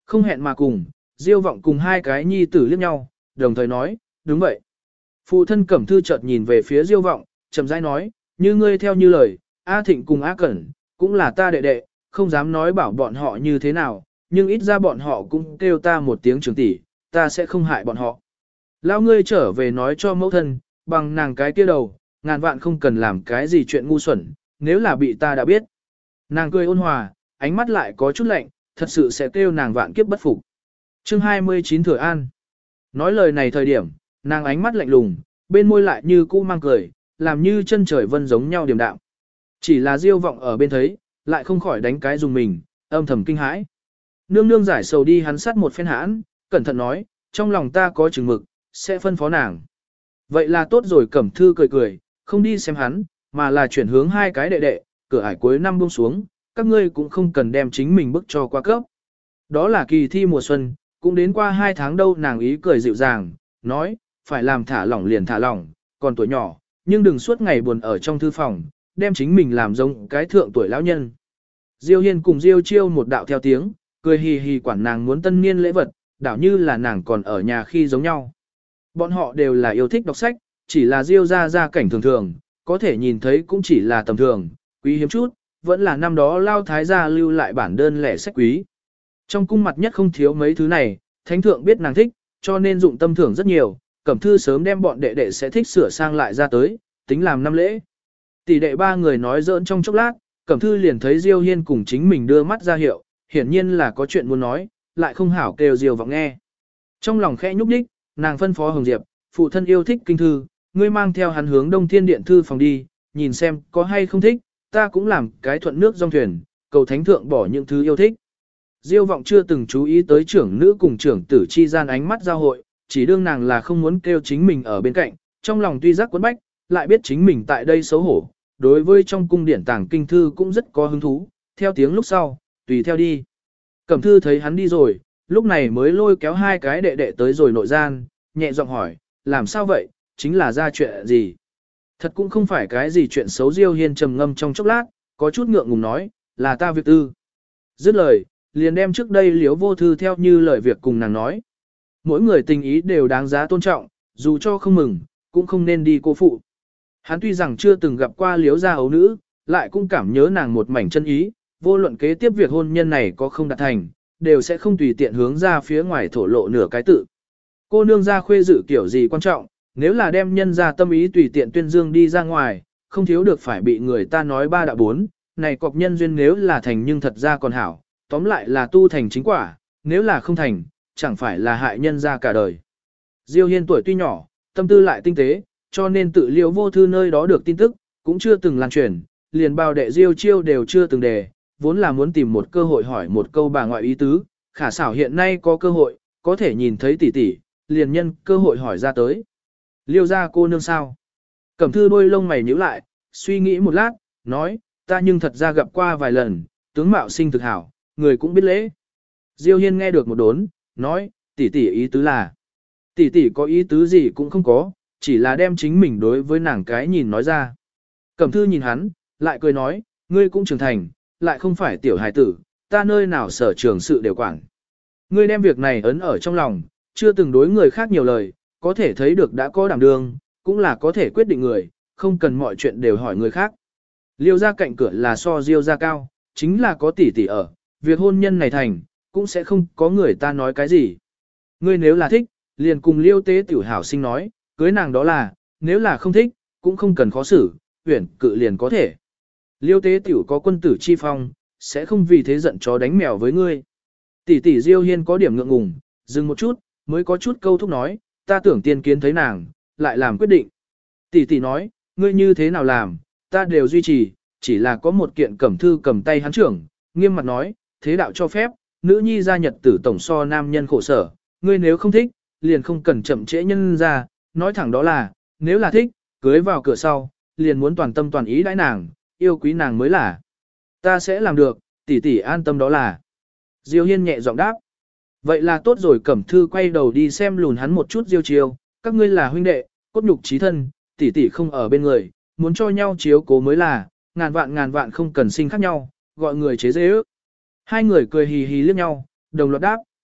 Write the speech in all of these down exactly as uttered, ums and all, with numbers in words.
Không hẹn mà cùng, Diêu vọng cùng hai cái nhi tử liếc nhau, đồng thời nói, đúng vậy. Phụ thân Cẩm Thư chợt nhìn về phía Diêu vọng, chậm rãi nói, như ngươi theo như lời, A Thịnh cùng A Cẩn, cũng là ta đệ đệ, không dám nói bảo bọn họ như thế nào, nhưng ít ra bọn họ cũng kêu ta một tiếng trưởng tỷ, ta sẽ không hại bọn họ. Lao ngươi trở về nói cho mẫu thân, bằng nàng cái kia đầu, ngàn vạn không cần làm cái gì chuyện ngu xuẩn, nếu là bị ta đã biết. Nàng cười ôn hòa, ánh mắt lại có chút lạnh, thật sự sẽ kêu nàng vạn kiếp bất phục. Chương hai mươi chín Thừa An. Nói lời này thời điểm, nàng ánh mắt lạnh lùng, bên môi lại như cũ mang cười, làm như chân trời vân giống nhau điềm đạm. Chỉ là Diêu vọng ở bên thấy, lại không khỏi đánh cái dùng mình, âm thầm kinh hãi. Nương nương giải sầu đi hắn sát một phen hãn, cẩn thận nói, trong lòng ta có chừng mực, sẽ phân phó nàng. Vậy là tốt rồi. Cẩm Thư cười cười, không đi xem hắn, mà là chuyển hướng hai cái đệ đệ, cửa ải cuối năm buông xuống, các ngươi cũng không cần đem chính mình bức cho qua cấp. Đó là kỳ thi mùa xuân, cũng đến qua hai tháng đâu. Nàng ý cười dịu dàng, nói, phải làm thả lỏng liền thả lỏng, còn tuổi nhỏ, nhưng đừng suốt ngày buồn ở trong thư phòng, đem chính mình làm giống cái thượng tuổi lão nhân. Diêu Hiên cùng Diêu Chiêu một đạo theo tiếng, cười hì hì quản nàng muốn tân niên lễ vật, đảo như là nàng còn ở nhà khi giống nhau. Bọn họ đều là yêu thích đọc sách, chỉ là Diêu ra ra cảnh thường thường, có thể nhìn thấy cũng chỉ là tầm thường, quý hiếm chút, vẫn là năm đó lao thái gia lưu lại bản đơn lẻ sách quý. Trong cung mặt nhất không thiếu mấy thứ này, thánh thượng biết nàng thích, cho nên dụng tâm thưởng rất nhiều, Cẩm Thư sớm đem bọn đệ đệ sẽ thích sửa sang lại ra tới, tính làm năm lễ. Tỷ đệ ba người nói giỡn trong chốc lát, Cẩm Thư liền thấy Diêu Hiên cùng chính mình đưa mắt ra hiệu, hiển nhiên là có chuyện muốn nói, lại không hảo kêu Diêu vọng nghe. Trong lòng khẽ nhúc nhích, nàng phân phó Hồng Diệp, phụ thân yêu thích kinh thư, ngươi mang theo hắn hướng Đông Thiên Điện thư phòng đi, nhìn xem có hay không thích, ta cũng làm cái thuận nước dòng thuyền, cầu thánh thượng bỏ những thứ yêu thích. Diêu vọng chưa từng chú ý tới trưởng nữ cùng trưởng tử chi gian ánh mắt giao hội, chỉ đương nàng là không muốn kêu chính mình ở bên cạnh, trong lòng tuy giác quấn bách, lại biết chính mình tại đây xấu hổ, đối với trong cung điển tàng kinh thư cũng rất có hứng thú, theo tiếng lúc sau, tùy theo đi. Cẩm Thư thấy hắn đi rồi, lúc này mới lôi kéo hai cái đệ đệ tới rồi nội gian, nhẹ giọng hỏi, làm sao vậy, chính là ra chuyện gì? Thật cũng không phải cái gì chuyện xấu. Diêu Hiên trầm ngâm trong chốc lát, có chút ngượng ngùng nói, là ta việc tư. Dứt lời, liền đem trước đây Liễu Vô Thư theo như lời việc cùng nàng nói. Mỗi người tình ý đều đáng giá tôn trọng, dù cho không mừng, cũng không nên đi cô phụ. Hắn tuy rằng chưa từng gặp qua Liễu gia ấu nữ, lại cũng cảm nhớ nàng một mảnh chân ý, vô luận kế tiếp việc hôn nhân này có không đạt thành, đều sẽ không tùy tiện hướng ra phía ngoài thổ lộ nửa cái tự. Cô nương gia khuê dự kiểu gì quan trọng, nếu là đem nhân ra tâm ý tùy tiện tuyên dương đi ra ngoài, không thiếu được phải bị người ta nói ba đạo bốn, này cọc nhân duyên nếu là thành nhưng thật ra còn hảo, tóm lại là tu thành chính quả, nếu là không thành, chẳng phải là hại nhân ra cả đời. Diêu Hiên tuổi tuy nhỏ, tâm tư lại tinh tế, cho nên tự Liễu Vô Thư nơi đó được tin tức, cũng chưa từng lan truyền, liền bao đệ Diêu Chiêu đều chưa từng đề, vốn là muốn tìm một cơ hội hỏi một câu bà ngoại ý tứ, khả xảo hiện nay có cơ hội, có thể nhìn thấy tỷ tỷ, liền nhân cơ hội hỏi ra tới. Liêu gia cô nương sao? Cẩm Thư đôi lông mày nhíu lại, suy nghĩ một lát, nói, ta nhưng thật ra gặp qua vài lần, tướng mạo sinh thực hảo, người cũng biết lễ. Diêu Hiên nghe được một đốn, nói, tỷ tỷ ý tứ là, tỷ tỷ có ý tứ gì cũng không có, chỉ là đem chính mình đối với nàng cái nhìn nói ra. Cẩm Thư nhìn hắn, lại cười nói, ngươi cũng trưởng thành, lại không phải tiểu hài tử, ta nơi nào sở trường sự đều quản. Ngươi đem việc này ấn ở trong lòng, chưa từng đối người khác nhiều lời, có thể thấy được đã có đảm đương, cũng là có thể quyết định người, không cần mọi chuyện đều hỏi người khác. Liêu gia cạnh cửa là so Diêu gia cao, chính là có tỷ tỷ ở, việc hôn nhân này thành, cũng sẽ không có người ta nói cái gì. Ngươi nếu là thích, liền cùng Liêu tế tiểu hảo sinh nói, cưới nàng đó là, nếu là không thích, cũng không cần khó xử, huyển cự liền có thể. Liêu tế tiểu có quân tử chi phong, sẽ không vì thế giận chó đánh mèo với ngươi. Tỷ tỷ Diêu Hiên có điểm ngượng ngùng, dừng một chút, mới có chút câu thúc nói, ta tưởng tiên kiến thấy nàng, lại làm quyết định. Tỷ tỷ nói, ngươi như thế nào làm, ta đều duy trì, chỉ là có một kiện Cẩm Thư cầm tay hắn trưởng, nghiêm mặt nói, thế đạo cho phép, nữ nhi gia nhật tử tổng so nam nhân khổ sở, ngươi nếu không thích, liền không cần chậm trễ nhân ra, nói thẳng đó là, nếu là thích, cưới vào cửa sau, liền muốn toàn tâm toàn ý đãi nàng, yêu quý nàng mới là. Ta sẽ làm được, tỷ tỷ an tâm đó là. Diêu Hiên nhẹ giọng đáp. Vậy là tốt rồi. Cẩm Thư quay đầu đi xem lùn hắn một chút Diêu Chiêu, các ngươi là huynh đệ, cốt nhục chí thân, tỷ tỷ không ở bên người, muốn cho nhau chiếu cố mới là, ngàn vạn ngàn vạn không cần sinh khác nhau, gọi người chế dễ ước. Hai người cười hì hì liếc nhau, đồng loạt đáp,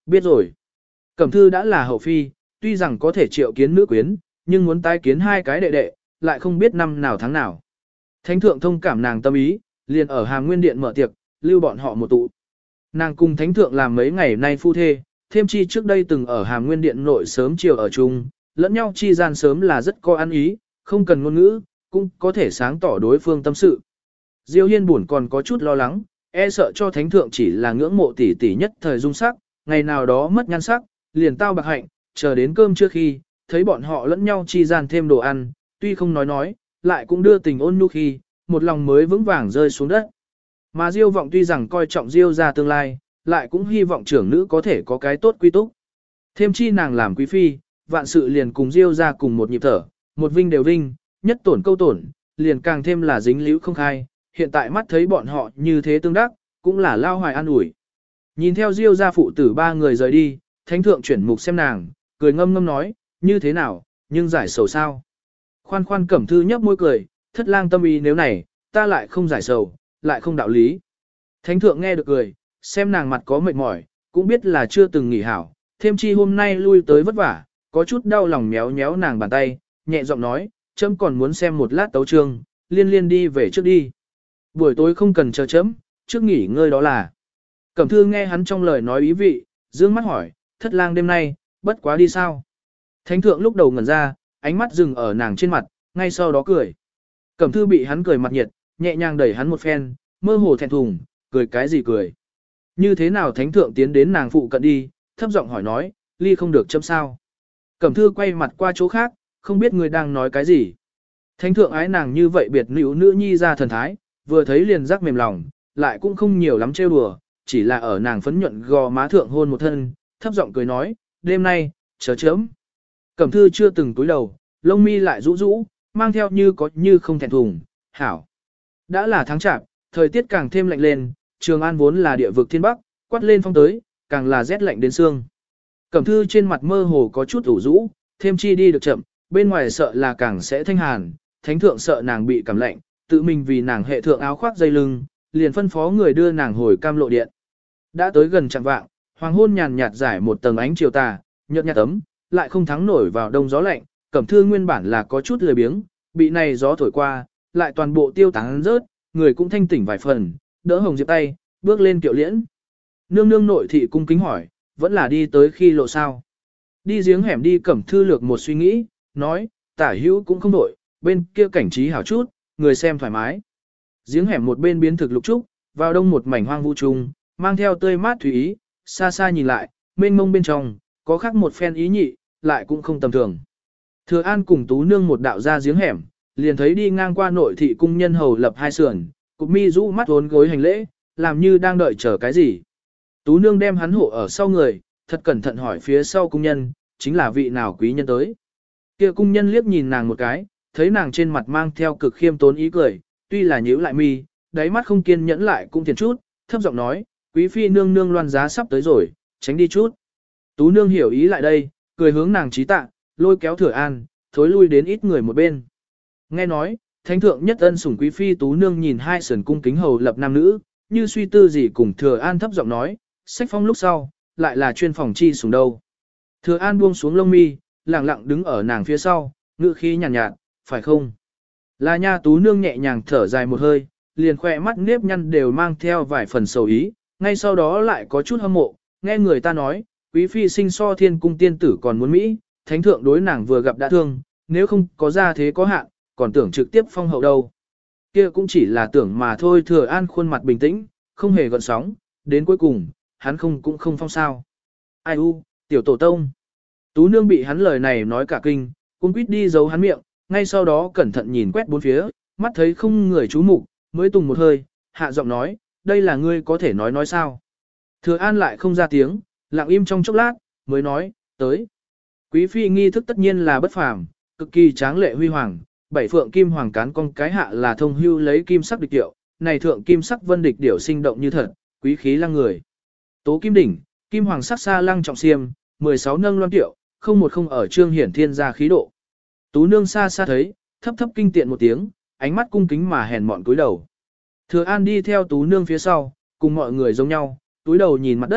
Biết rồi. Cẩm thư đã là hậu phi, tuy rằng có thể triệu kiến nữ quyến, nhưng muốn tái kiến hai cái đệ đệ, lại không biết năm nào tháng nào. Thánh thượng thông cảm nàng tâm ý, liền ở Hàm Nguyên Điện mở tiệc, lưu bọn họ một tụ. Nàng cùng thánh thượng làm mấy ngày nay phu thê, thêm chi trước đây từng ở Hàm Nguyên Điện nội sớm chiều ở chung, lẫn nhau chi gian sớm là rất có ăn ý, không cần ngôn ngữ, cũng có thể sáng tỏ đối phương tâm sự. Diêu Hiên buồn còn có chút lo lắng, e sợ cho thánh thượng chỉ là ngưỡng mộ tỷ tỷ nhất thời dung sắc, ngày nào đó mất nhan sắc, liền tao bạc hạnh, chờ đến cơm trước khi, thấy bọn họ lẫn nhau chi gian thêm đồ ăn, tuy không nói nói, lại cũng đưa tình ôn nhu khi, một lòng mới vững vàng rơi xuống đất. Mà Diêu Vọng tuy rằng coi trọng Diêu gia tương lai, lại cũng hy vọng trưởng nữ có thể có cái tốt quy túc. Thêm chi nàng làm quý phi, vạn sự liền cùng Diêu gia cùng một nhịp thở, một vinh đều vinh, nhất tổn câu tổn, liền càng thêm là dính líu không khai, hiện tại mắt thấy bọn họ như thế tương đắc, cũng là lao hoài an ủi. Nhìn theo Diêu gia phụ tử ba người rời đi, thánh thượng chuyển mục xem nàng, cười ngâm ngâm nói, như thế nào, nhưng giải sầu sao. Khoan khoan Cẩm Thư nhấp môi cười, thất lang tâm ý nếu này, ta lại không giải sầu, lại không đạo lý. Thánh thượng nghe được cười, xem nàng mặt có mệt mỏi, cũng biết là chưa từng nghỉ hảo, thêm chi hôm nay lui tới vất vả, có chút đau lòng méo méo nàng bàn tay, nhẹ giọng nói, chấm còn muốn xem một lát tấu chương, liên liên đi về trước đi. Buổi tối không cần chờ chấm, trước nghỉ ngơi đó là. Cẩm Thư nghe hắn trong lời nói ý vị, dương mắt hỏi, thất lang đêm nay, bất quá đi sao? Thánh thượng lúc đầu ngẩn ra, ánh mắt dừng ở nàng trên mặt, ngay sau đó cười. Cẩm Thư bị hắn cười mặt nhiệt, nhẹ nhàng đẩy hắn một phen, mơ hồ thẹn thùng, cười cái gì cười. Như thế nào thánh thượng tiến đến nàng phụ cận đi, thấp giọng hỏi nói, ly không được chấm sao. Cẩm Thư quay mặt qua chỗ khác, không biết người đang nói cái gì. Thánh thượng ái nàng như vậy biệt nữ nữ nhi ra thần thái, vừa thấy liền rắc mềm lòng, lại cũng không nhiều lắm trêu đùa, chỉ là ở nàng phấn nhuận gò má thượng hôn một thân, thấp giọng cười nói, đêm nay, chờ chấm. Cẩm Thư chưa từng túi đầu, lông mi lại rũ rũ, mang theo như có như không thẹn thùng, hảo. Đã là tháng chạp, thời tiết càng thêm lạnh lên, Trường An vốn là địa vực thiên bắc, quát lên phong tới, càng là rét lạnh đến xương. Cẩm Thư trên mặt mơ hồ có chút ủ rũ, thêm chi đi được chậm, bên ngoài sợ là càng sẽ thanh hàn, thánh thượng sợ nàng bị cảm lạnh, tự mình vì nàng hệ thượng áo khoác dây lưng, liền phân phó người đưa nàng hồi cam lộ điện. Đã tới gần chạng vạng, hoàng hôn nhàn nhạt giải một tầng ánh chiều tà, nhợt nhạt tấm, lại không thắng nổi vào đông gió lạnh, Cẩm Thư nguyên bản là có chút lười biếng, bị này gió thổi qua, lại toàn bộ tiêu tán rớt, người cũng thanh tỉnh vài phần, đỡ Hồng Diệp tay, bước lên kiệu liễn. Nương nương nội thị cung kính hỏi, vẫn là đi tới khi lộ sao. Đi giếng hẻm đi Cẩm Thư lược một suy nghĩ, nói, tả hữu cũng không đổi, bên kia cảnh trí hảo chút, người xem thoải mái. Giếng hẻm một bên biến thực lục trúc, vào đông một mảnh hoang vu trùng, mang theo tươi mát thủy ý, xa xa nhìn lại, mênh mông bên trong, có khác một phen ý nhị, lại cũng không tầm thường. Thừa An cùng Tú Nương một đạo ra giếng hẻm, liền thấy đi ngang qua nội thị cung nhân hầu lập hai sườn, cục mi rũ mắt vốn gối hành lễ, làm như đang đợi chờ cái gì. Tú Nương đem hắn hộ ở sau người, thật cẩn thận hỏi phía sau cung nhân, chính là vị nào quý nhân tới. Kia cung nhân liếc nhìn nàng một cái, thấy nàng trên mặt mang theo cực khiêm tốn ý cười, tuy là nhíu lại mi, đáy mắt không kiên nhẫn lại cũng thiền chút, thấp giọng nói, quý phi nương nương loan giá sắp tới rồi, tránh đi chút. Tú Nương hiểu ý lại đây, cười hướng nàng trí tạ, lôi kéo Thừa An, thối lui đến ít người một bên. Nghe nói, thánh thượng nhất ân sủng quý phi Tú Nương nhìn hai sườn cung kính hầu lập nam nữ, như suy tư gì cùng Thừa An thấp giọng nói, sách phong lúc sau, lại là chuyên phòng chi sủng đâu. Thừa An buông xuống lông mi, lặng lặng đứng ở nàng phía sau, ngữ khí nhàn nhạt, nhạt, phải không? Là nha. Tú Nương nhẹ nhàng thở dài một hơi, liền khoe mắt nếp nhăn đều mang theo vài phần sầu ý, ngay sau đó lại có chút hâm mộ, nghe người ta nói, quý phi sinh so thiên cung tiên tử còn muốn Mỹ, thánh thượng đối nàng vừa gặp đã thương, nếu không có ra thế có hạn, còn tưởng trực tiếp phong hậu đâu. Kia cũng chỉ là tưởng mà thôi. Thừa An khuôn mặt bình tĩnh, không hề gợn sóng, đến cuối cùng, hắn không cũng không phong sao. Ai u, tiểu tổ tông. Tú Nương bị hắn lời này nói cả kinh, cung quýt đi giấu hắn miệng, ngay sau đó cẩn thận nhìn quét bốn phía, mắt thấy không người chú mục, mới tùng một hơi, hạ giọng nói, đây là ngươi có thể nói nói sao. Thừa An lại không ra tiếng, lặng im trong chốc lát, mới nói, tới. Quý phi nghi thức tất nhiên là bất phàm, cực kỳ tráng lệ huy hoàng, bảy phượng kim hoàng cán cong cái hạ là thông hưu lấy kim sắc địch điệu, này thượng kim sắc vân địch điệu sinh động như thật, quý khí lăng người. Tố kim đỉnh, kim hoàng sắc xa lăng trọng xiêm, mười sáu nâng loan tiệu, không một không ở trương hiển thiên gia khí độ. Tú Nương xa xa thấy, thấp thấp kinh tiện một tiếng, ánh mắt cung kính mà hèn mọn cúi đầu. Thừa An đi theo Tú Nương phía sau, cùng mọi người giống nhau, túi đầu nhìn mặt đất,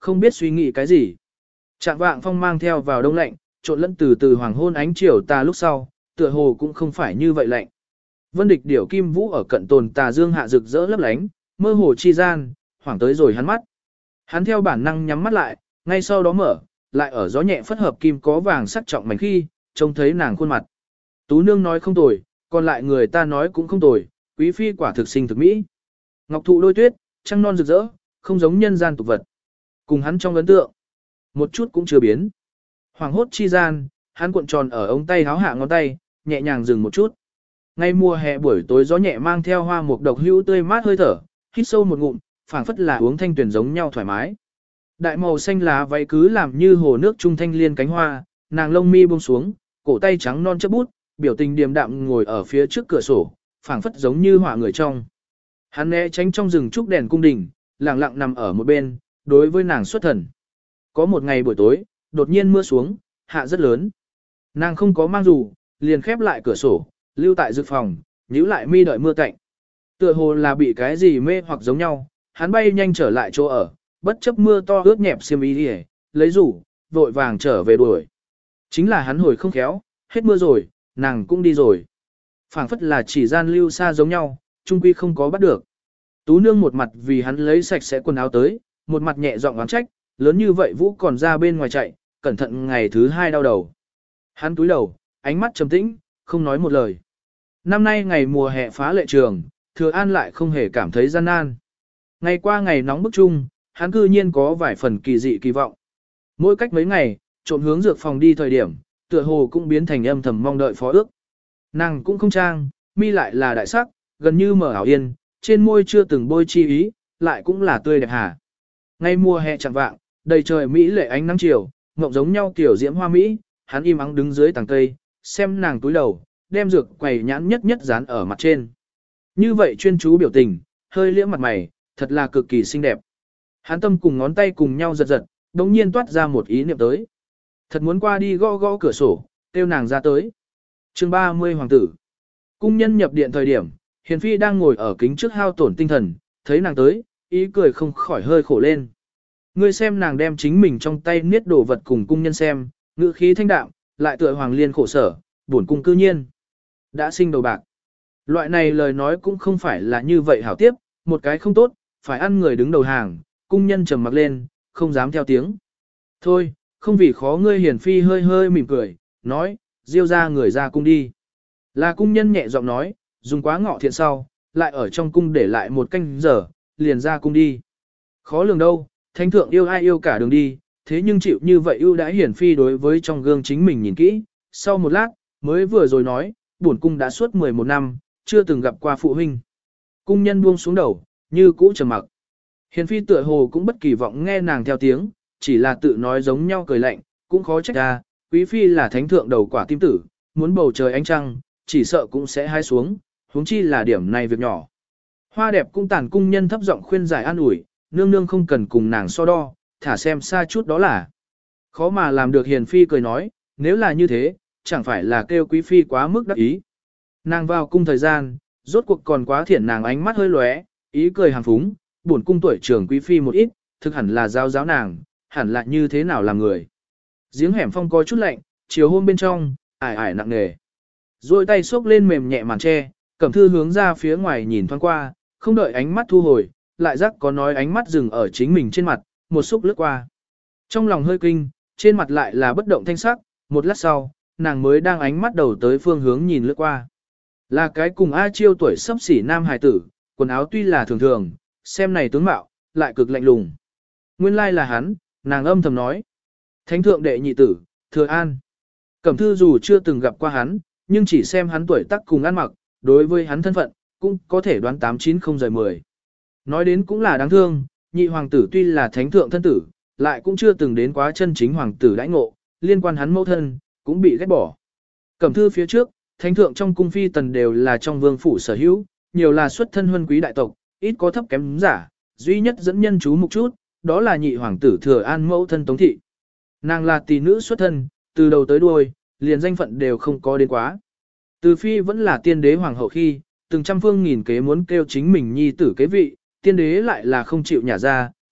không biết suy nghĩ cái gì. Trạng vạng phong mang theo vào đông lạnh, trộn lẫn từ từ hoàng hôn ánh chiều tà lúc sau, tựa hồ cũng không phải như vậy lạnh. Vân địch điểu kim vũ ở cận tồn tà dương hạ rực rỡ lấp lánh, mơ hồ chi gian, hoảng tới rồi hắn mắt. Hắn theo bản năng nhắm mắt lại, ngay sau đó mở, lại ở gió nhẹ phất hợp kim có vàng sắc trọng mảnh khi, trông thấy nàng khuôn mặt. Tú nương nói không tồi, còn lại người ta nói cũng không tồi, quý phi quả thực sinh thực mỹ. Ngọc thụ đôi tuyết, trăng non rực rỡ, không giống nhân gian tục vật. Cùng hắn trong ấn tượng, một chút cũng chưa biến. Hoàng hốt chi gian, hắn cuộn tròn ở ống tay háo hạ ngón tay, nhẹ nhàng dừng một chút. Ngay mùa hè buổi tối gió nhẹ mang theo hoa mục độc hữu tươi mát hơi thở, hít sâu một ngụm, phảng phất là uống thanh tuyển giống nhau thoải mái. Đại màu xanh lá váy cứ làm như hồ nước trung thanh liên cánh hoa, nàng lông mi buông xuống, cổ tay trắng non chấp bút, biểu tình điềm đạm ngồi ở phía trước cửa sổ, phảng phất giống như họa người trong. Hắn né tránh trong rừng trúc đèn cung đình, lặng lặng nằm ở một bên, đối với nàng xuất thần. Có một ngày buổi tối, đột nhiên mưa xuống, hạ rất lớn. Nàng không có mang dù, liền khép lại cửa sổ, lưu tại dược phòng, nhíu lại mi đợi mưa cạnh. Tựa hồ là bị cái gì mê hoặc giống nhau, hắn bay nhanh trở lại chỗ ở, bất chấp mưa to ướt nhẹp xiêm y đi, lấy rủ, vội vàng trở về đuổi. Chính là hắn hồi không khéo, hết mưa rồi, nàng cũng đi rồi. Phảng phất là chỉ gian lưu xa giống nhau, chung quy không có bắt được. Tú nương một mặt vì hắn lấy sạch sẽ quần áo tới, một mặt nhẹ giọng oán trách, lớn như vậy Vũ còn ra bên ngoài chạy, cẩn thận ngày thứ hai đau đầu. Hắn túi đầu, ánh mắt trầm tĩnh, không nói một lời. Năm nay ngày mùa hè phá lệ trường, Thừa An lại không hề cảm thấy gian nan. Ngày qua ngày nóng bức chung, hắn cư nhiên có vài phần kỳ dị kỳ vọng. Mỗi cách mấy ngày, trộn hướng dược phòng đi thời điểm, tựa hồ cũng biến thành âm thầm mong đợi phó ước. Nàng cũng không trang, mi lại là đại sắc, gần như mở ảo yên, trên môi chưa từng bôi chi ý, lại cũng là tươi đẹp hà. Ngay mùa hè chẳng vạng, đầy trời mỹ lệ ánh nắng chiều, ngộng giống nhau kiểu diễm hoa mỹ, hắn im ắng đứng dưới tàng cây, xem nàng túi đầu, đem dược quầy nhãn nhất nhất dán ở mặt trên. Như vậy chuyên chú biểu tình, hơi liễm mặt mày, thật là cực kỳ xinh đẹp. Hắn tâm cùng ngón tay cùng nhau giật giật, đống nhiên toát ra một ý niệm tới. Thật muốn qua đi gõ gõ cửa sổ, kêu nàng ra tới. Chương ba mươi Hoàng tử. Cung nhân nhập điện thời điểm, Hiền Phi đang ngồi ở kính trước hao tổn tinh thần, thấy nàng tới, ý cười không khỏi hơi khổ lên. Ngươi xem nàng đem chính mình trong tay niết đồ vật cùng cung nhân xem, ngữ khí thanh đạm, lại tựa hoàng liên khổ sở, buồn cung cư nhiên. Đã sinh đầu bạc. Loại này lời nói cũng không phải là như vậy hảo tiếp, một cái không tốt, phải ăn người đứng đầu hàng, cung nhân trầm mặc lên, không dám theo tiếng. Thôi, không vì khó ngươi. Hiền Phi hơi hơi mỉm cười, nói, diêu ra người ra cung đi. Là cung nhân nhẹ giọng nói, dùng quá ngọ thiện sau, lại ở trong cung để lại một canh giờ, liền ra cung đi. Khó lường đâu, thánh thượng yêu ai yêu cả đường đi, thế nhưng chịu như vậy ưu đãi. Hiển Phi đối với trong gương chính mình nhìn kỹ, sau một lát, mới vừa rồi nói, bổn cung đã suốt mười một năm, chưa từng gặp qua phụ huynh. Cung nhân buông xuống đầu, như cũ trầm mặc. Hiền Phi tựa hồ cũng bất kỳ vọng nghe nàng theo tiếng, chỉ là tự nói giống nhau cười lạnh, cũng khó trách ra, quý phi là thánh thượng đầu quả tim tử, muốn bầu trời ánh trăng, chỉ sợ cũng sẽ hai xuống, huống chi là điểm này việc nhỏ. Hoa đẹp cung tàn cung nhân thấp giọng khuyên giải an ủi, nương nương không cần cùng nàng so đo, thả xem xa chút đó là. Khó mà làm được. Hiền Phi cười nói, nếu là như thế, chẳng phải là kêu quý phi quá mức đắc ý. Nàng vào cung thời gian, rốt cuộc còn quá thiện, nàng ánh mắt hơi lóe, ý cười hàng phúng, buồn cung tuổi trưởng quý phi một ít, thực hẳn là giáo giáo nàng, hẳn là như thế nào làm người. Giếng hẻm phong có chút lạnh, chiều hôm bên trong, ải ải nặng nề. Rồi tay xốc lên mềm nhẹ màn tre, Cẩm Thư hướng ra phía ngoài nhìn thoáng qua, không đợi ánh mắt thu hồi, lại rắc có nói ánh mắt dừng ở chính mình trên mặt, một xúc lướt qua. Trong lòng hơi kinh, trên mặt lại là bất động thanh sắc, một lát sau, nàng mới đang ánh mắt đầu tới phương hướng nhìn lướt qua. Là cái cùng A Chiêu tuổi sắp xỉ nam hài tử, quần áo tuy là thường thường, xem này tướng mạo, lại cực lạnh lùng. Nguyên lai là hắn, nàng âm thầm nói. Thánh thượng đệ nhị tử, Thừa An. Cẩm Thư dù chưa từng gặp qua hắn, nhưng chỉ xem hắn tuổi tác cùng ăn mặc, đối với hắn thân phận, cũng có thể đoán tám chín không rời mười. Nói đến cũng là đáng thương, nhị hoàng tử tuy là thánh thượng thân tử, lại cũng chưa từng đến quá chân chính hoàng tử đãi ngộ, liên quan hắn mẫu thân, cũng bị ghét bỏ. Cẩm Thư phía trước, thánh thượng trong cung phi tần đều là trong vương phủ sở hữu, nhiều là xuất thân huân quý đại tộc, ít có thấp kém giả, duy nhất dẫn nhân chú mục chút, đó là nhị hoàng tử Thừa An mẫu thân Tống thị. Nàng là tỷ nữ xuất thân, từ đầu tới đuôi, liền danh phận đều không có đến quá. Từ phi vẫn là tiên đế hoàng hậu khi, từng trăm phương nghìn kế muốn kêu chính mình nhi tử kế vị, tiên đế lại là không chịu nhả ra,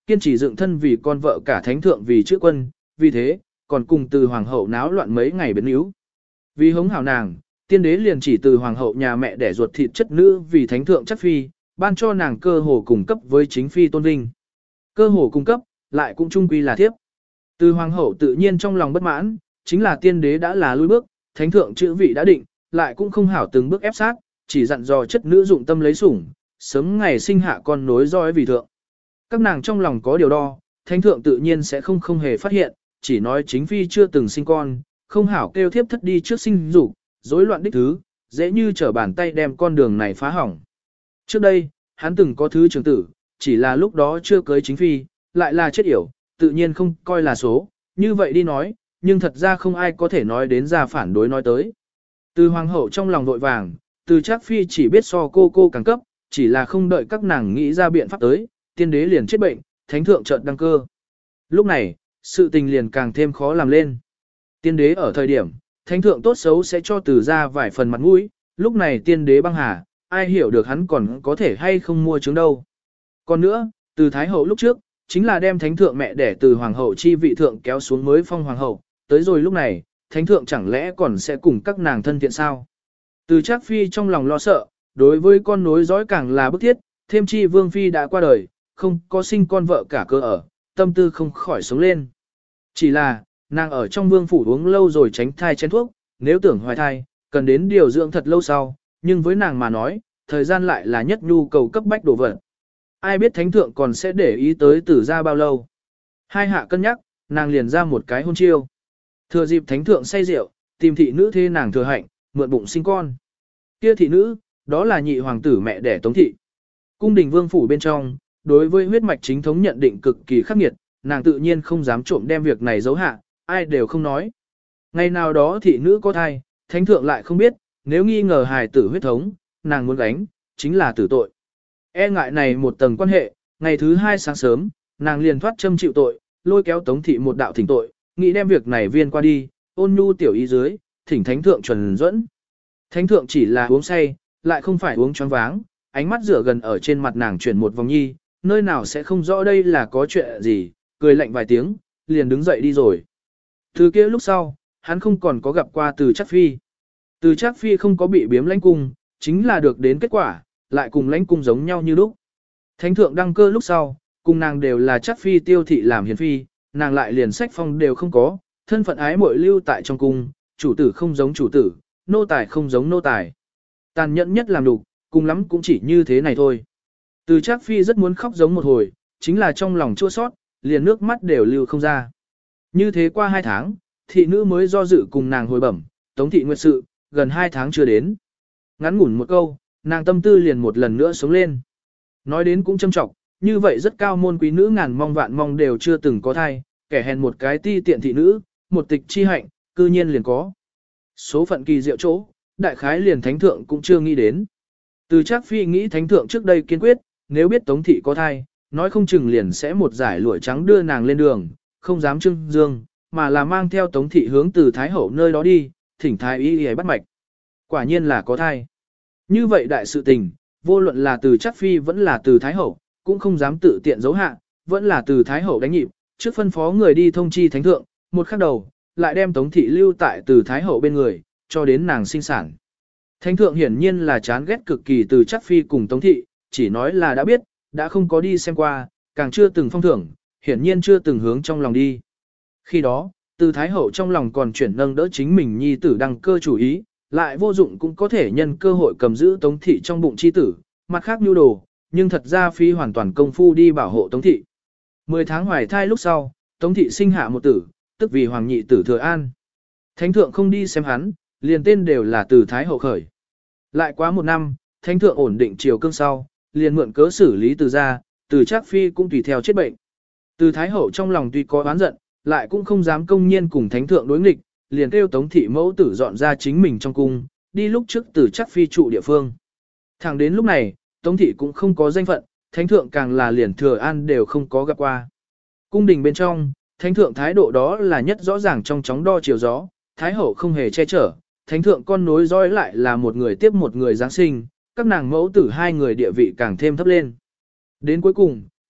kiên trì dựng thân vì con vợ cả thánh thượng vì chữ quân, vì thế, còn cùng từ hoàng hậu náo loạn mấy ngày biến yếu. Vì hống hảo nàng, tiên đế liền chỉ từ hoàng hậu nhà mẹ đẻ ruột thịt chất nữ vì thánh thượng chắc phi, ban cho nàng cơ hồ cung cấp với chính phi tôn vinh. Cơ hồ cung cấp, lại cũng trung quy là thiếp. Từ hoàng hậu tự nhiên trong lòng bất mãn, chính là tiên đế đã là lui bước, thánh thượng chữ vị đã định, lại cũng không hảo từng bước ép sát, chỉ dặn dò chất nữ dụng tâm lấy sủng, sớm ngày sinh hạ con nối dõi vì thượng. Các nàng trong lòng có điều đo, thánh thượng tự nhiên sẽ không không hề phát hiện, chỉ nói chính phi chưa từng sinh con, không hảo kêu thiếp thất đi trước sinh dục, rối loạn đích thứ, dễ như trở bàn tay đem con đường này phá hỏng. Trước đây, hắn từng có thứ trưởng tử, chỉ là lúc đó chưa cưới chính phi, lại là chết yểu, tự nhiên không coi là số, như vậy đi nói, nhưng thật ra không ai có thể nói đến ra phản đối nói tới. Từ hoàng hậu trong lòng vội vàng, từ Trác phi chỉ biết so cô cô càng cấp, chỉ là không đợi các nàng nghĩ ra biện pháp tới, tiên đế liền chết bệnh, thánh thượng chợt đăng cơ. Lúc này, sự tình liền càng thêm khó làm lên. Tiên đế ở thời điểm, thánh thượng tốt xấu sẽ cho từ ra vài phần mặt mũi, lúc này tiên đế băng hà, ai hiểu được hắn còn có thể hay không mua trứng đâu. Còn nữa, từ thái hậu lúc trước, chính là đem thánh thượng mẹ đẻ từ hoàng hậu chi vị thượng kéo xuống mới phong hoàng hậu, tới rồi lúc này, thánh thượng chẳng lẽ còn sẽ cùng các nàng thân thiện sao? Từ Trác phi trong lòng lo sợ, đối với con nối dõi càng là bức thiết, thêm chi vương phi đã qua đời, không có sinh con vợ cả cơ ở, tâm tư không khỏi sống lên. Chỉ là, nàng ở trong vương phủ uống lâu rồi tránh thai chén thuốc, nếu tưởng hoài thai, cần đến điều dưỡng thật lâu sau, nhưng với nàng mà nói, thời gian lại là nhất nhu cầu cấp bách đổ vật. Ai biết thánh thượng còn sẽ để ý tới tử ra bao lâu. Hai hạ cân nhắc, nàng liền ra một cái hôn chiêu. Thừa dịp thánh thượng say rượu, tìm thị nữ thế nàng thừa hạnh, mượn bụng sinh con. Kia thị nữ, đó là nhị hoàng tử mẹ đẻ Tống thị. Cung đình vương phủ bên trong, đối với huyết mạch chính thống nhận định cực kỳ khắc nghiệt, nàng tự nhiên không dám trộm đem việc này giấu hạ, ai đều không nói. Ngày nào đó thị nữ có thai, thánh thượng lại không biết, nếu nghi ngờ hài tử huyết thống, nàng muốn gánh, chính là tử tội. E ngại này một tầng quan hệ, ngày thứ hai sáng sớm, nàng liền thoát châm chịu tội, lôi kéo Tống thị một đạo thỉnh tội, nghĩ đem việc này viên qua đi, ôn nhu tiểu ý dưới, thỉnh thánh thượng chuẩn dẫn. Thánh thượng chỉ là uống say, lại không phải uống choáng váng, ánh mắt rửa gần ở trên mặt nàng chuyển một vòng nhi, nơi nào sẽ không rõ đây là có chuyện gì, cười lạnh vài tiếng, liền đứng dậy đi rồi. Từ kia lúc sau, hắn không còn có gặp qua từ Trác phi. Từ Trác phi không có bị biếm lãnh cung, chính là được đến kết quả, lại cùng lãnh cung giống nhau như lúc. Thánh thượng đăng cơ lúc sau, cùng nàng đều là Trác phi tiêu thị làm hiền phi, nàng lại liền sách phong đều không có, thân phận ái muội lưu tại trong cung, chủ tử không giống chủ tử, nô tài không giống nô tài. Tàn nhẫn nhất làm đục, cùng lắm cũng chỉ như thế này thôi. Từ Trác phi rất muốn khóc giống một hồi, chính là trong lòng chua sót, liền nước mắt đều lưu không ra. Như thế qua hai tháng, thị nữ mới do dự cùng nàng hồi bẩm, Tống thị nguyệt sự, gần hai tháng chưa đến. Ngắn ngủn một câu, nàng tâm tư liền một lần nữa sống lên. Nói đến cũng châm trọng, như vậy rất cao môn quý nữ ngàn mong vạn mong đều chưa từng có thai, kẻ hèn một cái ti tiện thị nữ, một tịch chi hạnh, cư nhiên liền có. Số phận kỳ diệu chỗ, đại khái liền thánh thượng cũng chưa nghĩ đến. Từ Trác phi nghĩ thánh thượng trước đây kiên quyết, nếu biết Tống thị có thai, nói không chừng liền sẽ một giải lụa trắng đưa nàng lên đường, không dám trưng dương, mà là mang theo Tống thị hướng từ Thái hậu nơi đó đi, thỉnh thái y y bắt mạch. Quả nhiên là có thai. Như vậy đại sự tình, vô luận là từ Trác phi vẫn là từ Thái hậu, cũng không dám tự tiện giấu hạ, vẫn là từ Thái hậu đánh nhịp, trước phân phó người đi thông chi thánh thượng, một khắc đầu, lại đem Tống thị lưu tại từ Thái hậu bên người, cho đến nàng sinh sản. Thánh thượng hiển nhiên là chán ghét cực kỳ từ Trác phi cùng Tống thị, chỉ nói là đã biết, đã không có đi xem qua, càng chưa từng phong thưởng, hiển nhiên chưa từng hướng trong lòng đi. Khi đó, từ Thái hậu trong lòng còn chuyển nâng đỡ chính mình nhi tử đăng cơ chủ ý, lại vô dụng cũng có thể nhân cơ hội cầm giữ Tống thị trong bụng chi tử, mặt khác nhu đồ, nhưng thật ra phi hoàn toàn công phu đi bảo hộ Tống thị. Mười tháng hoài thai lúc sau, Tống thị sinh hạ một tử, tức vì hoàng nhị tử Thừa An. Thánh thượng không đi xem hắn, liền tên đều là từ Thái hậu khởi. Lại quá một năm, thánh thượng ổn định triều cương sau, liền mượn cớ xử lý từ ra, từ Trác phi cũng tùy theo chết bệnh. Từ Thái hậu trong lòng tuy có oán giận, lại cũng không dám công nhiên cùng thánh thượng đối nghịch, liền kêu Tống thị mẫu tử dọn ra chính mình trong cung, đi lúc trước từ Trác phi trụ địa phương. Thẳng đến lúc này, Tống thị cũng không có danh phận, thánh thượng càng là liền Thừa An đều không có gặp qua. Cung đình bên trong, thánh thượng thái độ đó là nhất rõ ràng trong chóng đo chiều gió, Thái hậu không hề che chở, thánh thượng con nối dõi lại là một người tiếp một người Giáng sinh, các nàng mẫu tử hai người địa vị càng thêm thấp lên. Đến cuối cùng,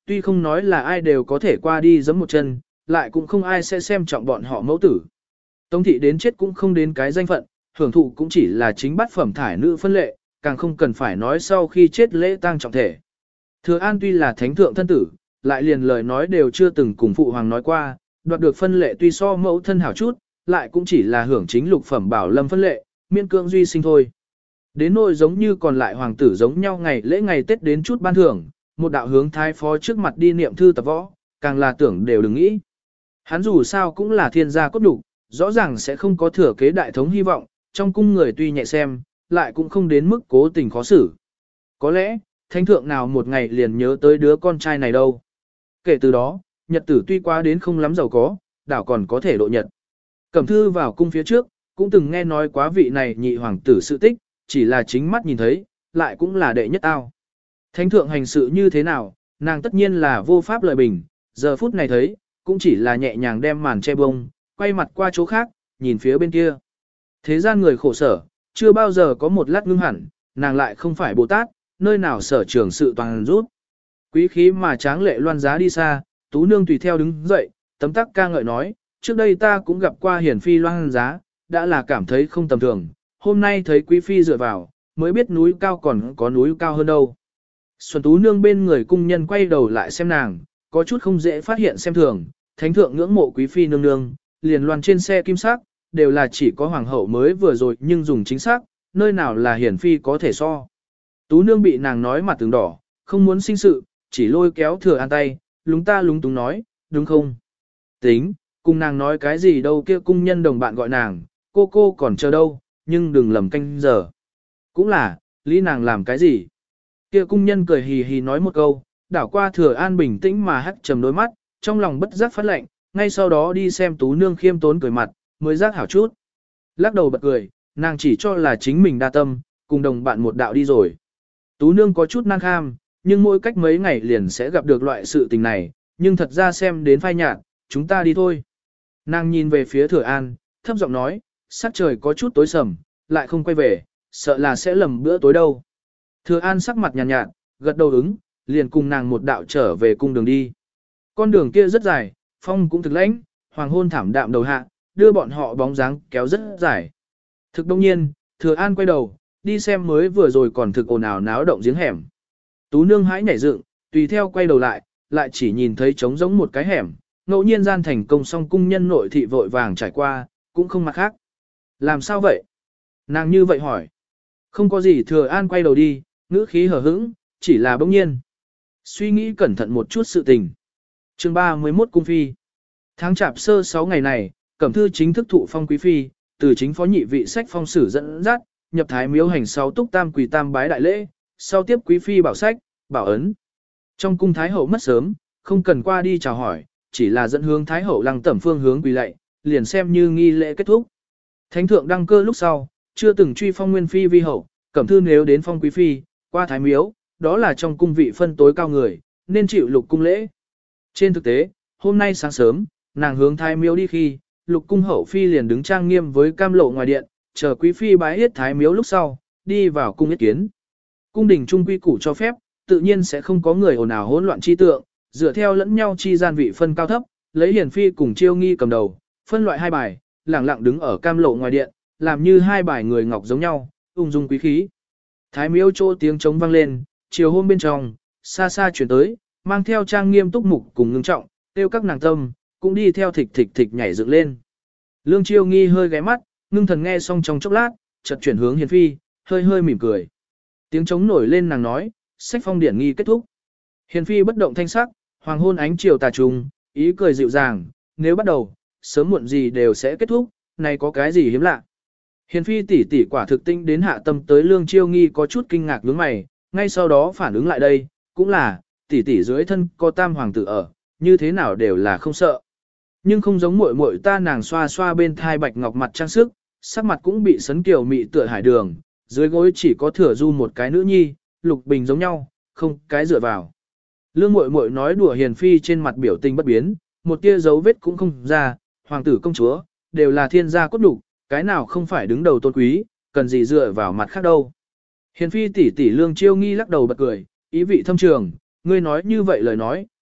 tuy không nói là ai đều có thể qua đi giẫm một chân, lại cũng không ai sẽ xem trọng bọn họ mẫu tử. Tống thị đến chết cũng không đến cái danh phận, hưởng thụ cũng chỉ là chính bát phẩm thải nữ phân lệ, càng không cần phải nói sau khi chết lễ tang trọng thể. Thừa An tuy là thánh thượng thân tử, lại liền lời nói đều chưa từng cùng phụ hoàng nói qua, đoạt được phân lệ tuy so mẫu thân hảo chút, lại cũng chỉ là hưởng chính lục phẩm bảo lâm phân lệ, miễn cưỡng duy sinh thôi. Đến nỗi giống như còn lại hoàng tử giống nhau ngày lễ ngày Tết đến chút ban thưởng, một đạo hướng thái phó trước mặt đi niệm thư tập võ, càng là tưởng đều đừng nghĩ. Hắn dù sao cũng là thiên gia cốt đủ, rõ ràng sẽ không có thừa kế đại thống hy vọng, trong cung người tuy nhẹ xem, lại cũng không đến mức cố tình khó xử. Có lẽ, thánh thượng nào một ngày liền nhớ tới đứa con trai này đâu. Kể từ đó, nhật tử tuy quá đến không lắm giàu có, đảo còn có thể độ nhật. Cẩm thư vào cung phía trước, cũng từng nghe nói quá vị này nhị hoàng tử sự tích, chỉ là chính mắt nhìn thấy, lại cũng là đệ nhất ao. Thánh thượng hành sự như thế nào, nàng tất nhiên là vô pháp lợi bình, giờ phút này thấy, cũng chỉ là nhẹ nhàng đem màn che bông, quay mặt qua chỗ khác, nhìn phía bên kia. Thế gian người khổ sở, chưa bao giờ có một lát ngưng hẳn, nàng lại không phải Bồ Tát, nơi nào sở trường sự toàn rút. Quý khí mà tráng lệ loan giá đi xa, tú nương tùy theo đứng dậy, tấm tắc ca ngợi nói, trước đây ta cũng gặp qua hiển phi loan giá, đã là cảm thấy không tầm thường, hôm nay thấy quý phi dựa vào, mới biết núi cao còn có núi cao hơn đâu. Xuân tú nương bên người cung nhân quay đầu lại xem nàng, có chút không dễ phát hiện xem thường, thánh thượng ngưỡng mộ quý phi nương nương, liền loan trên xe kim sắc, đều là chỉ có hoàng hậu mới vừa rồi nhưng dùng chính xác, nơi nào là hiển phi có thể so. Tú nương bị nàng nói mặt tướng đỏ, không muốn sinh sự, chỉ lôi kéo Thừa An tay, lúng ta lúng túng nói, đúng không? Tính, cùng nàng nói cái gì đâu, kia cung nhân đồng bạn gọi nàng, cô cô còn chờ đâu, nhưng đừng lầm canh giờ. Cũng là, lý nàng làm cái gì? Kia cung nhân cười hì hì nói một câu, đảo qua Thừa An bình tĩnh mà hắt trầm đôi mắt, trong lòng bất giác phát lệnh, ngay sau đó đi xem tú nương khiêm tốn cười mặt, mới giác hảo chút. Lắc đầu bật cười, nàng chỉ cho là chính mình đa tâm, cùng đồng bạn một đạo đi rồi. Tú nương có chút năng kham, nhưng mỗi cách mấy ngày liền sẽ gặp được loại sự tình này, nhưng thật ra xem đến phai nhạt, chúng ta đi thôi. Nàng nhìn về phía Thừa An, thấp giọng nói, sắc trời có chút tối sầm, lại không quay về, sợ là sẽ lầm bữa tối đâu. Thừa An sắc mặt nhàn nhạt, nhạt, gật đầu ứng, liền cùng nàng một đạo trở về cung đường đi. Con đường kia rất dài, phong cũng thực lãnh, hoàng hôn thảm đạm đầu hạ, đưa bọn họ bóng dáng kéo rất dài. Thực đông nhiên, Thừa An quay đầu, đi xem mới vừa rồi còn thực ồn ào náo động giếng hẻm. Tú nương hãi nhảy dựng, tùy theo quay đầu lại, lại chỉ nhìn thấy trống giống một cái hẻm, ngẫu nhiên gian thành công xong cung nhân nội thị vội vàng trải qua, cũng không mặt khác. Làm sao vậy? Nàng như vậy hỏi. Không có gì. Thừa An quay đầu đi, ngữ khí hờ hững, chỉ là bỗng nhiên. Suy nghĩ cẩn thận một chút sự tình. Chương ba mươi mốt Cung Phi. Tháng chạp sơ sáu ngày này, Cẩm Thư chính thức thụ phong quý phi, từ chính phó nhị vị sách phong sử dẫn dắt, nhập thái miếu hành sáu túc tam quỳ tam bái đại lễ, sau tiếp quý phi bảo sách, bảo ấn. Trong cung thái hậu mất sớm, không cần qua đi chào hỏi, chỉ là dẫn hướng thái hậu lăng tẩm phương hướng quỳ lạy, liền xem như nghi lễ kết thúc. Thánh thượng đăng cơ lúc sau, chưa từng truy phong nguyên phi vi hậu, Cẩm Thư nếu đến phong quý phi, qua thái miếu, đó là trong cung vị phân tối cao người, nên chịu lục cung lễ. Trên thực tế, hôm nay sáng sớm, nàng hướng thái miếu đi khi, lục cung hậu phi liền đứng trang nghiêm với cam lộ ngoài điện, chờ quý phi bái yết thái miếu lúc sau, đi vào cung yết kiến. Cung đình trung quy củ cho phép, tự nhiên sẽ không có người ồn ào hỗn loạn chi tượng, dựa theo lẫn nhau chi gian vị phân cao thấp, lấy hiển phi cùng chiêu nghi cầm đầu, phân loại hai bài, lẳng lặng đứng ở cam lộ ngoài điện, làm như hai bài người ngọc giống nhau, ung dung quý khí. Thái miếu chỗ tiếng trống vang lên, chiều hôm bên trong, xa xa chuyển tới, mang theo trang nghiêm túc mục cùng ngưng trọng, tiêu các nàng tâm, cũng đi theo thịch thịch thịch nhảy dựng lên. Lương Chiêu Nghi hơi ghé mắt, ngưng thần nghe xong trong chốc lát, chợt chuyển hướng hiền phi, hơi hơi mỉm cười. Tiếng trống nổi lên, nàng nói, sách phong điển nghi kết thúc. Hiền phi bất động thanh sắc, hoàng hôn ánh chiều tà trùng, ý cười dịu dàng, nếu bắt đầu, sớm muộn gì đều sẽ kết thúc, này có cái gì hiếm lạ. Hiền phi tỷ tỷ quả thực tinh đến hạ tâm tới. Lương Chiêu Nghi có chút kinh ngạc nhướng mày, ngay sau đó phản ứng lại đây, cũng là, tỷ tỷ dưới thân có tam hoàng tử ở, như thế nào đều là không sợ. Nhưng không giống muội muội ta, nàng xoa xoa bên thai bạch ngọc mặt trang sức, sắc mặt cũng bị sấn kiều mị tựa hải đường, dưới gối chỉ có Thừa Du một cái nữ nhi, Lục Bình giống nhau, không cái dựa vào. Lương muội muội nói đùa hiền phi trên mặt biểu tình bất biến, một tia dấu vết cũng không ra, hoàng tử công chúa, đều là thiên gia cốt đủ, cái nào không phải đứng đầu tôn quý, cần gì dựa vào mặt khác đâu. Hiền phi tỷ tỷ Lương Chiêu Nghi lắc đầu bật cười, ý vị thâm trường, ngươi nói như vậy lời nói,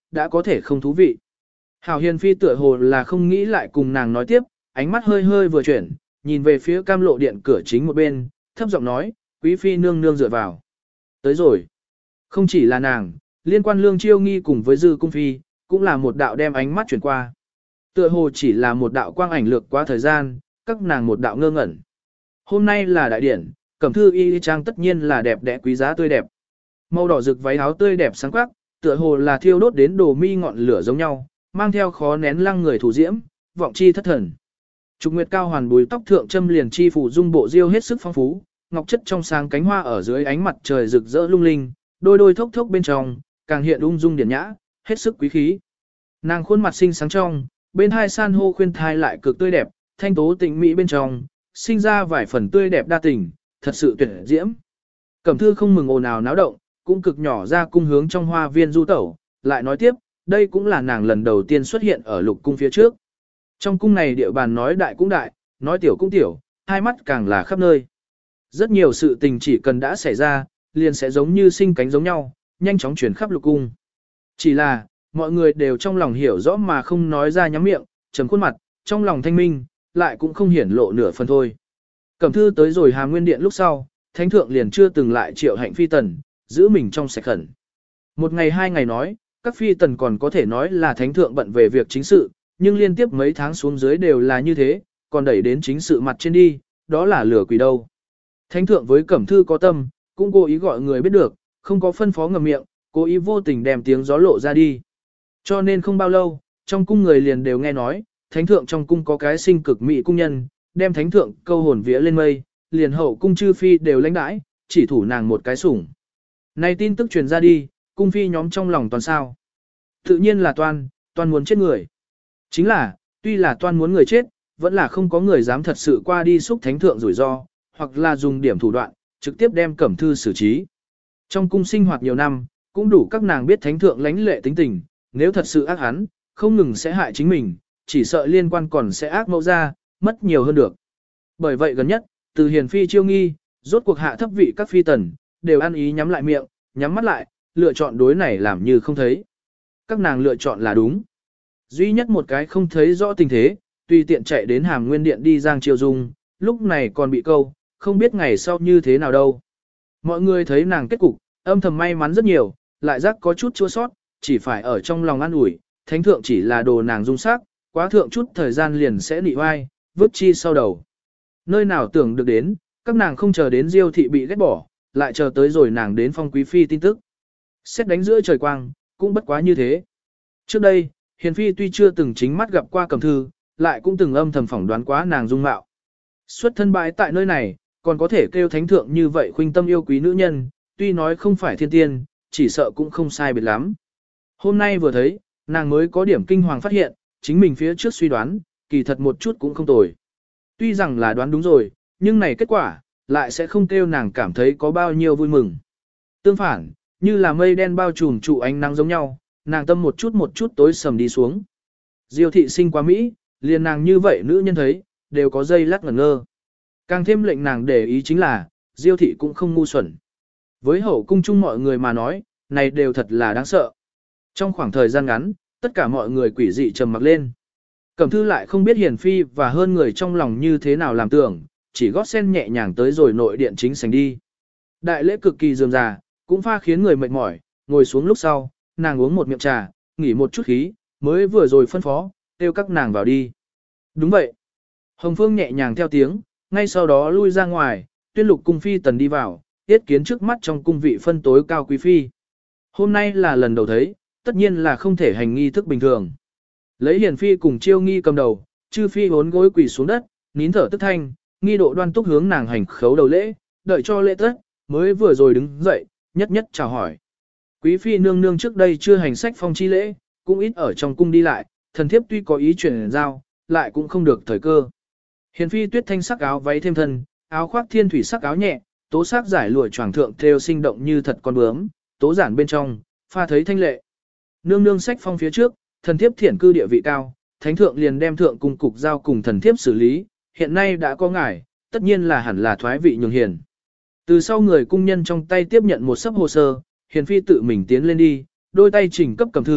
đã có thể không thú vị. Hảo Hiền Phi tựa hồ là không nghĩ lại cùng nàng nói tiếp, ánh mắt hơi hơi vừa chuyển, nhìn về phía cam lộ điện cửa chính một bên, thấp giọng nói, quý phi nương nương dựa vào. Tới rồi. Không chỉ là nàng, liên quan Lương Chiêu Nghi cùng với Dư Cung Phi, cũng là một đạo đem ánh mắt chuyển qua. Tựa hồ chỉ là một đạo quang ảnh lược qua thời gian, các nàng một đạo ngơ ngẩn. Hôm nay là đại điển, cẩm thư y trang tất nhiên là đẹp đẽ quý giá tươi đẹp. Màu đỏ rực váy áo tươi đẹp sáng quắc, tựa hồ là thiêu đốt đến đồ mi ngọn lửa giống nhau, mang theo khó nén lăng người thủ diễm, vọng chi thất thần. Trục nguyệt cao hoàn bùi tóc thượng châm liền chi phủ dung bộ diêu hết sức phong phú, ngọc chất trong sáng cánh hoa ở dưới ánh mặt trời rực rỡ lung linh, đôi đôi thốc thốc bên trong, càng hiện ung dung điển nhã, hết sức quý khí. Nàng khuôn mặt xinh sáng trong, bên hai san hô khuyên thai lại cực tươi đẹp, thanh tố tịnh mỹ bên trong, sinh ra vài phần tươi đẹp đa tình, thật sự tuyệt diễm. Cẩm thư không mừng ồn ào náo động, cũng cực nhỏ ra cung hướng trong hoa viên du tẩu, lại nói tiếp, đây cũng là nàng lần đầu tiên xuất hiện ở lục cung phía trước. Trong cung này địa bàn nói đại cũng đại, nói tiểu cũng tiểu, hai mắt càng là khắp nơi. Rất nhiều sự tình chỉ cần đã xảy ra, liền sẽ giống như sinh cánh giống nhau, nhanh chóng chuyển khắp lục cung. Chỉ là, mọi người đều trong lòng hiểu rõ mà không nói ra nhắm miệng, trầm khuôn mặt, trong lòng thanh minh, lại cũng không hiển lộ nửa phần thôi. Cẩm thư tới rồi Hàm Nguyên Điện lúc sau, thánh thượng liền chưa từng lại triệu hạnh phi tần, giữ mình trong sạch khẩn. Một ngày hai ngày nói, các phi tần còn có thể nói là thánh thượng bận về việc chính sự, nhưng liên tiếp mấy tháng xuống dưới đều là như thế, còn đẩy đến chính sự mặt trên đi, đó là lửa quỷ đâu. Thánh thượng với Cẩm thư có tâm, cũng cố ý gọi người biết được, không có phân phó ngầm miệng, cố ý vô tình đem tiếng gió lộ ra đi. Cho nên không bao lâu, trong cung người liền đều nghe nói, thánh thượng trong cung có cái sinh cực mỹ cung nhân, đem thánh thượng câu hồn vía lên mây, liền hậu cung chư phi đều lãnh đãi, chỉ thủ nàng một cái sủng. Này tin tức truyền ra đi, cung phi nhóm trong lòng toàn sao. Tự nhiên là toan, toan muốn chết người. Chính là, tuy là toan muốn người chết, vẫn là không có người dám thật sự qua đi xúc thánh thượng rủi ro, hoặc là dùng điểm thủ đoạn, trực tiếp đem Cẩm thư xử trí. Trong cung sinh hoạt nhiều năm, cũng đủ các nàng biết thánh thượng lãnh lệ tính tình, nếu thật sự ác hắn, không ngừng sẽ hại chính mình, chỉ sợ liên quan còn sẽ ác mẫu ra, mất nhiều hơn được. Bởi vậy gần nhất, từ Hiền Phi Chiêu Nghi, rốt cuộc hạ thấp vị các phi tần, đều ăn ý nhắm lại miệng, nhắm mắt lại, lựa chọn đối này làm như không thấy. Các nàng lựa chọn là đúng. Duy nhất một cái không thấy rõ tình thế, tùy tiện chạy đến Hàm Nguyên Điện đi Giang Triều Dung, lúc này còn bị câu, không biết ngày sau như thế nào đâu. Mọi người thấy nàng kết cục, âm thầm may mắn rất nhiều, lại giác có chút chua sót, chỉ phải ở trong lòng an ủi, thánh thượng chỉ là đồ nàng dung sắc, quá thượng chút thời gian liền sẽ nị oai, vứt chi sau đầu. Nơi nào tưởng được đến, các nàng không chờ đến Diêu thị bị ghét bỏ, lại chờ tới rồi nàng đến phong quý phi tin tức. Xét đánh giữa trời quang, cũng bất quá như thế. Trước đây, Hiền Phi tuy chưa từng chính mắt gặp qua Cẩm thư, lại cũng từng âm thầm phỏng đoán quá nàng dung mạo. Xuất thân bãi tại nơi này, còn có thể kêu thánh thượng như vậy khuynh tâm yêu quý nữ nhân, tuy nói không phải thiên tiên, chỉ sợ cũng không sai biệt lắm. Hôm nay vừa thấy, nàng mới có điểm kinh hoàng phát hiện, chính mình phía trước suy đoán, kỳ thật một chút cũng không tồi. Tuy rằng là đoán đúng rồi, nhưng này kết quả, lại sẽ không kêu nàng cảm thấy có bao nhiêu vui mừng. Tương phản, như là mây đen bao trùm trụ ánh nắng giống nhau, nàng tâm một chút một chút tối sầm đi xuống. Diêu thị sinh quá Mỹ, liền nàng như vậy nữ nhân thấy, đều có dây lát ngẩn ngơ. Càng thêm lệnh nàng để ý chính là, Diêu thị cũng không ngu xuẩn. Với hậu cung chung mọi người mà nói, này đều thật là đáng sợ. Trong khoảng thời gian ngắn, tất cả mọi người quỷ dị trầm mặc lên. Cẩm thư lại không biết Hiền Phi và hơn người trong lòng như thế nào làm tưởng, chỉ gót sen nhẹ nhàng tới rồi nội điện chính sảnh đi. Đại lễ cực kỳ rườm rà, cũng pha khiến người mệt mỏi, ngồi xuống lúc sau, nàng uống một miệng trà, nghỉ một chút khí, mới vừa rồi phân phó, kêu các nàng vào đi. Đúng vậy. Hồng Phương nhẹ nhàng theo tiếng, ngay sau đó lui ra ngoài, tuyên lục cung phi tần đi vào, tiết kiến trước mắt trong cung vị phân tối cao quý phi. Hôm nay là lần đầu thấy, tất nhiên là không thể hành nghi thức bình thường. Lấy Hiền Phi cùng Chiêu Nghi cầm đầu, chư phi bốn gối quỳ xuống đất, nín thở tức thanh, nghi độ đoan túc hướng nàng hành khấu đầu lễ, đợi cho lễ tất, mới vừa rồi đứng dậy, nhất nhất chào hỏi. Quý phi nương nương trước đây chưa hành sách phong chi lễ, cũng ít ở trong cung đi lại, thần thiếp tuy có ý chuyển giao, lại cũng không được thời cơ. Hiền Phi tuyết thanh sắc áo váy thêm thân, áo khoác thiên thủy sắc áo nhẹ, tố sắc giải lụa choàng thượng thêu sinh động như thật con bướm, tố giản bên trong, pha thấy thanh lệ. Nương nương sách phong phía trước, thần thiếp thiển cư địa vị cao, thánh thượng liền đem thượng cung cục giao cùng thần thiếp xử lý, hiện nay đã có ngài, tất nhiên là hẳn là thoái vị nhường hiền. Từ sau người cung nhân trong tay tiếp nhận một sấp hồ sơ, Hiền Phi tự mình tiến lên đi, đôi tay chỉnh cấp Cẩm thư,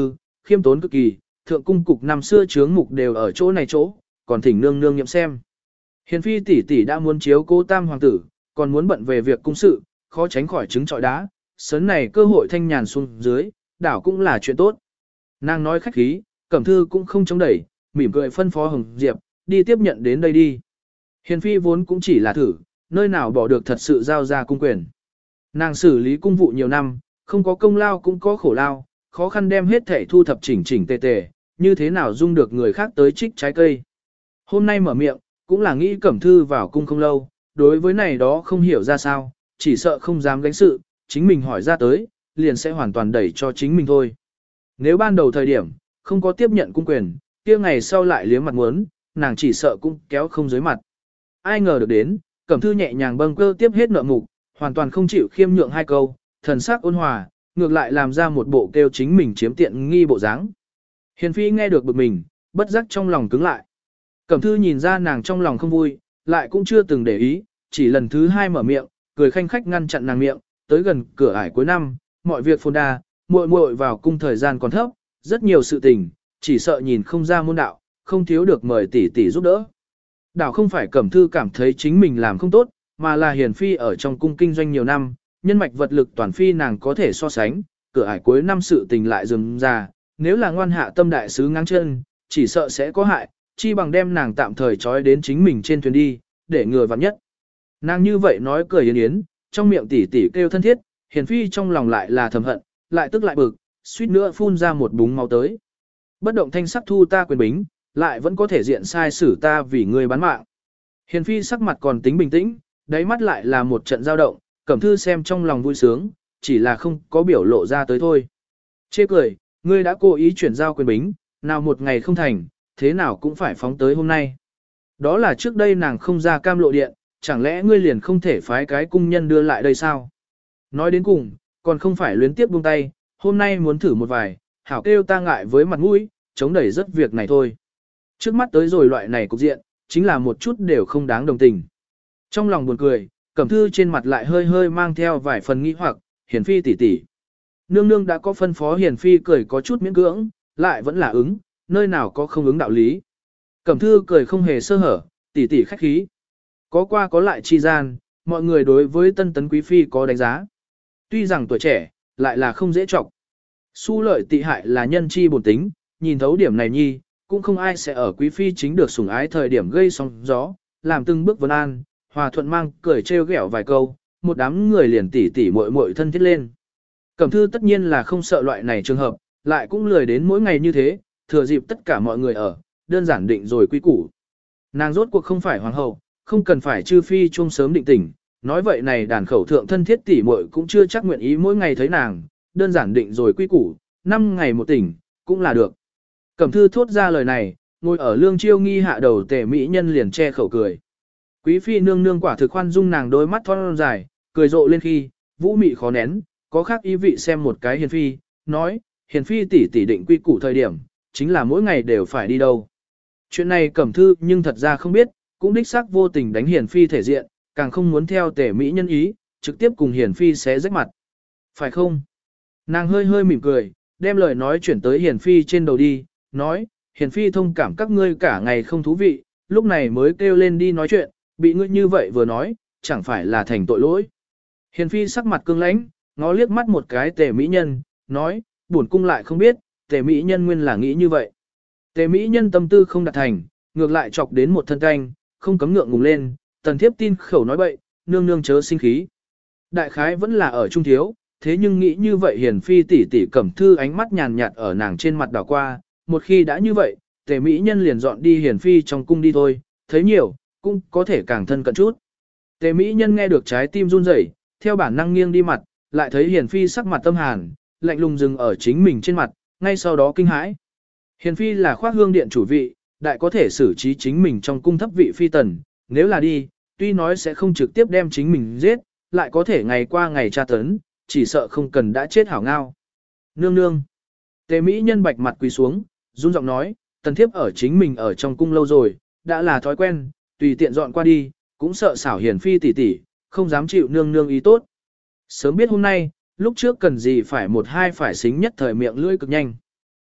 khiêm tốn cực kỳ, thượng cung cục năm xưa chướng mục đều ở chỗ này chỗ, còn thỉnh nương nương nhậm xem. Hiền phi tỷ tỷ đã muốn chiếu cố tam hoàng tử, còn muốn bận về việc cung sự, khó tránh khỏi trứng trọi đá, sớn này cơ hội thanh nhàn xuống dưới, đảo cũng là chuyện tốt. Nàng nói khách khí, Cẩm Thư cũng không chống đẩy, mỉm cười phân phó Hồng Diệp, đi tiếp nhận đến đây đi. Hiền phi vốn cũng chỉ là thử, nơi nào bỏ được thật sự giao ra cung quyền. Nàng xử lý cung vụ nhiều năm, không có công lao cũng có khổ lao, khó khăn đem hết thể thu thập chỉnh chỉnh tề tề, như thế nào dung được người khác tới trích trái cây. Hôm nay mở miệng, cũng là nghĩ Cẩm Thư vào cung không lâu, đối với này đó không hiểu ra sao, chỉ sợ không dám gánh sự, chính mình hỏi ra tới, liền sẽ hoàn toàn đẩy cho chính mình thôi. Nếu ban đầu thời điểm, không có tiếp nhận cung quyền, kia ngày sau lại liếm mặt muốn, nàng chỉ sợ cũng kéo không dưới mặt. Ai ngờ được đến, Cẩm Thư nhẹ nhàng bâng cơ tiếp hết nợ mục, hoàn toàn không chịu khiêm nhượng hai câu, thần sắc ôn hòa, ngược lại làm ra một bộ kêu chính mình chiếm tiện nghi bộ dáng. Hiền phi nghe được bực mình, bất giác trong lòng cứng lại. Cẩm Thư nhìn ra nàng trong lòng không vui, lại cũng chưa từng để ý, chỉ lần thứ hai mở miệng, cười khanh khách ngăn chặn nàng miệng, tới gần cửa ải cuối năm, mọi việc phồn đa, muội muội vào cung thời gian còn thấp, rất nhiều sự tình, chỉ sợ nhìn không ra môn đạo, không thiếu được mời tỷ tỷ giúp đỡ. Đảo không phải Cẩm Thư cảm thấy chính mình làm không tốt, mà là Hiền phi ở trong cung kinh doanh nhiều năm, nhân mạch vật lực toàn phi nàng có thể so sánh, cửa ải cuối năm sự tình lại dừng ra, nếu là ngoan hạ tâm đại sứ ngang chân, chỉ sợ sẽ có hại, chi bằng đem nàng tạm thời trói đến chính mình trên thuyền đi, để ngừa vặn nhất. Nàng như vậy nói cười yến yến, trong miệng tỉ tỉ kêu thân thiết, Hiền phi trong lòng lại là thầm hận, lại tức lại bực, suýt nữa phun ra một búng máu tới. Bất động thanh sắc thu ta quyền bính, lại vẫn có thể diện sai xử ta vì ngươi bán mạng. Hiền phi sắc mặt còn tính bình tĩnh, đáy mắt lại là một trận dao động, Cẩm Thư xem trong lòng vui sướng, chỉ là không có biểu lộ ra tới thôi. Chê cười, ngươi đã cố ý chuyển giao quyền bính, nào một ngày không thành, thế nào cũng phải phóng tới hôm nay. Đó là trước đây nàng không ra cam lộ điện, chẳng lẽ ngươi liền không thể phái cái cung nhân đưa lại đây sao? Nói đến cùng, còn không phải luyến tiếp buông tay, hôm nay muốn thử một vài, hảo kêu ta ngại với mặt mũi, chống đẩy rất việc này thôi. Trước mắt tới rồi loại này cục diện, chính là một chút đều không đáng đồng tình. Trong lòng buồn cười, Cẩm Thư trên mặt lại hơi hơi mang theo vài phần nghi hoặc, Hiền phi tỷ tỷ. Nương nương đã có phân phó Hiền phi cười có chút miễn cưỡng, lại vẫn là ứng, nơi nào có không ứng đạo lý. Cẩm Thư cười không hề sơ hở, tỷ tỷ khách khí. Có qua có lại chi gian, mọi người đối với tân tấn quý phi có đánh giá. Tuy rằng tuổi trẻ, lại là không dễ trọng. Su lợi tị hại là nhân chi bổn tính, nhìn thấu điểm này nhi, cũng không ai sẽ ở quý phi chính được sủng ái thời điểm gây sóng gió, làm từng bước vấn an, hòa thuận mang cười trêu ghẹo vài câu, một đám người liền tỉ tỉ muội muội thân thiết lên. Cẩm Thư tất nhiên là không sợ loại này trường hợp, lại cũng lười đến mỗi ngày như thế, thừa dịp tất cả mọi người ở, đơn giản định rồi quy củ. Nàng rốt cuộc không phải hoàng hậu, không cần phải chư phi chuông sớm định tỉnh, nói vậy này đàn khẩu thượng thân thiết tỉ muội cũng chưa chắc nguyện ý mỗi ngày thấy nàng, đơn giản định rồi quy củ, năm ngày một tỉnh, cũng là được. Cẩm Thư thốt ra lời này, ngồi ở lương chiêu nghi hạ đầu tề mỹ nhân liền che khẩu cười. Quý phi nương nương quả thực khoan dung nàng đôi mắt thon dài, cười rộ lên khi, vũ mị khó nén, có khác ý vị xem một cái Hiền phi, nói, Hiền phi tỷ tỷ định quy củ thời điểm, chính là mỗi ngày đều phải đi đâu. Chuyện này Cẩm Thư nhưng thật ra không biết, cũng đích xác vô tình đánh Hiền phi thể diện, càng không muốn theo tề mỹ nhân ý, trực tiếp cùng Hiền phi xé rách mặt. Phải không? Nàng hơi hơi mỉm cười, đem lời nói chuyển tới Hiền phi trên đầu đi, nói, Hiền phi thông cảm các ngươi cả ngày không thú vị, lúc này mới kêu lên đi nói chuyện, bị ngươi như vậy vừa nói, chẳng phải là thành tội lỗi. Hiền phi sắc mặt cương lãnh, ngó liếc mắt một cái tề mỹ nhân, nói, buồn cung lại không biết, tề mỹ nhân nguyên là nghĩ như vậy. Tề mỹ nhân tâm tư không đạt thành, ngược lại chọc đến một thân canh, không cấm ngượng ngùng lên, tần thiếp tin khẩu nói bậy, nương nương chớ sinh khí. Đại khái vẫn là ở trung thiếu, thế nhưng nghĩ như vậy Hiền phi tỷ tỷ Cẩm Thư ánh mắt nhàn nhạt ở nàng trên mặt đảo qua, một khi đã như vậy, tề mỹ nhân liền dọn đi Hiền phi trong cung đi thôi, thấy nhiều, cũng có thể càng thân cận chút. Tề mỹ nhân nghe được trái tim run rẩy, theo bản năng nghiêng đi mặt, lại thấy Hiền phi sắc mặt tâm hàn, lạnh lùng dừng ở chính mình trên mặt, ngay sau đó kinh hãi. Hiền phi là khoác hương điện chủ vị, đại có thể xử trí chính mình trong cung thấp vị phi tần, nếu là đi, tuy nói sẽ không trực tiếp đem chính mình giết, lại có thể ngày qua ngày tra tấn, chỉ sợ không cần đã chết hảo ngao. Nương nương. Tề mỹ nhân bạch mặt quỳ xuống, run giọng nói, tần thiếp ở chính mình ở trong cung lâu rồi, đã là thói quen, tùy tiện dọn qua đi, cũng sợ xảo Hiền phi tỷ tỷ, không dám chịu nương nương ý tốt. Sớm biết hôm nay, lúc trước cần gì phải một hai phải xính nhất thời miệng lưỡi cực nhanh.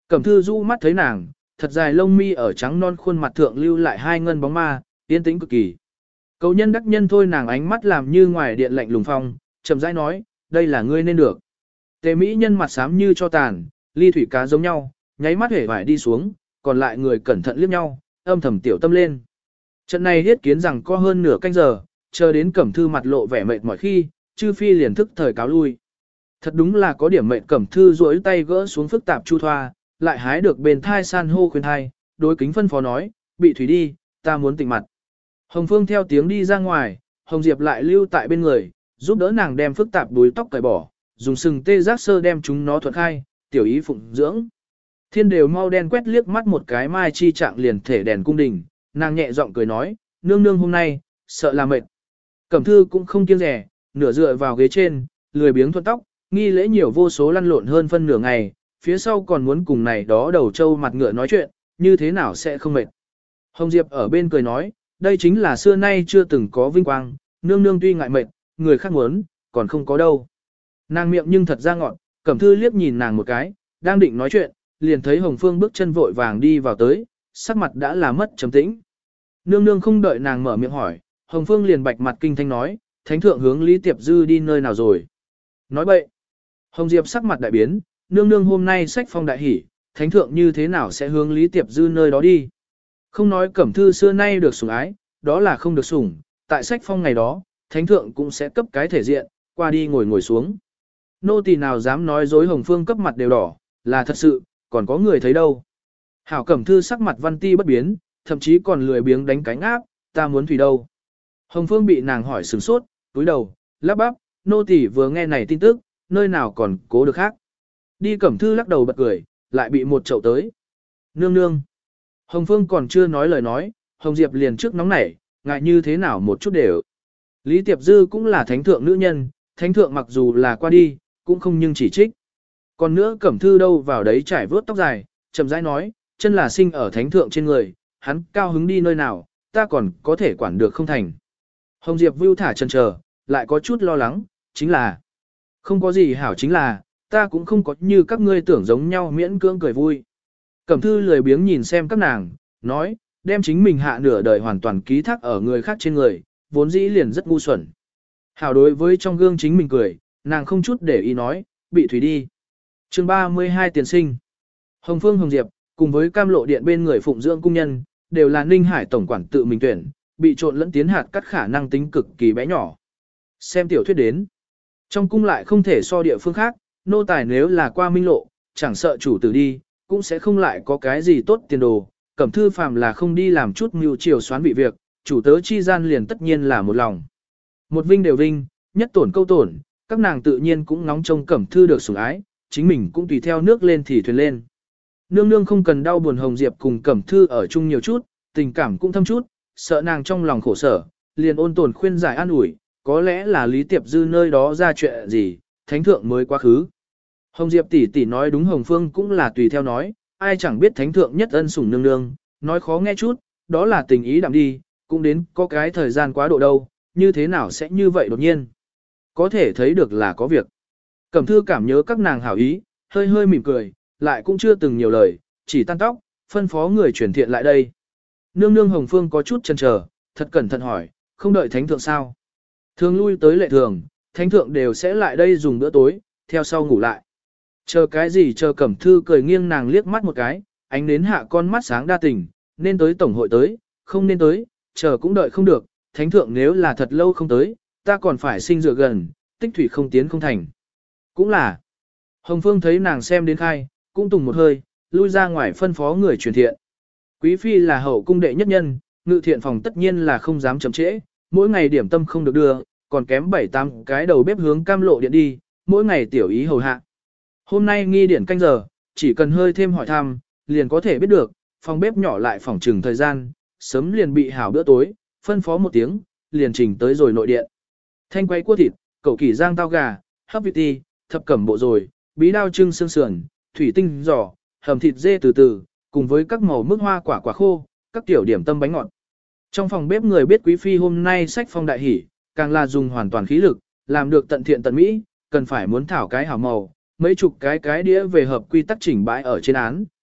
Cẩm thư du mắt thấy nàng, thật dài lông mi ở trắng non khuôn mặt thượng lưu lại hai ngân bóng ma, yên tĩnh cực kỳ. Cầu nhân đắc nhân thôi, nàng ánh mắt làm như ngoài điện lạnh lùng phong, chậm rãi nói, đây là ngươi nên được. Tề mỹ nhân mặt xám như cho tàn, ly thủy cá giống nhau, nháy mắt hể vải đi xuống, còn lại người cẩn thận liếc nhau, âm thầm tiểu tâm lên. Trận này thiết kiến rằng có hơn nửa canh giờ, chờ đến Cẩm thư mặt lộ vẻ mệt mỏi khi, chư phi liền thức thời cáo lui. Thật đúng là có điểm mệt. Cẩm thư duỗi tay gỡ xuống phức tạp chu thoa, lại hái được bên thai san hô khuyên thai, đối kính phân phó nói, bị thủy đi, ta muốn tỉnh mặt. Hồng Phương theo tiếng đi ra ngoài, Hồng Diệp lại lưu tại bên người, giúp đỡ nàng đem phức tạp đuôi tóc cởi bỏ, dùng sừng tê giác sơ đem chúng nó thuận khai, tiểu ý phụng dưỡng. Thiên đều mau đen quét liếc mắt một cái mai chi trạng liền thể đèn cung đình, nàng nhẹ giọng cười nói, nương nương hôm nay, sợ là mệt. Cẩm thư cũng không kiêng rẻ, nửa dựa vào ghế trên, lười biếng thuận tóc, nghi lễ nhiều vô số lăn lộn hơn phân nửa ngày, phía sau còn muốn cùng này đó đầu trâu mặt ngựa nói chuyện, như thế nào sẽ không mệt. Hồng Diệp ở bên cười nói, đây chính là xưa nay chưa từng có vinh quang, nương nương tuy ngại mệt, người khác muốn, còn không có đâu. Nàng miệng nhưng thật ra ngọn, Cẩm thư liếc nhìn nàng một cái, đang định nói chuyện, liền thấy Hồng Phương bước chân vội vàng đi vào tới, sắc mặt đã là mất trầm tĩnh. Nương nương không đợi nàng mở miệng hỏi, Hồng Phương liền bạch mặt kinh thanh nói, thánh thượng hướng Lý Tiệp Dư đi nơi nào rồi. Nói bậy. Hồng Diệp sắc mặt đại biến, nương nương hôm nay sách phong đại hỷ, thánh thượng như thế nào sẽ hướng Lý Tiệp Dư nơi đó đi. Không nói Cẩm thư xưa nay được sủng ái, đó là không được sủng, tại sách phong ngày đó, thánh thượng cũng sẽ cấp cái thể diện, qua đi ngồi ngồi xuống. Nô tỳ nào dám nói dối. Hồng Phương cấp mặt đều đỏ, là thật sự, còn có người thấy đâu. Hảo Cẩm thư sắc mặt văn ti bất biến, thậm chí còn lười biếng đánh cánh áp, ta muốn thủy đâu. Hồng Phương bị nàng hỏi sửng sốt, túi đầu, lắp bắp, nô tỳ vừa nghe này tin tức, nơi nào còn cố được khác. Đi Cẩm thư lắc đầu bật cười, lại bị một chậu tới. Nương nương. Hồng Phương còn chưa nói lời nói, Hồng Diệp liền trước nóng nảy, ngại như thế nào một chút đều. Lý Tiệp Dư cũng là thánh thượng nữ nhân, thánh thượng mặc dù là qua đi, cũng không nhưng chỉ trích. Còn nữa Cẩm thư đâu vào đấy trải vớt tóc dài, chậm rãi nói, chân là sinh ở thánh thượng trên người, hắn cao hứng đi nơi nào, ta còn có thể quản được không thành. Hồng Diệp vưu thả chân chờ, lại có chút lo lắng, chính là, không có gì hảo, chính là, ta cũng không có như các ngươi tưởng giống nhau miễn cưỡng cười vui. Cẩm thư lười biếng nhìn xem các nàng, nói, đem chính mình hạ nửa đời hoàn toàn ký thác ở người khác trên người, vốn dĩ liền rất ngu xuẩn. Hảo đối với trong gương chính mình cười, nàng không chút để ý nói, bị thủy đi. Chương ba mươi hai tiền sinh. Hồng Phương Hồng Diệp, cùng với cam lộ điện bên người phụng dưỡng cung nhân, đều là Ninh Hải tổng quản tự mình tuyển, bị trộn lẫn tiến hạt cắt khả năng tính cực kỳ bé nhỏ. Xem tiểu thuyết đến. Trong cung lại không thể so địa phương khác, nô tài nếu là qua minh lộ, chẳng sợ chủ tử đi, cũng sẽ không lại có cái gì tốt tiền đồ. Cẩm thư phàm là không đi làm chút mưu chiều xoán vị việc, chủ tớ chi gian liền tất nhiên là một lòng. Một vinh đều vinh, nhất tổn câu tổn, các nàng tự nhiên cũng ngóng trông Cẩm thư được sủng ái, chính mình cũng tùy theo nước lên thì thuyền lên. Nương nương không cần đau buồn. Hồng Diệp cùng Cẩm thư ở chung nhiều chút, tình cảm cũng thâm chút, sợ nàng trong lòng khổ sở, liền ôn tồn khuyên giải an ủi, có lẽ là Lý Tiệp Dư nơi đó ra chuyện gì, thánh thượng mới quá khứ. Hồng Diệp tỷ tỷ nói đúng, Hồng Phương cũng là tùy theo nói, ai chẳng biết thánh thượng nhất ân sủng nương nương, nói khó nghe chút, đó là tình ý đạm đi, cũng đến có cái thời gian quá độ đâu, như thế nào sẽ như vậy đột nhiên. Có thể thấy được là có việc. Cẩm thư cảm nhớ các nàng hảo ý, hơi hơi mỉm cười, lại cũng chưa từng nhiều lời, chỉ tan tóc, phân phó người chuyển thiện lại đây. Nương nương Hồng Phương có chút chần chờ, thật cẩn thận hỏi, không đợi thánh thượng sao? Thường lui tới lệ thường, thánh thượng đều sẽ lại đây dùng bữa tối, theo sau ngủ lại. Chờ cái gì chờ? Cẩm thư cười nghiêng nàng liếc mắt một cái, ánh đến hạ con mắt sáng đa tình, nên tới tổng hội tới, không nên tới, chờ cũng đợi không được, thánh thượng nếu là thật lâu không tới, ta còn phải sinh dựa gần, tích thủy không tiến không thành. Cũng là, Hồng Phương thấy nàng xem đến khai, cũng tùng một hơi, lui ra ngoài phân phó người truyền thiện. Quý phi là hậu cung đệ nhất nhân, ngự thiện phòng tất nhiên là không dám chậm trễ, mỗi ngày điểm tâm không được đưa, còn kém bảy tám cái đầu bếp hướng cam lộ điện đi, mỗi ngày tiểu ý hầu hạ. Hôm nay nghi điển canh giờ, chỉ cần hơi thêm hỏi thăm, liền có thể biết được, phòng bếp nhỏ lại phòng trừng thời gian, sớm liền bị hảo bữa tối, phân phó một tiếng, liền trình tới rồi nội điện. Thanh quay cua thịt, cẩu kỳ rang tao gà, hấp vịt ti, thập cẩm bộ rồi, bí đao trưng xương sườn, thủy tinh giò, hầm thịt dê từ từ, cùng với các màu mức hoa quả quả khô, các tiểu điểm tâm bánh ngọt. Trong phòng bếp người biết quý phi hôm nay sách phong đại hỷ, càng là dùng hoàn toàn khí lực, làm được tận thiện tận mỹ, cần phải muốn thảo cái hảo màu, mấy chục cái cái đĩa về hợp quy tắc chỉnh bãi ở trên án,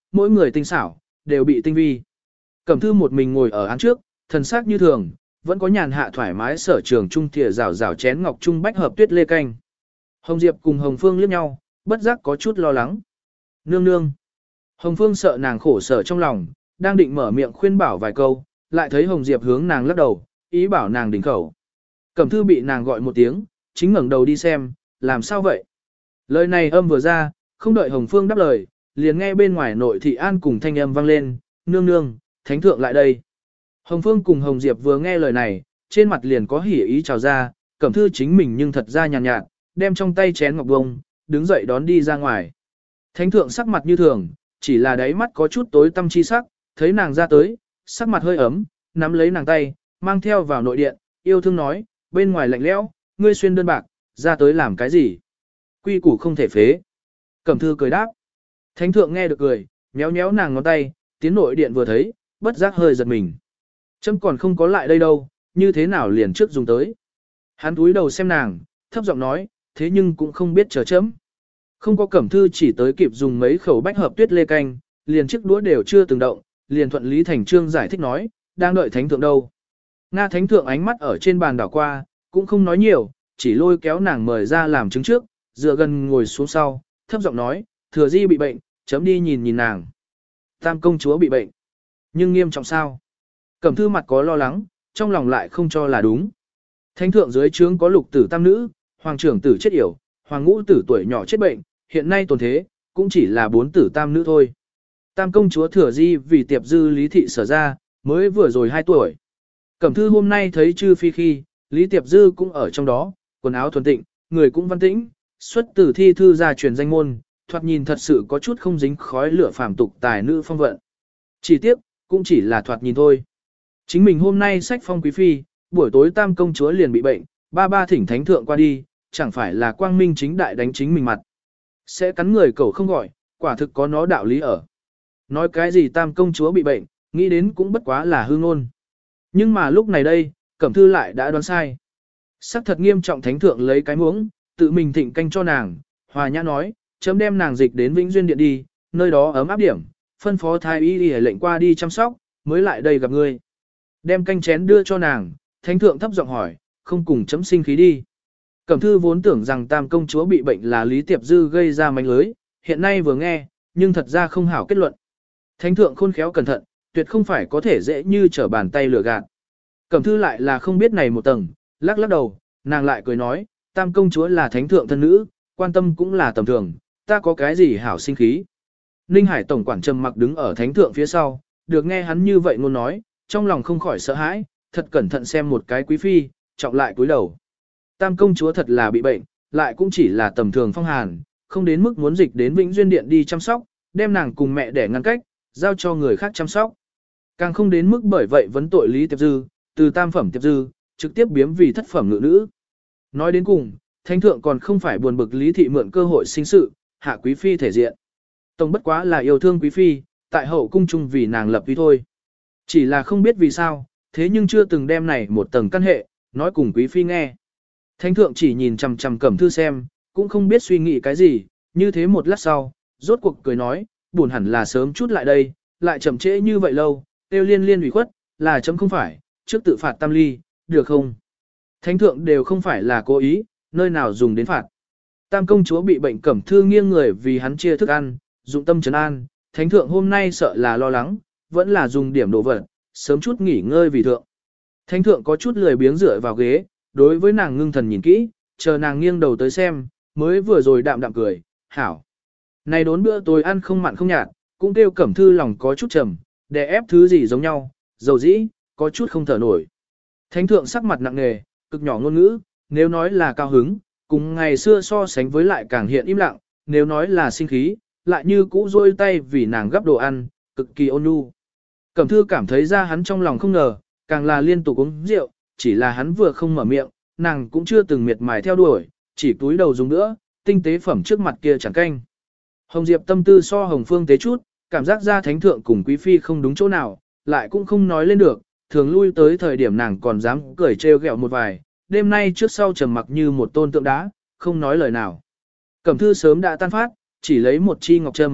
mỗi người tinh xảo, đều bị tinh vi. Cẩm Thư một mình ngồi ở án trước, thần sắc như thường, vẫn có nhàn hạ thoải mái sở trường trung thìa rào rào chén ngọc trung bách hợp tuyết lê canh. Hồng Diệp cùng Hồng Phương liếc nhau, bất giác có chút lo lắng. Nương nương. Hồng Phương sợ nàng khổ sở trong lòng, đang định mở miệng khuyên bảo vài câu, lại thấy Hồng Diệp hướng nàng lắc đầu, ý bảo nàng đình khẩu. Cẩm Thư bị nàng gọi một tiếng, chính ngẩng đầu đi xem, làm sao vậy? Lời này âm vừa ra, không đợi Hồng Phương đáp lời, liền nghe bên ngoài nội thị an cùng thanh âm vang lên, nương nương, thánh thượng lại đây. Hồng Phương cùng Hồng Diệp vừa nghe lời này, trên mặt liền có hỉ ý trào ra, Cẩm Thư chính mình nhưng thật ra nhàn nhạt, nhạt, đem trong tay chén ngọc bông, đứng dậy đón đi ra ngoài. Thánh thượng sắc mặt như thường, chỉ là đáy mắt có chút tối tăm chi sắc, thấy nàng ra tới, sắc mặt hơi ấm, nắm lấy nàng tay, mang theo vào nội điện, yêu thương nói, bên ngoài lạnh lẽo, ngươi xuyên đơn bạc, ra tới làm cái gì? Quy củ không thể phế. Cẩm Thư cười đáp. Thánh thượng nghe được cười, nhéo nhéo nàng ngón tay, tiến nội điện vừa thấy, bất giác hơi giật mình. Chấm còn không có lại đây đâu, như thế nào liền trước dùng tới. Hắn túi đầu xem nàng, thấp giọng nói, thế nhưng cũng không biết chờ chấm. Không có Cẩm Thư chỉ tới kịp dùng mấy khẩu bách hợp tuyết lê canh, liền chiếc đũa đều chưa từng động, liền thuận lý thành trương giải thích nói, đang đợi thánh thượng đâu. Nga thánh thượng ánh mắt ở trên bàn đảo qua, cũng không nói nhiều, chỉ lôi kéo nàng mời ra làm chứng trước, dựa gần ngồi xuống sau, thấp giọng nói, thừa di bị bệnh, chấm đi nhìn nhìn nàng. Tam công chúa bị bệnh, nhưng nghiêm trọng sao? Cẩm Thư mặt có lo lắng, trong lòng lại không cho là đúng. Thánh thượng dưới trướng có lục tử tam nữ, hoàng trưởng tử chết yểu, hoàng ngũ tử tuổi nhỏ chết bệnh, hiện nay tồn thế, cũng chỉ là bốn tử tam nữ thôi. Tam công chúa thừa di vì tiệp dư Lý Thị sở ra, mới vừa rồi hai tuổi. Cẩm Thư hôm nay thấy chư phi khi, Lý Tiệp Dư cũng ở trong đó, quần áo thuần tịnh, người cũng văn tĩnh, xuất từ thi thư ra truyền danh môn, thoạt nhìn thật sự có chút không dính khói lửa phàm tục tài nữ phong vận. Chỉ tiếc, cũng chỉ là thoạt nhìn thôi. Chính mình hôm nay sách phong quý phi, buổi tối tam công chúa liền bị bệnh, ba ba thỉnh thánh thượng qua đi, chẳng phải là quang minh chính đại đánh chính mình mặt. Sẽ cắn người cầu không gọi, quả thực có nó đạo lý ở. Nói cái gì tam công chúa bị bệnh, nghĩ đến cũng bất quá là hư ngôn. Nhưng mà lúc này đây, Cẩm Thư lại đã đoán sai. Sắc thật nghiêm trọng thánh thượng lấy cái muỗng, tự mình thịnh canh cho nàng, hòa nhã nói, chấm đem nàng dịch đến Vĩnh Duyên Điện đi, nơi đó ấm áp điểm, phân phó thái y y lệnh qua đi chăm sóc, mới lại đây gặp ngươi. Đem canh chén đưa cho nàng, thánh thượng thấp giọng hỏi, không cùng chấm sinh khí đi. Cẩm Thư vốn tưởng rằng tam công chúa bị bệnh là Lý Tiệp Dư gây ra mánh lưới, hiện nay vừa nghe, nhưng thật ra không hảo kết luận. Thánh thượng khôn khéo cẩn thận, tuyệt không phải có thể dễ như trở bàn tay lừa gạt. Cẩm Thư lại là không biết này một tầng, lắc lắc đầu, nàng lại cười nói, tam công chúa là thánh thượng thân nữ, quan tâm cũng là tầm thường, ta có cái gì hảo sinh khí. Ninh Hải tổng quản trầm mặc đứng ở thánh thượng phía sau, được nghe hắn như vậy ngôn nói, trong lòng không khỏi sợ hãi, thật cẩn thận xem một cái quý phi, trọng lại cúi đầu. Tam công chúa thật là bị bệnh, lại cũng chỉ là tầm thường phong hàn, không đến mức muốn dịch đến Vĩnh Duyên Điện đi chăm sóc, đem nàng cùng mẹ để ngăn cách, giao cho người khác chăm sóc. Càng không đến mức bởi vậy vấn tội Lý Tiệp Dư, từ tam phẩm Tiệp Dư, trực tiếp biếm vì thất phẩm ngự nữ. Nói đến cùng, thánh thượng còn không phải buồn bực Lý Thị mượn cơ hội sinh sự, hạ quý phi thể diện. Tổng bất quá là yêu thương quý phi, tại hậu cung chung vì nàng lập uy thôi. Chỉ là không biết vì sao, thế nhưng chưa từng đem này một tầng căn hệ, nói cùng quý phi nghe. Thánh thượng chỉ nhìn chằm chằm Cẩm Thư xem, cũng không biết suy nghĩ cái gì, như thế một lát sau, rốt cuộc cười nói, buồn hẳn là sớm chút lại đây, lại chậm trễ như vậy lâu, tiêu liên liên ủy khuất, là chấm không phải, trước tự phạt tam ly, được không? Thánh thượng đều không phải là cố ý, nơi nào dùng đến phạt. Tam công chúa bị bệnh Cẩm Thư nghiêng người vì hắn chia thức ăn, dụng tâm trấn an, thánh thượng hôm nay sợ là lo lắng, vẫn là dùng điểm đồ vật, sớm chút nghỉ ngơi vì thượng. Thánh thượng có chút lười biếng dựa vào ghế, đối với nàng ngưng thần nhìn kỹ, chờ nàng nghiêng đầu tới xem, mới vừa rồi đạm đạm cười, hảo. Này đốn bữa tôi ăn không mặn không nhạt, cũng kêu Cẩm Thư lòng có chút trầm, để ép thứ gì giống nhau, dầu dĩ, có chút không thở nổi. Thánh thượng sắc mặt nặng nề, cực nhỏ ngôn ngữ, nếu nói là cao hứng, cùng ngày xưa so sánh với lại càng hiện im lặng, nếu nói là sinh khí, lại như cũ rôi tay vì nàng gấp đồ ăn, cực kỳ ôn nhu. Cẩm Thư cảm thấy ra hắn trong lòng không ngờ, càng là liên tục uống rượu, chỉ là hắn vừa không mở miệng, nàng cũng chưa từng miệt mài theo đuổi, chỉ túi đầu dùng nữa, tinh tế phẩm trước mặt kia chẳng canh. Hồng Diệp tâm tư so Hồng Phương tế chút, cảm giác ra thánh thượng cùng quý phi không đúng chỗ nào, lại cũng không nói lên được, thường lui tới thời điểm nàng còn dám cười trêu ghẹo một vài, đêm nay trước sau trầm mặc như một tôn tượng đá, không nói lời nào. Cẩm Thư sớm đã tan phát, chỉ lấy một chi ngọc trâm,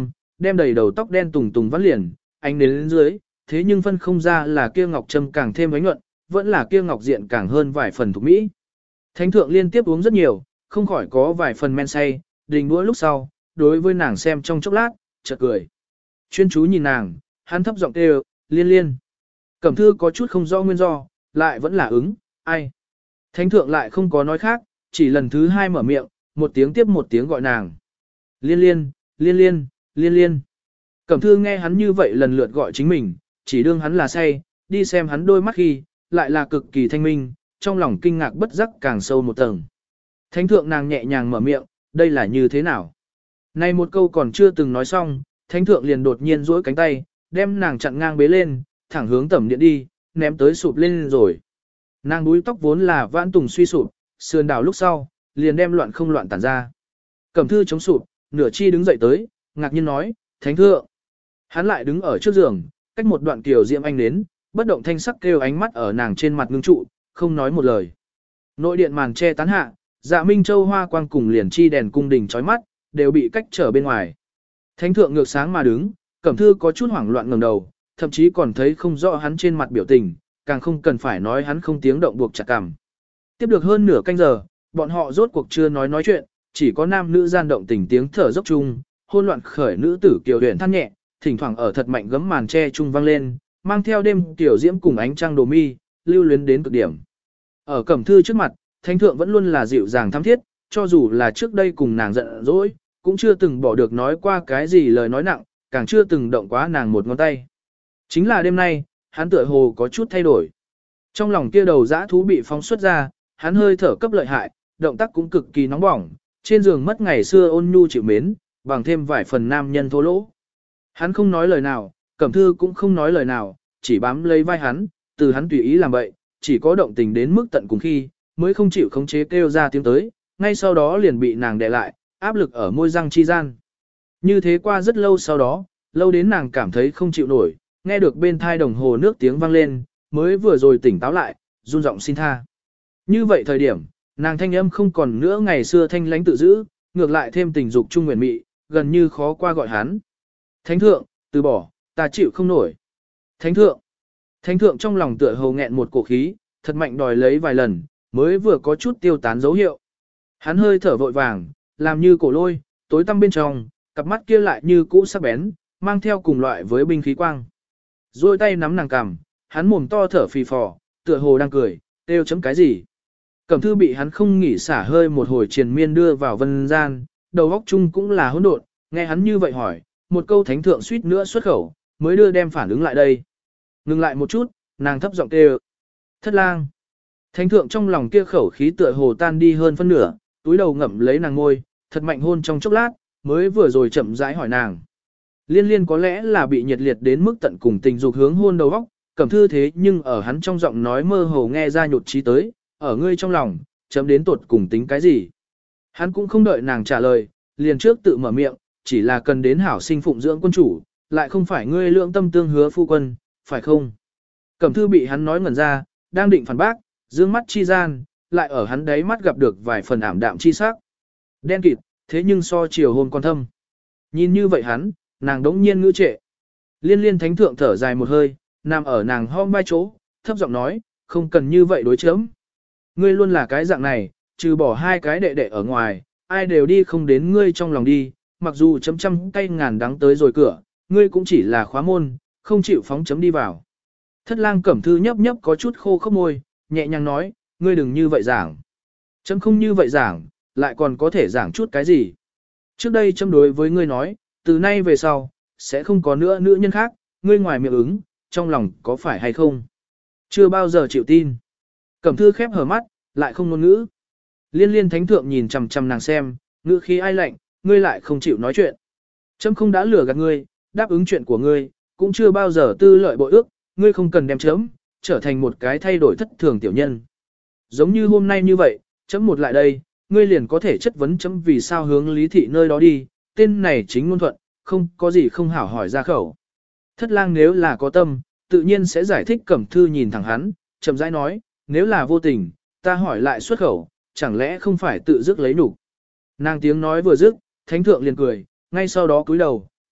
đem đầy đầu tóc đen tùng tùng vắt liền, ánh đến lên dưới, thế nhưng phân không ra là kia ngọc trâm càng thêm ánh nhuận, vẫn là kia ngọc diện càng hơn vài phần thuộc mỹ. Thánh thượng liên tiếp uống rất nhiều, không khỏi có vài phần men say, đình đũa lúc sau, đối với nàng xem trong chốc lát, chợt cười. Chuyên chú nhìn nàng, hắn thấp giọng kêu, liên liên. Cẩm thư có chút không rõ nguyên do, lại vẫn là ứng, ai. Thánh thượng lại không có nói khác, chỉ lần thứ hai mở miệng, một tiếng tiếp một tiếng gọi nàng. Liên liên, liên liên, liên liên. Cẩm thư nghe hắn như vậy lần lượt gọi chính mình, chỉ đương hắn là say, đi xem hắn đôi mắt khi, lại là cực kỳ thanh minh, trong lòng kinh ngạc bất giác càng sâu một tầng. Thánh thượng nàng nhẹ nhàng mở miệng, đây là như thế nào? Này một câu còn chưa từng nói xong, thánh thượng liền đột nhiên duỗi cánh tay, đem nàng chặn ngang bế lên, thẳng hướng tẩm điện đi, ném tới sụp lên rồi. Nàng búi tóc vốn là vãn tùng suy sụp, sườn đảo lúc sau, liền đem loạn không loạn tản ra. Cẩm thư chống sụp, nửa chi đứng dậy tới, ngạc nhiên nói, thánh thượng. Hắn lại đứng ở trước giường, cách một đoạn kiểu diệm anh đến, bất động thanh sắc kêu ánh mắt ở nàng trên mặt ngưng trụ, không nói một lời. Nội điện màn che tán hạ, dạ minh châu hoa quang cùng liền chi đèn cung đình chói mắt, đều bị cách trở bên ngoài. Thánh thượng ngược sáng mà đứng, Cẩm thư có chút hoảng loạn ngẩng đầu, thậm chí còn thấy không rõ hắn trên mặt biểu tình, càng không cần phải nói hắn không tiếng động buộc chặt cằm. Tiếp được hơn nửa canh giờ, bọn họ rốt cuộc chưa nói nói chuyện, chỉ có nam nữ gian động tình tiếng thở dốc chung, hôn loạn khởi nữ tử kiều huyền than nhẹ, thỉnh thoảng ở thật mạnh gấm màn che chung vang lên, mang theo đêm tiểu diễm cùng ánh trăng đồ mi, lưu luyến đến cực điểm. Ở Cẩm thư trước mặt, thánh thượng vẫn luôn là dịu dàng thắm thiết, cho dù là trước đây cùng nàng giận dỗi, cũng chưa từng bỏ được nói qua cái gì lời nói nặng, càng chưa từng động quá nàng một ngón tay. Chính là đêm nay, hắn tựa hồ có chút thay đổi. Trong lòng kia đầu dã thú bị phóng xuất ra, hắn hơi thở cấp lợi hại, động tác cũng cực kỳ nóng bỏng, trên giường mất ngày xưa ôn nhu chịu mến, bằng thêm vài phần nam nhân thô lỗ. Hắn không nói lời nào, Cẩm thư cũng không nói lời nào, chỉ bám lấy vai hắn, từ hắn tùy ý làm vậy, chỉ có động tình đến mức tận cùng khi, mới không chịu khống chế kêu ra tiếng tới, ngay sau đó liền bị nàng đè lại, áp lực ở môi răng chi gian. Như thế qua rất lâu sau đó, lâu đến nàng cảm thấy không chịu nổi, nghe được bên thai đồng hồ nước tiếng vang lên, mới vừa rồi tỉnh táo lại, run giọng xin tha. Như vậy thời điểm, nàng thanh âm không còn nữa ngày xưa thanh lãnh tự giữ, ngược lại thêm tình dục trung nguyện mị, gần như khó qua gọi hắn. Thánh thượng, từ bỏ, ta chịu không nổi. Thánh thượng, thánh thượng trong lòng tựa hồ nghẹn một cổ khí, thật mạnh đòi lấy vài lần, mới vừa có chút tiêu tán dấu hiệu. Hắn hơi thở vội vàng, làm như cổ lôi, tối tăm bên trong, cặp mắt kia lại như cũ sắc bén, mang theo cùng loại với binh khí quang. Rồi tay nắm nàng cằm, hắn mồm to thở phì phò, tựa hồ đang cười, kêu chấm cái gì. Cẩm thư bị hắn không nghỉ xả hơi một hồi triền miên đưa vào vân gian, đầu óc chung cũng là hỗn độn, nghe hắn như vậy hỏi, một câu thánh thượng suýt nữa xuất khẩu, mới đưa đem phản ứng lại đây. Ngừng lại một chút, nàng thấp giọng kêu. Thất lang. Thánh thượng trong lòng kia khẩu khí tựa hồ tan đi hơn phân nửa, túi đầu ngậm lấy nàng ngôi, thật mạnh hôn trong chốc lát, mới vừa rồi chậm rãi hỏi nàng. Liên liên có lẽ là bị nhiệt liệt đến mức tận cùng tình dục hướng hôn đầu óc, Cẩm thư thế nhưng ở hắn trong giọng nói mơ hồ nghe ra nhột trí tới, ở ngươi trong lòng, chấm đến tột cùng tính cái gì. Hắn cũng không đợi nàng trả lời, liền trước tự mở miệng, chỉ là cần đến hảo sinh phụng dưỡng quân chủ, lại không phải ngươi lượng tâm tương hứa phu quân, phải không? Cẩm thư bị hắn nói ngẩn ra, đang định phản bác, dương mắt chi gian, lại ở hắn đáy mắt gặp được vài phần ảm đạm chi sắc. Đen kịt, thế nhưng so chiều hôm con thâm. Nhìn như vậy hắn, nàng đống nhiên ngữ trệ. Liên liên thánh thượng thở dài một hơi, nằm ở nàng hom vai chỗ, thấp giọng nói, không cần như vậy đối chấm. Ngươi luôn là cái dạng này, trừ bỏ hai cái đệ đệ ở ngoài, ai đều đi không đến ngươi trong lòng đi, mặc dù chấm trăm cây ngàn đắng tới rồi cửa, ngươi cũng chỉ là khóa môn, không chịu phóng chấm đi vào. Thất lang Cẩm thư nhấp nhấp có chút khô khốc môi, nhẹ nhàng nói, ngươi đừng như vậy giảng. Chấm không như vậy giảng, lại còn có thể giảng chút cái gì. Trước đây chấm đối với ngươi nói, từ nay về sau, sẽ không có nữa nữ nhân khác, ngươi ngoài miệng ứng, trong lòng có phải hay không. Chưa bao giờ chịu tin. Cẩm thư khép hờ mắt, lại không ngôn ngữ. Liên liên thánh thượng nhìn chằm chằm nàng xem, ngữ khí ai lạnh, ngươi lại không chịu nói chuyện. Chấm không đã lừa gạt ngươi, đáp ứng chuyện của ngươi, cũng chưa bao giờ tư lợi bội ước, ngươi không cần đem chấm, trở thành một cái thay đổi thất thường tiểu nhân. Giống như hôm nay như vậy, chấm một lại đây, ngươi liền có thể chất vấn chấm vì sao hướng lý thị nơi đó đi, tên này chính ngôn thuận, không có gì không hảo hỏi ra khẩu. Thất lang nếu là có tâm, tự nhiên sẽ giải thích. Cẩm thư nhìn thẳng hắn, chậm rãi nói, nếu là vô tình, ta hỏi lại xuất khẩu, chẳng lẽ không phải tự dứt lấy nhục. Nàng tiếng nói vừa dứt, thánh thượng liền cười, ngay sau đó cúi đầu,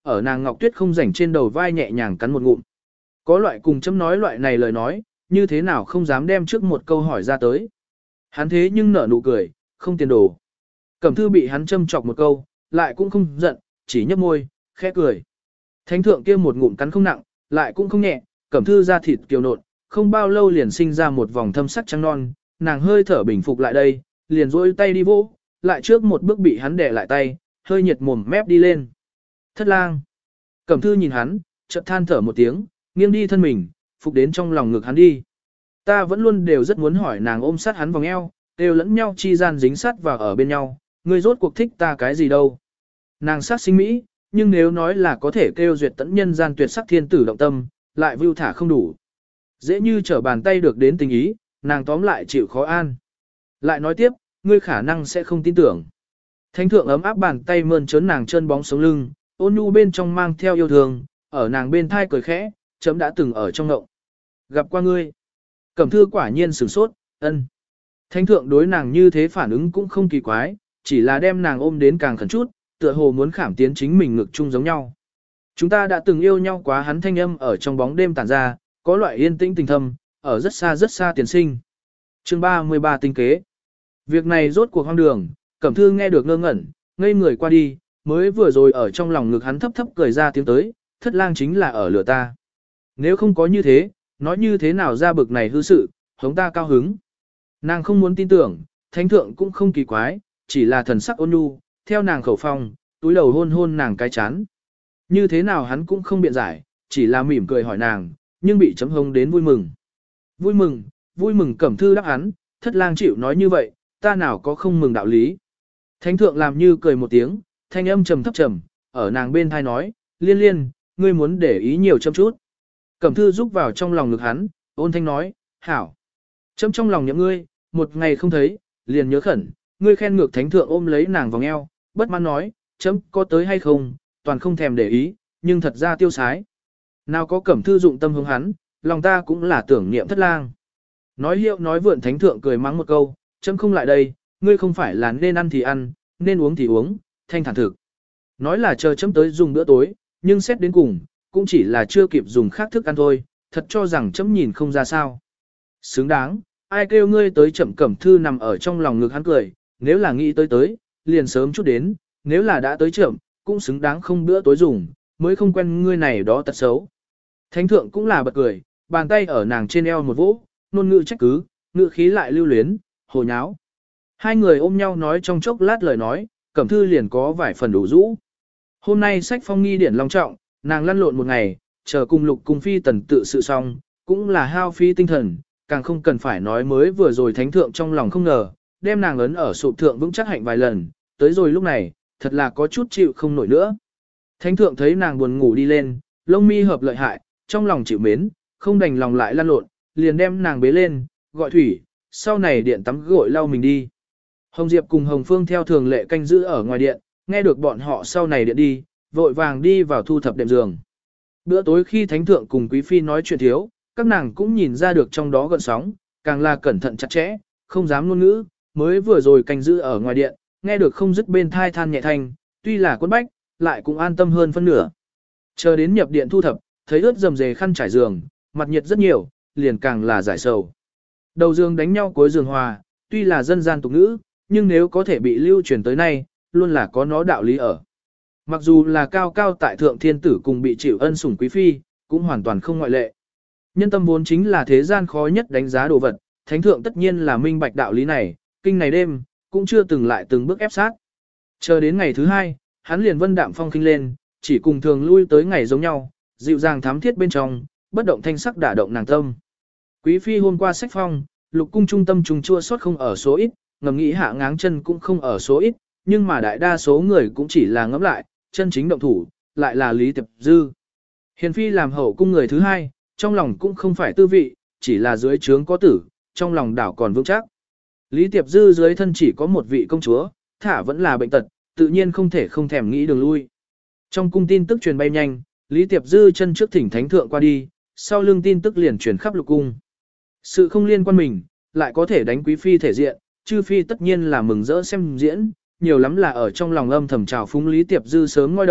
ở nàng ngọc tuyết không rảnh trên đầu vai nhẹ nhàng cắn một ngụm. Có loại cùng chấm nói loại này lời nói, như thế nào không dám đem trước một câu hỏi ra tới. Hắn thế nhưng nở nụ cười, không tiền đồ. Cẩm thư bị hắn châm chọc một câu, lại cũng không giận, chỉ nhấp môi, khẽ cười. Thánh thượng kia một ngụm cắn không nặng, lại cũng không nhẹ, Cẩm thư da thịt kiều nộn, không bao lâu liền sinh ra một vòng thâm sắc trắng non, nàng hơi thở bình phục lại đây, liền duỗi tay đi vỗ, lại trước một bước bị hắn đè lại tay, hơi nhiệt mồm mép đi lên. Thất lang. Cẩm thư nhìn hắn, chợt than thở một tiếng, nghiêng đi thân mình, phục đến trong lòng ngực hắn đi. Ta vẫn luôn đều rất muốn hỏi nàng ôm sát hắn vòng eo, đều lẫn nhau chi gian dính sát vào ở bên nhau, ngươi rốt cuộc thích ta cái gì đâu. Nàng sát sinh mỹ, nhưng nếu nói là có thể kêu duyệt tẫn nhân gian tuyệt sắc thiên tử động tâm, lại vưu thả không đủ. Dễ như trở bàn tay được đến tình ý, nàng tóm lại chịu khó an. Lại nói tiếp, ngươi khả năng sẽ không tin tưởng. Thánh thượng ấm áp bàn tay mơn trớn nàng chân bóng sống lưng, ôn nhu bên trong mang theo yêu thương, ở nàng bên thai cười khẽ, chấm đã từng ở trong ngộng. Gặp qua ngươi. Cẩm thư quả nhiên sửng sốt, ân. Thánh thượng đối nàng như thế phản ứng cũng không kỳ quái, chỉ là đem nàng ôm đến càng khẩn chút, tựa hồ muốn khảm tiến chính mình ngực chung giống nhau. Chúng ta đã từng yêu nhau quá, hắn thanh âm ở trong bóng đêm tản ra, có loại yên tĩnh tình thâm, ở rất xa rất xa tiền sinh. Chương ba mươi ba tinh kế. Việc này rốt cuộc hoang đường, Cẩm thư nghe được ngơ ngẩn, ngây người qua đi, mới vừa rồi ở trong lòng ngực hắn thấp thấp cười ra tiếng tới, thất lang chính là ở lửa ta. Nếu không có như thế, nói như thế nào ra bực này hư sự, hống ta cao hứng. Nàng không muốn tin tưởng, thánh thượng cũng không kỳ quái, chỉ là thần sắc ôn nhu, theo nàng khẩu phong, túi đầu hôn hôn nàng cái chán. Như thế nào hắn cũng không biện giải, chỉ là mỉm cười hỏi nàng, nhưng bị chấm hông đến vui mừng. Vui mừng, vui mừng Cẩm thư đáp hắn, thất lang chịu nói như vậy, ta nào có không mừng đạo lý. Thánh thượng làm như cười một tiếng, thanh âm trầm thấp trầm, ở nàng bên thai nói, liên liên, ngươi muốn để ý nhiều châm chút. Cẩm thư rúc vào trong lòng ngực hắn, ôn thanh nói, hảo. Chấm trong lòng nhậm ngươi, một ngày không thấy, liền nhớ khẩn, ngươi khen ngược thánh thượng ôm lấy nàng vòng eo, bất mãn nói, chấm có tới hay không, toàn không thèm để ý, nhưng thật ra tiêu sái. Nào có Cẩm thư dụng tâm hướng hắn, lòng ta cũng là tưởng niệm thất lang. Nói hiệu nói vượn thánh thượng cười mắng một câu, chấm không lại đây, ngươi không phải là nên ăn thì ăn, nên uống thì uống, thanh thản thực. Nói là chờ chấm tới dùng bữa tối, nhưng xét đến cùng, cũng chỉ là chưa kịp dùng khác thức ăn thôi, thật cho rằng chấm nhìn không ra sao. Xứng đáng, ai kêu ngươi tới chậm Cẩm thư nằm ở trong lòng ngực hắn cười, nếu là nghĩ tới tới, liền sớm chút đến, nếu là đã tới chậm, cũng xứng đáng không bữa tối dùng, mới không quen ngươi này đó tật xấu. Thánh thượng cũng là bật cười, bàn tay ở nàng trên eo một vỗ, nôn ngữ trách cứ, ngữ khí lại lưu luyến, hồ nháo. Hai người ôm nhau nói trong chốc lát lời nói, Cẩm thư liền có vài phần đủ rũ. Hôm nay sách phong nghi điển long trọng, nàng lăn lộn một ngày, chờ cùng lục cung phi tần tự sự xong, cũng là hao phí tinh thần, càng không cần phải nói mới vừa rồi thánh thượng trong lòng không ngờ, đem nàng ấn ở sụp thượng vững chắc hạnh vài lần, tới rồi lúc này, thật là có chút chịu không nổi nữa. Thánh thượng thấy nàng buồn ngủ đi lên, lông mi hợp lợi hại, trong lòng chịu mến, không đành lòng lại lăn lộn, liền đem nàng bế lên, gọi thủy, sau này điện tắm gội lau mình đi. Hồng Diệp cùng Hồng Phương theo thường lệ canh giữ ở ngoài điện, nghe được bọn họ sau này điện đi, vội vàng đi vào thu thập đệm giường. Bữa tối khi thánh thượng cùng quý phi nói chuyện thiếu, các nàng cũng nhìn ra được trong đó gợn sóng, càng là cẩn thận chặt chẽ, không dám ngôn ngữ, mới vừa rồi canh giữ ở ngoài điện, nghe được không dứt bên thai than nhẹ thanh, tuy là quấn bách, lại cũng an tâm hơn phân nửa. Chờ đến nhập điện thu thập, thấy ướt rầm rề khăn trải giường, mặt nhiệt rất nhiều, liền càng là giải sầu. Đầu giường đánh nhau cuối giường hòa, tuy là dân gian tục ngữ, nhưng nếu có thể bị lưu truyền tới nay, luôn là có nó đạo lý ở. Mặc dù là cao cao tại thượng thiên tử cùng bị chịu ân sủng quý phi, cũng hoàn toàn không ngoại lệ. Nhân tâm vốn chính là thế gian khó nhất đánh giá đồ vật, thánh thượng tất nhiên là minh bạch đạo lý này, kinh này đêm, cũng chưa từng lại từng bước ép sát. Chờ đến ngày thứ hai, hắn liền vân đạm phong khinh lên, chỉ cùng thường lui tới ngày giống nhau, dịu dàng thám thiết bên trong, bất động thanh sắc đả động nàng tâm. Quý phi hôm qua sách phong, lục cung trung tâm trùng chua sót không ở số ít, ngầm nghĩ hạ ngáng chân cũng không ở số ít, nhưng mà đại đa số người cũng chỉ là ngẫm lại, chân chính động thủ, lại là Lý Tiệp Dư. Hiền phi làm hậu cung người thứ hai, trong lòng cũng không phải tư vị, chỉ là dưới trướng có tử, trong lòng đảo còn vững chắc. Lý Tiệp Dư dưới thân chỉ có một vị công chúa, thả vẫn là bệnh tật, tự nhiên không thể không thèm nghĩ đường lui. Trong cung tin tức truyền bay nhanh, Lý Tiệp Dư chân trước thỉnh thánh thượng qua đi, sau lưng tin tức liền truyền khắp lục cung. Sự không liên quan mình, lại có thể đánh quý phi thể diện, chư phi tất nhiên là mừng rỡ xem diễn, nhiều lắm là ở trong lòng âm thầm trào phúng Lý Tiệp Dư sớm ngoi đầu,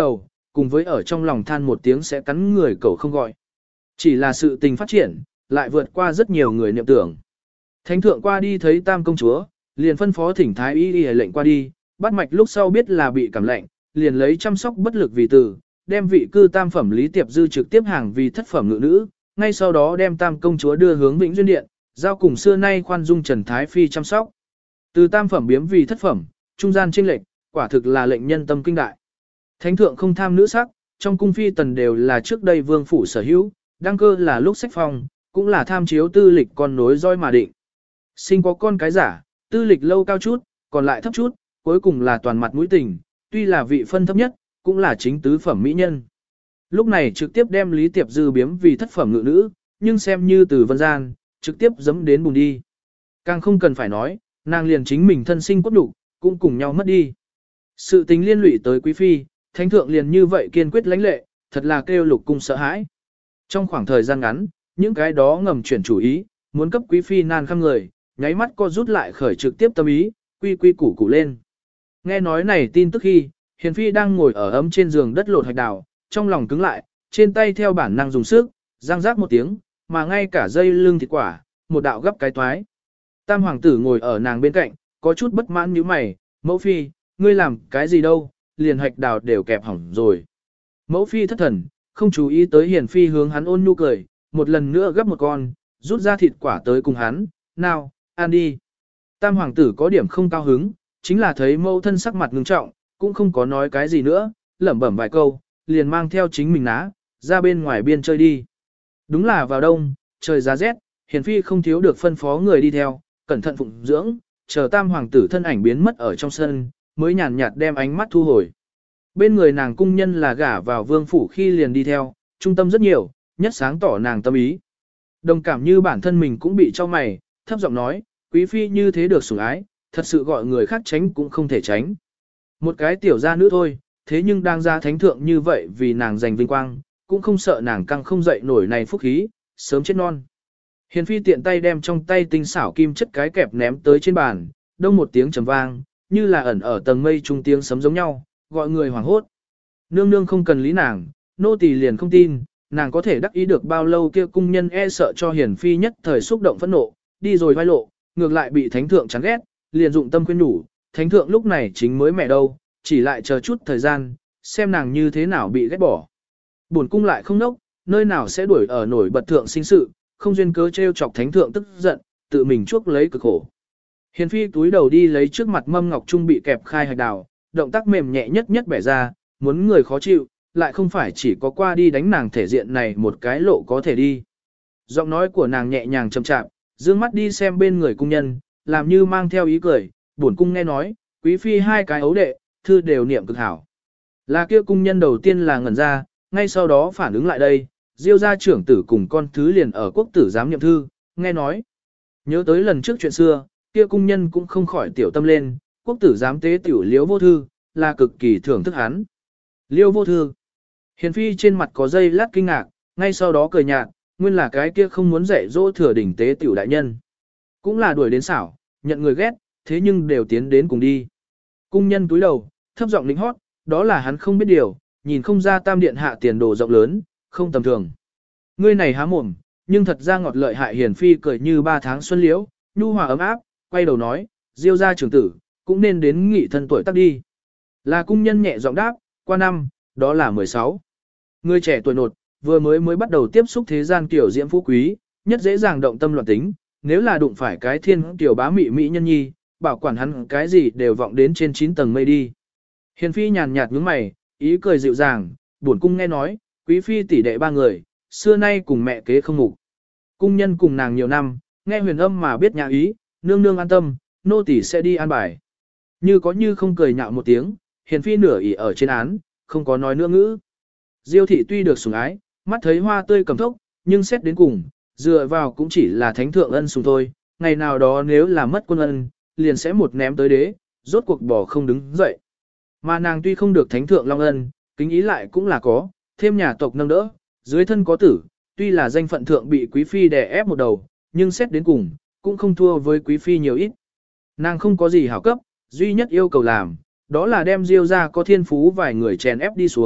cùng với ở trong lòng than một tiếng sẽ cắn người cậu không gọi. Chỉ là sự tình phát triển, lại vượt qua rất nhiều người niệm tưởng. Thánh thượng qua đi thấy tam công chúa, liền phân phó thỉnh thái y y lệnh qua đi, bắt mạch lúc sau biết là bị cảm lạnh, liền lấy chăm sóc bất lực vì từ, đem vị cư tam phẩm Lý Tiệp Dư trực tiếp hàng vì thất phẩm ngự nữ, ngay sau đó đem tam công chúa đưa hướng Vĩnh Duyên Điện, giao cùng xưa nay khoan dung Trần Thái Phi chăm sóc. Từ tam phẩm biếm vì thất phẩm, trung gian chênh lệch, quả thực là lệnh nhân tâm kinh đại. Thánh thượng không tham nữ sắc, trong cung phi tần đều là trước đây vương phủ sở hữu, đăng cơ là lúc sách phong, cũng là tham chiếu tư lịch con nối roi mà định. Sinh có con cái giả, tư lịch lâu cao chút, còn lại thấp chút, cuối cùng là toàn mặt mũi tình, tuy là vị phân thấp nhất, cũng là chính tứ phẩm mỹ nhân. Lúc này trực tiếp đem Lý Tiệp Dư biếm vì thất phẩm ngự nữ, nhưng xem như từ vân gian, trực tiếp dẫm đến bùn đi. Càng không cần phải nói, nàng liền chính mình thân sinh cốt đủ, cũng cùng nhau mất đi. Sự tính liên lụy tới quý phi, thánh thượng liền như vậy kiên quyết lãnh lệ, thật là kêu lục cung sợ hãi. Trong khoảng thời gian ngắn, những cái đó ngầm chuyển chủ ý, muốn cấp quý phi nan khăm người, nháy mắt co rút lại khởi trực tiếp tâm ý, quy quy củ củ lên. Nghe nói này tin tức khi, Hiền phi đang ngồi ở ấm trên giường đất lột hạch đào, trong lòng cứng lại, trên tay theo bản năng dùng sức, răng rác một tiếng, mà ngay cả dây lưng thịt quả, một đạo gấp cái toái. Tam hoàng tử ngồi ở nàng bên cạnh, có chút bất mãn nhíu mày, mẫu phi, ngươi làm cái gì đâu, liền hạch đào đều kẹp hỏng rồi. Mẫu phi thất thần, không chú ý tới Hiền phi hướng hắn ôn nhu cười, một lần nữa gấp một con, rút ra thịt quả tới cùng hắn, nào, ăn đi. Tam hoàng tử có điểm không cao hứng, chính là thấy mẫu thân sắc mặt ngưng trọng, cũng không có nói cái gì nữa, lẩm bẩm vài câu, liền mang theo chính mình ná, ra bên ngoài biên chơi đi. Đúng là vào đông, trời giá rét, Hiền phi không thiếu được phân phó người đi theo, cẩn thận phụng dưỡng, chờ tam hoàng tử thân ảnh biến mất ở trong sân, mới nhàn nhạt đem ánh mắt thu hồi. Bên người nàng cung nhân là gả vào vương phủ khi liền đi theo, trung tâm rất nhiều, nhất sáng tỏ nàng tâm ý. Đồng cảm như bản thân mình cũng bị cho mày, thấp giọng nói, quý phi như thế được sủng ái, thật sự gọi người khác tránh cũng không thể tránh. Một cái tiểu gia nữ thôi, thế nhưng đang ra thánh thượng như vậy vì nàng giành vinh quang, cũng không sợ nàng căng không dậy nổi này phúc khí, sớm chết non. Hiền phi tiện tay đem trong tay tinh xảo kim chất cái kẹp ném tới trên bàn, đông một tiếng trầm vang, như là ẩn ở tầng mây trung tiếng sấm giống nhau, gọi người hoảng hốt. Nương nương không cần lý nàng, nô tỳ liền không tin, nàng có thể đắc ý được bao lâu kia cung nhân e sợ cho hiền phi nhất thời xúc động phẫn nộ, đi rồi vai lộ, ngược lại bị thánh thượng chán ghét, liền dụng tâm khuyên nhủ, thánh thượng lúc này chính mới mẹ đâu, chỉ lại chờ chút thời gian, xem nàng như thế nào bị ghét bỏ. Bổn cung lại không nốc, nơi nào sẽ đuổi ở nổi bật thượng sinh sự, không duyên cớ trêu chọc thánh thượng tức giận, tự mình chuốc lấy cực khổ. Hiền phi túi đầu đi lấy trước mặt mâm ngọc trung bị kẹp khai hạch đào, động tác mềm nhẹ nhất nhất bẻ ra, muốn người khó chịu, lại không phải chỉ có qua đi đánh nàng thể diện này một cái lộ có thể đi. Giọng nói của nàng nhẹ nhàng chậm chạp, dương mắt đi xem bên người cung nhân, làm như mang theo ý cười, bổn cung nghe nói, quý phi hai cái ấu đệ, thư đều niệm cực hảo. Là kia cung nhân đầu tiên là ngẩn ra, ngay sau đó phản ứng lại đây, Diêu gia trưởng tử cùng con thứ liền ở quốc tử giám niệm thư, nghe nói. Nhớ tới lần trước chuyện xưa, kia cung nhân cũng không khỏi tiểu tâm lên, quốc tử giám tế tiểu liễu vô thư, là cực kỳ thưởng thức hắn. Liễu vô thư. Hiền phi trên mặt có dây lát kinh ngạc, ngay sau đó cười nhạt, nguyên là cái kia không muốn dạy dỗ thừa đỉnh tế tiểu đại nhân. Cũng là đuổi đến xảo, nhận người ghét, thế nhưng đều tiến đến cùng đi. Cung nhân túi đầu, thấp giọng lính hót, đó là hắn không biết điều, nhìn không ra tam điện hạ tiền đồ rộng lớn, không tầm thường. Ngươi này há mồm, nhưng thật ra ngọt lợi hại. Hiền phi cười như ba tháng xuân liễu, nhu hòa ấm áp, quay đầu nói, Diêu gia trưởng tử, cũng nên đến nghị thân tuổi tác đi. Là cung nhân nhẹ giọng đáp, qua năm, đó là mười sáu. Người trẻ tuổi nột, vừa mới mới bắt đầu tiếp xúc thế gian kiểu diễm phú quý, nhất dễ dàng động tâm loạn tính, nếu là đụng phải cái thiên tiểu bá mị mỹ nhân nhi, bảo quản hắn cái gì đều vọng đến trên chín tầng mây đi. Hiền phi nhàn nhạt nhướng mày, ý cười dịu dàng, bổn cung nghe nói, quý phi tỷ đệ ba người, xưa nay cùng mẹ kế không ngủ. Cung nhân cùng nàng nhiều năm, nghe huyền âm mà biết nhà ý, nương nương an tâm, nô tỳ sẽ đi an bài. Như có như không cười nhạo một tiếng, hiền phi nửa ỉ ở trên án, không có nói nữa ngữ. Diêu thị tuy được sủng ái, mắt thấy hoa tươi cầm thốc, nhưng xét đến cùng, dựa vào cũng chỉ là thánh thượng ân sủng thôi, ngày nào đó nếu là mất quân ân, liền sẽ một ném tới đế, rốt cuộc bỏ không đứng dậy. Mà nàng tuy không được thánh thượng long ân, kính ý lại cũng là có, thêm nhà tộc nâng đỡ, dưới thân có tử, tuy là danh phận thượng bị quý phi đè ép một đầu, nhưng xét đến cùng, cũng không thua với quý phi nhiều ít. Nàng không có gì hảo cấp, duy nhất yêu cầu làm, đó là đem Diêu ra có thiên phú vài người chèn ép đi xuống,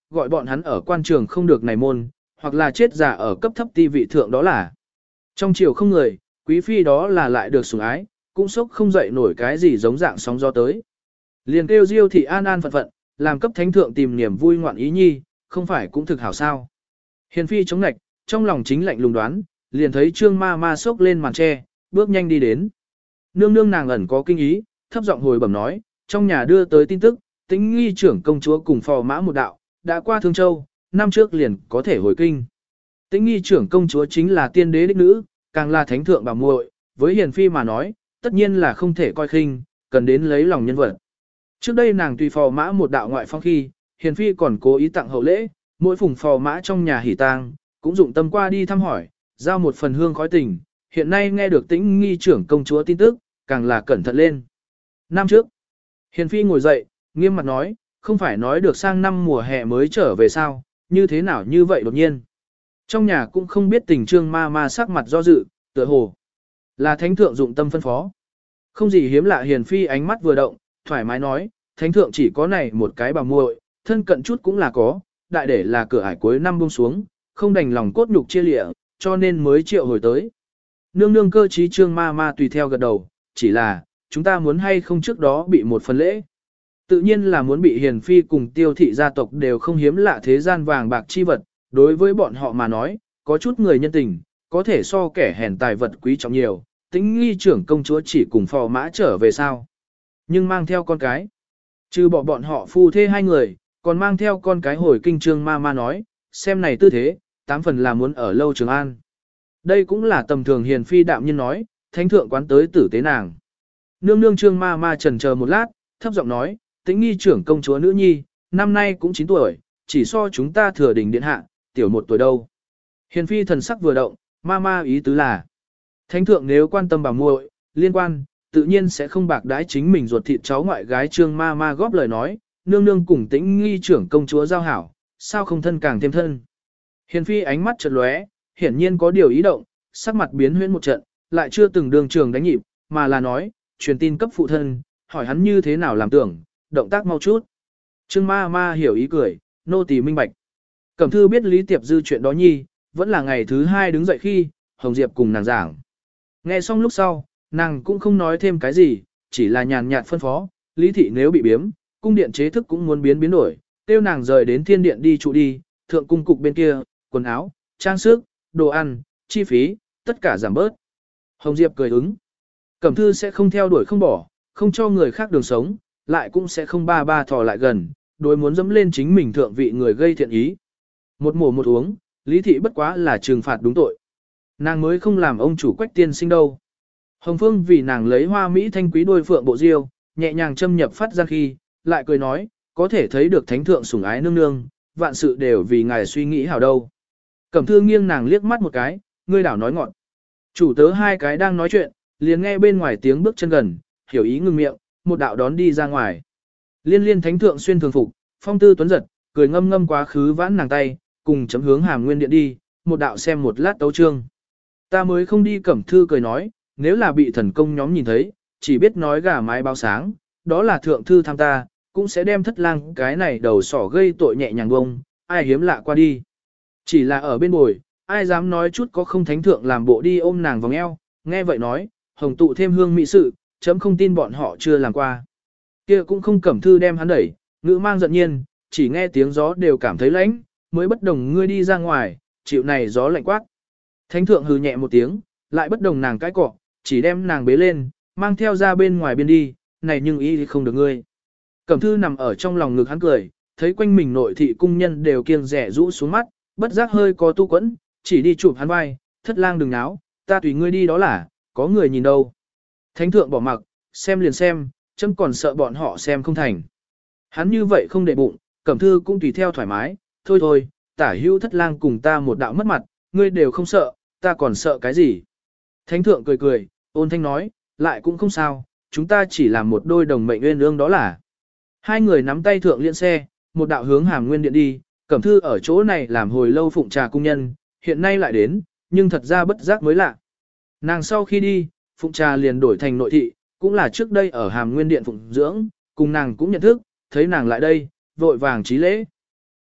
gọi bọn hắn ở quan trường không được này môn, hoặc là chết giả ở cấp thấp ti vị thượng đó là. Trong triều không người, quý phi đó là lại được sủng ái, cũng sốc không dậy nổi cái gì giống dạng sóng gió tới. Liền kêu Diêu thị an an phận phận, làm cấp thánh thượng tìm niềm vui ngoạn ý nhi, không phải cũng thực hảo sao. Hiền phi chống nạch, trong lòng chính lạnh lùng đoán, liền thấy trương ma ma sốc lên màn tre, bước nhanh đi đến. Nương nương nàng ẩn có kinh ý, thấp giọng hồi bẩm nói, trong nhà đưa tới tin tức, Tĩnh Nghi trưởng công chúa cùng phò mã một đạo, đã qua Thương Châu, năm trước liền có thể hồi kinh. Tĩnh Nghi trưởng công chúa chính là tiên đế đích nữ, càng là thánh thượng bảo muội, với hiền phi mà nói, tất nhiên là không thể coi khinh, cần đến lấy lòng nhân vật. Trước đây nàng tùy phò mã một đạo ngoại phong khi, hiền phi còn cố ý tặng hậu lễ, mỗi phùng phò mã trong nhà hỉ tang, cũng dụng tâm qua đi thăm hỏi, giao một phần hương khói tình, hiện nay nghe được Tĩnh Nghi trưởng công chúa tin tức, càng là cẩn thận lên. Năm trước, hiền phi ngồi dậy, nghiêm mặt nói, không phải nói được sang năm mùa hè mới trở về sao, như thế nào như vậy đột nhiên. Trong nhà cũng không biết tình trương ma ma sắc mặt do dự, tựa hồ là thánh thượng dụng tâm phân phó. Không gì hiếm lạ, hiền phi ánh mắt vừa động, thoải mái nói, thánh thượng chỉ có này một cái bà muội, thân cận chút cũng là có, đại để là cửa ải cuối năm buông xuống, không đành lòng cốt nhục chia lịa, cho nên mới triệu hồi tới. Nương nương cơ trí trương ma ma tùy theo gật đầu, chỉ là, chúng ta muốn hay không trước đó bị một phần lễ. Tự nhiên là muốn bị hiền phi cùng tiêu thị gia tộc đều không hiếm lạ thế gian vàng bạc chi vật, đối với bọn họ mà nói, có chút người nhân tình, có thể so kẻ hèn tài vật quý trọng nhiều, Tĩnh Nghi trưởng công chúa chỉ cùng phò mã trở về sao. Nhưng mang theo con cái, trừ bỏ bọn họ phu thê hai người, còn mang theo con cái hồi kinh trương ma ma nói, xem này tư thế, tám phần là muốn ở lâu Trường An. Đây cũng là tầm thường hiền phi đạm nhiên nói, thánh thượng quán tới tử tế nàng. Nương nương trương ma ma trần chờ một lát, thấp giọng nói, Tĩnh Nghi trưởng công chúa nữ nhi, năm nay cũng chín tuổi, chỉ so chúng ta thừa đình điện hạ, tiểu một tuổi đâu. Hiền phi thần sắc vừa động, ma ma ý tứ là, thánh thượng nếu quan tâm bà muội, liên quan, tự nhiên sẽ không bạc đãi chính mình ruột thịt cháu ngoại gái trương ma ma góp lời nói, nương nương cùng Tĩnh Nghi trưởng công chúa giao hảo, sao không thân càng thêm thân. Hiền phi ánh mắt chợt lóe, hiển nhiên có điều ý động, sắc mặt biến huyễn một trận, lại chưa từng đường trường đánh nhịp, mà là nói, truyền tin cấp phụ thân, hỏi hắn như thế nào làm tưởng, động tác mau chút. Trương ma ma hiểu ý cười, nô tỳ minh bạch. Cẩm thư biết Lý Tiệp Dư chuyện đó nhi, vẫn là ngày thứ hai đứng dậy khi, Hồng Diệp cùng nàng giảng. Nghe xong lúc sau, nàng cũng không nói thêm cái gì, chỉ là nhàn nhạt phân phó, Lý Thị nếu bị biếm, cung điện chế thức cũng muốn biến biến đổi, tiêu nàng rời đến thiên điện đi trụ đi, thượng cung cục bên kia, quần áo, trang sức, đồ ăn, chi phí, tất cả giảm bớt. Hồng Diệp cười ứng. Cẩm thư sẽ không theo đuổi không bỏ, không cho người khác đường sống, lại cũng sẽ không ba ba thò lại gần, đối muốn dẫm lên chính mình thượng vị người gây thiện ý. Một mổ một uống, Lý Thị bất quá là trừng phạt đúng tội. Nàng mới không làm ông chủ Quách tiên sinh đâu. Hồng Phương vì nàng lấy hoa mỹ thanh quý đôi phượng bộ diêu, nhẹ nhàng châm nhập phát ra khi, lại cười nói, có thể thấy được thánh thượng sủng ái nương nương, vạn sự đều vì ngài suy nghĩ hảo đâu. Cẩm thư nghiêng nàng liếc mắt một cái, ngươi đảo nói ngọn. Chủ tớ hai cái đang nói chuyện, liền nghe bên ngoài tiếng bước chân gần, hiểu ý ngừng miệng, một đạo đón đi ra ngoài. Liên liên thánh thượng xuyên thường phục, phong tư tuấn giật, cười ngâm ngâm quá khứ vãn nàng tay, cùng chấm hướng hàm nguyên điện đi, một đạo xem một lát tấu trương. Ta mới không đi. Cẩm thư cười nói, nếu là bị thần công nhóm nhìn thấy, chỉ biết nói gà mái báo sáng, đó là thượng thư tham ta, cũng sẽ đem thất lang cái này đầu sỏ gây tội nhẹ nhàng bông, ai hiếm lạ qua đi. Chỉ là ở bên bồi, ai dám nói chút có không thánh thượng làm bộ đi ôm nàng vòng eo, nghe vậy nói, hồng tụ thêm hương mỹ sự, chấm không tin bọn họ chưa làm qua. Kia cũng không. Cẩm thư đem hắn đẩy, ngữ mang giận nhiên, chỉ nghe tiếng gió đều cảm thấy lạnh, mới bất đồng ngươi đi ra ngoài, chịu này gió lạnh quát. Thánh thượng hừ nhẹ một tiếng, lại bất đồng nàng cái cọ, chỉ đem nàng bế lên, mang theo ra bên ngoài biên đi, này nhưng ý thì không được ngươi. Cẩm thư nằm ở trong lòng ngực hắn cười, thấy quanh mình nội thị cung nhân đều kiêng rẻ rũ xuống mắt, bất giác hơi có tu quẫn, chỉ đi chụp hắn vai, thất lang đừng náo, ta tùy ngươi đi đó là, có người nhìn đâu. Thánh thượng bỏ mặc, xem liền xem, chấm còn sợ bọn họ xem không thành. Hắn như vậy không để bụng, Cẩm thư cũng tùy theo thoải mái, thôi thôi, tả hữu thất lang cùng ta một đạo mất mặt, ngươi đều không sợ, ta còn sợ cái gì. Thánh thượng cười cười, ôn thanh nói, lại cũng không sao, chúng ta chỉ làm một đôi đồng mệnh uyên ương đó là. Hai người nắm tay thượng liên xe, một đạo hướng hàm nguyên điện đi, Cẩm thư ở chỗ này làm hồi lâu phụng trà cung nhân, hiện nay lại đến, nhưng thật ra bất giác mới lạ. Nàng sau khi đi, phụng trà liền đổi thành nội thị, cũng là trước đây ở hàm nguyên điện phụng dưỡng, cùng nàng cũng nhận thức, thấy nàng lại đây, vội vàng trí lễ.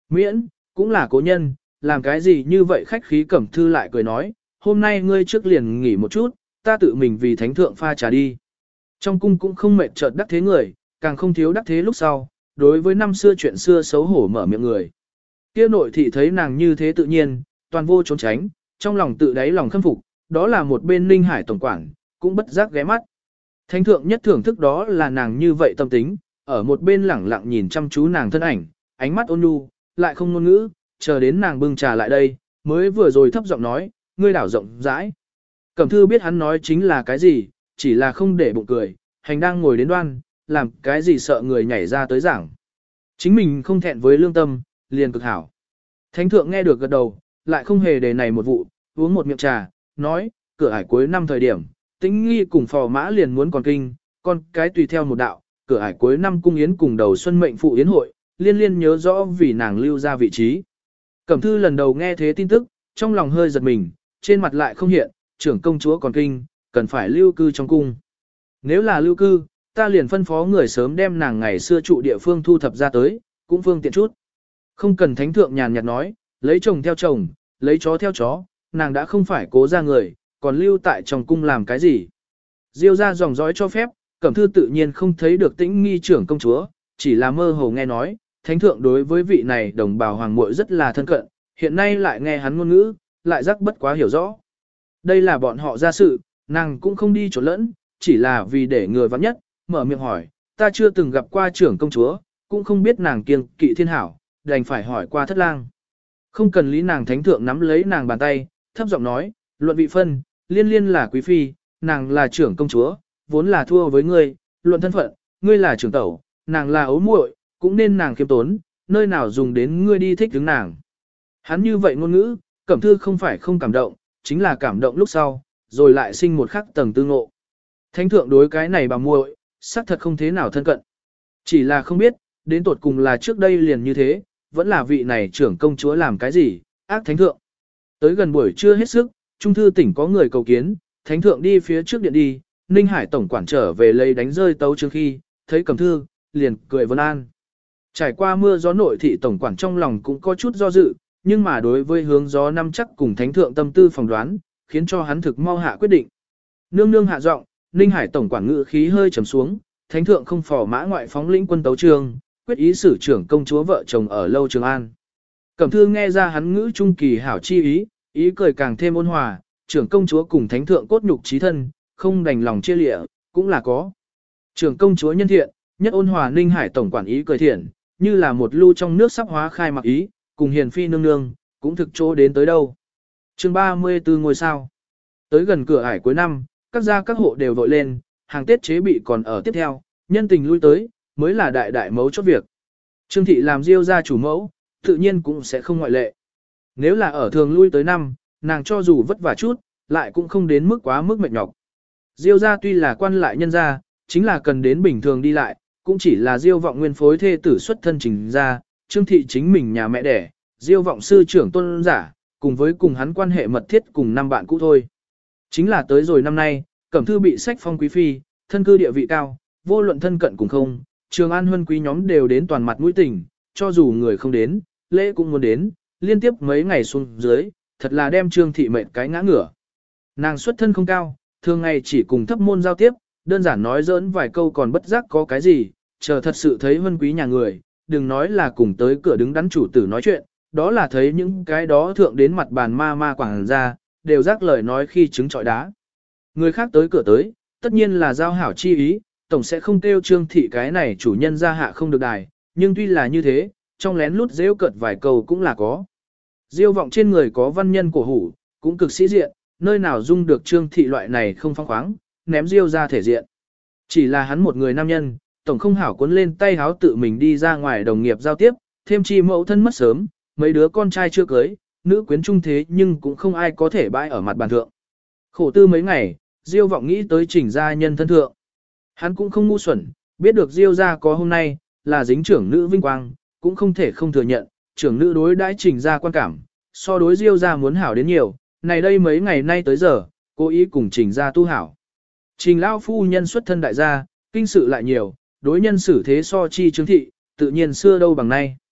Miễn, cũng là cố nhân, làm cái gì như vậy khách khí Cẩm Thư lại cười nói, hôm nay ngươi trước liền nghỉ một chút, ta tự mình vì thánh thượng pha trà đi. Trong cung cũng không mệt chợt đắc thế người, càng không thiếu đắc thế lúc sau, đối với năm xưa chuyện xưa xấu hổ mở miệng người. Kia nội thị thấy nàng như thế tự nhiên, toàn vô trốn tránh, trong lòng tự đáy lòng khâm phục, đó là một bên Ninh Hải tổng quản, cũng bất giác ghé mắt. Thánh thượng nhất thưởng thức đó là nàng như vậy tâm tính, ở một bên lẳng lặng nhìn chăm chú nàng thân ảnh, ánh mắt ôn nhu, lại không ngôn ngữ, chờ đến nàng bưng trà lại đây, mới vừa rồi thấp giọng nói, ngươi đảo rộng rãi. Cẩm Thư biết hắn nói chính là cái gì, chỉ là không để bụng cười, hành đang ngồi đến đoan, làm cái gì sợ người nhảy ra tới giảng. Chính mình không thẹn với lương tâm, liền cực hảo. Thánh thượng nghe được gật đầu, lại không hề đề này một vụ, uống một miệng trà, nói, cửa ải cuối năm thời điểm, Tĩnh Nghi cùng phò mã liền muốn còn kinh, con cái tùy theo một đạo, cửa ải cuối năm cung yến cùng đầu xuân mệnh phụ yến hội, liên liên nhớ rõ vì nàng lưu ra vị trí. Cẩm Thư lần đầu nghe thế tin tức, trong lòng hơi giật mình, trên mặt lại không hiện, trưởng công chúa còn kinh, cần phải lưu cư trong cung. Nếu là lưu cư, ta liền phân phó người sớm đem nàng ngày xưa trụ địa phương thu thập ra tới, cũng phương tiện chút. Không cần thánh thượng nhàn nhạt nói, lấy chồng theo chồng, lấy chó theo chó, nàng đã không phải cố ra người, còn lưu tại trong cung làm cái gì. Diêu ra dòng dõi cho phép, Cẩm Thư tự nhiên không thấy được Tĩnh Nghi trưởng công chúa, chỉ là mơ hồ nghe nói, thánh thượng đối với vị này đồng bào hoàng muội rất là thân cận, hiện nay lại nghe hắn ngôn ngữ, lại rắc bất quá hiểu rõ. Đây là bọn họ ra sự, nàng cũng không đi chỗ lẫn, chỉ là vì để người vắng nhất, mở miệng hỏi, ta chưa từng gặp qua trưởng công chúa, cũng không biết nàng kiêng kỵ thiên hảo, đành phải hỏi qua thất lang. Không cần lý nàng thánh thượng nắm lấy nàng bàn tay, thấp giọng nói, luận vị phân, liên liên là quý phi, nàng là trưởng công chúa, vốn là thua với ngươi, luận thân phận, ngươi là trưởng tẩu, nàng là ấu muội, cũng nên nàng khiêm tốn, nơi nào dùng đến ngươi đi thích đứng nàng. Hắn như vậy ngôn ngữ, Cẩm Thư không phải không cảm động, chính là cảm động lúc sau, rồi lại sinh một khắc tầng tư ngộ. Thánh thượng đối cái này bà muội, xác thật không thế nào thân cận. Chỉ là không biết, đến tột cùng là trước đây liền như thế, vẫn là vị này trưởng công chúa làm cái gì, ác thánh thượng. Tới gần buổi trưa hết sức, trung thư tỉnh có người cầu kiến, thánh thượng đi phía trước điện đi, Ninh Hải tổng quản trở về lấy đánh rơi tấu chương khi, thấy Cẩm Thư, liền cười vân an. Trải qua mưa gió nội thị tổng quản trong lòng cũng có chút do dự, nhưng mà đối với hướng gió năm chắc cùng thánh thượng tâm tư phỏng đoán, khiến cho hắn thực mau hạ quyết định. Nương nương hạ giọng, Ninh Hải tổng quản ngự khí hơi trầm xuống, thánh thượng không phò mã ngoại phóng lĩnh quân tấu trường, quyết ý xử trưởng công chúa vợ chồng ở lâu Trường An. Cẩm Thư nghe ra hắn ngữ trung kỳ hảo chi ý, ý cười càng thêm ôn hòa, trưởng công chúa cùng thánh thượng cốt nhục chí thân, không đành lòng chia lịa, cũng là có. Trưởng công chúa nhân thiện, nhất ôn hòa Ninh Hải tổng quản ý cười thiện, như là một lưu trong nước sắp hóa khai mặc ý, cùng hiền phi nương nương, cũng thực chỗ đến tới đâu. Chương ba mươi tư ngôi sao. Tới gần cửa ải cuối năm, các gia các hộ đều vội lên, hàng Tết chế bị còn ở tiếp theo, nhân tình lui tới, mới là đại đại mấu chốt việc. Trương thị làm Diêu gia chủ mẫu, tự nhiên cũng sẽ không ngoại lệ. Nếu là ở thường lui tới năm, nàng cho dù vất vả chút, lại cũng không đến mức quá mức mệt nhọc. Diêu gia tuy là quan lại nhân gia, chính là cần đến bình thường đi lại, cũng chỉ là Diêu vọng nguyên phối thê tử xuất thân trình ra, Trương thị chính mình nhà mẹ đẻ, Diêu vọng sư trưởng tôn giả, cùng với cùng hắn quan hệ mật thiết cùng năm bạn cũ thôi. Chính là tới rồi năm nay, Cẩm Thư bị sách phong quý phi, thân cư địa vị cao, vô luận thân cận cùng không, Trường An huân quý nhóm đều đến toàn mặt mũi tình, cho dù người không đến, lễ cũng muốn đến, liên tiếp mấy ngày xuống dưới, thật là đem Trương thị mệnh cái ngã ngửa. Nàng xuất thân không cao, thường ngày chỉ cùng thấp môn giao tiếp, đơn giản nói giỡn vài câu còn bất giác có cái gì, chờ thật sự thấy huân quý nhà người, đừng nói là cùng tới cửa đứng đắn chủ tử nói chuyện, đó là thấy những cái đó thượng đến mặt bàn ma ma quảng ra, đều rác lời nói khi trứng trọi đá. Người khác tới cửa tới, tất nhiên là giao hảo chi ý, tổng sẽ không kêu Trương thị cái này chủ nhân ra hạ không được đài, nhưng tuy là như thế, trong lén lút rêu cợt vài câu cũng là có. Diêu vọng trên người có văn nhân cổ hủ, cũng cực sĩ diện, nơi nào dung được Trương thị loại này không phong khoáng, ném Diêu ra thể diện. Chỉ là hắn một người nam nhân, tổng không hảo cuốn lên tay háo tự mình đi ra ngoài đồng nghiệp giao tiếp, thêm chi mẫu thân mất sớm, mấy đứa con trai chưa cưới, nữ quyến trung thế nhưng cũng không ai có thể bãi ở mặt bàn thượng. Khổ tư mấy ngày, Diêu vọng nghĩ tới chỉnh gia nhân thân thượng. Hắn cũng không ngu xuẩn, biết được Diêu gia có hôm nay, là dính trưởng nữ vinh quang, cũng không thể không thừa nhận, trưởng nữ đối đãi chỉnh gia quan cảm, so đối Diêu gia muốn hảo đến nhiều, này đây mấy ngày nay tới giờ, cố ý cùng chỉnh gia tu hảo. Trình lão phu nhân xuất thân đại gia, kinh sự lại nhiều, đối nhân xử thế so chi Trương thị, tự nhiên xưa đâu bằng nay.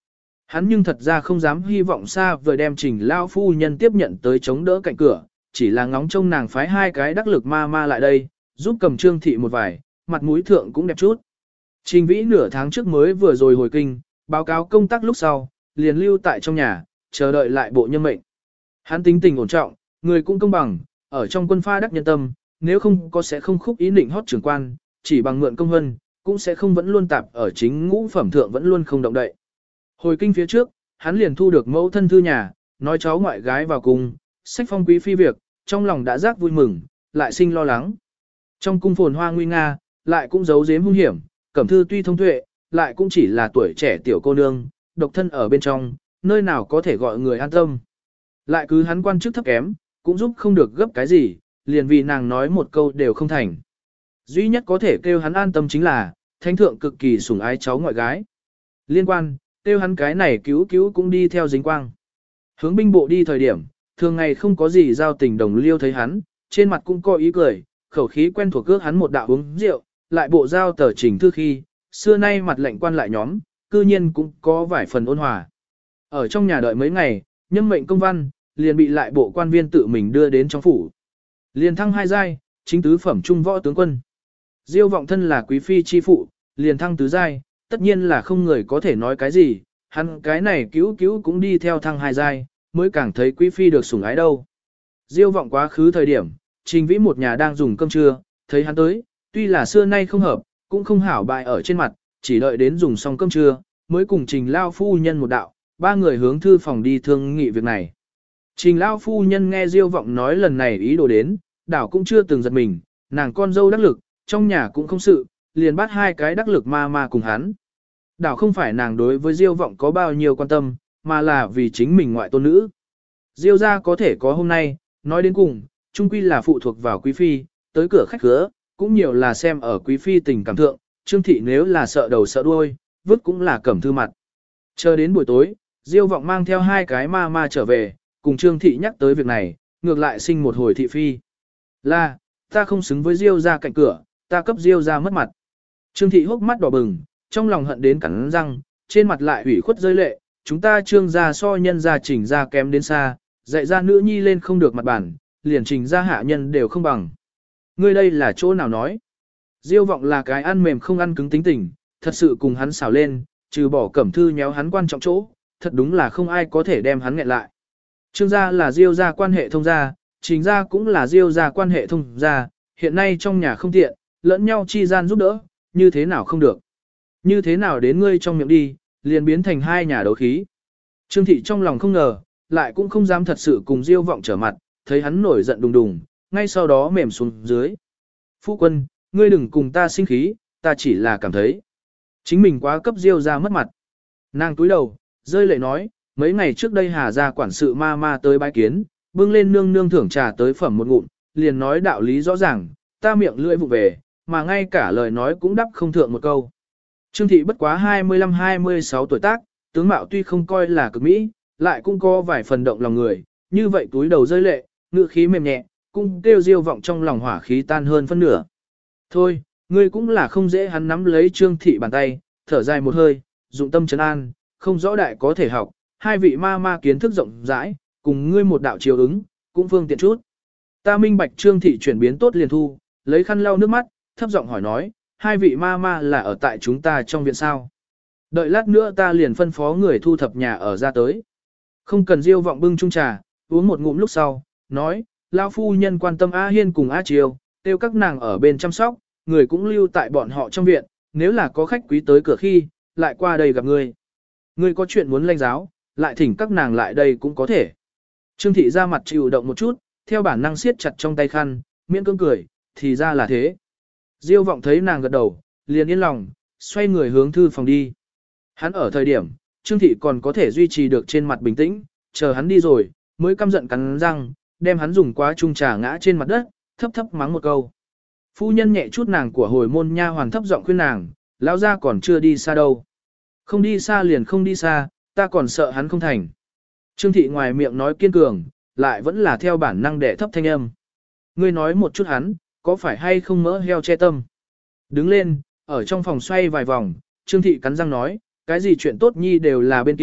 Hắn nhưng thật ra không dám hy vọng xa vời đem Trình lao phu nhân tiếp nhận tới chống đỡ cạnh cửa, chỉ là ngóng trông nàng phái hai cái đắc lực ma ma lại đây, giúp cầm Trương Thị một vài, mặt mũi thượng cũng đẹp chút. Trình Vĩ nửa tháng trước mới vừa rồi hồi kinh, báo cáo công tác lúc sau, liền lưu tại trong nhà, chờ đợi lại bộ nhân mệnh. Hắn tính tình ổn trọng, người cũng công bằng, ở trong quân pha đắc nhân tâm, nếu không có sẽ không khúc ý định hót trưởng quan, chỉ bằng mượn công hân, cũng sẽ không vẫn luôn tạp ở chính ngũ phẩm thượng vẫn luôn không động đậy. Hồi kinh phía trước, hắn liền thu được mẫu thân thư nhà, nói cháu ngoại gái vào cung, sách phong quý phi việc, trong lòng đã giác vui mừng, lại sinh lo lắng. Trong cung phồn hoa nguy nga, lại cũng giấu giếm hung hiểm, Cẩm Thư tuy thông tuệ, lại cũng chỉ là tuổi trẻ tiểu cô nương, độc thân ở bên trong, nơi nào có thể gọi người an tâm. Lại cứ hắn quan chức thấp kém, cũng giúp không được gấp cái gì, liền vì nàng nói một câu đều không thành. Duy nhất có thể kêu hắn an tâm chính là, thánh thượng cực kỳ sủng ái cháu ngoại gái. Liên quan, kêu hắn cái này cứu cứu cũng đi theo dính quang. Hướng binh bộ đi thời điểm, thường ngày không có gì giao tình đồng liêu thấy hắn, trên mặt cũng có ý cười, khẩu khí quen thuộc cước hắn một đạo uống rượu, lại bộ giao tờ trình thư khi, xưa nay mặt lệnh quan lại nhóm, cư nhiên cũng có vài phần ôn hòa. Ở trong nhà đợi mấy ngày, nhân mệnh công văn, liền bị lại bộ quan viên tự mình đưa đến trong phủ. Liền thăng hai giai, chính tứ phẩm trung võ tướng quân. Diêu vọng thân là quý phi chi phụ, liền thăng tứ giai, tất nhiên là không người có thể nói cái gì, hắn cái này cứu cứu cũng đi theo thăng hai giai, mới càng thấy quý phi được sủng ái đâu. Diêu vọng quá khứ thời điểm, Trình Vĩ một nhà đang dùng cơm trưa, thấy hắn tới, tuy là xưa nay không hợp, cũng không hảo bại ở trên mặt, chỉ đợi đến dùng xong cơm trưa, mới cùng Trình lao phu nhân một đạo, ba người hướng thư phòng đi thương nghị việc này. Trình lao phu nhân nghe Diêu vọng nói lần này ý đồ đến, đảo cũng chưa từng giật mình, nàng con dâu đắc lực, trong nhà cũng không sự, liền bắt hai cái đắc lực ma ma cùng hắn. Đảo không phải nàng đối với Diêu vọng có bao nhiêu quan tâm, mà là vì chính mình ngoại tôn nữ. Diêu gia có thể có hôm nay, nói đến cùng, chung quy là phụ thuộc vào quý phi, tới cửa khách khứa, cũng nhiều là xem ở quý phi tình cảm thượng, Trương Thị nếu là sợ đầu sợ đuôi, vứt cũng là Cẩm Thư mặt. Chờ đến buổi tối, Diêu vọng mang theo hai cái ma ma trở về, cùng Trương Thị nhắc tới việc này, ngược lại sinh một hồi thị phi. Là, ta không xứng với Diêu gia cạnh cửa, ta cấp Diêu gia mất mặt. Trương Thị hốc mắt đỏ bừng, trong lòng hận đến cắn răng, trên mặt lại ủy khuất rơi lệ, chúng ta Trương gia so nhân gia Trình gia kém đến xa, dạy ra nữ nhi lên không được mặt bản, liền Trình gia hạ nhân đều không bằng. Ngươi đây là chỗ nào nói? Diêu vọng là cái ăn mềm không ăn cứng tính tình, thật sự cùng hắn xảo lên, trừ bỏ Cẩm Thư nhéo hắn quan trọng chỗ, thật đúng là không ai có thể đem hắn nghẹn lại. Trương gia là Diêu gia quan hệ thông gia, Trình gia cũng là Diêu gia quan hệ thông gia, hiện nay trong nhà không tiện, lẫn nhau chi gian giúp đỡ, như thế nào không được. Như thế nào đến ngươi trong miệng đi, liền biến thành hai nhà đấu khí. Trương Thị trong lòng không ngờ, lại cũng không dám thật sự cùng Diêu vọng trở mặt, thấy hắn nổi giận đùng đùng, ngay sau đó mềm xuống dưới. Phu quân, ngươi đừng cùng ta sinh khí, ta chỉ là cảm thấy chính mình quá cấp Diêu ra mất mặt. Nàng túi đầu, rơi lệ nói, mấy ngày trước đây Hà gia quản sự ma ma tới bái kiến, bưng lên nương nương thưởng trà tới phẩm một ngụm, liền nói đạo lý rõ ràng, ta miệng lưỡi vụ về, mà ngay cả lời nói cũng đắp không thượng một câu. Trương Thị bất quá hai mươi lăm hai mươi sáu tuổi tác, tướng mạo tuy không coi là cực mỹ, lại cũng có vài phần động lòng người, như vậy túi đầu rơi lệ, ngữ khí mềm nhẹ, cũng kêu Diêu vọng trong lòng hỏa khí tan hơn phân nửa. Thôi, ngươi cũng là không dễ. Hắn nắm lấy Trương Thị bàn tay, thở dài một hơi, dụng tâm trấn an, không rõ đại có thể học, hai vị ma ma kiến thức rộng rãi, cùng ngươi một đạo chiều ứng, cũng phương tiện chút. Ta minh bạch. Trương Thị chuyển biến tốt liền thu, lấy khăn lau nước mắt, thấp giọng hỏi nói, hai vị ma ma là ở tại chúng ta trong viện sao? Đợi lát nữa ta liền phân phó người thu thập nhà ở ra tới. Không cần Diêu vọng bưng chung trà, uống một ngụm lúc sau, nói, lão phu nhân quan tâm A Hiên cùng A Triều, tiêu các nàng ở bên chăm sóc, người cũng lưu tại bọn họ trong viện, nếu là có khách quý tới cửa khi, lại qua đây gặp ngươi. Ngươi có chuyện muốn lãnh giáo, lại thỉnh các nàng lại đây cũng có thể. Trương Thị ra mặt chịu động một chút, theo bản năng siết chặt trong tay khăn, miễn cưỡng cười, thì ra là thế. Diêu vọng thấy nàng gật đầu, liền yên lòng, xoay người hướng thư phòng đi. Hắn ở thời điểm, Trương Thị còn có thể duy trì được trên mặt bình tĩnh, chờ hắn đi rồi, mới căm giận cắn răng, đem hắn dùng quá chung trà ngã trên mặt đất, thấp thấp mắng một câu. Phu nhân nhẹ chút nàng của hồi môn nha hoàn thấp giọng khuyên nàng, lão gia còn chưa đi xa đâu. Không đi xa liền không đi xa, ta còn sợ hắn không thành. Trương Thị ngoài miệng nói kiên cường, lại vẫn là theo bản năng đẻ thấp thanh âm. Ngươi nói một chút hắn, có phải hay không mỡ heo che tâm. Đứng lên, ở trong phòng xoay vài vòng, Trương Thị cắn răng nói, cái gì chuyện tốt nhi đều là bên kia,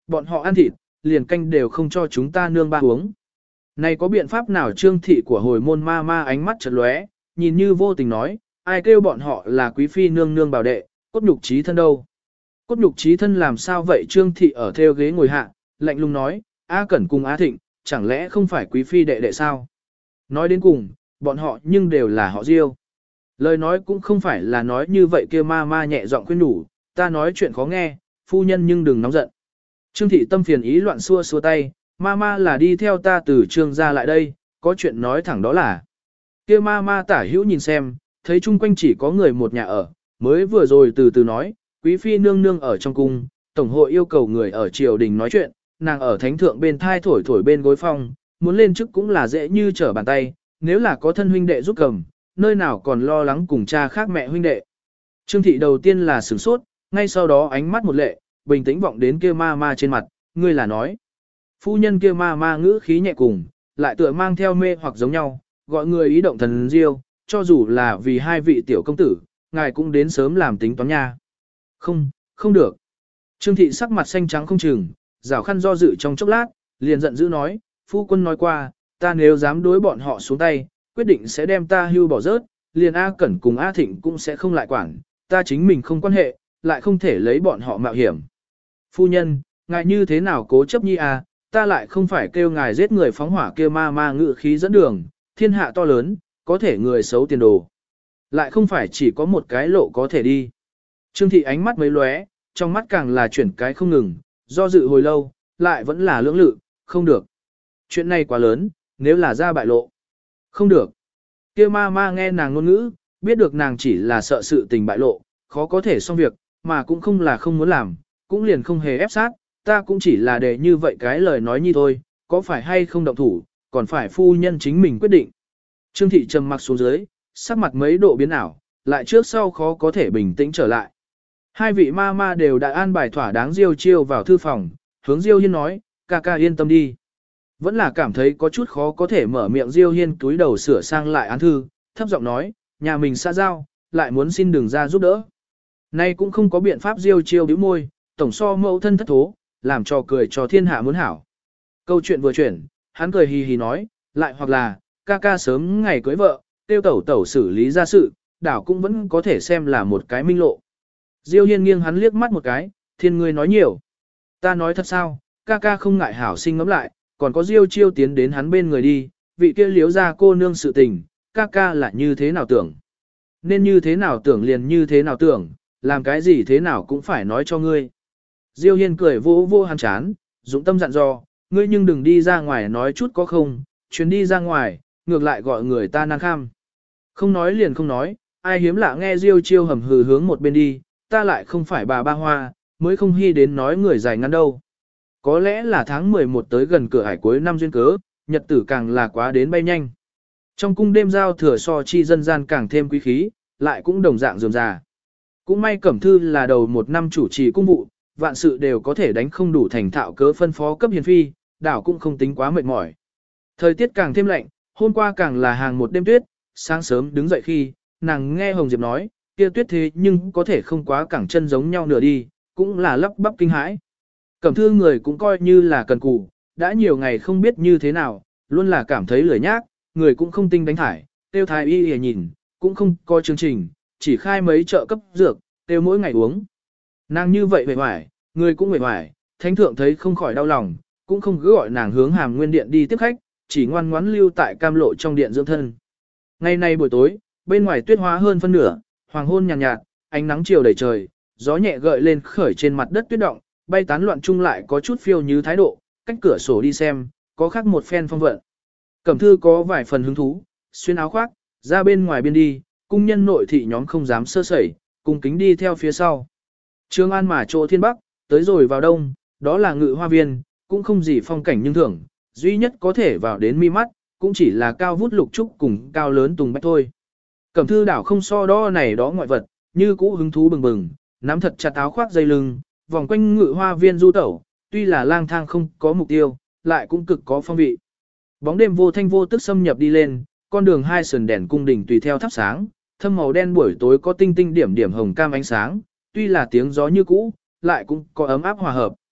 bọn họ ăn thịt, liền canh đều không cho chúng ta nương ba uống. Này có biện pháp nào? Trương thị của hồi môn ma ma ánh mắt chợt lóe, nhìn như vô tình nói, ai kêu bọn họ là quý phi nương nương bảo đệ, cốt nhục trí thân đâu. Cốt nhục trí thân làm sao vậy? Trương thị ở theo ghế ngồi hạ, lạnh lùng nói, A Cẩn cùng A Thịnh, chẳng lẽ không phải quý phi đệ đệ sao? Nói đến cùng, bọn họ nhưng đều là họ Diêu. Lời nói cũng không phải là nói như vậy kia ma ma nhẹ giọng khuyên nhủ, ta nói chuyện khó nghe, phu nhân nhưng đừng nóng giận. Trương thị tâm phiền ý loạn xua xua tay, ma ma là đi theo ta từ trương ra lại đây, có chuyện nói thẳng đó là. Kia ma ma tả hữu nhìn xem, thấy chung quanh chỉ có người một nhà ở, mới vừa rồi từ từ nói, quý phi nương nương ở trong cung, tổng hội yêu cầu người ở triều đình nói chuyện, nàng ở thánh thượng bên thai thổi thổi bên gối phong, muốn lên chức cũng là dễ như trở bàn tay, nếu là có thân huynh đệ giúp cầm, nơi nào còn lo lắng cùng cha khác mẹ huynh đệ. Trương thị đầu tiên là sửng sốt, ngay sau đó ánh mắt một lệ, bình tĩnh vọng đến kia ma ma trên mặt, ngươi là nói. Phu nhân kia ma ma ngữ khí nhẹ cùng, lại tựa mang theo mê hoặc giống nhau, gọi người ý động thần diêu, cho dù là vì hai vị tiểu công tử, ngài cũng đến sớm làm tính toán nha. Không, không được. Trương thị sắc mặt xanh trắng không chừng, rảo khăn do dự trong chốc lát, liền giận dữ nói, phu quân nói qua, ta nếu dám đối bọn họ xuống tay, quyết định sẽ đem ta hưu bỏ rớt, liền A Cẩn cùng A Thịnh cũng sẽ không lại quản, ta chính mình không quan hệ, lại không thể lấy bọn họ mạo hiểm. Phu nhân, ngài như thế nào cố chấp nhi à, ta lại không phải kêu ngài giết người phóng hỏa kia ma ma ngự khí dẫn đường, thiên hạ to lớn, có thể người xấu tiền đồ. Lại không phải chỉ có một cái lộ có thể đi. Trương thị ánh mắt mấy lóe, trong mắt càng là chuyển cái không ngừng, do dự hồi lâu, lại vẫn là lưỡng lự, không được. Chuyện này quá lớn, nếu là ra bại lộ. Không được. Kia ma ma nghe nàng ngôn ngữ, biết được nàng chỉ là sợ sự tình bại lộ, khó có thể xong việc, mà cũng không là không muốn làm, cũng liền không hề ép sát, ta cũng chỉ là để như vậy cái lời nói như thôi, có phải hay không động thủ, còn phải phu nhân chính mình quyết định. Trương thị trầm mặc xuống dưới, sắc mặt mấy độ biến ảo, lại trước sau khó có thể bình tĩnh trở lại. Hai vị ma ma đều đã an bài thỏa đáng Diêu Chiêu vào thư phòng, hướng Diêu Hiên nói, ca ca yên tâm đi. Vẫn là cảm thấy có chút khó có thể mở miệng. Diêu Hiên túi đầu sửa sang lại án thư, thấp giọng nói, nhà mình xã giao, lại muốn xin đừng ra giúp đỡ. Nay cũng không có biện pháp. Diêu Chiêu bĩu môi, tổng so mẫu thân thất thố, làm trò cười cho thiên hạ muốn hảo. Câu chuyện vừa chuyển, hắn cười hì hì nói, lại hoặc là, ca ca sớm ngày cưới vợ, tiêu tẩu tẩu xử lý ra sự, đảo cũng vẫn có thể xem là một cái minh lộ. Diêu Hiên nghiêng hắn liếc mắt một cái, thiên ngươi nói nhiều. Ta nói thật sao, ca ca không ngại hảo sinh ngẫm lại, còn có Diêu Chiêu tiến đến hắn bên người đi, vị kia liếu ra cô nương sự tình, ca ca là như thế nào tưởng. Nên như thế nào tưởng liền như thế nào tưởng, làm cái gì thế nào cũng phải nói cho ngươi. Diêu Hiên cười vô vô hắn chán, dũng tâm dặn dò, ngươi nhưng đừng đi ra ngoài nói chút có không, chuyến đi ra ngoài, ngược lại gọi người ta nan kham. Không nói liền không nói, ai hiếm lạ nghe Diêu Chiêu hầm hừ hướng một bên đi, ta lại không phải bà ba hoa, mới không hy đến nói người dài ngắn đâu. Có lẽ là tháng mười một tới gần cửa hải cuối năm duyên cớ, nhật tử càng là quá đến bay nhanh. Trong cung đêm giao thừa so chi dân gian càng thêm quý khí, lại cũng đồng dạng rườm rà. Cũng may Cẩm Thư là đầu một năm chủ trì cung vụ, vạn sự đều có thể đánh không đủ thành thạo cớ phân phó cấp hiền phi, đảo cũng không tính quá mệt mỏi. Thời tiết càng thêm lạnh, hôm qua càng là hàng một đêm tuyết, sáng sớm đứng dậy khi, nàng nghe Hồng Diệp nói, kia tuyết thế nhưng có thể không quá cẳng chân giống nhau nửa đi, cũng là lắp bắp kinh hãi. Cẩm Thư người cũng coi như là cần cù, đã nhiều ngày không biết như thế nào, luôn là cảm thấy lười nhác, người cũng không tinh đánh thải, tiêu thái y hề nhìn, cũng không có chương trình, chỉ khai mấy chợ cấp dược, tiêu mỗi ngày uống. Nàng như vậy vẻ vải, người cũng vẻ vải, thánh thượng thấy không khỏi đau lòng, cũng không cứ gọi nàng hướng Hàm Nguyên Điện đi tiếp khách, chỉ ngoan ngoãn lưu tại Cam Lộ trong điện dưỡng thân. Ngày nay buổi tối, bên ngoài tuyết hóa hơn phân nửa, hoàng hôn nhàn nhạt, nhạt, ánh nắng chiều đầy trời, gió nhẹ gợi lên khởi trên mặt đất tuyết động, bay tán loạn chung lại có chút phiêu như thái độ, cách cửa sổ đi xem, có khác một phen phong vận. Cẩm Thư có vài phần hứng thú, xuyên áo khoác, ra bên ngoài biên đi, cung nhân nội thị nhóm không dám sơ sẩy, cung kính đi theo phía sau. Trường An mà chỗ thiên bắc, tới rồi vào đông, đó là Ngự Hoa Viên, cũng không gì phong cảnh nhưng thưởng, duy nhất có thể vào đến mi mắt, cũng chỉ là cao vút lục trúc cùng cao lớn tùng bách thôi. Cẩm Thư đảo không so đo này đó ngoại vật, như cũ hứng thú bừng bừng, nắm thật chặt áo khoác dây lưng, vòng quanh Ngự Hoa Viên du tẩu, tuy là lang thang không có mục tiêu, lại cũng cực có phong vị. Bóng đêm vô thanh vô tức xâm nhập đi lên, con đường hai sườn đèn cung đình tùy theo thắp sáng, thâm màu đen buổi tối có tinh tinh điểm điểm hồng cam ánh sáng, tuy là tiếng gió như cũ, lại cũng có ấm áp hòa hợp.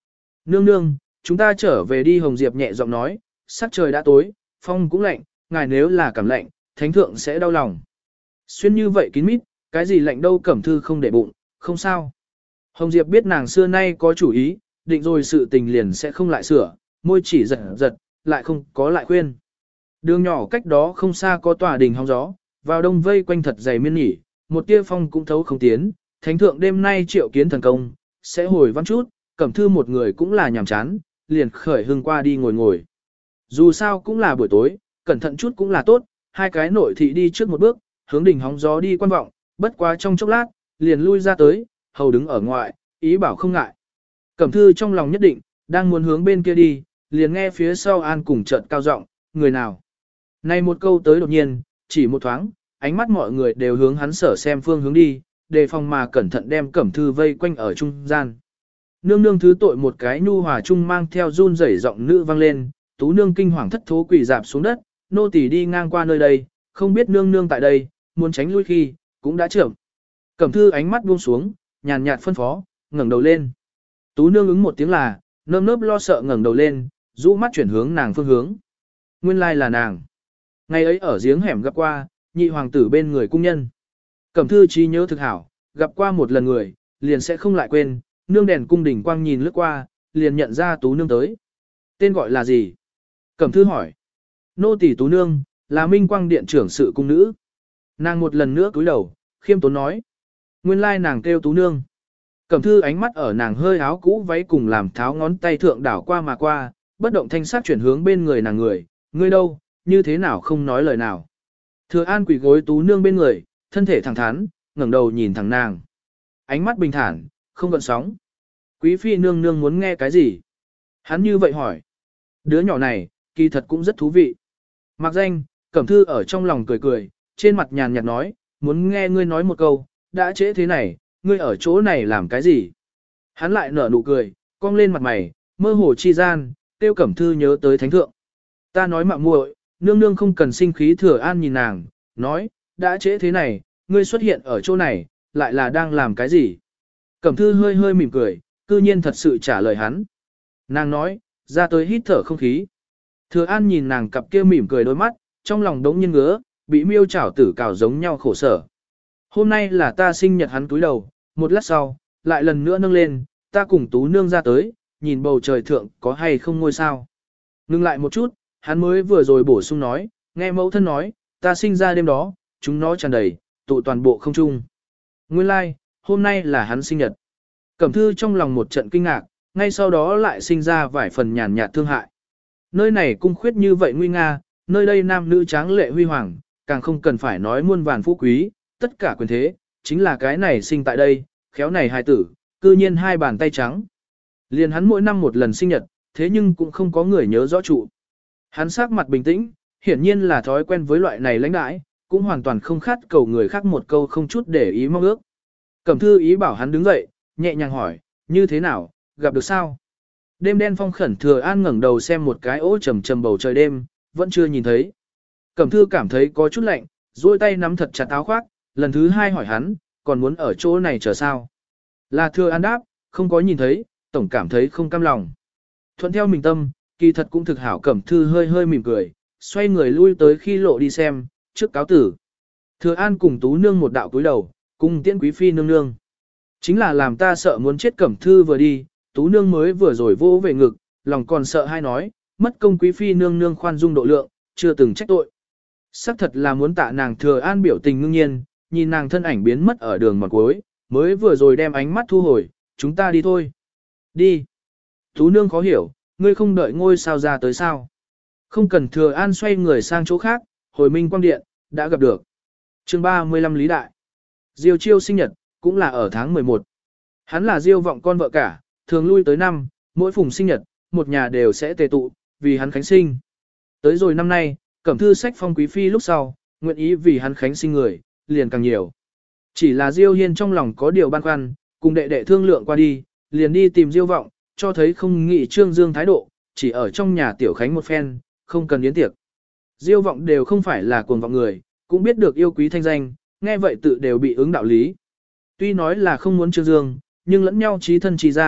Nương nương, chúng ta trở về đi. Hồng Diệp nhẹ giọng nói, sắc trời đã tối, phong cũng lạnh, ngài nếu là cảm lạnh, thánh thượng sẽ đau lòng. Xuyên như vậy kín mít, cái gì lạnh đâu. Cẩm Thư không để bụng, không sao. Hồng Diệp biết nàng xưa nay có chủ ý, định rồi sự tình liền sẽ không lại sửa, môi chỉ giật giật, lại không có lại khuyên. Đường nhỏ cách đó không xa có tòa đình hóng gió, vào đông vây quanh thật dày miên nhỉ, một tia phong cũng thấu không tiến, thánh thượng đêm nay triệu kiến thần công, sẽ hồi văn chút, Cẩm Thư một người cũng là nhàm chán, liền khởi hưng qua đi ngồi ngồi. Dù sao cũng là buổi tối, cẩn thận chút cũng là tốt, hai cái nội thị đi trước một bước, hướng đỉnh hóng gió đi quan vọng, bất quá trong chốc lát, liền lui ra tới, hầu đứng ở ngoại, ý bảo không ngại. Cẩm Thư trong lòng nhất định, đang muốn hướng bên kia đi, liền nghe phía sau An cùng chợt cao giọng, người nào. Này một câu tới đột nhiên, chỉ một thoáng, ánh mắt mọi người đều hướng hắn sở xem phương hướng đi, đề phòng mà cẩn thận đem Cẩm Thư vây quanh ở trung gian. Nương nương thứ tội, một cái nhu hòa trung mang theo run rẩy giọng nữ vang lên, Tú nương kinh hoàng thất thố quỳ dạp xuống đất, nô tỳ đi ngang qua nơi đây, không biết nương nương tại đây, muốn tránh lui khi, cũng đã chậm. Cẩm Thư ánh mắt buông xuống, nhàn nhạt phân phó, ngẩng đầu lên. Tú nương ứng một tiếng là, nơm nớp lo sợ ngẩng đầu lên, rũ mắt chuyển hướng nàng phương hướng. Nguyên lai là nàng. Ngày ấy ở giếng hẻm gặp qua, nhị hoàng tử bên người cung nhân. Cẩm Thư trí nhớ thực hảo, gặp qua một lần người, liền sẽ không lại quên, nương đèn cung đỉnh quang nhìn lướt qua, liền nhận ra Tú nương tới. Tên gọi là gì? Cẩm Thư hỏi. Nô tỳ Tú nương, là Minh Quang điện trưởng sự cung nữ. Nàng một lần nữa cúi đầu, khiêm tốn nói. Nguyên lai nàng kêu Tú nương. Cẩm Thư ánh mắt ở nàng hơi áo cũ váy cùng làm tháo ngón tay thượng đảo qua mà qua, bất động thanh sắc chuyển hướng bên người nàng người, ngươi đâu, như thế nào không nói lời nào. Thừa An quỳ gối Tú nương bên người, thân thể thẳng thắn, ngẩng đầu nhìn thẳng nàng. Ánh mắt bình thản, không gợn sóng. Quý phi nương nương muốn nghe cái gì? Hắn như vậy hỏi. Đứa nhỏ này, kỳ thật cũng rất thú vị. Mặc danh, Cẩm Thư ở trong lòng cười cười, trên mặt nhàn nhạt nói, muốn nghe ngươi nói một câu, đã trễ thế này, ngươi ở chỗ này làm cái gì? Hắn lại nở nụ cười, cong lên mặt mày, mơ hồ chi gian, tiêu Cẩm Thư nhớ tới thánh thượng. Ta nói mạo muội, nương nương không cần sinh khí. Thừa An nhìn nàng, nói, đã trễ thế này, ngươi xuất hiện ở chỗ này, lại là đang làm cái gì? Cẩm Thư hơi hơi mỉm cười, cư nhiên thật sự trả lời hắn. Nàng nói, ra tới hít thở không khí. Thừa An nhìn nàng cặp kia mỉm cười đôi mắt, trong lòng đống nhiên ngứa, bị miêu chảo tử cào giống nhau khổ sở. Hôm nay là ta sinh nhật. Hắn cúi đầu, một lát sau, lại lần nữa nâng lên, ta cùng Tú nương ra tới, nhìn bầu trời thượng có hay không ngôi sao. Ngưng lại một chút, hắn mới vừa rồi bổ sung nói, nghe mẫu thân nói, ta sinh ra đêm đó, chúng nó tràn đầy, tụ toàn bộ không trung. Nguyên lai, like, hôm nay là hắn sinh nhật. Cẩm Thư trong lòng một trận kinh ngạc, ngay sau đó lại sinh ra vài phần nhàn nhạt thương hại. Nơi này cung khuyết như vậy nguy nga, nơi đây nam nữ tráng lệ huy hoàng, càng không cần phải nói muôn vàn phú quý, tất cả quyền thế, chính là cái này sinh tại đây, khéo này hài tử, cư nhiên hai bàn tay trắng. Liền hắn mỗi năm một lần sinh nhật, thế nhưng cũng không có người nhớ rõ trụ. Hắn sắc mặt bình tĩnh, hiển nhiên là thói quen với loại này lãnh đãi, cũng hoàn toàn không khát cầu người khác một câu không chút để ý mong ước. Cẩm Thư ý bảo hắn đứng dậy, nhẹ nhàng hỏi, như thế nào, gặp được sao? Đêm đen phong khẩn. Thừa An ngẩng đầu xem một cái ố trầm trầm bầu trời đêm, vẫn chưa nhìn thấy. Cẩm Thư cảm thấy có chút lạnh, duỗi tay nắm thật chặt áo khoác, lần thứ hai hỏi hắn, còn muốn ở chỗ này chờ sao? Là Thừa An đáp, không có nhìn thấy, tổng cảm thấy không cam lòng. Thuận theo mình tâm, kỳ thật cũng thực hảo. Cẩm Thư hơi hơi mỉm cười, xoay người lui tới khi lộ đi xem, trước cáo tử. Thừa An cùng Tú nương một đạo cúi đầu, cùng tiễn quý phi nương nương. Chính là làm ta sợ muốn chết. Cẩm Thư vừa đi, Tú nương mới vừa rồi vô về ngực, lòng còn sợ hay nói, mất công quý phi nương nương khoan dung độ lượng, chưa từng trách tội. Sắc thật là muốn tạ nàng. Thừa An biểu tình ngưng nhiên, nhìn nàng thân ảnh biến mất ở đường mòn cuối, mới vừa rồi đem ánh mắt thu hồi, chúng ta đi thôi. Đi. Tú nương khó hiểu, ngươi không đợi ngôi sao ra tới sao? Không cần. Thừa An xoay người sang chỗ khác, hồi Minh Quang điện, đã gặp được. Chương ba mươi lăm Lý Đại. Diêu Chiêu sinh nhật, cũng là ở tháng mười một. Hắn là Diêu Vọng con vợ cả, thường lui tới năm, mỗi phùng sinh nhật, một nhà đều sẽ tề tụ, vì hắn khánh sinh. Tới rồi năm nay, Cẩm Thư sách phong quý phi lúc sau, nguyện ý vì hắn khánh sinh người, liền càng nhiều. Chỉ là Diêu Hiên trong lòng có điều băn khoăn, cùng đệ đệ thương lượng qua đi, liền đi tìm Diêu Vọng, cho thấy không nghị trương dương thái độ, chỉ ở trong nhà tiểu khánh một phen, không cần yến tiệc. Diêu Vọng đều không phải là cuồng vọng người, cũng biết được yêu quý thanh danh, nghe vậy tự đều bị ứng đạo lý. Tuy nói là không muốn trương dương, nhưng lẫn nhau trí thân trí gian,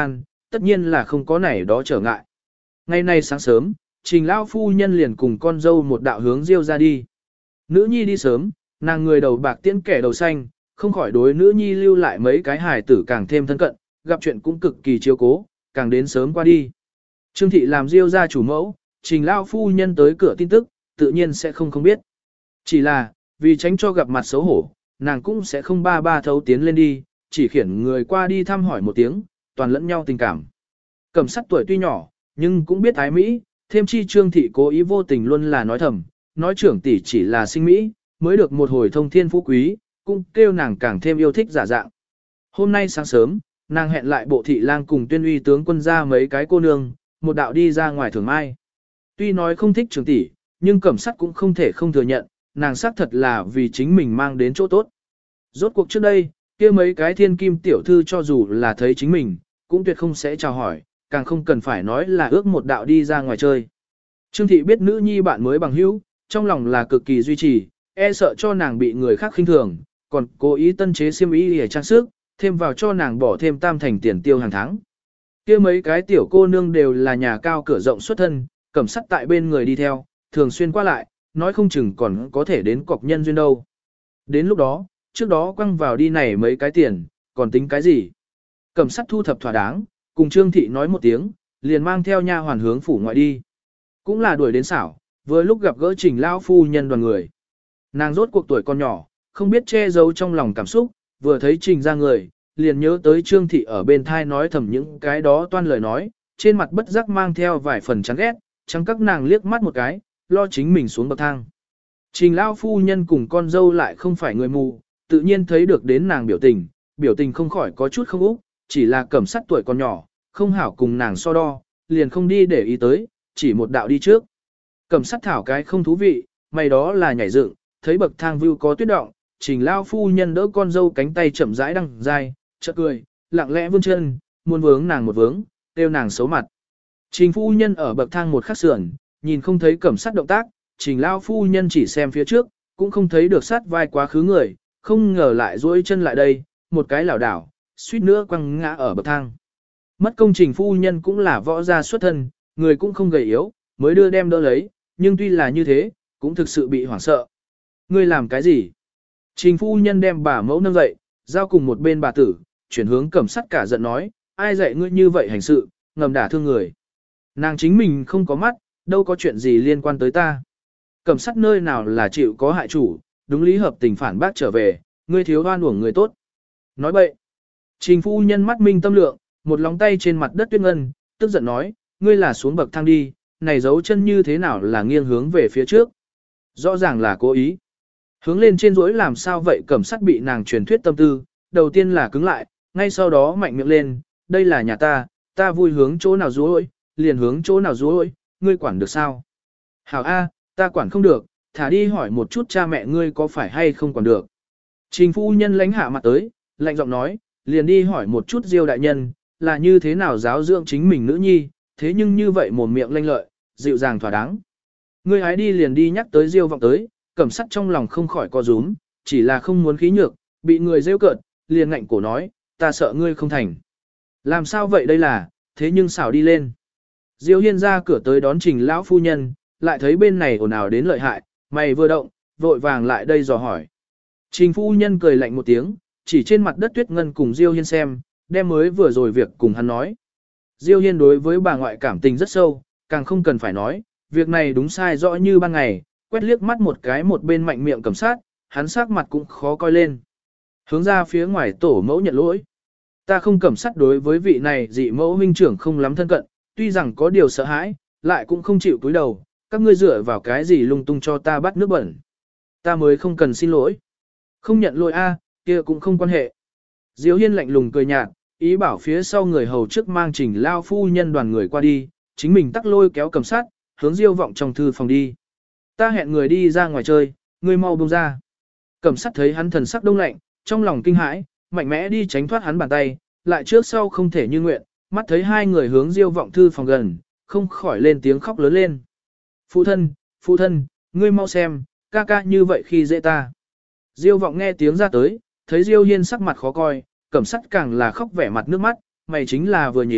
tất nhiên là không có này đó trở ngại. Ngày nay sáng sớm, Trình lão phu nhân liền cùng con dâu một đạo hướng Diêu ra đi. Nữ nhi đi sớm, nàng người đầu bạc tiễn kẻ đầu xanh, không khỏi đối nữ nhi lưu lại mấy cái hài tử càng thêm thân cận, gặp chuyện cũng cực kỳ chiếu cố, càng đến sớm qua đi. Trương thị làm Diêu ra chủ mẫu, Trình lão phu nhân tới cửa tin tức, tự nhiên sẽ không không biết. Chỉ là, vì tránh cho gặp mặt xấu hổ, nàng cũng sẽ không ba ba thấu tiến lên đi, chỉ khiển người qua đi thăm hỏi một tiếng, toàn lẫn nhau tình cảm. Cẩm sắt tuổi tuy nhỏ, nhưng cũng biết ái Mỹ, thêm chi Trương thị cố ý vô tình luôn là nói thầm, nói trưởng tỷ chỉ là sinh Mỹ, mới được một hồi thông thiên phú quý, cũng kêu nàng càng thêm yêu thích giả dạng. Hôm nay sáng sớm, nàng hẹn lại bộ thị lang cùng tuyên uy tướng quân ra mấy cái cô nương, một đạo đi ra ngoài thường mai. Tuy nói không thích trưởng tỷ, nhưng Cẩm sắt cũng không thể không thừa nhận, nàng xác thật là vì chính mình mang đến chỗ tốt. Rốt cuộc trước đây, kia mấy cái thiên kim tiểu thư cho dù là thấy chính mình, cũng tuyệt không sẽ chào hỏi, càng không cần phải nói là ước một đạo đi ra ngoài chơi. Trương thị biết nữ nhi bạn mới bằng hữu, trong lòng là cực kỳ duy trì, e sợ cho nàng bị người khác khinh thường, còn cố ý tân chế xiêm y để trang sức, thêm vào cho nàng bỏ thêm tam thành tiền tiêu hàng tháng. Kia mấy cái tiểu cô nương đều là nhà cao cửa rộng xuất thân, Cẩm sắt tại bên người đi theo, thường xuyên qua lại, nói không chừng còn có thể đến cọc nhân duyên đâu. Đến lúc đó, trước đó quăng vào đi này mấy cái tiền, còn tính cái gì? Cẩm sắt thu thập thỏa đáng, cùng Trương thị nói một tiếng, liền mang theo nha hoàn hướng phủ ngoại đi. Cũng là đuổi đến xảo, vừa lúc gặp gỡ Trình lão phu nhân đoàn người. Nàng rốt cuộc tuổi còn nhỏ, không biết che giấu trong lòng cảm xúc, vừa thấy Trình ra người, liền nhớ tới Trương thị ở bên thai nói thầm những cái đó toan lời nói, trên mặt bất giác mang theo vài phần chán ghét, chẳng các nàng liếc mắt một cái, lo chính mình xuống bậc thang. Trình lão phu nhân cùng con dâu lại không phải người mù, tự nhiên thấy được đến nàng biểu tình, biểu tình không khỏi có chút không úc, chỉ là Cẩm sắt tuổi còn nhỏ, không hảo cùng nàng so đo, liền không đi để ý tới, chỉ một đạo đi trước. Cẩm sắt thảo cái không thú vị, mày đó là nhảy dựng, thấy bậc thang view có tuyết động, Trình lão phu nhân đỡ con dâu cánh tay chậm rãi đằng dài, chợt cười, lặng lẽ vươn chân, muốn vướng nàng một vướng, kêu nàng xấu mặt. Trình phu nhân ở bậc thang một khắc sườn, nhìn không thấy Cẩm sắt động tác, Trình lão phu nhân chỉ xem phía trước, cũng không thấy được sát vai quá khứ người, không ngờ lại duỗi chân lại đây, một cái lảo đảo, suýt nữa quăng ngã ở bậc thang. Mất công Trình phu nhân cũng là võ gia xuất thân, người cũng không gầy yếu, mới đưa đem đỡ lấy, nhưng tuy là như thế, cũng thực sự bị hoảng sợ. Ngươi làm cái gì? Trình phu nhân đem bà mẫu nâng dậy, giao cùng một bên bà tử, chuyển hướng Cẩm sắt cả giận nói, ai dạy ngươi như vậy hành sự, ngầm đả thương người. Nàng chính mình không có mắt, đâu có chuyện gì liên quan tới ta. Cẩm sắt nơi nào là chịu có hại chủ, đúng lý hợp tình phản bác trở về, ngươi thiếu oan uổng người tốt. Nói bậy. Trình phu nhân mắt minh tâm lượng, một lòng tay trên mặt đất tuyết ngân, tức giận nói, ngươi là xuống bậc thang đi, này dấu chân như thế nào là nghiêng hướng về phía trước. Rõ ràng là cố ý. Hướng lên trên rối làm sao vậy? Cẩm sắt bị nàng truyền thuyết tâm tư, đầu tiên là cứng lại, ngay sau đó mạnh miệng lên, đây là nhà ta, ta vui hướng chỗ nào rối, liền hướng chỗ nào rối, ngươi quản được sao? Hảo A, ta quản không được, thả đi hỏi một chút cha mẹ ngươi có phải hay không quản được. Trình phu nhân lánh hạ mặt tới, lạnh giọng nói, liền đi hỏi một chút Diêu đại nhân, là như thế nào giáo dưỡng chính mình nữ nhi, thế nhưng như vậy mồm miệng lanh lợi, dịu dàng thỏa đáng. Ngươi hái đi liền đi nhắc tới Diêu vọng tới, Cẩm sắt trong lòng không khỏi co rúm, chỉ là không muốn khí nhược, bị người rêu cợt, liền ngạnh cổ nói, ta sợ ngươi không thành. Làm sao vậy đây là, thế nhưng xảo đi lên. Diêu hiên ra cửa tới đón Trình lão phu nhân, lại thấy bên này ồn ào đến lợi hại, mày vừa động, vội vàng lại đây dò hỏi. Trình phu nhân cười lạnh một tiếng, chỉ trên mặt đất tuyết ngân cùng Diêu hiên xem, đem mới vừa rồi việc cùng hắn nói. Diêu hiên đối với bà ngoại cảm tình rất sâu, càng không cần phải nói, việc này đúng sai rõ như ban ngày, quét liếc mắt một cái một bên mạnh miệng cầm sát, hắn sắc mặt cũng khó coi lên. Hướng ra phía ngoài tổ mẫu nhận lỗi. Ta không cầm sát đối với vị này dị mẫu huynh trưởng không lắm thân cận, tuy rằng có điều sợ hãi, lại cũng không chịu cúi đầu, các ngươi dựa vào cái gì lung tung cho ta bắt nước bẩn. Ta mới không cần xin lỗi. Không nhận lỗi a, kia cũng không quan hệ. Diêu hiên lạnh lùng cười nhạt, ý bảo phía sau người hầu trước mang Trình lao phu nhân đoàn người qua đi, chính mình tắc lôi kéo cầm sát, hướng Diêu vọng trong thư phòng đi. Ta hẹn người đi ra ngoài chơi, ngươi mau buông ra. Cẩm sát thấy hắn thần sắc đông lạnh, trong lòng kinh hãi, mạnh mẽ đi tránh thoát hắn bàn tay, lại trước sau không thể như nguyện, mắt thấy hai người hướng Diêu vọng thư phòng gần, không khỏi lên tiếng khóc lớn lên. Phụ thân, phụ thân, ngươi mau xem, ca ca như vậy khi dễ ta. Diêu vọng nghe tiếng ra tới, thấy Diêu hiên sắc mặt khó coi, Cẩm sát càng là khóc vẻ mặt nước mắt, mày chính là vừa nhíu,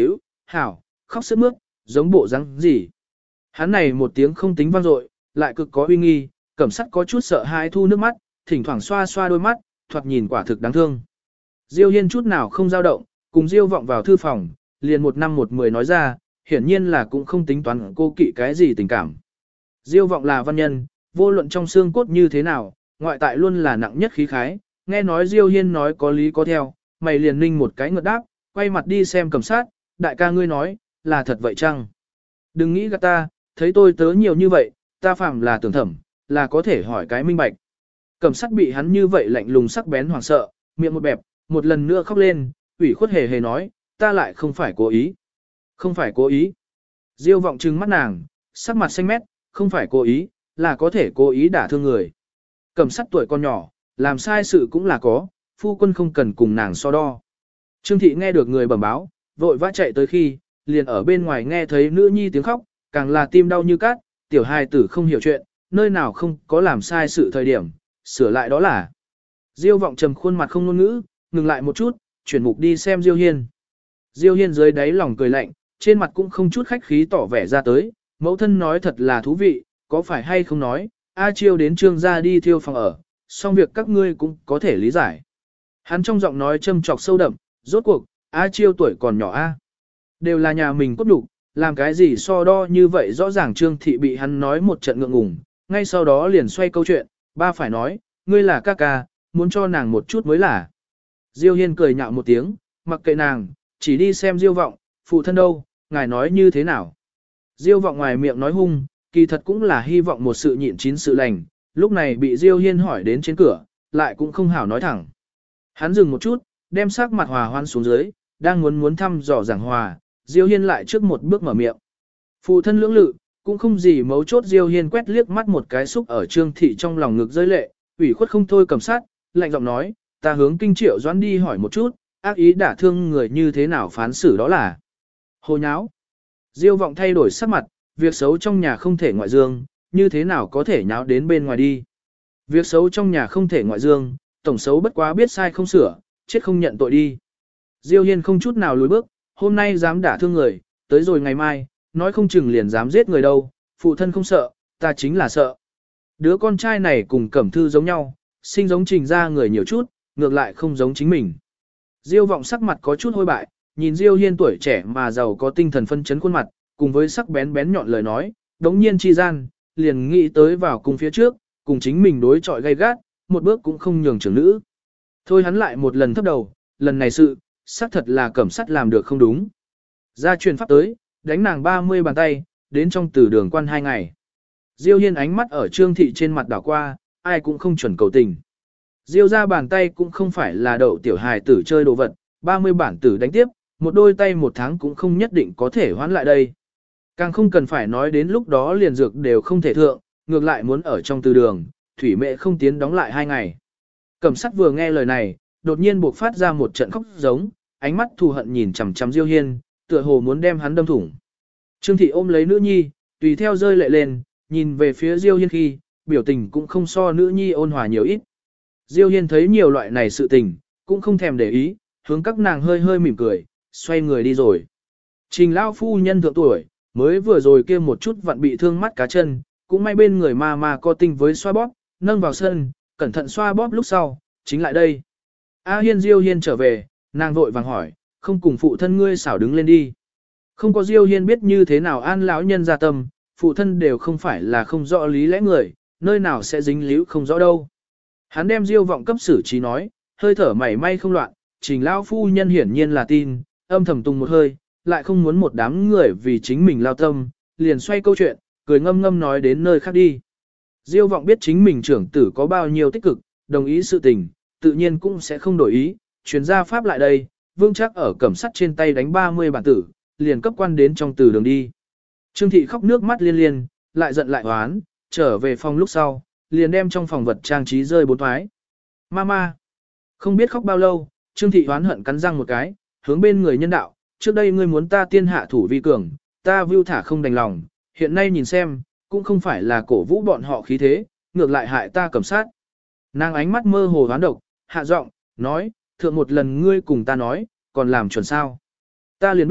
hảo, khóc sướt mướt, giống bộ răng gì. Hắn này một tiếng không tính vang dội, lại cực có uy nghi, cẩm sắt có chút sợ hãi thu nước mắt, thỉnh thoảng xoa xoa đôi mắt, thoạt nhìn quả thực đáng thương. Diêu Hiên chút nào không dao động, cùng Diêu vọng vào thư phòng, liền một năm một mười nói ra, hiển nhiên là cũng không tính toán cô kỵ cái gì tình cảm. Diêu vọng là văn nhân, vô luận trong xương cốt như thế nào, ngoại tại luôn là nặng nhất khí khái, nghe nói Diêu Hiên nói có lý có theo, mày liền ninh một cái ngợt đáp, quay mặt đi xem cẩm sát, đại ca ngươi nói, là thật vậy chăng? Đừng nghĩ gạt ta, thấy tôi tớ nhiều như vậy, ta phạm là tưởng thẩm, là có thể hỏi cái minh bạch. Cẩm sát bị hắn như vậy lạnh lùng sắc bén hoảng sợ, miệng một bẹp, một lần nữa khóc lên, ủy khuất hề hề nói, ta lại không phải cố ý. Không phải cố ý. Diêu vọng trừng mắt nàng, sắc mặt xanh mét, không phải cố ý, là có thể cố ý đả thương người. Cẩm sát tuổi con nhỏ, làm sai sự cũng là có, phu quân không cần cùng nàng so đo. Trương thị nghe được người bẩm báo, vội vã chạy tới khi, liền ở bên ngoài nghe thấy nữ nhi tiếng khóc, càng là tim đau như cát, tiểu hài tử không hiểu chuyện, nơi nào không có làm sai sự thời điểm, sửa lại đó là. Diêu vọng trầm khuôn mặt không ngôn ngữ, ngừng lại một chút, chuyển mục đi xem Diêu Hiên. Diêu Hiên dưới đáy lòng cười lạnh, trên mặt cũng không chút khách khí tỏ vẻ ra tới, mẫu thân nói thật là thú vị, có phải hay không nói, A Chiêu đến Trương gia đi thiêu phòng ở, xong việc các ngươi cũng có thể lý giải. Hắn trong giọng nói châm chọc sâu đậm, rốt cuộc, A Chiêu tuổi còn nhỏ A. Đều là nhà mình cốt đủ, làm cái gì so đo như vậy rõ ràng Trương thị bị hắn nói một trận ngượng ngùng, ngay sau đó liền xoay câu chuyện, ba phải nói, ngươi là ca ca, muốn cho nàng một chút mới là. Diêu Hiên cười nhạo một tiếng, mặc kệ nàng, chỉ đi xem Diêu vọng, phụ thân đâu, ngài nói như thế nào. Diêu vọng ngoài miệng nói hung, kỳ thật cũng là hy vọng một sự nhịn chín sự lành, lúc này bị Diêu Hiên hỏi đến trên cửa, lại cũng không hảo nói thẳng. Hắn dừng một chút, đem sắc mặt hòa hoan xuống dưới, đang muốn muốn thăm dò giảng hòa, Diêu Hiên lại trước một bước mở miệng. Phụ thân lưỡng lự, cũng không gì mấu chốt. Diêu Hiên quét liếc mắt một cái xúc ở Trương thị trong lòng ngực rơi lệ, ủy khuất không thôi cầm sát, lạnh giọng nói, ta hướng Kinh Triệu Doãn đi hỏi một chút, ác ý đả thương người như thế nào phán xử đó là. Hồ nháo. Diêu vọng thay đổi sắc mặt, việc xấu trong nhà không thể ngoại dương, như thế nào có thể nháo đến bên ngoài đi. Việc xấu trong nhà không thể ngoại dương, tổng xấu bất quá biết sai không sửa, chết không nhận tội đi. Diêu Hiên không chút nào lùi bước, hôm nay dám đả thương người, tới rồi ngày mai, nói không chừng liền dám giết người đâu, phụ thân không sợ, ta chính là sợ. Đứa con trai này cùng Cẩm Thư giống nhau, sinh giống Trình ra người nhiều chút, ngược lại không giống chính mình. Diêu vọng sắc mặt có chút hôi bại, nhìn Diêu Hiên tuổi trẻ mà giàu có tinh thần phân chấn khuôn mặt, cùng với sắc bén bén nhọn lời nói, đống nhiên chi gian, liền nghĩ tới vào cùng phía trước, cùng chính mình đối chọi gay gắt, một bước cũng không nhường trưởng nữ. Thôi hắn lại một lần thấp đầu, lần này sự, xác thật là Cẩm Sắt làm được không đúng. Ra truyền pháp tới, đánh nàng ba mươi bàn tay, đến trong tử đường quan hai ngày. Diêu Hiên ánh mắt ở Trương thị trên mặt đảo qua, ai cũng không chuẩn cầu tình. Diêu ra bàn tay cũng không phải là đậu tiểu hài tử chơi đồ vật, ba mươi bản tử đánh tiếp, một đôi tay một tháng cũng không nhất định có thể hoán lại đây. Càng không cần phải nói đến lúc đó liền dược đều không thể thượng, ngược lại muốn ở trong từ đường, thủy mẹ không tiến đóng lại hai ngày. Cẩm Sắt vừa nghe lời này, đột nhiên buộc phát ra một trận khóc giống, ánh mắt thù hận nhìn chằm chằm Diêu Hiên, tựa hồ muốn đem hắn đâm thủng. Trương thị ôm lấy nữ nhi, tùy theo rơi lệ lên, nhìn về phía Diêu Hiên khi, biểu tình cũng không so nữ nhi ôn hòa nhiều ít. Diêu Hiên thấy nhiều loại này sự tình, cũng không thèm để ý, hướng các nàng hơi hơi mỉm cười, xoay người đi rồi. Trình lão phu nhân thượng tuổi, mới vừa rồi kia một chút vặn bị thương mắt cá chân, cũng may bên người ma ma co tinh với xoa bóp, nâng vào sân, cẩn thận xoa bóp lúc sau, chính lại đây. A Hiên Diêu Hiên trở về, nàng vội vàng hỏi, không cùng phụ thân ngươi xảo đứng lên đi. Không có Diêu Hiên biết như thế nào an lão nhân ra tâm, phụ thân đều không phải là không rõ lý lẽ người, nơi nào sẽ dính líu không rõ đâu. Hắn đem Diêu vọng cấp xử trí nói, hơi thở mảy may không loạn, Trình lão phu nhân hiển nhiên là tin, âm thầm tung một hơi, lại không muốn một đám người vì chính mình lao tâm, liền xoay câu chuyện, cười ngâm ngâm nói đến nơi khác đi. Diêu vọng biết chính mình trưởng tử có bao nhiêu tích cực, đồng ý sự tình, tự nhiên cũng sẽ không đổi ý, chuyên gia pháp lại đây, vương chắc ở Cẩm Sắt trên tay đánh ba mươi bản tử, liền cấp quan đến trong từ đường đi. Trương thị khóc nước mắt liên liên, lại giận lại hoán, trở về phòng lúc sau, liền đem trong phòng vật trang trí rơi bốn thoái. Mama, không biết khóc bao lâu, Trương thị hoán hận cắn răng một cái, hướng bên người nhân đạo, trước đây ngươi muốn ta tiên hạ thủ vi cường, ta view thả không đành lòng, hiện nay nhìn xem, cũng không phải là cổ vũ bọn họ khí thế, ngược lại hại ta Cẩm Sát. Nàng ánh mắt mơ hồ hoán độc, hạ giọng, nói, thượng một lần ngươi cùng ta nói, còn làm chuẩn sao. Ta liền biết,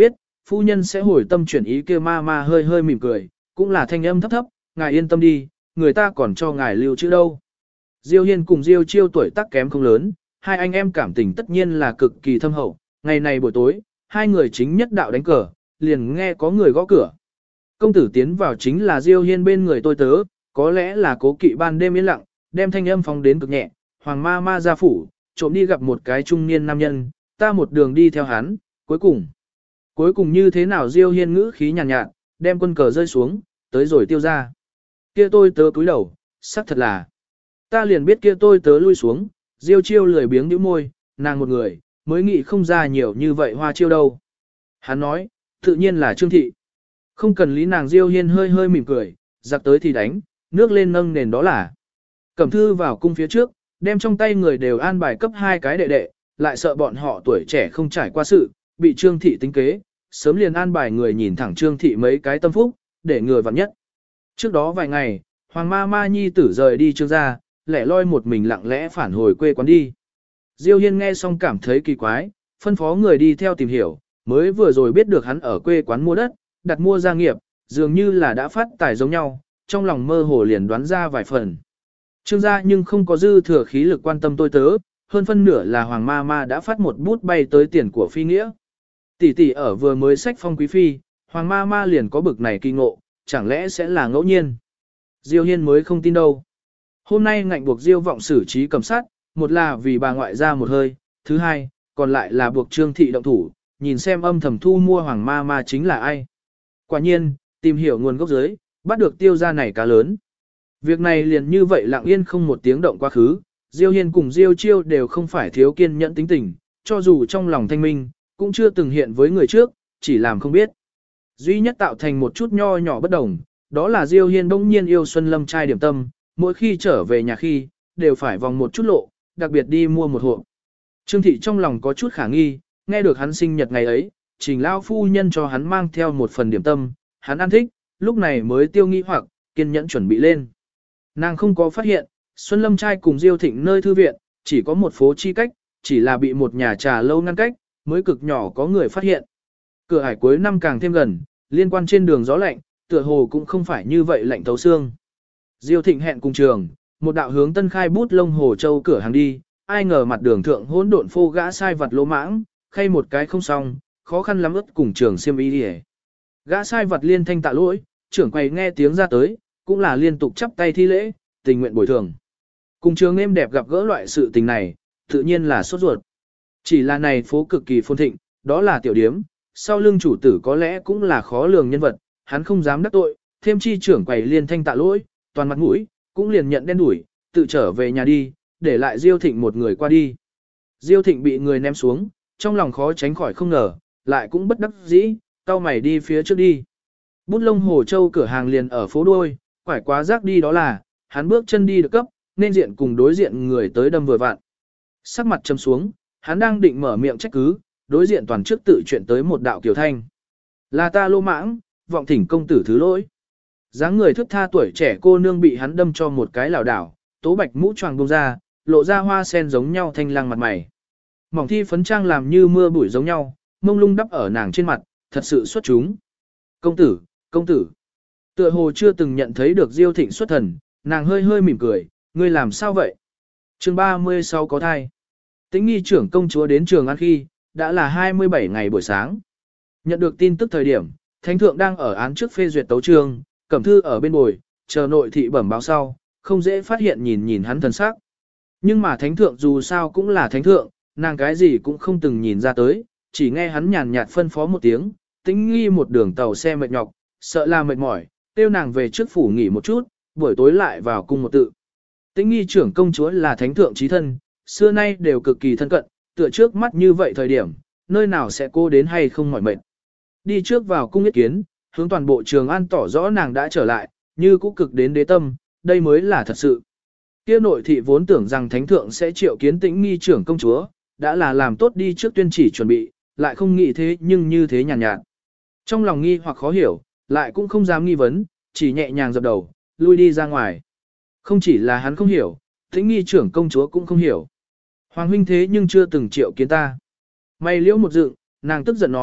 phu nhân sẽ hồi tâm chuyển ý kia ma ma hơi hơi mỉm cười, cũng là thanh âm thấp thấp, ngài yên tâm đi, người ta còn cho ngài lưu trữ đâu. Diêu Hiên cùng Diêu Chiêu tuổi tác kém không lớn, hai anh em cảm tình tất nhiên là cực kỳ thâm hậu, ngày này buổi tối, hai người chính nhất đạo đánh cờ, liền nghe có người gõ cửa. Công tử tiến vào chính là Diêu Hiên bên người tôi tớ, có lẽ là cố kỵ ban đêm yên lặng, đem thanh âm phóng đến cực nhẹ, hoàng ma ma ra phủ, trộm đi gặp một cái trung niên nam nhân, ta một đường đi theo hắn, cuối cùng. Cuối cùng như thế nào Diêu Hiên ngữ khí nhàn nhạt, nhạt, đem quân cờ rơi xuống, tới rồi tiêu ra. Kia tôi tớ cúi đầu, sắc thật là. Ta liền biết kia tôi tớ lui xuống, Diêu Chiêu lười biếng nhíu môi, nàng một người, mới nghĩ không ra nhiều như vậy hoa chiêu đâu. Hắn nói, tự nhiên là Trương Thị. Không cần lý nàng Diêu Hiên hơi hơi mỉm cười, giặc tới thì đánh, nước lên nâng nền đó là. Cẩm thư vào cung phía trước, đem trong tay người đều an bài cấp hai cái đệ đệ, lại sợ bọn họ tuổi trẻ không trải qua sự, bị Trương Thị tính kế, sớm liền an bài người nhìn thẳng Trương Thị mấy cái tâm phúc, để người vặn nhất. Trước đó vài ngày, Hoàng ma ma nhi tử rời đi Trương gia, lẻ loi một mình lặng lẽ phản hồi quê quán đi. Diêu Hiên nghe xong cảm thấy kỳ quái, phân phó người đi theo tìm hiểu, mới vừa rồi biết được hắn ở quê quán mua đất, đặt mua gia nghiệp, dường như là đã phát tài giống nhau, trong lòng mơ hồ liền đoán ra vài phần. Trương gia nhưng không có dư thừa khí lực quan tâm tôi tớ, hơn phân nửa là Hoàng ma ma đã phát một bút bay tới tiền của phi nghĩa. Tỷ tỷ ở vừa mới sách phong quý phi, Hoàng ma ma liền có bực này kỳ ngộ, chẳng lẽ sẽ là ngẫu nhiên. Diêu Hiên mới không tin đâu. Hôm nay ngạnh buộc Diêu vọng xử trí cầm sát, một là vì bà ngoại ra một hơi, thứ hai, còn lại là buộc Trương Thị động thủ, nhìn xem âm thầm thu mua Hoàng ma ma chính là ai. Quả nhiên, tìm hiểu nguồn gốc dưới, bắt được tiêu gia này cá lớn. Việc này liền như vậy lặng yên không một tiếng động quá khứ, Diêu Hiên cùng Diêu Chiêu đều không phải thiếu kiên nhẫn tính tình, cho dù trong lòng thanh minh, cũng chưa từng hiện với người trước, chỉ làm không biết. Duy nhất tạo thành một chút nho nhỏ bất đồng, đó là Diêu Hiên bỗng nhiên yêu Xuân Lâm trai điểm tâm, mỗi khi trở về nhà khi, đều phải vòng một chút lộ, đặc biệt đi mua một hộp. Trương Thị trong lòng có chút khả nghi, nghe được hắn sinh nhật ngày ấy, Trình lao phu nhân cho hắn mang theo một phần điểm tâm, hắn ăn thích, lúc này mới tiêu nghi hoặc, kiên nhẫn chuẩn bị lên. Nàng không có phát hiện, Xuân Lâm trai cùng Diêu Thịnh nơi thư viện, chỉ có một phố chi cách, chỉ là bị một nhà trà lâu ngăn cách, mới cực nhỏ có người phát hiện. Cửa hải cuối năm càng thêm gần, liên quan trên đường gió lạnh, tựa hồ cũng không phải như vậy lạnh thấu xương. Diêu Thịnh hẹn cùng trường, một đạo hướng Tân Khai bút lông Hồ Châu cửa hàng đi, ai ngờ mặt đường thượng hỗn độn phô gã sai vật lỗ mãng, khay một cái không xong, khó khăn lắm ức cùng trường xiêm y đi. Gã sai vật liên thanh tạ lỗi, trưởng quầy nghe tiếng ra tới, cũng là liên tục chắp tay thi lễ, tình nguyện bồi thường. Cùng trường êm đẹp gặp gỡ loại sự tình này, tự nhiên là sốt ruột. Chỉ là này phố cực kỳ phồn thịnh, đó là tiểu điếm, sau lưng chủ tử có lẽ cũng là khó lường nhân vật, hắn không dám đắc tội, thêm chi trưởng quầy liên thanh tạ lỗi, toàn mặt mũi, cũng liền nhận đen đuổi, tự trở về nhà đi, để lại Diêu Thịnh một người qua đi. Diêu Thịnh bị người ném xuống, trong lòng khó tránh khỏi không ngờ, lại cũng bất đắc dĩ, cau mày đi phía trước đi. Bút lông Hồ Châu cửa hàng liền ở phố đuôi, quải quá rác đi đó là, hắn bước chân đi được cấp, nên diện cùng đối diện người tới đâm vừa vặn. Sắc mặt châm xuống, hắn đang định mở miệng trách cứ, đối diện toàn trước tự chuyện tới một đạo kiều thanh. Là ta lô mãng, vọng thỉnh công tử thứ lỗi. Dáng người thước tha tuổi trẻ cô nương bị hắn đâm cho một cái lảo đảo, tố bạch mũ choàng bông ra, lộ ra hoa sen giống nhau thanh lăng mặt mày. Mỏng thi phấn trang làm như mưa bụi giống nhau, mông lung đắp ở nàng trên mặt, thật sự xuất chúng. Công tử, công tử. Tựa hồ chưa từng nhận thấy được Diêu Thịnh xuất thần, nàng hơi hơi mỉm cười, ngươi làm sao vậy? Chương ba mươi sáu có thai. Tĩnh nghi trưởng công chúa đến trường ăn khi, đã là hai mươi bảy ngày buổi sáng. Nhận được tin tức thời điểm, thánh thượng đang ở án trước phê duyệt tấu chương, cẩm thư ở bên bồi, chờ nội thị bẩm báo sau, không dễ phát hiện nhìn nhìn hắn thần sắc. Nhưng mà thánh thượng dù sao cũng là thánh thượng, nàng cái gì cũng không từng nhìn ra tới, chỉ nghe hắn nhàn nhạt phân phó một tiếng, Tĩnh nghi một đường tàu xe mệt nhọc, sợ là mệt mỏi, tiêu nàng về trước phủ nghỉ một chút, buổi tối lại vào cung một tự. Tĩnh nghi trưởng công chúa là thánh thượng chí thân, xưa nay đều cực kỳ thân cận, tựa trước mắt như vậy thời điểm, nơi nào sẽ cô đến hay không mỏi mệt. Đi trước vào cung yết kiến, hướng toàn bộ Trường An tỏ rõ nàng đã trở lại, như cũ cực đến đế tâm, đây mới là thật sự. Kia nội thị vốn tưởng rằng thánh thượng sẽ triệu kiến Tĩnh nghi trưởng công chúa, đã là làm tốt đi trước tuyên chỉ chuẩn bị, lại không nghĩ thế nhưng như thế nhàn nhạt, nhạt. Trong lòng nghi hoặc khó hiểu, lại cũng không dám nghi vấn, chỉ nhẹ nhàng dập đầu, lui đi ra ngoài. Không chỉ là hắn không hiểu, Tĩnh nghi trưởng công chúa cũng không hiểu. Hoàng huynh thế nhưng chưa từng triệu kiến ta. Mày liễu một dựng, nàng tức giận nói,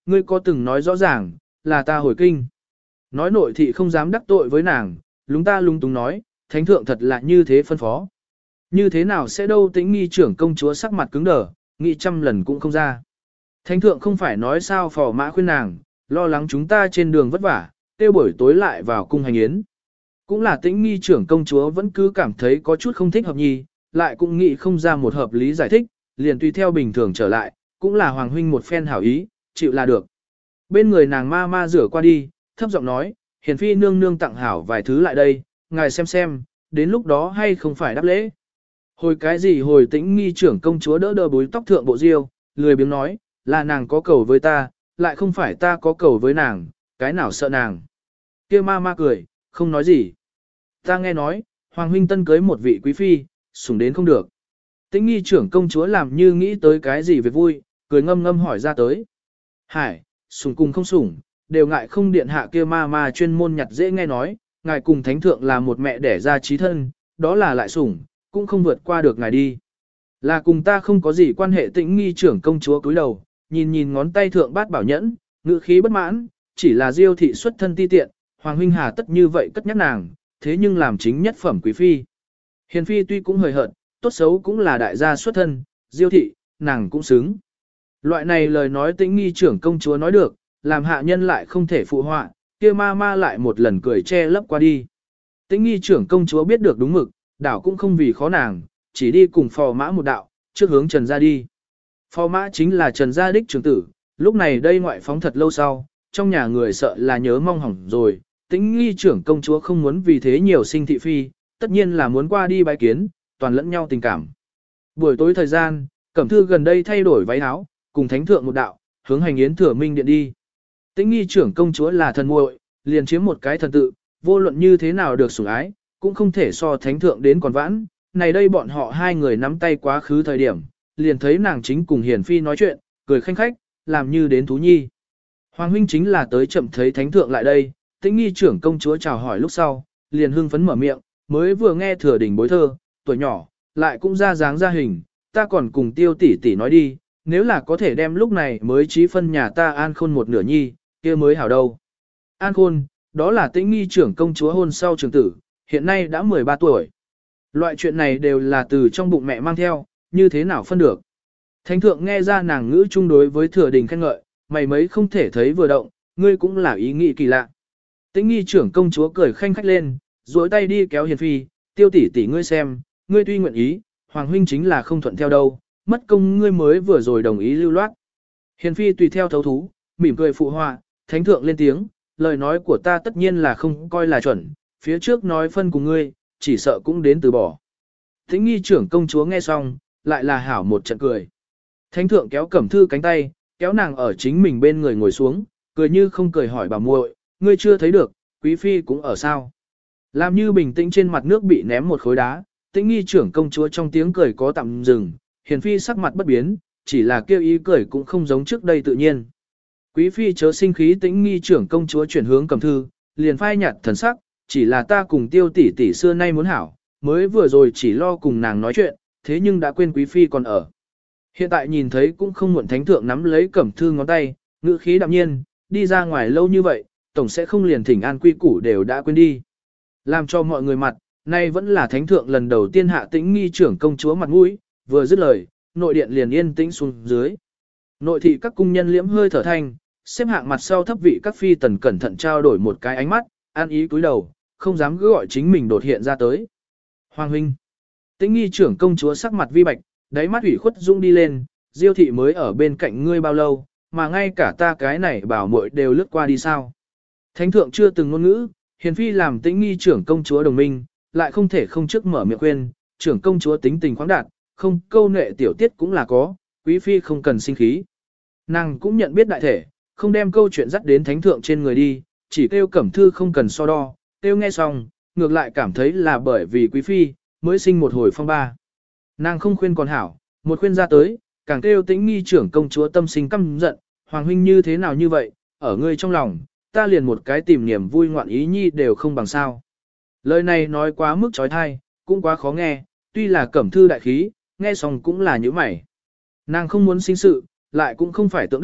ngươi có từng nói rõ ràng, là ta hồi kinh. Nói nội thị không dám đắc tội với nàng, lúng ta lung túng nói, thánh thượng thật là như thế phân phó. Như thế nào sẽ đâu Tĩnh nghi trưởng công chúa sắc mặt cứng đờ, nghĩ trăm lần cũng không ra. Thánh thượng không phải nói sao phò mã khuyên nàng, lo lắng chúng ta trên đường vất vả, tiêu buổi tối lại vào cung hành yến. Cũng là Tĩnh nghi trưởng công chúa vẫn cứ cảm thấy có chút không thích hợp nhi, lại cũng nghĩ không ra một hợp lý giải thích, liền tùy theo bình thường trở lại, cũng là hoàng huynh một phen hảo ý, chịu là được. Bên người nàng ma ma rửa qua đi, thấp giọng nói, hiền phi nương nương tặng hảo vài thứ lại đây, ngài xem xem, đến lúc đó hay không phải đáp lễ. Hồi cái gì hồi Tĩnh nghi trưởng công chúa đỡ đỡ búi tóc thượng bộ diêu, lười biếng nói, là nàng có cầu với ta, lại không phải ta có cầu với nàng, cái nào sợ nàng. Kia ma ma cười, không nói gì. Ta nghe nói, hoàng huynh tân cưới một vị quý phi, sủng đến không được. Tĩnh nghi trưởng công chúa làm như nghĩ tới cái gì việc vui, cười ngâm ngâm hỏi ra tới. Hải, sủng cùng không sủng, đều ngại không điện hạ kia ma ma chuyên môn nhặt dễ nghe nói, ngài cùng thánh thượng là một mẹ đẻ ra trí thân, đó là lại sủng, cũng không vượt qua được ngài đi. Là cùng ta không có gì quan hệ. Tĩnh nghi trưởng công chúa cúi đầu, nhìn nhìn ngón tay thượng bát bảo nhẫn, ngữ khí bất mãn, chỉ là diêu thị xuất thân ti tiện, hoàng huynh hà tất như vậy cất nhắc nàng, thế nhưng làm chính nhất phẩm quý phi. Hiền phi tuy cũng hời hợt, tốt xấu cũng là đại gia xuất thân, diêu thị, nàng cũng xứng. Loại này lời nói Tĩnh nghi trưởng công chúa nói được, làm hạ nhân lại không thể phụ họa, kia ma ma lại một lần cười che lấp qua đi. Tĩnh nghi trưởng công chúa biết được đúng mực, đảo cũng không vì khó nàng, chỉ đi cùng phò mã một đạo, trước hướng Trần gia đi. Phò mã chính là Trần gia đích trưởng tử, lúc này đây ngoại phóng thật lâu sau, trong nhà người sợ là nhớ mong hỏng rồi, Tĩnh nghi trưởng công chúa không muốn vì thế nhiều sinh thị phi, tất nhiên là muốn qua đi bái kiến, toàn lẫn nhau tình cảm. Buổi tối thời gian, Cẩm Thư gần đây thay đổi váy áo, cùng thánh thượng một đạo, hướng hành yến thừa minh điện đi. Tĩnh nghi trưởng công chúa là thần muội, liền chiếm một cái thần tự, vô luận như thế nào được sủng ái, cũng không thể so thánh thượng đến còn vãn. Này đây bọn họ hai người nắm tay quá khứ thời điểm, liền thấy nàng chính cùng hiền phi nói chuyện, cười khanh khách, làm như đến thú nhi. Hoàng huynh chính là tới chậm thấy thánh thượng lại đây, Tĩnh nghi trưởng công chúa chào hỏi lúc sau, liền hưng phấn mở miệng, mới vừa nghe thừa đỉnh bối thơ, tuổi nhỏ, lại cũng ra dáng ra hình, ta còn cùng tiêu tỷ tỷ nói đi, nếu là có thể đem lúc này mới trí phân nhà ta an khôn một nửa nhi, kia mới hảo đâu. An khôn, đó là Tĩnh nghi trưởng công chúa hôn sau trưởng tử, hiện nay đã mười ba tuổi. Loại chuyện này đều là từ trong bụng mẹ mang theo, như thế nào phân được. Thánh thượng nghe ra nàng ngữ chung đối với thừa đình khen ngợi, mày mấy không thể thấy vừa động, ngươi cũng là ý nghĩ kỳ lạ. Tĩnh nghi trưởng công chúa cười khanh khách lên, duỗi tay đi kéo hiền phi, tiêu tỷ tỷ ngươi xem, ngươi tuy nguyện ý, hoàng huynh chính là không thuận theo đâu, mất công ngươi mới vừa rồi đồng ý lưu loát. Hiền phi tùy theo thấu thú, mỉm cười phụ họa, thánh thượng lên tiếng, lời nói của ta tất nhiên là không coi là chuẩn, phía trước nói phân cùng ngươi, chỉ sợ cũng đến từ bỏ. Tĩnh nghi trưởng công chúa nghe xong, lại là hảo một trận cười. Thánh thượng kéo Cẩm Thư cánh tay, kéo nàng ở chính mình bên người ngồi xuống, cười như không cười hỏi bà muội, ngươi chưa thấy được, quý phi cũng ở sao. Làm như bình tĩnh trên mặt nước bị ném một khối đá, Tĩnh nghi trưởng công chúa trong tiếng cười có tạm dừng, hiền phi sắc mặt bất biến, chỉ là kêu ý cười cũng không giống trước đây tự nhiên. Quý phi chớ sinh khí. Tĩnh nghi trưởng công chúa chuyển hướng Cẩm Thư, liền phai nhạt thần sắc, chỉ là ta cùng tiêu tỷ tỷ xưa nay muốn hảo, mới vừa rồi chỉ lo cùng nàng nói chuyện, thế nhưng đã quên quý phi còn ở. Hiện tại nhìn thấy cũng không muộn. Thánh thượng nắm lấy Cẩm Thư ngón tay, ngữ khí đạm nhiên, đi ra ngoài lâu như vậy, tổng sẽ không liền thỉnh an quy củ đều đã quên đi. Làm cho mọi người mặt, nay vẫn là thánh thượng lần đầu tiên hạ Tĩnh nghi trưởng công chúa mặt mũi, vừa dứt lời, nội điện liền yên tĩnh xuống dưới. Nội thị các cung nhân liễm hơi thở thanh, xếp hạng mặt sau thấp vị các phi tần cẩn thận trao đổi một cái ánh mắt, an ý cúi đầu, không dám cứ gọi chính mình đột hiện ra tới. Hoàng huynh, Tĩnh nghi trưởng công chúa sắc mặt vi bạch, đáy mắt ủy khuất rung đi lên, diêu thị mới ở bên cạnh ngươi bao lâu, mà ngay cả ta cái này bảo muội đều lướt qua đi sao. Thánh thượng chưa từng ngôn ngữ, hiền phi làm Tĩnh nghi trưởng công chúa đồng minh, lại không thể không trước mở miệng khuyên, trưởng công chúa tính tình khoáng đạt, không câu nệ tiểu tiết cũng là có, quý phi không cần sinh khí. Nàng cũng nhận biết đại thể, không đem câu chuyện dắt đến thánh thượng trên người đi, chỉ kêu Cẩm Thư không cần so đo, kêu nghe xong, ngược lại cảm thấy là bởi vì quý phi, mới sinh một hồi phong ba. Nàng không khuyên còn hảo, một khuyên ra tới, càng kêu Tĩnh nghi trưởng công chúa tâm sinh căm giận, hoàng huynh như thế nào như vậy, ở ngươi trong lòng, ta liền một cái tìm niềm vui ngoạn ý nhi đều không bằng sao. Lời này nói quá mức trói thai, cũng quá khó nghe, tuy là Cẩm Thư đại khí, nghe xong cũng là như mày. Nàng không muốn sinh sự, lại cũng không phải tượng đất,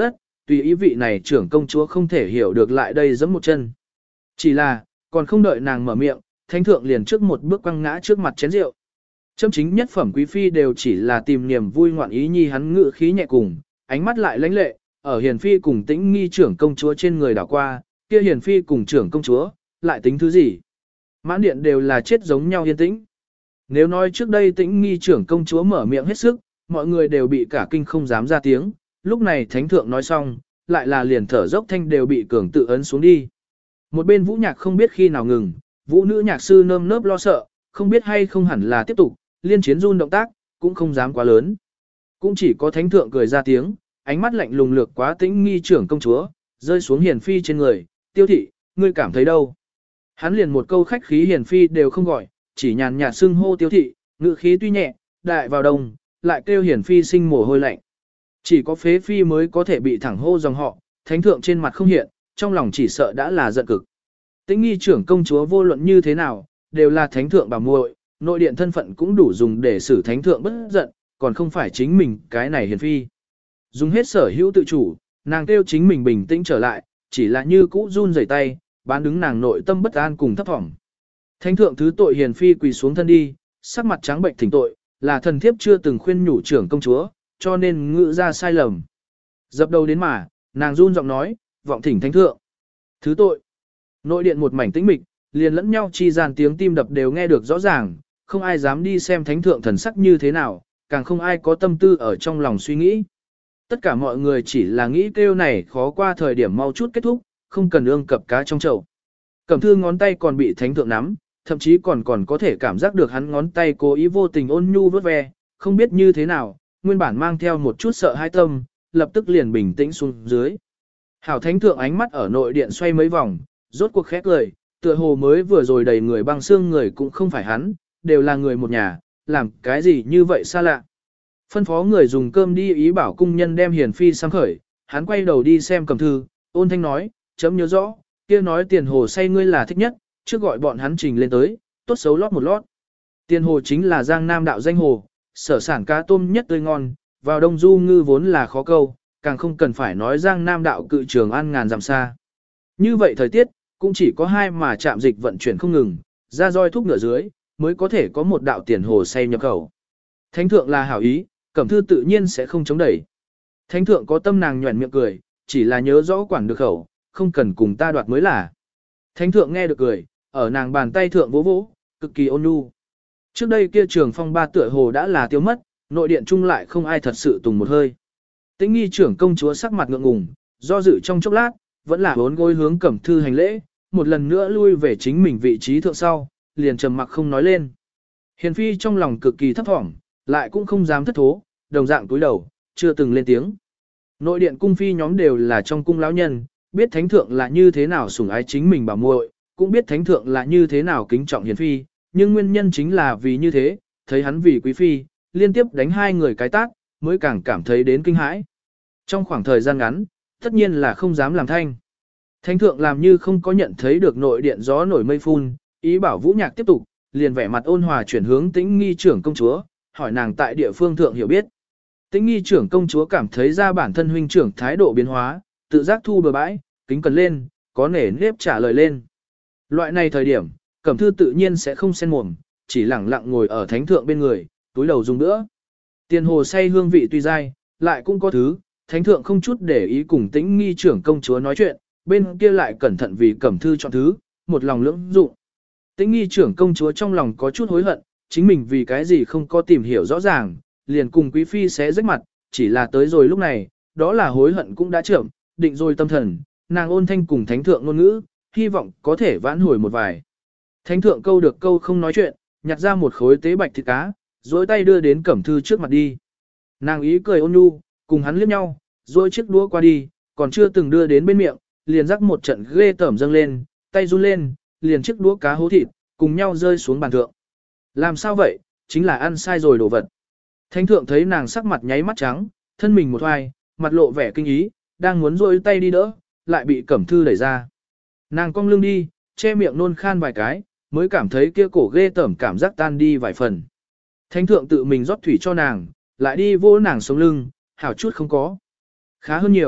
tùy ý vị này trưởng công chúa không thể hiểu được lại đây giẫm một chân. Chỉ là, còn không đợi nàng mở miệng, thánh thượng liền trước một bước quăng ngã trước mặt chén rượu. Châm chính nhất phẩm quý phi đều chỉ là tìm niềm vui ngoạn ý nhi, hắn ngự khí nhẹ cùng, ánh mắt lại lãnh lệ, ở hiền phi cùng tĩnh nghi trưởng công chúa trên người đảo qua, kia hiền phi cùng trưởng công chúa, lại tính thứ gì? Mãn điện đều là chết giống nhau yên tĩnh. Nếu nói trước đây tĩnh nghi trưởng công chúa mở miệng hết sức, mọi người đều bị cả kinh không dám ra tiếng, lúc này thánh thượng nói xong, lại là liền thở dốc thanh đều bị cường tự ấn xuống đi. Một bên vũ nhạc không biết khi nào ngừng, vũ nữ nhạc sư nơm nớp lo sợ, không biết hay không hẳn là tiếp tục, liên chiến run động tác, cũng không dám quá lớn. Cũng chỉ có thánh thượng cười ra tiếng, ánh mắt lạnh lùng lược quá tĩnh nghi trưởng công chúa, rơi xuống hiền phi trên người, tiêu thị, ngươi cảm thấy đâu? Hắn liền một câu khách khí hiền phi đều không gọi, chỉ nhàn nhạt xưng hô tiêu thị, ngự khí tuy nhẹ, đại vào đông, lại kêu hiền phi sinh mồ hôi lạnh. Chỉ có phế phi mới có thể bị thẳng hô dòng họ, thánh thượng trên mặt không hiện, trong lòng chỉ sợ đã là giận cực. Tĩnh nghi trưởng công chúa vô luận như thế nào, đều là thánh thượng bảo muội, nội điện thân phận cũng đủ dùng để xử thánh thượng bất giận, còn không phải chính mình cái này hiền phi. Dùng hết sở hữu tự chủ, nàng kêu chính mình bình tĩnh trở lại, chỉ là như cũ run rẩy tay, bán đứng nàng nội tâm bất an cùng thấp thỏm. Thánh thượng thứ tội hiền phi quỳ xuống thân đi, sắc mặt trắng bệnh thỉnh tội, là thần thiếp chưa từng khuyên nhủ trưởng công chúa, cho nên ngự ra sai lầm. Dập đầu đến mà, nàng run giọng nói, vọng thỉnh thánh thượng. Thứ tội. Nội điện một mảnh tĩnh mịch, liền lẫn nhau chi gian tiếng tim đập đều nghe được rõ ràng, không ai dám đi xem thánh thượng thần sắc như thế nào, càng không ai có tâm tư ở trong lòng suy nghĩ. Tất cả mọi người chỉ là nghĩ kêu này khó qua thời điểm mau chút kết thúc, không cần ương cập cá trong chậu. Cẩm thư ngón tay còn bị thánh thượng nắm, thậm chí còn còn có thể cảm giác được hắn ngón tay cố ý vô tình ôn nhu vớt ve, không biết như thế nào, nguyên bản mang theo một chút sợ hãi tâm, lập tức liền bình tĩnh xuống dưới. Hảo thánh thượng ánh mắt ở nội điện xoay mấy vòng, rốt cuộc khét lời, tựa hồ mới vừa rồi đầy người băng xương người cũng không phải hắn, đều là người một nhà, làm cái gì như vậy xa lạ. Phân phó người dùng cơm đi ý bảo cung nhân đem hiền phi sang khởi, hắn quay đầu đi xem Cẩm thư, ôn thanh nói, chấm nhớ rõ, kia nói tiền hồ say ngươi là thích nhất, trước gọi bọn hắn trình lên tới, tốt xấu lót một lót. Tiền hồ chính là giang nam đạo danh hồ, sở sản cá tôm nhất tươi ngon, vào đông du ngư vốn là khó câu, càng không cần phải nói giang nam đạo cự trường an ngàn dặm xa. Như vậy thời tiết, cũng chỉ có hai mà chạm dịch vận chuyển không ngừng, ra roi thúc ngựa dưới, mới có thể có một đạo tiền hồ say nhập khẩu. Thánh thượng là hảo ý, Cẩm thư tự nhiên sẽ không chống đẩy. Thánh thượng có tâm nàng nhuẩn miệng cười, chỉ là nhớ rõ quản được khẩu, không cần cùng ta đoạt mới là. Thánh thượng nghe được cười, ở nàng bàn tay thượng vỗ vỗ, cực kỳ ôn nhu. Trước đây kia trường phong ba tựa hồ đã là tiêu mất, nội điện chung lại không ai thật sự tùng một hơi. Tĩnh nghi trưởng công chúa sắc mặt ngượng ngùng, do dự trong chốc lát, vẫn là bốn gối hướng Cẩm thư hành lễ, một lần nữa lui về chính mình vị trí thượng sau, liền trầm mặc không nói lên. Hiền phi trong lòng cực kỳ thấp thỏm, lại cũng không dám thất thố, đồng dạng túi đầu, chưa từng lên tiếng. Nội điện cung phi nhóm đều là trong cung lão nhân, biết thánh thượng là như thế nào sủng ái chính mình bảo muội, cũng biết thánh thượng là như thế nào kính trọng hiền phi, nhưng nguyên nhân chính là vì như thế, thấy hắn vì quý phi, liên tiếp đánh hai người cái tác, mới càng cảm thấy đến kinh hãi. Trong khoảng thời gian ngắn, tất nhiên là không dám làm thanh. Thánh thượng làm như không có nhận thấy được nội điện gió nổi mây phun, ý bảo vũ nhạc tiếp tục, liền vẻ mặt ôn hòa chuyển hướng Tĩnh nghi trưởng công chúa, hỏi nàng tại địa phương thượng hiểu biết. Tĩnh nghi trưởng công chúa cảm thấy ra bản thân huynh trưởng thái độ biến hóa, tự giác thu bừa bãi, kính cần lên, có nể nếp trả lời lên. Loại này thời điểm, Cẩm thư tự nhiên sẽ không xen mồm, chỉ lẳng lặng ngồi ở thánh thượng bên người, túi đầu dùng nữa. Tiền hồ say hương vị tuy dai, lại cũng có thứ, thánh thượng không chút để ý cùng Tĩnh nghi trưởng công chúa nói chuyện, bên kia lại cẩn thận vì Cẩm thư chọn thứ, một lòng lưỡng dụng. Tĩnh nghi trưởng công chúa trong lòng có chút hối hận, chính mình vì cái gì không có tìm hiểu rõ ràng, liền cùng quý phi sẽ rách mặt, chỉ là tới rồi lúc này, đó là hối hận cũng đã chậm, định rồi tâm thần, nàng ôn thanh cùng thánh thượng ngôn ngữ, hy vọng có thể vãn hồi một vài. Thánh thượng câu được câu không nói chuyện, nhặt ra một khối tế bạch thịt cá, dối tay đưa đến Cẩm thư trước mặt đi. Nàng ý cười ôn nhu, cùng hắn liếc nhau, dối chiếc đũa qua đi, còn chưa từng đưa đến bên miệng, liền rắc một trận ghê tởm dâng lên, tay run lên, liền chiếc đũa cá hố thịt, cùng nhau rơi xuống bàn thượng. Làm sao vậy, chính là ăn sai rồi đồ vật. Thánh thượng thấy nàng sắc mặt nháy mắt trắng, thân mình một hoài, mặt lộ vẻ kinh ý, đang muốn rôi tay đi đỡ, lại bị Cẩm thư đẩy ra. Nàng cong lưng đi, che miệng nôn khan vài cái, mới cảm thấy kia cổ ghê tởm cảm giác tan đi vài phần. Thánh thượng tự mình rót thủy cho nàng, lại đi vô nàng sống lưng, hảo chút không có. Khá hơn nhiều,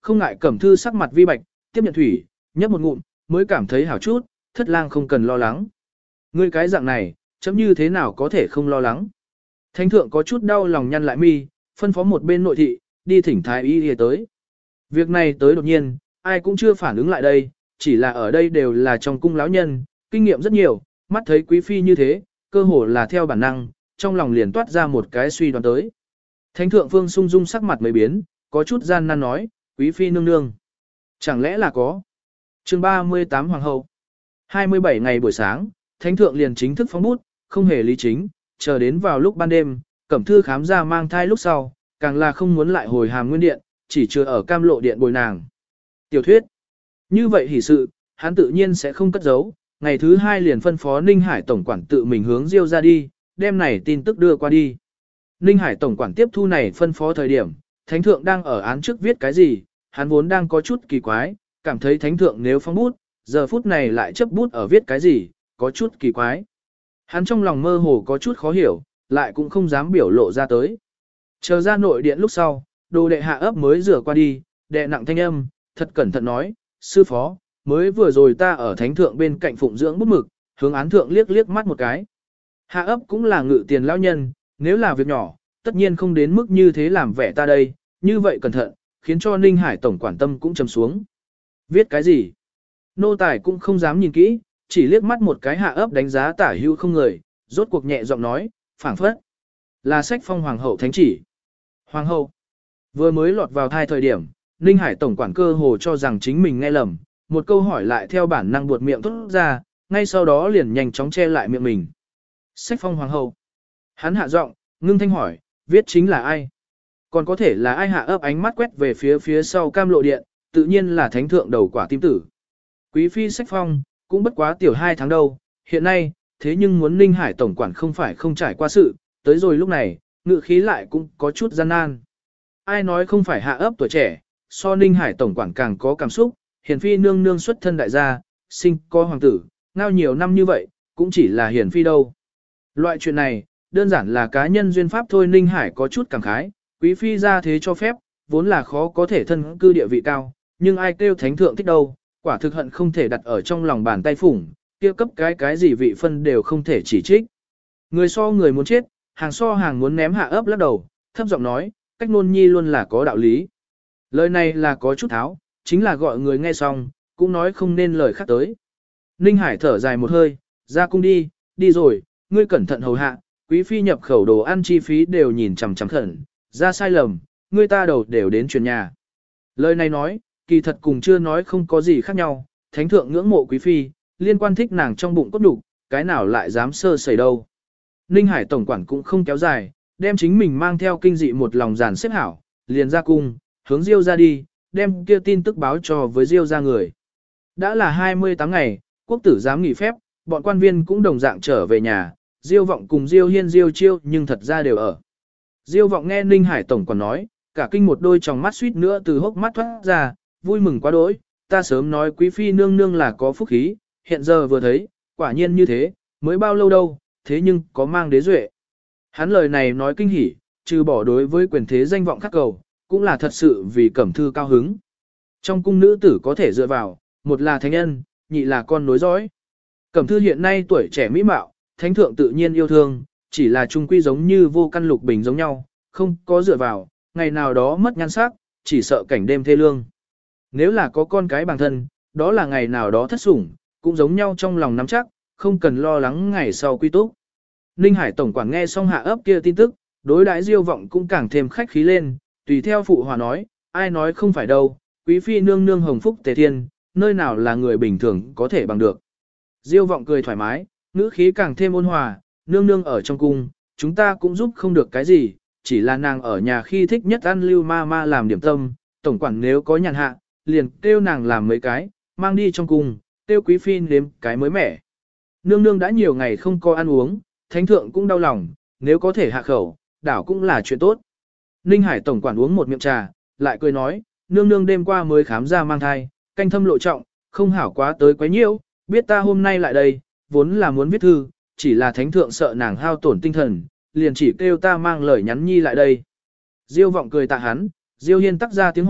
không ngại Cẩm Thư sắc mặt vi bạch, tiếp nhận thủy, nhấp một ngụm, mới cảm thấy hảo chút, thất lang không cần lo lắng. Ngươi cái dạng này, chấm như thế nào có thể không lo lắng. Thánh thượng có chút đau lòng nhăn lại mi, phân phó một bên nội thị, đi thỉnh thái y y tới. Việc này tới đột nhiên, ai cũng chưa phản ứng lại đây, chỉ là ở đây đều là trong cung lão nhân, kinh nghiệm rất nhiều, mắt thấy quý phi như thế, cơ hồ là theo bản năng, trong lòng liền toát ra một cái suy đoán tới. Thánh thượng Phương Sung Dung sắc mặt mới biến, có chút gian nan nói, quý phi nương nương. Chẳng lẽ là có? Chương ba mươi tám Hoàng hậu. hai mươi bảy ngày buổi sáng, thánh thượng liền chính thức phóng bút, không hề lý chính, chờ đến vào lúc ban đêm, Cẩm Thư khám ra mang thai lúc sau, càng là không muốn lại hồi hàm nguyên điện, chỉ chưa ở cam lộ điện bồi nàng. Tiểu thuyết. Như vậy hỷ sự, hắn tự nhiên sẽ không cất giấu, ngày thứ hai liền phân phó Ninh Hải tổng quản tự mình hướng Diêu ra đi, đem này tin tức đưa qua đi. Ninh Hải tổng quản tiếp thu này phân phó thời điểm, thánh thượng đang ở án trước viết cái gì, hắn vốn đang có chút kỳ quái, cảm thấy thánh thượng nếu phong bút, giờ phút này lại chấp bút ở viết cái gì, có chút kỳ quái. Hắn trong lòng mơ hồ có chút khó hiểu, lại cũng không dám biểu lộ ra tới. Chờ ra nội điện lúc sau, đồ đệ hạ ấp mới rửa qua đi, đệ nặng thanh âm, thật cẩn thận nói, sư phó, mới vừa rồi ta ở thánh thượng bên cạnh phụng dưỡng bút mực, hướng án thượng liếc liếc mắt một cái. Hạ ấp cũng là ngự tiền lão nhân, nếu là việc nhỏ, tất nhiên không đến mức như thế làm vẻ ta đây, như vậy cẩn thận, khiến cho Ninh Hải tổng quản tâm cũng trầm xuống. Viết cái gì? Nô tài cũng không dám nhìn kỹ, chỉ liếc mắt một cái hạ ấp đánh giá tả hữu không người, rốt cuộc nhẹ giọng nói, phảng phất. Là sách phong hoàng hậu thánh chỉ. Hoàng hậu. Vừa mới lọt vào thai thời điểm, Ninh Hải tổng quản cơ hồ cho rằng chính mình nghe lầm, một câu hỏi lại theo bản năng buột miệng thốt ra, ngay sau đó liền nhanh chóng che lại miệng mình. Sách phong hoàng hậu. Hắn hạ giọng, ngưng thanh hỏi, viết chính là ai? Còn có thể là ai? Hạ ấp ánh mắt quét về phía phía sau cam lộ điện, tự nhiên là thánh thượng đầu quả tim tử. Quý phi sách phong, cũng bất quá tiểu hai tháng đâu, hiện nay, thế nhưng muốn Ninh Hải tổng quản không phải không trải qua sự, tới rồi lúc này, ngự khí lại cũng có chút gian nan. Ai nói không phải hạ ấp tuổi trẻ, so Ninh Hải tổng quản càng có cảm xúc, hiền phi nương nương xuất thân đại gia, sinh có hoàng tử, ngao nhiều năm như vậy, cũng chỉ là hiền phi đâu. Loại chuyện này, đơn giản là cá nhân duyên pháp thôi. Ninh Hải có chút cảm khái, quý phi ra thế cho phép, vốn là khó có thể thân cư địa vị cao, nhưng ai kêu thánh thượng thích đâu, quả thực hận không thể đặt ở trong lòng bàn tay phủng, kia cấp cái cái gì vị phân đều không thể chỉ trích. Người so người muốn chết, hàng so hàng muốn ném hạ ấp lắc đầu, thấp giọng nói, cách nôn nhi luôn là có đạo lý. Lời này là có chút tháo, chính là gọi người nghe xong, cũng nói không nên lời khác tới. Ninh Hải thở dài một hơi, ra cung đi, đi rồi, ngươi cẩn thận hầu hạ, quý phi nhập khẩu đồ ăn chi phí đều nhìn chằm chằm khẩn, ra sai lầm, ngươi ta đầu đều đến chuyển nhà. Lời này nói, kỳ thật cùng chưa nói không có gì khác nhau, thánh thượng ngưỡng mộ quý phi, liên quan thích nàng trong bụng cốt đủ, cái nào lại dám sơ sẩy đâu. Ninh Hải tổng quản cũng không kéo dài, đem chính mình mang theo kinh dị một lòng giàn xếp hảo, liền ra cung, hướng Diêu ra đi, đem kia tin tức báo cho với Diêu ra người. Đã là hai mươi tám ngày, quốc tử dám nghỉ phép, bọn quan viên cũng đồng dạng trở về nhà, Diêu vọng cùng Diêu hiên Diêu chiêu nhưng thật ra đều ở. Diêu vọng nghe Ninh Hải tổng quản nói, cả kinh một đôi tròng mắt suýt nữa từ hốc mắt thoát ra, vui mừng quá đỗi, ta sớm nói quý phi nương nương là có phúc khí, hiện giờ vừa thấy, quả nhiên như thế, mới bao lâu đâu, thế nhưng có mang đế duệ. Hắn lời này nói kinh hỉ, trừ bỏ đối với quyền thế danh vọng khắc cầu, cũng là thật sự vì Cẩm Thư cao hứng. Trong cung nữ tử có thể dựa vào, một là thánh nhân, nhị là con nối dõi. Cẩm Thư hiện nay tuổi trẻ mỹ mạo, thánh thượng tự nhiên yêu thương, chỉ là trung quy giống như vô căn lục bình giống nhau, không có dựa vào, ngày nào đó mất nhan sắc, chỉ sợ cảnh đêm thê lương. Nếu là có con cái bằng thân, đó là ngày nào đó thất sủng, cũng giống nhau trong lòng nắm chắc, không cần lo lắng ngày sau quy túc. Ninh Hải tổng quản nghe xong hạ ấp kia tin tức, đối đãi Diêu vọng cũng càng thêm khách khí lên, tùy theo phụ hòa nói, ai nói không phải đâu, quý phi nương nương hồng phúc tề thiên, nơi nào là người bình thường có thể bằng được. Diêu vọng cười thoải mái, ngữ khí càng thêm ôn hòa, nương nương ở trong cung, chúng ta cũng giúp không được cái gì, chỉ là nàng ở nhà khi thích nhất ăn lưu ma ma làm điểm tâm, tổng quản nếu có nhàn hạ, liền kêu nàng làm mấy cái, mang đi trong cung, kêu quý phi nếm cái mới mẻ. Nương nương đã nhiều ngày không có ăn uống, thánh thượng cũng đau lòng, nếu có thể hạ khẩu, đảo cũng là chuyện tốt. Ninh Hải tổng quản uống một miệng trà, lại cười nói, nương nương đêm qua mới khám ra mang thai, canh thâm lộ trọng, không hảo quá tới quấy nhiễu, biết ta hôm nay lại đây, vốn là muốn viết thư, chỉ là thánh thượng sợ nàng hao tổn tinh thần, liền chỉ kêu ta mang lời nhắn nhi lại đây. Diêu vọng cười tạ hắn, Diêu hiên tắc ra tiếng hỏi,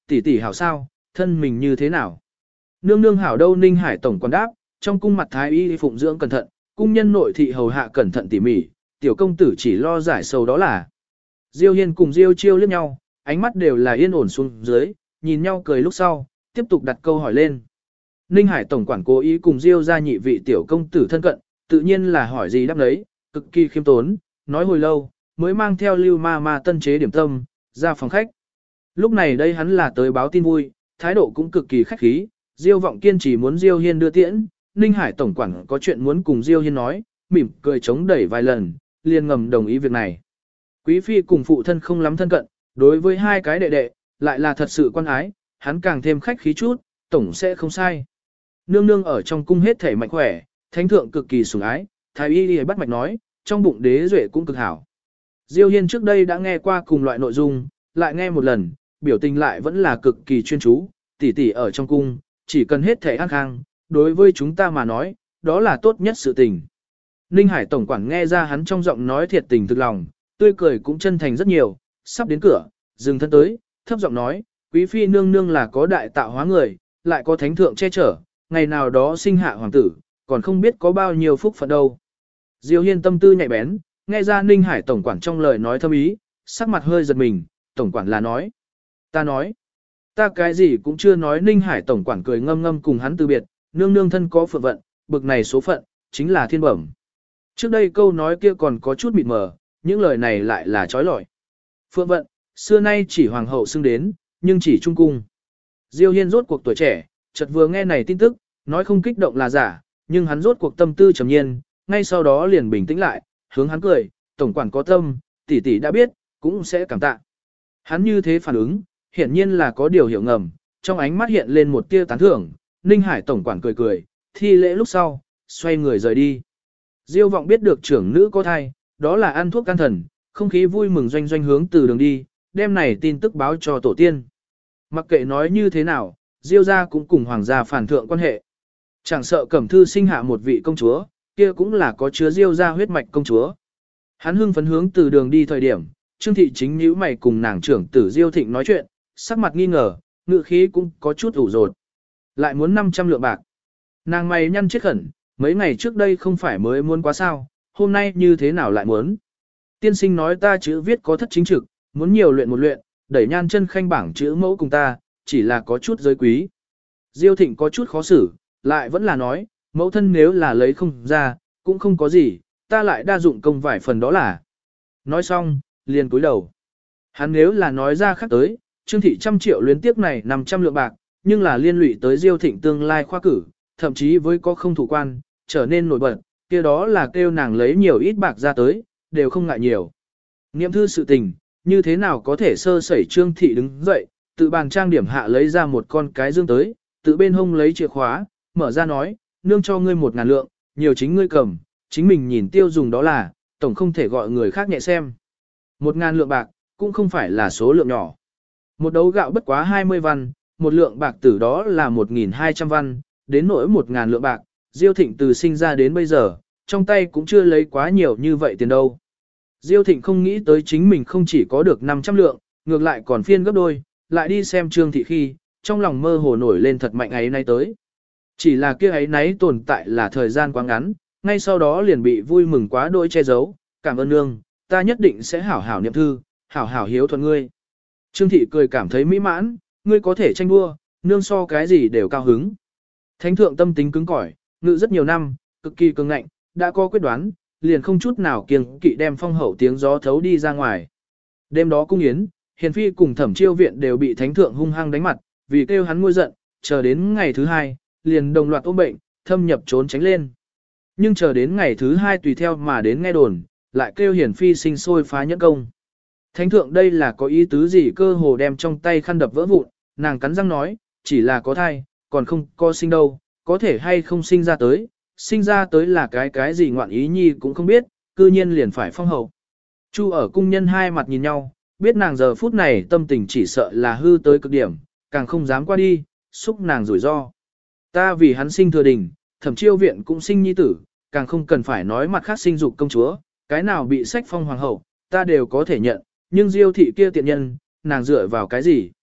tỷ tỷ hảo sao, thân mình như thế nào? Nương nương hảo đâu Ninh Hải tổng quản đáp, trong cung mặt thái y phụng dưỡng cẩn thận, cung nhân nội thị hầu hạ cẩn thận tỉ mỉ, tiểu công tử chỉ lo giải sầu đó là. Diêu Hiên cùng Diêu Chiêu liếc nhau, ánh mắt đều là yên ổn xuống dưới, nhìn nhau cười lúc sau, tiếp tục đặt câu hỏi lên. Ninh Hải tổng quản cố ý cùng Diêu gia nhị vị tiểu công tử thân cận, tự nhiên là hỏi gì đáp đấy, cực kỳ khiêm tốn, nói hồi lâu, mới mang theo Lưu Ma Ma tân chế điểm tâm, ra phòng khách. Lúc này đây hắn là tới báo tin vui, thái độ cũng cực kỳ khách khí, Diêu Vọng kiên trì muốn Diêu Hiên đưa tiễn, Ninh Hải tổng quản có chuyện muốn cùng Diêu Hiên nói, mỉm cười chống đẩy vài lần, liền ngầm đồng ý việc này. Quý phi cùng phụ thân không lắm thân cận, đối với hai cái đệ đệ, lại là thật sự quan ái, hắn càng thêm khách khí chút, tổng sẽ không sai. Nương nương ở trong cung hết thể mạnh khỏe, thánh thượng cực kỳ sủng ái, thái y đi bắt mạch nói, trong bụng đế duệ cũng cực hảo. Diêu Hiên trước đây đã nghe qua cùng loại nội dung, lại nghe một lần, biểu tình lại vẫn là cực kỳ chuyên chú, tỷ tỷ ở trong cung, chỉ cần hết thể an khang, đối với chúng ta mà nói, đó là tốt nhất sự tình. Ninh Hải tổng quản nghe ra hắn trong giọng nói thiệt tình thực lòng, tươi cười cũng chân thành rất nhiều, sắp đến cửa, dừng thân tới, thấp giọng nói, quý phi nương nương là có đại tạo hóa người, lại có thánh thượng che chở, ngày nào đó sinh hạ hoàng tử, còn không biết có bao nhiêu phúc phận đâu. Diêu Hiên tâm tư nhạy bén, nghe ra Ninh Hải tổng quản trong lời nói thâm ý, sắc mặt hơi giật mình, tổng quản là nói. Ta nói, ta cái gì cũng chưa nói. Ninh Hải tổng quản cười ngâm ngâm cùng hắn từ biệt, nương nương thân có phượng vận, bực này số phận, chính là thiên bẩm. Trước đây câu nói kia còn có chút mịt mờ, những lời này lại là trói lọi. Phượng vận, xưa nay chỉ hoàng hậu xưng đến, nhưng chỉ trung cung. Diêu Hiên rốt cuộc tuổi trẻ, chợt vừa nghe này tin tức, nói không kích động là giả, nhưng hắn rốt cuộc tâm tư trầm nhiên, ngay sau đó liền bình tĩnh lại, hướng hắn cười, tổng quản có tâm, tỷ tỷ đã biết, cũng sẽ cảm tạ. Hắn như thế phản ứng, hiển nhiên là có điều hiểu ngầm, trong ánh mắt hiện lên một tia tán thưởng, Ninh Hải tổng quản cười cười, thi lễ lúc sau, xoay người rời đi. Diêu Vọng biết được trưởng nữ có thai, đó là ăn thuốc can thần, không khí vui mừng doanh doanh hướng từ đường đi, đêm này tin tức báo cho tổ tiên. Mặc kệ nói như thế nào, Diêu gia cũng cùng hoàng gia phản thượng quan hệ. Chẳng sợ Cẩm Thư sinh hạ một vị công chúa, kia cũng là có chứa Diêu gia huyết mạch công chúa. Hắn hưng phấn hướng từ đường đi thời điểm, Trương thị chính nhíu mày cùng nàng trưởng tử Diêu Thịnh nói chuyện, sắc mặt nghi ngờ, ngữ khí cũng có chút ủ rột. Lại muốn năm trăm lượng bạc. Nàng mày nhăn chết khẩn, mấy ngày trước đây không phải mới muốn quá sao, hôm nay như thế nào lại muốn. Tiên sinh nói ta chữ viết có thất chính trực, muốn nhiều luyện một luyện, đẩy nhan chân khanh bảng chữ mẫu cùng ta, chỉ là có chút giới quý. Diêu Thịnh có chút khó xử, lại vẫn là nói, mẫu thân nếu là lấy không ra, cũng không có gì, ta lại đa dụng công vài phần đó là. Nói xong, liền cúi đầu. Hắn nếu là nói ra khác tới, Trương thị trăm triệu luyến tiếp này năm trăm lượng bạc, nhưng là liên lụy tới Diêu Thịnh tương lai khoa cử, thậm chí với có không thủ quan, trở nên nổi bật, kia đó là kêu nàng lấy nhiều ít bạc ra tới, đều không ngại nhiều. Nghiệm thư sự tình, như thế nào có thể sơ sẩy. Trương thị đứng dậy, tự bàn trang điểm hạ lấy ra một con cái dương tới, tự bên hông lấy chìa khóa, mở ra nói, nương cho ngươi một ngàn lượng, nhiều chính ngươi cầm, chính mình nhìn tiêu dùng đó là, tổng không thể gọi người khác nhẹ xem. Một ngàn lượng bạc, cũng không phải là số lượng nhỏ. Một đấu gạo bất quá hai mươi văn, một lượng bạc tử đó là một nghìn hai trăm văn, đến nỗi một ngàn lượng bạc, Diêu Thịnh từ sinh ra đến bây giờ, trong tay cũng chưa lấy quá nhiều như vậy tiền đâu. Diêu Thịnh không nghĩ tới chính mình không chỉ có được năm trăm lượng, ngược lại còn phiên gấp đôi, lại đi xem Trương thị khi, trong lòng mơ hồ nổi lên thật mạnh ấy nay tới. Chỉ là kia ấy nấy tồn tại là thời gian quá ngắn, ngay sau đó liền bị vui mừng quá đôi che giấu, cảm ơn nương, ta nhất định sẽ hảo hảo niệm thư, hảo hảo hiếu thuận ngươi. Trương thị cười cảm thấy mỹ mãn, ngươi có thể tranh đua, nương so cái gì đều cao hứng. Thánh thượng tâm tính cứng cỏi, ngự rất nhiều năm, cực kỳ cường ngạnh, đã có quyết đoán, liền không chút nào kiêng kỵ đem phong hậu tiếng gió thấu đi ra ngoài. Đêm đó cung yến, hiền phi cùng thẩm chiêu viện đều bị thánh thượng hung hăng đánh mặt, vì kêu hắn nguôi giận, chờ đến ngày thứ hai, liền đồng loạt ôm bệnh, thâm nhập trốn tránh lên. Nhưng chờ đến ngày thứ hai tùy theo mà đến nghe đồn, lại kêu hiền phi sinh sôi phá nhẫn công. Thánh thượng đây là có ý tứ gì, cơ hồ đem trong tay khăn đập vỡ vụn, nàng cắn răng nói, chỉ là có thai, còn không có sinh đâu, có thể hay không sinh ra tới, sinh ra tới là cái cái gì ngoạn ý nhi cũng không biết, cư nhiên liền phải phong hậu. Chu ở cung nhân hai mặt nhìn nhau, biết nàng giờ phút này tâm tình chỉ sợ là hư tới cực điểm, càng không dám qua đi, xúc nàng rủi ro. Ta vì hắn sinh thừa đình, thẩm chiêu viện cũng sinh nhi tử, càng không cần phải nói mặt khác sinh dục công chúa, cái nào bị sách phong hoàng hậu, ta đều có thể nhận, nhưng Diêu thị kia tiện nhân, nàng dựa vào cái gì?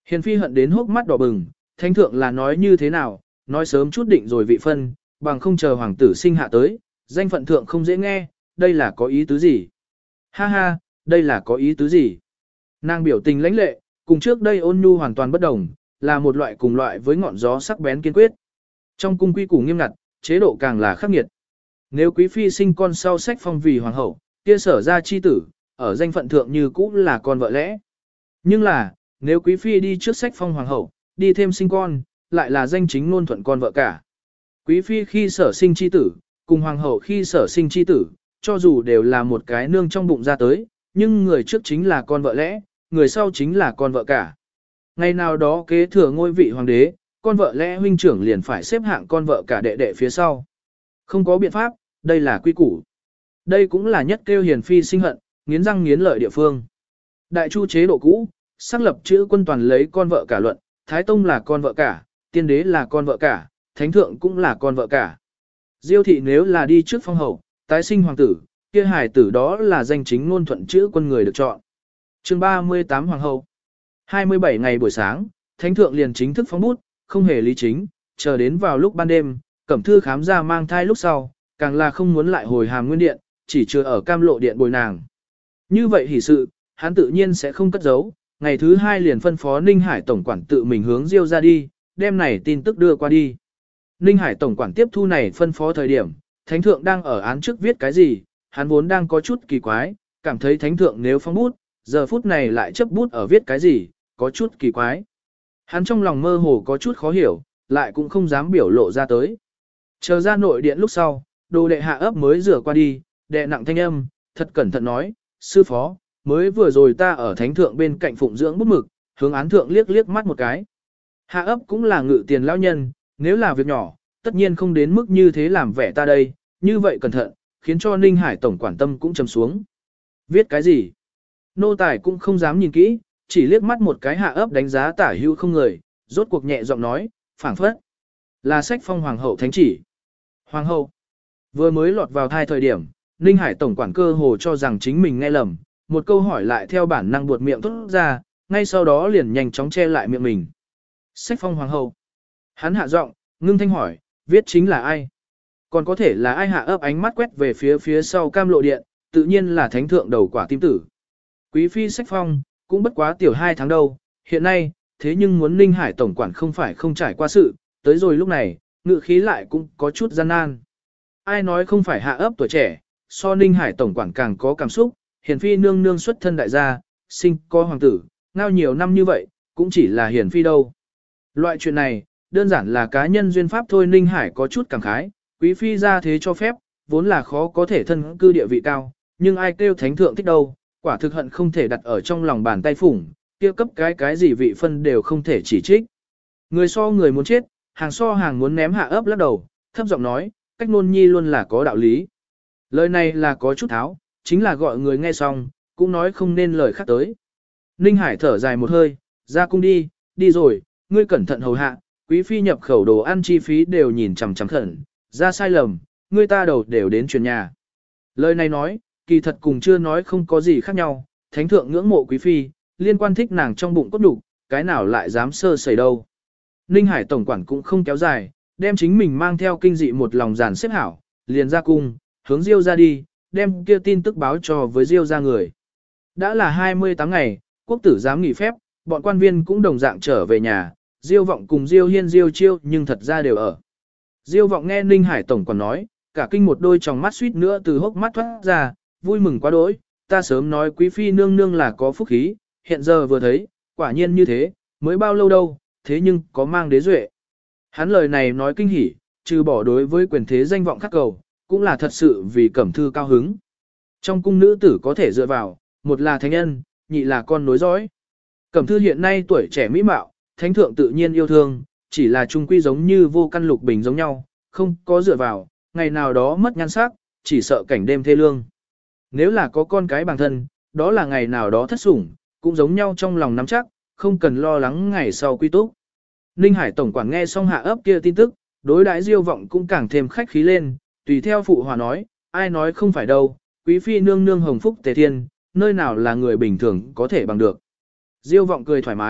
Hiền phi hận đến hốc mắt đỏ bừng, thánh thượng là nói như thế nào, nói sớm chút định rồi vị phân, bằng không chờ hoàng tử sinh hạ tới, danh phận thượng không dễ nghe, đây là có ý tứ gì? Ha ha, đây là có ý tứ gì? Nàng biểu tình lãnh lệ, cùng trước đây ôn nhu hoàn toàn bất đồng, là một loại cùng loại với ngọn gió sắc bén kiên quyết. Trong cung quy củ nghiêm ngặt, chế độ càng là khắc nghiệt. Nếu quý phi sinh con sau sách phong vì hoàng hậu, kia sở ra chi tử, ở danh phận thượng như cũ là con vợ lẽ. Nhưng là, nếu quý phi đi trước sách phong hoàng hậu, đi thêm sinh con, lại là danh chính ngôn thuận con vợ cả. Quý phi khi sở sinh chi tử, cùng hoàng hậu khi sở sinh chi tử, cho dù đều là một cái nương trong bụng ra tới, nhưng người trước chính là con vợ lẽ, người sau chính là con vợ cả. Ngày nào đó kế thừa ngôi vị hoàng đế, con vợ lẽ huynh trưởng liền phải xếp hạng con vợ cả đệ đệ phía sau. Không có biện pháp, đây là quy củ. Đây cũng là nhất kêu hiền phi sinh hận, nghiến răng nghiến lợi địa phương. Đại chu chế độ cũ, xác lập chữ quân toàn lấy con vợ cả luận, Thái Tông là con vợ cả, tiên đế là con vợ cả, thánh thượng cũng là con vợ cả. Diêu thị nếu là đi trước phong hậu, tái sinh hoàng tử, kia hài tử đó là danh chính ngôn thuận chữ quân người được chọn. Chương ba mươi tám Hoàng hậu. hai mươi bảy ngày buổi sáng, thánh thượng liền chính thức phóng bút, không hề lý chính, chờ đến vào lúc ban đêm, Cẩm Thư khám ra mang thai lúc sau, càng là không muốn lại hồi hàm nguyên điện, chỉ chưa ở cam lộ điện bồi nàng. Như vậy hỷ sự, hắn tự nhiên sẽ không cất giấu, ngày thứ hai liền phân phó Ninh Hải tổng quản tự mình hướng Diêu ra đi, đem này tin tức đưa qua đi. Ninh Hải tổng quản tiếp thu này phân phó thời điểm, thánh thượng đang ở án trước viết cái gì, hắn vốn đang có chút kỳ quái, cảm thấy thánh thượng nếu phong bút, giờ phút này lại chấp bút ở viết cái gì, có chút kỳ quái. Hắn trong lòng mơ hồ có chút khó hiểu, lại cũng không dám biểu lộ ra tới. Chờ ra nội điện lúc sau, đồ đệ hạ ấp mới rửa qua đi, đệ nặng thanh âm, thật cẩn thận nói, sư phó, mới vừa rồi ta ở thánh thượng bên cạnh phụng dưỡng bút mực, hướng án thượng liếc liếc mắt một cái. Hạ ấp cũng là ngự tiền lão nhân, nếu là việc nhỏ, tất nhiên không đến mức như thế làm vẻ ta đây, như vậy cẩn thận, khiến cho Ninh Hải tổng quản tâm cũng trầm xuống. Viết cái gì? Nô tài cũng không dám nhìn kỹ, chỉ liếc mắt một cái hạ ấp đánh giá tả hữu không người, rốt cuộc nhẹ giọng nói, phảng phất. Là sách phong hoàng hậu thánh chỉ. Hoàng hậu. Vừa mới lọt vào thai thời điểm, Ninh Hải tổng quản cơ hồ cho rằng chính mình nghe lầm, một câu hỏi lại theo bản năng buột miệng thốt ra, ngay sau đó liền nhanh chóng che lại miệng mình. Sách phong hoàng hậu. Hắn hạ giọng, ngưng thanh hỏi, viết chính là ai? Còn có thể là ai? Hạ ấp ánh mắt quét về phía phía sau cam lộ điện, tự nhiên là thánh thượng đầu quả tim tử. Quý phi sách phong, cũng bất quá tiểu hai tháng đâu, hiện nay, thế nhưng muốn Ninh Hải tổng quản không phải không trải qua sự, tới rồi lúc này, ngự khí lại cũng có chút gian nan. Ai nói không phải hạ ấp tuổi trẻ, so Ninh Hải tổng quản càng có cảm xúc, hiền phi nương nương xuất thân đại gia, sinh có hoàng tử, ngao nhiều năm như vậy, cũng chỉ là hiền phi đâu. Loại chuyện này, đơn giản là cá nhân duyên pháp thôi. Ninh Hải có chút cảm khái, quý phi ra thế cho phép, vốn là khó có thể thân cư địa vị cao, nhưng ai kêu thánh thượng thích đâu, quả thực hận không thể đặt ở trong lòng bàn tay phủng, kia cấp cái cái gì vị phân đều không thể chỉ trích. Người so người muốn chết, hàng so hàng muốn ném hạ ấp lắc đầu, thấp giọng nói, cách nôn nhi luôn là có đạo lý. Lời này là có chút tháo, chính là gọi người nghe xong, cũng nói không nên lời khác tới. Ninh Hải thở dài một hơi, ra cung đi, đi rồi, ngươi cẩn thận hầu hạ, quý phi nhập khẩu đồ ăn chi phí đều nhìn chằm chằm khẩn, ra sai lầm, ngươi ta đầu đều đến truyền nhà. Lời này nói, kỳ thật cùng chưa nói không có gì khác nhau, thánh thượng ngưỡng mộ quý phi, liên quan thích nàng trong bụng cốt đủ, cái nào lại dám sơ sẩy đâu. Ninh Hải tổng quản cũng không kéo dài, đem chính mình mang theo kinh dị một lòng giàn xếp hảo, liền ra cung, hướng Diêu ra đi, đem kia tin tức báo cho với Diêu ra người. Đã là hai mươi tám ngày, quốc tử dám nghỉ phép, bọn quan viên cũng đồng dạng trở về nhà, Diêu vọng cùng Diêu hiên Diêu chiêu nhưng thật ra đều ở. Diêu vọng nghe Ninh Hải tổng quản nói, cả kinh một đôi tròng mắt suýt nữa từ hốc mắt thoát ra, vui mừng quá đỗi, ta sớm nói quý phi nương nương là có phúc khí, hiện giờ vừa thấy, quả nhiên như thế, mới bao lâu đâu, thế nhưng có mang đế duệ. Hắn lời này nói kinh hỉ, trừ bỏ đối với quyền thế danh vọng khắc cầu, cũng là thật sự vì Cẩm Thư cao hứng. Trong cung nữ tử có thể dựa vào, một là thánh nhân, nhị là con nối dõi. Cẩm Thư hiện nay tuổi trẻ mỹ mạo, thánh thượng tự nhiên yêu thương, chỉ là trung quy giống như vô căn lục bình giống nhau, không có dựa vào, ngày nào đó mất nhan sắc, chỉ sợ cảnh đêm thê lương. Nếu là có con cái bằng thân, đó là ngày nào đó thất sủng, cũng giống nhau trong lòng nắm chắc, không cần lo lắng ngày sau quy túc. Ninh Hải tổng quản nghe xong hạ ấp kia tin tức, đối đãi Diêu vọng cũng càng thêm khách khí lên, tùy theo phụ hòa nói, ai nói không phải đâu, quý phi nương nương hồng phúc tề thiên, nơi nào là người bình thường có thể bằng được. Diêu vọng cười thoải mái,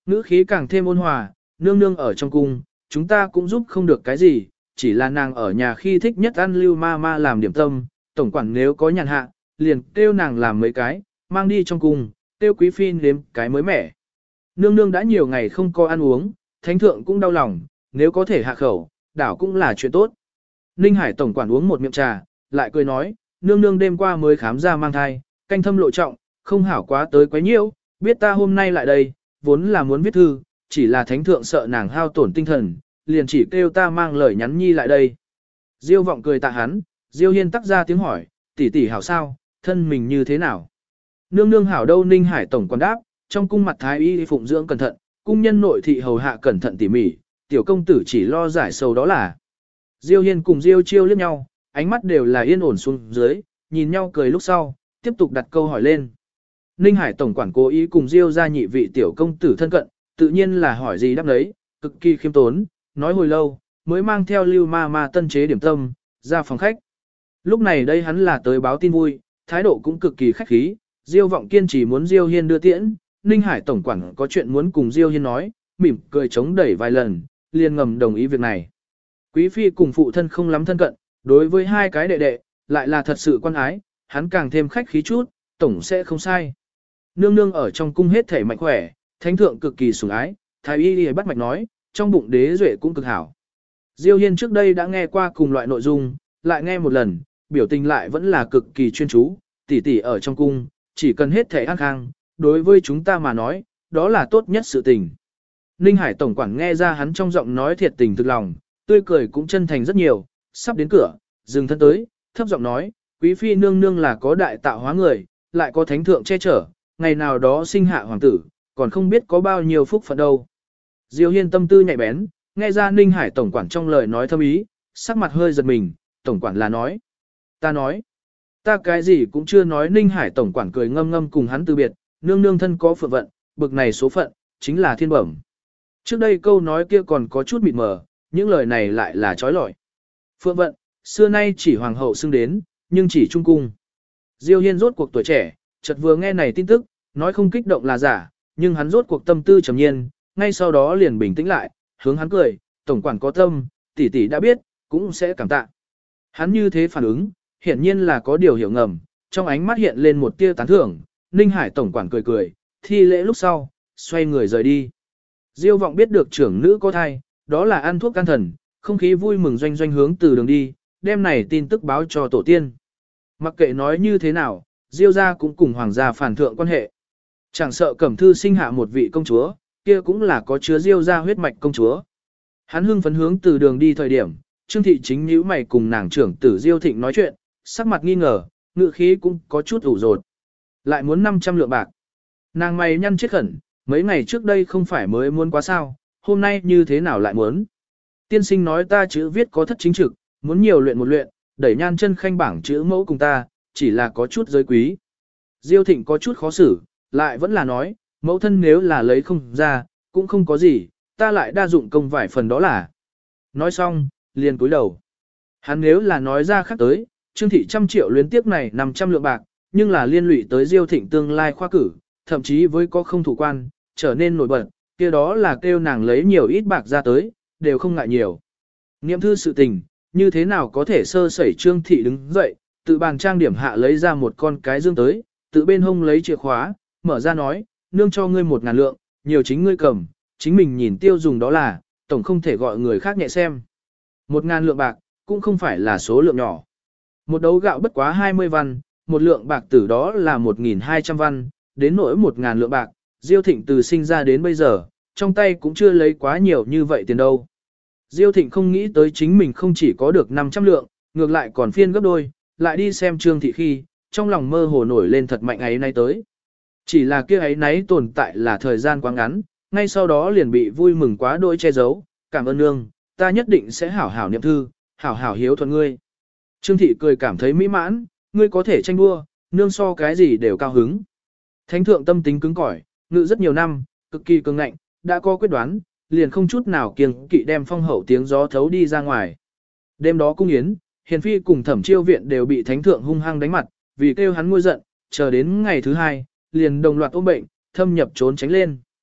Ngữ khí càng thêm ôn hòa, nương nương ở trong cung, chúng ta cũng giúp không được cái gì, chỉ là nàng ở nhà khi thích nhất ăn lưu ma ma làm điểm tâm, tổng quản nếu có nhàn hạ, liền kêu nàng làm mấy cái, mang đi trong cung, kêu quý phi nếm cái mới mẻ. Nương nương đã nhiều ngày không có ăn uống, thánh thượng cũng đau lòng, nếu có thể hạ khẩu, đảo cũng là chuyện tốt. Ninh Hải tổng quản uống một miệng trà, lại cười nói, nương nương đêm qua mới khám ra mang thai, canh thâm lộ trọng, không hảo quá tới quấy nhiễu, biết ta hôm nay lại đây, vốn là muốn viết thư, chỉ là thánh thượng sợ nàng hao tổn tinh thần, liền chỉ kêu ta mang lời nhắn nhi lại đây. Diêu vọng cười tạ hắn, Diêu Hiên tắc ra tiếng hỏi, tỷ tỷ hảo sao, thân mình như thế nào? Nương nương hảo đâu? Ninh Hải tổng quản đáp, trong cung mặt thái y phụng dưỡng cẩn thận, cung nhân nội thị hầu hạ cẩn thận tỉ mỉ, tiểu công tử chỉ lo giải sầu đó là. Diêu Hiên cùng Diêu Chiêu liếc nhau, ánh mắt đều là yên ổn xuống dưới, nhìn nhau cười lúc sau, tiếp tục đặt câu hỏi lên. Ninh Hải tổng quản cố ý cùng Diêu gia nhị vị tiểu công tử thân cận, tự nhiên là hỏi gì đáp đấy, cực kỳ khiêm tốn, nói hồi lâu, mới mang theo lưu ma ma tân chế điểm tâm, ra phòng khách. Lúc này đây hắn là tới báo tin vui, thái độ cũng cực kỳ khách khí, Diêu vọng kiên trì muốn Diêu Hiên đưa tiễn, Ninh Hải tổng quản có chuyện muốn cùng Diêu Hiên nói, mỉm cười chống đẩy vài lần, liền ngầm đồng ý việc này. Quý phi cùng phụ thân không lắm thân cận, đối với hai cái đệ đệ, lại là thật sự quan ái, hắn càng thêm khách khí chút, tổng sẽ không sai. Nương nương ở trong cung hết thể mạnh khỏe, thánh thượng cực kỳ sủng ái, thái y y bắt mạch nói, trong bụng đế duệ cũng cực hảo. Diêu Hiên trước đây đã nghe qua cùng loại nội dung, lại nghe một lần, biểu tình lại vẫn là cực kỳ chuyên chú, tỷ tỷ ở trong cung, chỉ cần hết thể an khang, đối với chúng ta mà nói, đó là tốt nhất sự tình. Ninh Hải tổng quản nghe ra hắn trong giọng nói thiệt tình thực lòng, tươi cười cũng chân thành rất nhiều, sắp đến cửa, dừng thân tới, thấp giọng nói, quý phi nương nương là có đại tạo hóa người, lại có thánh thượng che chở, ngày nào đó sinh hạ hoàng tử, còn không biết có bao nhiêu phúc phận đâu. Diêu Hiên tâm tư nhạy bén, nghe ra Ninh Hải tổng quản trong lời nói thâm ý, sắc mặt hơi giật mình, tổng quản là nói. Ta nói, ta cái gì cũng chưa nói. Ninh Hải tổng quản cười ngâm ngâm cùng hắn từ biệt, nương nương thân có phượng vận, bực này số phận, chính là thiên bẩm. Trước đây câu nói kia còn có chút mịt mờ, những lời này lại là trói lọi. Phượng vận, xưa nay chỉ hoàng hậu xưng đến, nhưng chỉ trung cung. Diêu Hiên rốt cuộc tuổi trẻ, chợt vừa nghe này tin tức, nói không kích động là giả, nhưng hắn rốt cuộc tâm tư trầm nhiên, ngay sau đó liền bình tĩnh lại, hướng hắn cười, tổng quản có tâm, tỷ tỷ đã biết, cũng sẽ cảm tạ. Hắn như thế phản ứng, hiển nhiên là có điều hiểu ngầm, trong ánh mắt hiện lên một tia tán thưởng, Ninh Hải tổng quản cười cười, thi lễ lúc sau, xoay người rời đi. Diêu vọng biết được trưởng nữ có thai, đó là ăn thuốc can thần, không khí vui mừng doanh doanh hướng từ đường đi, đêm này tin tức báo cho tổ tiên. Mặc kệ nói như thế nào, Diêu gia cũng cùng hoàng gia phản thượng quan hệ. Chẳng sợ Cẩm Thư sinh hạ một vị công chúa, kia cũng là có chứa Diêu gia huyết mạch công chúa. Hắn hưng phấn hướng từ đường đi thời điểm, Trương thị chính nhíu mày cùng nàng trưởng tử Diêu Thịnh nói chuyện, sắc mặt nghi ngờ, ngự khí cũng có chút ủ rột. Lại muốn năm trăm lượng bạc. Nàng mày nhăn chết khẩn, mấy ngày trước đây không phải mới muốn quá sao, hôm nay như thế nào lại muốn. Tiên sinh nói ta chữ viết có thất chính trực, muốn nhiều luyện một luyện, đẩy nhan chân khanh bảng chữ mẫu cùng ta, chỉ là có chút giới quý. Diêu Thịnh có chút khó xử, lại vẫn là nói, mẫu thân nếu là lấy không ra, cũng không có gì, ta lại đa dụng công vài phần đó là. Nói xong, liền cúi đầu. Hắn nếu là nói ra khác tới, Trương thị trăm triệu luyến tiếc này năm trăm lượng bạc, nhưng là liên lụy tới Diêu Thịnh tương lai khoa cử, thậm chí với có không thủ quan, trở nên nổi bật, kia đó là kêu nàng lấy nhiều ít bạc ra tới, đều không ngại nhiều. Niệm thư sự tình, như thế nào có thể sơ sẩy. Trương thị đứng dậy, tự bàn trang điểm hạ lấy ra một con cái dương tới, tự bên hông lấy chìa khóa, mở ra nói, nương cho ngươi một ngàn lượng, nhiều chính ngươi cầm, chính mình nhìn tiêu dùng đó là, tổng không thể gọi người khác nhẹ xem. Một ngàn lượng bạc, cũng không phải là số lượng nhỏ. Một đấu gạo bất quá hai mươi văn, một lượng bạc tử đó là một nghìn hai trăm văn, đến nỗi một ngàn lượng bạc, Diêu Thịnh từ sinh ra đến bây giờ, trong tay cũng chưa lấy quá nhiều như vậy tiền đâu. Diêu Thịnh không nghĩ tới chính mình không chỉ có được năm trăm lượng, ngược lại còn phiên gấp đôi, lại đi xem Trương thị khi, trong lòng mơ hồ nổi lên thật mạnh ấy nay tới. Chỉ là kia ấy nấy tồn tại là thời gian quá ngắn, ngay sau đó liền bị vui mừng quá đôi che giấu, cảm ơn nương, ta nhất định sẽ hảo hảo niệm thư, hảo hảo hiếu thuận ngươi. Trương thị cười cảm thấy mỹ mãn, ngươi có thể tranh đua, nương so cái gì đều cao hứng. Thánh thượng tâm tính cứng cỏi, ngự rất nhiều năm, cực kỳ cứng ngạnh, đã có quyết đoán, liền không chút nào kiêng kỵ đem phong hậu tiếng gió thấu đi ra ngoài. Đêm đó cung yến, hiền phi cùng thẩm chiêu viện đều bị thánh thượng hung hăng đánh mặt, vì kêu hắn ngôi giận, chờ đến ngày thứ hai, liền đồng loạt ôm bệnh, thâm nhập trốn tránh lên.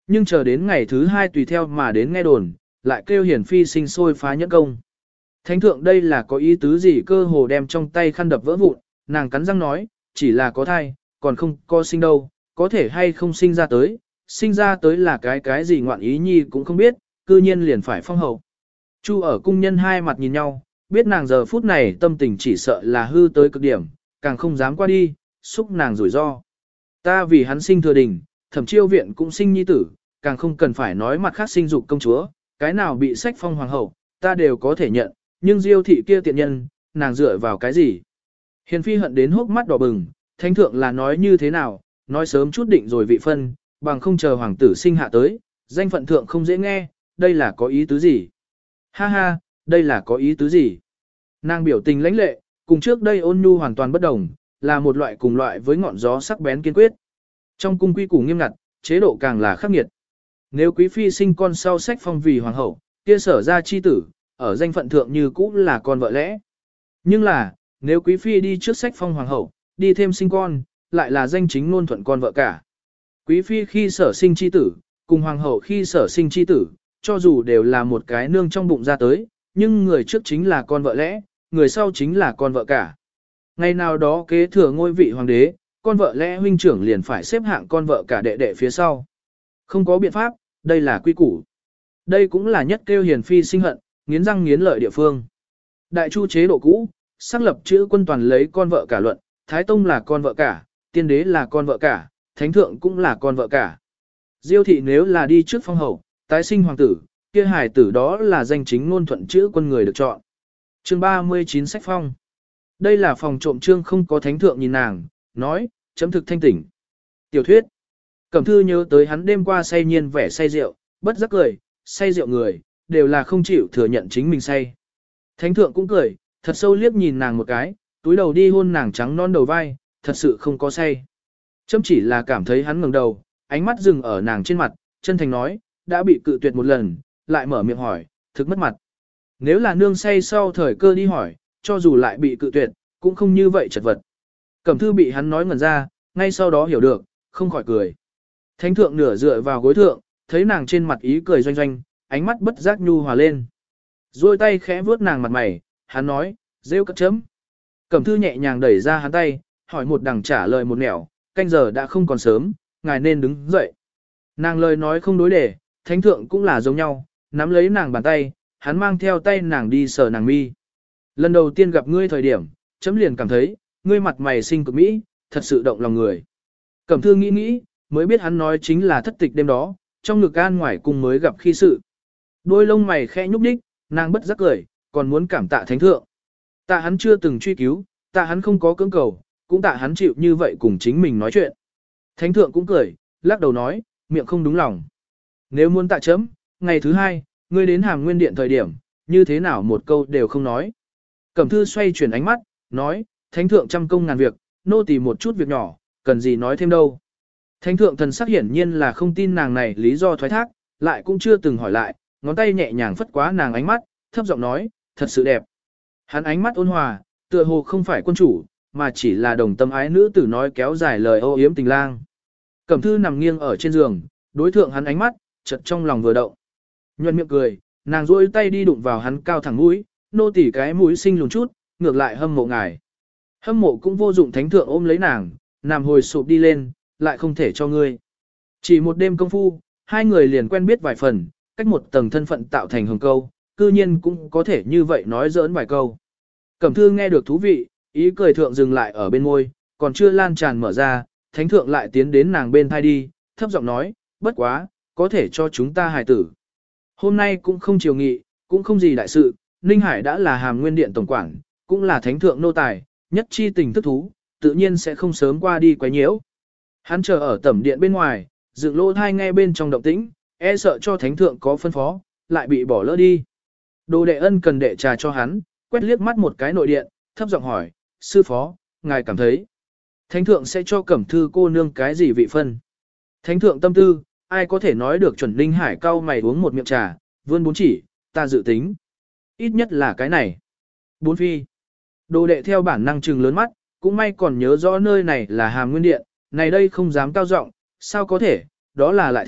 Nhưng chờ đến ngày thứ hai tùy theo mà đến nghe đồn, lại kêu hiển phi sinh sôi phá nhẫn công. Thánh thượng đây là có ý tứ gì, cơ hồ đem trong tay khăn đập vỡ vụn, nàng cắn răng nói, chỉ là có thai, còn không có sinh đâu, có thể hay không sinh ra tới, sinh ra tới là cái cái gì ngoạn ý nhi cũng không biết, cư nhiên liền phải phong hậu. Chu ở cung nhân hai mặt nhìn nhau, biết nàng giờ phút này tâm tình chỉ sợ là hư tới cực điểm, càng không dám qua đi, xúc nàng rủi ro. Ta vì hắn sinh thừa đình, thẩm chiêu viện cũng sinh nhi tử, càng không cần phải nói mặt khác sinh dục công chúa, cái nào bị sách phong hoàng hậu, ta đều có thể nhận, nhưng diêu thị kia tiện nhân, nàng dựa vào cái gì? Hiền phi hận đến hốc mắt đỏ bừng, thánh thượng là nói như thế nào, nói sớm chút định rồi vị phân, bằng không chờ hoàng tử sinh hạ tới, danh phận thượng không dễ nghe, đây là có ý tứ gì? Ha ha, đây là có ý tứ gì? Nàng biểu tình lãnh lệ, cùng trước đây ôn nhu hoàn toàn bất đồng, là một loại cùng loại với ngọn gió sắc bén kiên quyết. Trong cung quy củ nghiêm ngặt, chế độ càng là khắc nghiệt. Nếu quý phi sinh con sau sách phong vì hoàng hậu, kia sở ra chi tử, ở danh phận thượng như cũ là con vợ lẽ. Nhưng là, nếu quý phi đi trước sách phong hoàng hậu, đi thêm sinh con, lại là danh chính ngôn thuận con vợ cả. Quý phi khi sở sinh chi tử, cùng hoàng hậu khi sở sinh chi tử, cho dù đều là một cái nương trong bụng ra tới, nhưng người trước chính là con vợ lẽ, người sau chính là con vợ cả. Ngày nào đó kế thừa ngôi vị hoàng đế, con vợ lẽ huynh trưởng liền phải xếp hạng con vợ cả đệ đệ phía sau. Không có biện pháp, đây là quy củ. Đây cũng là nhất kêu hiền phi sinh hận, nghiến răng nghiến lợi địa phương. Đại chu chế độ cũ, xác lập chữ quân toàn lấy con vợ cả luận, Thái Tông là con vợ cả, tiên đế là con vợ cả, thánh thượng cũng là con vợ cả. Diêu thị nếu là đi trước phong hậu, tái sinh hoàng tử, kia hài tử đó là danh chính ngôn thuận chữ quân người được chọn. Chương ba mươi chín sách phong. Đây là phòng trộm trương không có thánh thượng nhìn nàng, nói, chấm thực thanh tỉnh. Tiểu thuyết. Cẩm thư nhớ tới hắn đêm qua say nhiên vẻ say rượu, bất giác cười, say rượu người, đều là không chịu thừa nhận chính mình say. Thánh thượng cũng cười, thật sâu liếc nhìn nàng một cái, túi đầu đi hôn nàng trắng non đầu vai, thật sự không có say. Chấm chỉ là cảm thấy hắn ngẩng đầu, ánh mắt dừng ở nàng trên mặt, chân thành nói, đã bị cự tuyệt một lần, lại mở miệng hỏi, thực mất mặt. Nếu là nương say sau thời cơ đi hỏi, cho dù lại bị cự tuyệt, cũng không như vậy chật vật. Cẩm thư bị hắn nói ngẩn ra, ngay sau đó hiểu được, không khỏi cười. Thánh thượng nửa dựa vào gối thượng, thấy nàng trên mặt ý cười doanh doanh, ánh mắt bất giác nhu hòa lên. Rồi tay khẽ vuốt nàng mặt mày, hắn nói, rêu cất chấm. Cẩm thư nhẹ nhàng đẩy ra hắn tay, hỏi một đằng trả lời một nẻo, canh giờ đã không còn sớm, ngài nên đứng dậy. Nàng lời nói không đối đề, thánh thượng cũng là giống nhau, nắm lấy nàng bàn tay, hắn mang theo tay nàng đi sờ nàng mi. Lần đầu tiên gặp ngươi thời điểm, chấm liền cảm thấy, ngươi mặt mày xinh cực mỹ, thật sự động lòng người. Cẩm thư nghĩ nghĩ, mới biết hắn nói chính là thất tịch đêm đó, trong ngực an ngoài cùng mới gặp khi sự. Đôi lông mày khẽ nhúc nhích, nàng bất giác cười, còn muốn cảm tạ thánh thượng. Tạ hắn chưa từng truy cứu, tạ hắn không có cưỡng cầu, cũng tạ hắn chịu như vậy cùng chính mình nói chuyện. Thánh thượng cũng cười, lắc đầu nói, miệng không đúng lòng. Nếu muốn tạ chấm, ngày thứ hai, ngươi đến Hàm Nguyên Điện thời điểm, như thế nào một câu đều không nói. Cẩm thư xoay chuyển ánh mắt, nói, thánh thượng trăm công ngàn việc, nô tỳ một chút việc nhỏ, cần gì nói thêm đâu. Thánh thượng thần sắc hiển nhiên là không tin nàng này lý do thoái thác, lại cũng chưa từng hỏi lại, ngón tay nhẹ nhàng phất quá nàng ánh mắt, thấp giọng nói, thật sự đẹp. Hắn ánh mắt ôn hòa, tựa hồ không phải quân chủ, mà chỉ là đồng tâm ái nữ tử nói kéo dài lời ô yếm tình lang. Cẩm thư nằm nghiêng ở trên giường, đối thượng hắn ánh mắt, chợt trong lòng vừa động. Nhuận miệng cười, nàng duỗi tay đi đụng vào hắn cao thẳng mũi, nô tỉ cái mũi sinh lùn chút, ngược lại hâm mộ ngài. Hâm mộ cũng vô dụng, thánh thượng ôm lấy nàng, nằm hồi sụp đi lên, lại không thể cho ngươi. Chỉ một đêm công phu, hai người liền quen biết vài phần, cách một tầng thân phận tạo thành hồng câu, cư nhiên cũng có thể như vậy nói giỡn vài câu. Cẩm thư nghe được thú vị, ý cười thượng dừng lại ở bên môi, còn chưa lan tràn mở ra, thánh thượng lại tiến đến nàng bên thai đi, thấp giọng nói, bất quá, có thể cho chúng ta hài tử. Hôm nay cũng không chiều nghị, cũng không gì đại sự, Ninh Hải đã là Hàm Nguyên Điện tổng quản, cũng là thánh thượng nô tài, nhất chi tình thức thú, tự nhiên sẽ không sớm qua đi quấy nhiễu. Hắn chờ ở tẩm điện bên ngoài, dựng lỗ thai nghe bên trong động tĩnh, e sợ cho thánh thượng có phân phó, lại bị bỏ lỡ đi. Đồ đệ ân cần đệ trà cho hắn, quét liếc mắt một cái nội điện, thấp giọng hỏi, sư phó, ngài cảm thấy, thánh thượng sẽ cho Cẩm thư cô nương cái gì vị phân? Thánh thượng tâm tư, ai có thể nói được chuẩn Ninh Hải cau mày uống một miệng trà, vươn bốn chỉ, ta dự tính. Ít nhất là cái này. Bốn phi. Đồ đệ theo bản năng trừng lớn mắt, cũng may còn nhớ rõ nơi này là Hàm Nguyên Điện, này đây không dám cao giọng, sao có thể, đó là lại thích,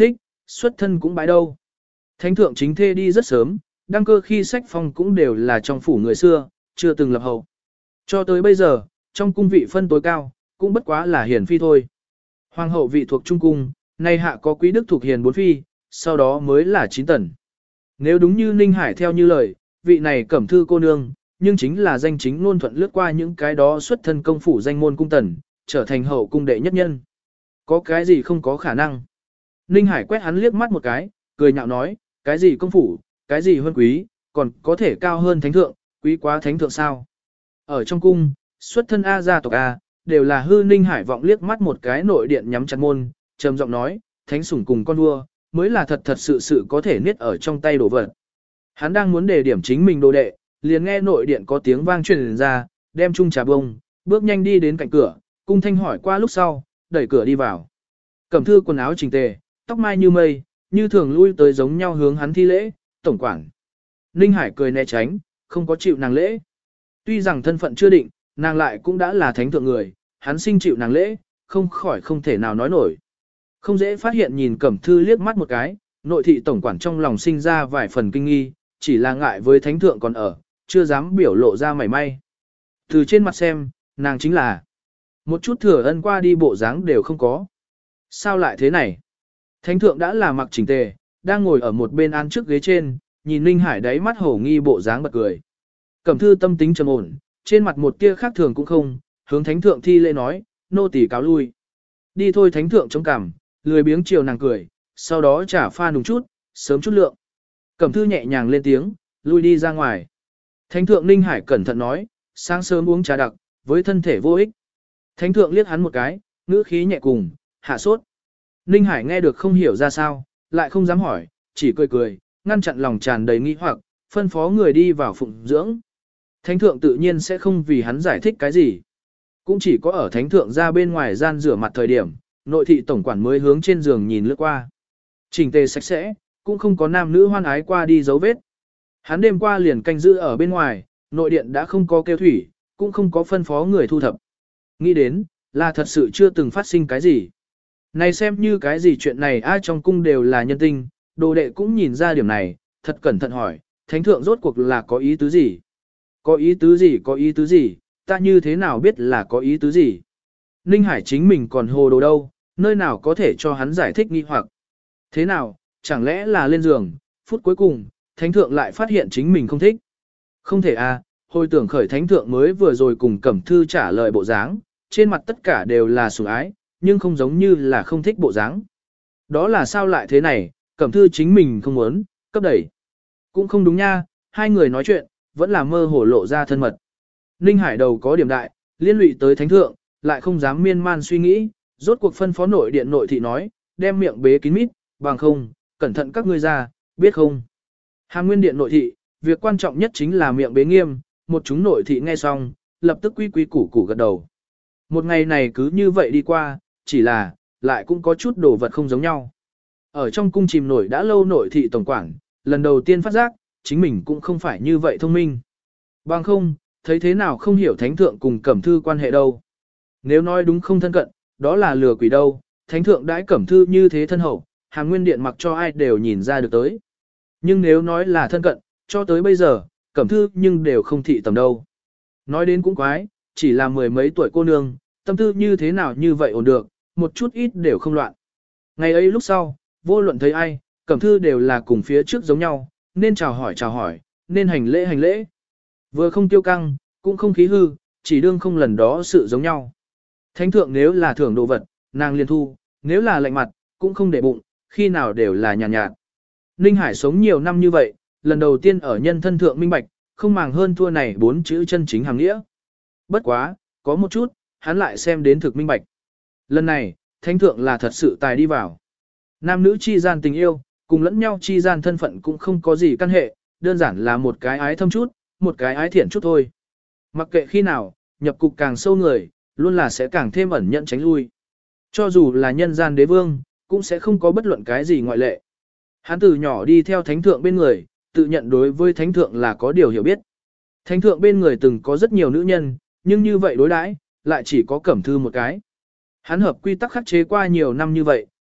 xuất thân cũng bãi đâu. Thánh thượng chính thê đi rất sớm, đăng cơ khi sách phong cũng đều là trong phủ người xưa, chưa từng lập hậu. Cho tới bây giờ, trong cung vị phân tối cao, cũng bất quá là hiền phi thôi. Hoàng hậu vị thuộc trung cung, nay hạ có quý đức thuộc hiền bốn phi, sau đó mới là chín tần. Nếu đúng như Ninh Hải theo như lời, vị này cẩm thư cô nương, nhưng chính là danh chính ngôn thuận lướt qua những cái đó xuất thân công phủ danh môn cung tần, trở thành hậu cung đệ nhất nhân. Có cái gì không có khả năng. Ninh Hải quét hắn liếc mắt một cái, cười nhạo nói, cái gì công phủ, cái gì hơn quý, còn có thể cao hơn thánh thượng, quý quá thánh thượng sao. Ở trong cung, xuất thân A gia tộc A, đều là hư. Ninh Hải vọng liếc mắt một cái nội điện nhắm chặt môn, trầm giọng nói, thánh sủng cùng con vua, mới là thật thật sự sự có thể niết ở trong tay đồ vật. Hắn đang muốn đề điểm chính mình đồ đệ, liền nghe nội điện có tiếng vang truyền ra, đem chung trà bông, bước nhanh đi đến cạnh cửa, cung thanh hỏi qua lúc sau, đẩy cửa đi vào. Cẩm thư quần áo chỉnh tề, tóc mai như mây, như thường lui tới giống nhau hướng hắn thi lễ, tổng quản. Ninh Hải cười né tránh, không có chịu nàng lễ. Tuy rằng thân phận chưa định, nàng lại cũng đã là thánh thượng người, hắn sinh chịu nàng lễ, không khỏi không thể nào nói nổi. Không dễ phát hiện nhìn Cẩm thư liếc mắt một cái, nội thị tổng quản trong lòng sinh ra vài phần kinh nghi, chỉ là ngại với thánh thượng còn ở, chưa dám biểu lộ ra mảy may. Từ trên mặt xem, nàng chính là một chút thừa ân qua đi bộ dáng đều không có. Sao lại thế này? Thánh thượng đã là mặc chỉnh tề, đang ngồi ở một bên án trước ghế trên, nhìn Ninh Hải đáy mắt hổ nghi bộ dáng bật cười. Cẩm thư tâm tính trầm ổn, trên mặt một tia khác thường cũng không, hướng thánh thượng thi lễ nói, nô tỳ cáo lui. Đi thôi. Thánh thượng chống cằm, lười biếng chiều nàng cười, sau đó trả pha nùng chút, sớm chút lượng. Cẩm thư nhẹ nhàng lên tiếng, lui đi ra ngoài. Thánh thượng Ninh Hải cẩn thận nói, sáng sớm uống trà đặc, với thân thể vô ích. Thánh thượng liếc hắn một cái, ngữ khí nhẹ cùng, hạ sốt. Ninh Hải nghe được không hiểu ra sao, lại không dám hỏi, chỉ cười cười, ngăn chặn lòng tràn đầy nghi hoặc, phân phó người đi vào phụng dưỡng. Thánh thượng tự nhiên sẽ không vì hắn giải thích cái gì. Cũng chỉ có ở thánh thượng ra bên ngoài gian rửa mặt thời điểm, nội thị tổng quản mới hướng trên giường nhìn lướt qua. Chỉnh tề sạch sẽ, cũng không có nam nữ hoan ái qua đi dấu vết. Hắn đêm qua liền canh giữ ở bên ngoài, nội điện đã không có kêu thủy, cũng không có phân phó người thu thập. Nghĩ đến, là thật sự chưa từng phát sinh cái gì. Này xem như cái gì chuyện này ai trong cung đều là nhân tinh, đồ đệ cũng nhìn ra điểm này, thật cẩn thận hỏi, thánh thượng rốt cuộc là có ý tứ gì? Có ý tứ gì có ý tứ gì, ta như thế nào biết là có ý tứ gì? Ninh Hải chính mình còn hồ đồ đâu, nơi nào có thể cho hắn giải thích nghi hoặc. Thế nào, chẳng lẽ là lên giường, phút cuối cùng, thánh thượng lại phát hiện chính mình không thích. Không thể à, hồi tưởng khởi thánh thượng mới vừa rồi cùng Cẩm thư trả lời bộ dáng, trên mặt tất cả đều là sủng ái, nhưng không giống như là không thích bộ dáng. Đó là sao lại thế này, Cẩm thư chính mình không muốn, cấp đẩy. Cũng không đúng nha, hai người nói chuyện, vẫn là mơ hồ lộ ra thân mật. Ninh Hải đầu có điểm đại, liên lụy tới thánh thượng, lại không dám miên man suy nghĩ, rốt cuộc phân phó nội điện nội thị nói, đem miệng bế kín mít, bằng không, cẩn thận các ngươi ra, biết không? Hàm Nguyên điện nội thị, việc quan trọng nhất chính là miệng bế nghiêm, một chúng nội thị nghe xong, lập tức quy quy củ củ gật đầu. Một ngày này cứ như vậy đi qua, chỉ là, lại cũng có chút đồ vật không giống nhau. Ở trong cung chìm nổi đã lâu nội thị tổng quản, lần đầu tiên phát giác, chính mình cũng không phải như vậy thông minh. Bằng không, thấy thế nào không hiểu thánh thượng cùng Cẩm thư quan hệ đâu. Nếu nói đúng không thân cận, đó là lừa quỷ đâu, thánh thượng đãi Cẩm thư như thế thân hậu, Hàm Nguyên điện mặc cho ai đều nhìn ra được tới. Nhưng nếu nói là thân cận, cho tới bây giờ, Cẩm thư nhưng đều không thị tầm đâu. Nói đến cũng quái, chỉ là mười mấy tuổi cô nương, tâm tư như thế nào như vậy ổn được, một chút ít đều không loạn. Ngày ấy lúc sau, vô luận thấy ai, Cẩm thư đều là cùng phía trước giống nhau, nên chào hỏi chào hỏi, nên hành lễ hành lễ. Vừa không tiêu căng, cũng không khí hư, chỉ đương không lần đó sự giống nhau. Thánh thượng nếu là thưởng đồ vật, nàng liền thu, nếu là lạnh mặt, cũng không để bụng, khi nào đều là nhàn nhạt, nhạt. Ninh Hải sống nhiều năm như vậy, lần đầu tiên ở nhân thân thượng minh bạch, không màng hơn thua này bốn chữ chân chính hàng nghĩa. Bất quá, có một chút, hắn lại xem đến thực minh bạch. Lần này, thánh thượng là thật sự tài đi vào. Nam nữ chi gian tình yêu, cùng lẫn nhau chi gian thân phận cũng không có gì căn hệ, đơn giản là một cái ái thâm chút, một cái ái thiện chút thôi. Mặc kệ khi nào, nhập cục càng sâu người, luôn là sẽ càng thêm ẩn nhận tránh lui. Cho dù là nhân gian đế vương, cũng sẽ không có bất luận cái gì ngoại lệ. Hắn từ nhỏ đi theo thánh thượng bên người, tự nhận đối với thánh thượng là có điều hiểu biết. Thánh thượng bên người từng có rất nhiều nữ nhân, nhưng như vậy đối đãi lại chỉ có Cẩm thư một cái. Hắn hợp quy tắc khắc chế qua nhiều năm như vậy,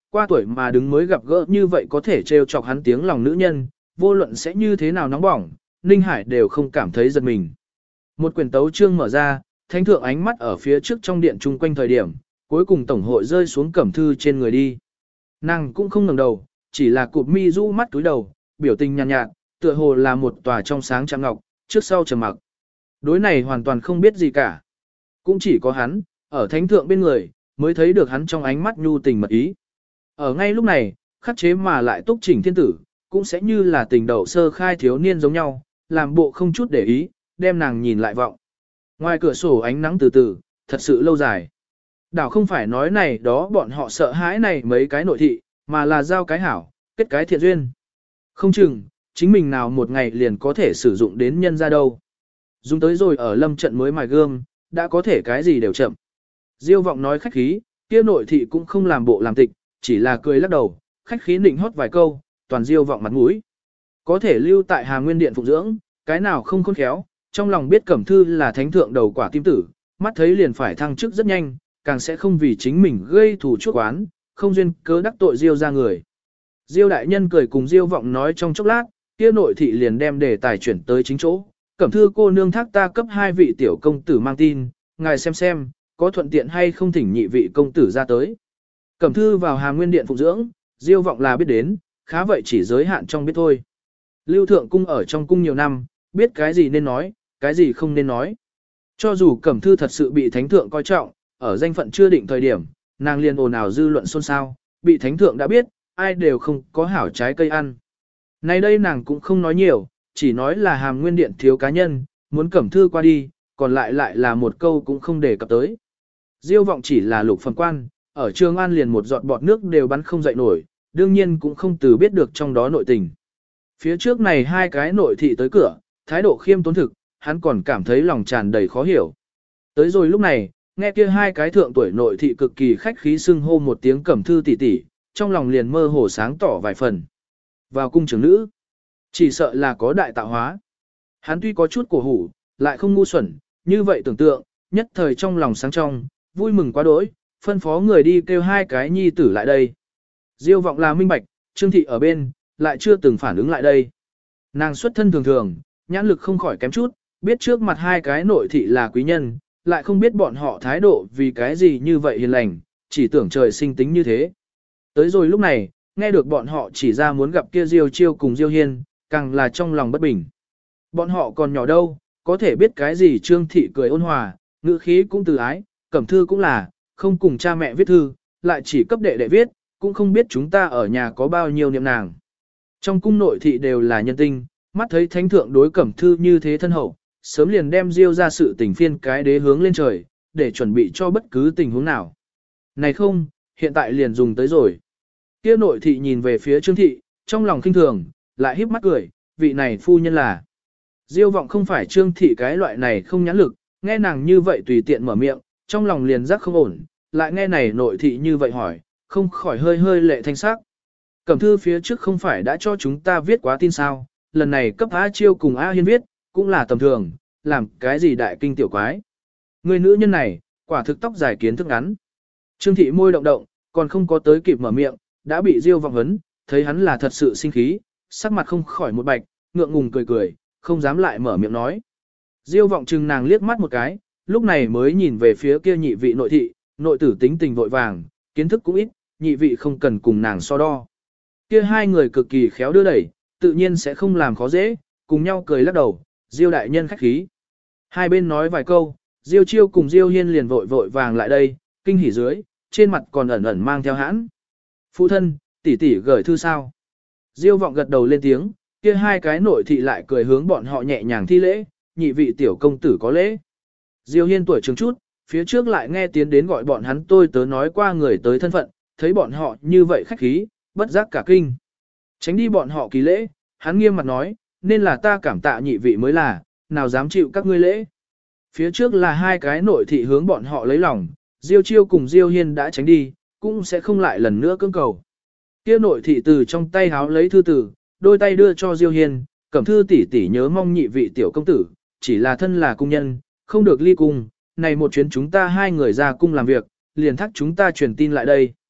qua tuổi mà đứng mới gặp gỡ như vậy có thể trêu chọc hắn tiếng lòng nữ nhân, vô luận sẽ như thế nào nóng bỏng, Ninh Hải đều không cảm thấy giật mình. Một quyển tấu chương mở ra, thánh thượng ánh mắt ở phía trước trong điện chung quanh thời điểm, cuối cùng tổng hội rơi xuống cẩm thư trên người đi. Nàng cũng không ngẩng đầu, chỉ là cụp mi rũ mắt túi đầu, biểu tình nhàn nhạt, nhạt, tựa hồ là một tòa trong sáng trăng ngọc, trước sau trầm mặc. Đối này hoàn toàn không biết gì cả. Cũng chỉ có hắn, ở thánh thượng bên người, mới thấy được hắn trong ánh mắt nhu tình mật ý. Ở ngay lúc này, khắc chế mà lại túc chỉnh thiên tử, cũng sẽ như là tình đậu sơ khai thiếu niên giống nhau, làm bộ không chút để ý, đem nàng nhìn lại vọng. Ngoài cửa sổ ánh nắng từ từ, thật sự lâu dài. Đảo không phải nói này đó bọn họ sợ hãi này mấy cái nội thị, mà là giao cái hảo, kết cái thiện duyên. Không chừng, chính mình nào một ngày liền có thể sử dụng đến nhân ra đâu. Dùng tới rồi ở lâm trận mới mài gương, đã có thể cái gì đều chậm. Diêu vọng nói khách khí, kia nội thị cũng không làm bộ làm tịch, chỉ là cười lắc đầu, khách khí nịnh hót vài câu, toàn diêu vọng mặt mũi. Có thể lưu tại Hà Nguyên Điện phụng dưỡng, cái nào không khôn khéo, trong lòng biết Cẩm Thư là thánh thượng đầu quả tim tử, mắt thấy liền phải thăng chức rất nhanh, càng sẽ không vì chính mình gây thù chuốc oán, không duyên cớ đắc tội Diêu ra người. Diêu đại nhân cười cùng Diêu vọng nói trong chốc lát, kia nội thị liền đem đề tài chuyển tới chính chỗ. Cẩm Thư cô nương thác ta cấp hai vị tiểu công tử mang tin, ngài xem xem, có thuận tiện hay không thỉnh nhị vị công tử ra tới. Cẩm Thư vào Hà Nguyên Điện phụng dưỡng, Diêu vọng là biết đến, khá vậy chỉ giới hạn trong biết thôi. Lưu Thượng Cung ở trong cung nhiều năm, biết cái gì nên nói, cái gì không nên nói. Cho dù Cẩm Thư thật sự bị Thánh Thượng coi trọng, ở danh phận chưa định thời điểm, nàng liền ồn ào dư luận xôn xao, bị Thánh Thượng đã biết, ai đều không có hảo trái cây ăn. Nay đây nàng cũng không nói nhiều, chỉ nói là Hàm Nguyên Điện thiếu cá nhân, muốn Cẩm Thư qua đi, còn lại lại là một câu cũng không để cập tới. Diêu vọng chỉ là lục phẩm quan, ở Trường An liền một giọt bọt nước đều bắn không dậy nổi, đương nhiên cũng không từ biết được trong đó nội tình. Phía trước này hai cái nội thị tới cửa, thái độ khiêm tốn thực, hắn còn cảm thấy lòng tràn đầy khó hiểu. Tới rồi lúc này, nghe kia hai cái thượng tuổi nội thị cực kỳ khách khí xưng hô một tiếng Cẩm Thư tỷ tỷ, trong lòng liền mơ hồ sáng tỏ vài phần. Vào cung trưởng nữ, chỉ sợ là có đại tạo hóa. Hắn tuy có chút cổ hủ, lại không ngu xuẩn, như vậy tưởng tượng, nhất thời trong lòng sáng trong, vui mừng quá đỗi, phân phó người đi kêu hai cái nhi tử lại đây. Diêu vọng là minh bạch, Trương thị ở bên, lại chưa từng phản ứng lại đây. Nàng xuất thân thường thường, nhãn lực không khỏi kém chút, biết trước mặt hai cái nội thị là quý nhân, lại không biết bọn họ thái độ vì cái gì như vậy hiền lành, chỉ tưởng trời sinh tính như thế. Tới rồi lúc này, nghe được bọn họ chỉ ra muốn gặp kia Diêu Chiêu cùng Diêu Hiên, càng là trong lòng bất bình. Bọn họ còn nhỏ đâu, có thể biết cái gì Trương thị cười ôn hòa, ngữ khí cũng từ ái, Cẩm Thư cũng là, không cùng cha mẹ viết thư, lại chỉ cấp đệ đệ viết, cũng không biết chúng ta ở nhà có bao nhiêu niệm nàng. Trong cung nội thị đều là nhân tinh, mắt thấy thánh thượng đối Cẩm Thư như thế thân hậu, sớm liền đem Diêu ra sự tình phiên cái đế hướng lên trời, để chuẩn bị cho bất cứ tình huống nào. Này không, hiện tại liền dùng tới rồi. Kia nội thị nhìn về phía Trương thị, trong lòng khinh thường, lại híp mắt cười, vị này phu nhân là. Diêu vọng không phải Trương thị cái loại này không nhãn lực, nghe nàng như vậy tùy tiện mở miệng, trong lòng liền giác không ổn, lại nghe này nội thị như vậy hỏi, không khỏi hơi hơi lệ thanh sắc. Cẩm Thư phía trước không phải đã cho chúng ta viết quá tin sao, lần này cấp A Chiêu cùng A Hiên viết, cũng là tầm thường, làm cái gì đại kinh tiểu quái. Người nữ nhân này, quả thực tóc dài kiến thức ngắn. Trương thị môi động động, còn không có tới kịp mở miệng, đã bị Diêu vọng hấn, thấy hắn là thật sự sinh khí, sắc mặt không khỏi một bạch, ngượng ngùng cười cười, không dám lại mở miệng nói. Diêu vọng chừng nàng liếc mắt một cái, lúc này mới nhìn về phía kia nhị vị nội thị, nội tử tính tình vội vàng, kiến thức cũng ít, nhị vị không cần cùng nàng so đo. Kia hai người cực kỳ khéo đưa đẩy, tự nhiên sẽ không làm khó dễ, cùng nhau cười lắc đầu, Diêu đại nhân khách khí. Hai bên nói vài câu, Diêu Chiêu cùng Diêu Hiên liền vội vội vàng lại đây, kinh hỉ dưới, trên mặt còn ẩn ẩn mang theo hãn. Phụ thân, tỷ tỷ gửi thư sao? Diêu vọng gật đầu lên tiếng, kia hai cái nội thị lại cười hướng bọn họ nhẹ nhàng thi lễ, nhị vị tiểu công tử có lễ. Diêu Hiên tuổi trưởng chút, phía trước lại nghe tiến đến gọi bọn hắn tôi tớ nói qua người tới thân phận, thấy bọn họ như vậy khách khí, bất giác cả kinh. Tránh đi bọn họ kỳ lễ, hắn nghiêm mặt nói, nên là ta cảm tạ nhị vị mới là, nào dám chịu các ngươi lễ. Phía trước là hai cái nội thị hướng bọn họ lấy lòng, Diêu Chiêu cùng Diêu Hiên đã tránh đi, cũng sẽ không lại lần nữa cưỡng cầu. Kia nội thị từ trong tay háo lấy thư tử, đôi tay đưa cho Diêu Hiên, Cẩm Thư tỷ tỷ nhớ mong nhị vị tiểu công tử, chỉ là thân là cung nhân, không được ly cung, này một chuyến chúng ta hai người ra cung làm việc, liền thắc chúng ta truyền tin lại đây.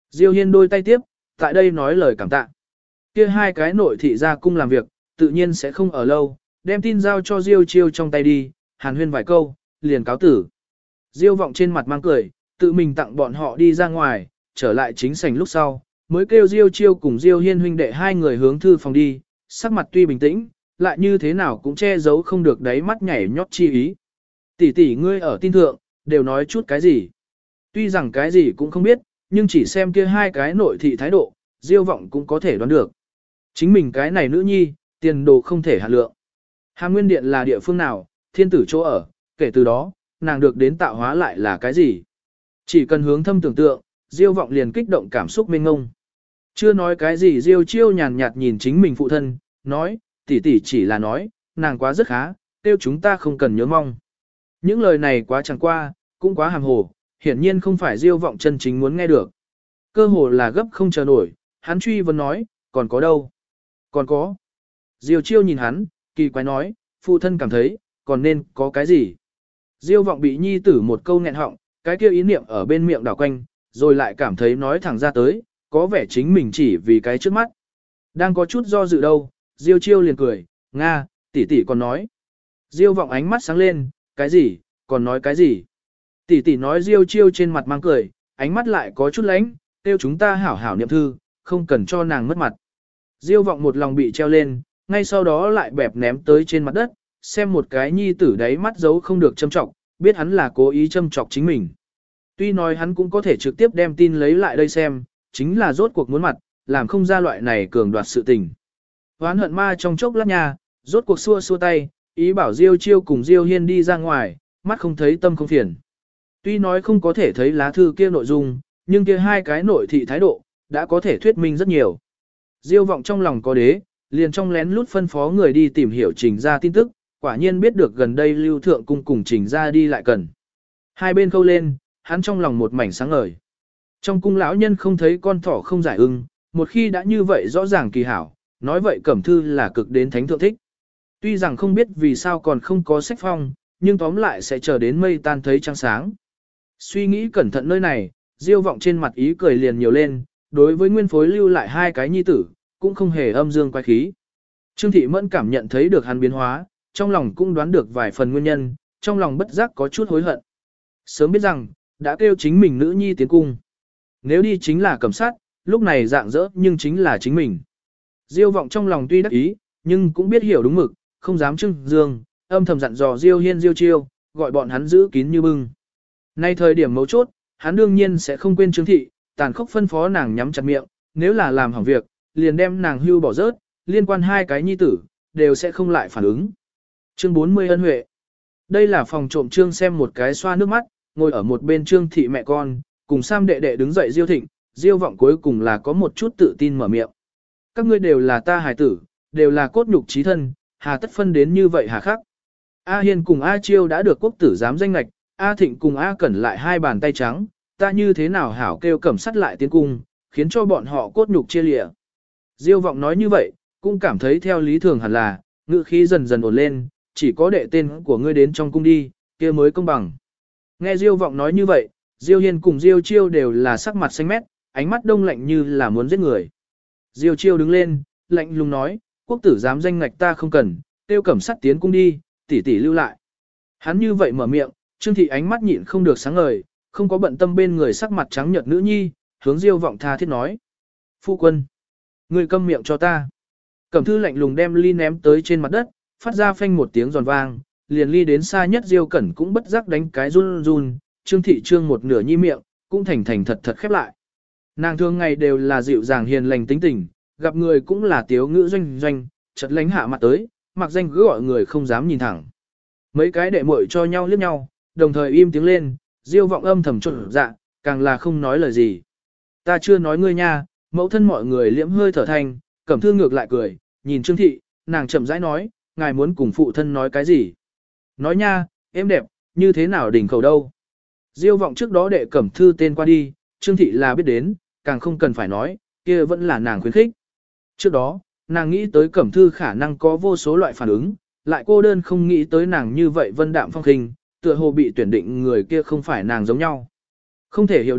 Diêu Hiên đôi tay tiếp, tại đây nói lời cảm tạ. Kia hai cái nội thị ra cung làm việc, tự nhiên sẽ không ở lâu, đem tin giao cho Diêu Chiêu trong tay đi, hàn huyên vài câu, liền cáo tử. Diêu Vọng trên mặt mang cười, tự mình tặng bọn họ đi ra ngoài, trở lại chính sảnh lúc sau, mới kêu Diêu Chiêu cùng Diêu Hiên huynh đệ hai người hướng thư phòng đi, sắc mặt tuy bình tĩnh, lại như thế nào cũng che giấu không được đáy mắt nhảy nhót chi ý. Tỷ tỷ ngươi ở tin thượng, đều nói chút cái gì? Tuy rằng cái gì cũng không biết, nhưng chỉ xem kia hai cái nội thị thái độ, Diêu Vọng cũng có thể đoán được. Chính mình cái này nữ nhi, tiền đồ không thể hạn lượng. Hàm Nguyên Điện là địa phương nào, thiên tử chỗ ở, kể từ đó, nàng được đến tạo hóa lại là cái gì? Chỉ cần hướng thâm tưởng tượng, Diêu Vọng liền kích động cảm xúc mênh ngông. Chưa nói cái gì Diêu Chiêu nhàn nhạt nhìn chính mình phụ thân, nói, tỷ tỷ chỉ là nói, nàng quá rất khá, tiêu chúng ta không cần nhớ mong. Những lời này quá chẳng qua, cũng quá hàm hồ, hiển nhiên không phải Diêu Vọng chân chính muốn nghe được. Cơ hồ là gấp không chờ nổi, hắn truy vấn nói, còn có đâu? Còn có. Diêu Chiêu nhìn hắn, kỳ quái nói, phụ thân cảm thấy, còn nên có cái gì? Diêu Vọng bị nhi tử một câu nghẹn họng, cái kia ý niệm ở bên miệng đảo quanh, rồi lại cảm thấy nói thẳng ra tới, có vẻ chính mình chỉ vì cái trước mắt. Đang có chút do dự đâu, Diêu Chiêu liền cười, Nga, tỷ tỷ còn nói. Diêu Vọng ánh mắt sáng lên, cái gì, còn nói cái gì? Tỷ tỷ nói Diêu Chiêu trên mặt mang cười, ánh mắt lại có chút lánh, kêu chúng ta hảo hảo niệm thư, không cần cho nàng mất mặt. Diêu Vọng một lòng bị treo lên, ngay sau đó lại bẹp ném tới trên mặt đất, xem một cái nhi tử đáy mắt giấu không được châm trọng, biết hắn là cố ý châm chọc chính mình. Tuy nói hắn cũng có thể trực tiếp đem tin lấy lại đây xem, chính là rốt cuộc muốn mặt, làm không ra loại này cường đoạt sự tình. Hoán hận ma trong chốc lát nha, rốt cuộc xua xua tay, ý bảo Diêu Chiêu cùng Diêu Hiên đi ra ngoài, mắt không thấy tâm không phiền. Tuy nói không có thể thấy lá thư kia nội dung, nhưng kia hai cái nội thị thái độ, đã có thể thuyết minh rất nhiều. Diêu Vọng trong lòng có đế, liền trong lén lút phân phó người đi tìm hiểu Trình ra tin tức, quả nhiên biết được gần đây Lưu Thượng Cung cùng Trình ra đi lại cần. Hai bên câu lên, hắn trong lòng một mảnh sáng ngời. Trong cung lão nhân không thấy con thỏ không giải ưng, một khi đã như vậy rõ ràng kỳ hảo, nói vậy Cẩm Thư là cực đến thánh thượng thích. Tuy rằng không biết vì sao còn không có sách phong, nhưng tóm lại sẽ chờ đến mây tan thấy trăng sáng. Suy nghĩ cẩn thận nơi này, Diêu Vọng trên mặt ý cười liền nhiều lên, đối với nguyên phối lưu lại hai cái nhi tử, cũng không hề âm dương quái khí. Trương Thị Mẫn cảm nhận thấy được hắn biến hóa, trong lòng cũng đoán được vài phần nguyên nhân, trong lòng bất giác có chút hối hận. Sớm biết rằng, đã kêu chính mình nữ nhi tiến cung. Nếu đi chính là Cẩm sát, lúc này dạng dỡ nhưng chính là chính mình. Diêu Vọng trong lòng tuy đắc ý, nhưng cũng biết hiểu đúng mực, không dám trưng dương, âm thầm dặn dò Diêu Hiên Diêu Chiêu, gọi bọn hắn giữ kín như bưng. Nay thời điểm mấu chốt, hắn đương nhiên sẽ không quên Trương Thị, tàn khốc phân phó nàng nhắm chặt miệng, nếu là làm hỏng việc, liền đem nàng hưu bỏ rớt, liên quan hai cái nhi tử, đều sẽ không lại phản ứng. Chương bốn mươi ân huệ. Đây là phòng trộm Trương xem một cái xoa nước mắt, ngồi ở một bên Trương Thị mẹ con, cùng Sam đệ đệ đứng dậy Diêu Thịnh, Diêu Vọng cuối cùng là có một chút tự tin mở miệng. Các ngươi đều là ta hài tử, đều là cốt nhục chí thân, hà tất phân đến như vậy hà khắc. A Hiên cùng A Chiêu đã được quốc tử giám danh lệch, A Thịnh cùng A Cẩn lại hai bàn tay trắng, ta như thế nào hảo kêu Cẩm sắt lại tiến cung, khiến cho bọn họ cốt nhục chia lịa. Diêu Vọng nói như vậy, cũng cảm thấy theo lý thường hẳn là, ngữ khí dần dần ổn lên, chỉ có đệ tên của ngươi đến trong cung đi, kia mới công bằng. Nghe Diêu Vọng nói như vậy, Diêu Hiên cùng Diêu Chiêu đều là sắc mặt xanh mét, ánh mắt đông lạnh như là muốn giết người. Diêu Chiêu đứng lên, lạnh lùng nói, quốc tử giám danh ngạch ta không cần, tiêu Cẩm sắt tiến cung đi, tỷ tỷ lưu lại. Hắn như vậy mở miệng, Trương Thị ánh mắt nhịn không được sáng ngời, không có bận tâm bên người sắc mặt trắng nhợt nữ nhi, hướng Diêu Vọng tha thiết nói. Phu quân, ngươi câm miệng cho ta. Cẩm Thư lạnh lùng đem ly ném tới trên mặt đất, phát ra phanh một tiếng giòn vang, liền ly đến xa nhất Diêu Cẩn cũng bất giác đánh cái run run, Trương Thị trương một nửa nhi miệng, cũng thành thành thật thật khép lại. Nàng thường ngày đều là dịu dàng hiền lành tính tình, gặp người cũng là tiếu ngữ doanh doanh, chợt lánh hạ mặt tới, mặc danh cứ gọi người không dám nhìn thẳng. Mấy cái đệ muội cho nhau liếc nhau, đồng thời im tiếng lên, Diêu Vọng âm thầm trộn dạ, càng là không nói lời gì. Ta chưa nói ngươi nha, mẫu thân mọi người liễm hơi thở thanh, Cẩm Thư ngược lại cười, nhìn Trương Thị, nàng chậm rãi nói, ngài muốn cùng phụ thân nói cái gì? Nói nha, em đẹp, như thế nào đỉnh khẩu đâu? Diêu Vọng trước đó đệ Cẩm Thư tên qua đi, Trương Thị là biết đến, càng không cần phải nói, kia vẫn là nàng khuyến khích. Trước đó, nàng nghĩ tới Cẩm Thư khả năng có vô số loại phản ứng, lại cô đơn không nghĩ tới nàng như vậy vân đạm phong khinh, tựa hồ bị tuyển định người kia không phải nàng giống nhau. Không thể hiểu được,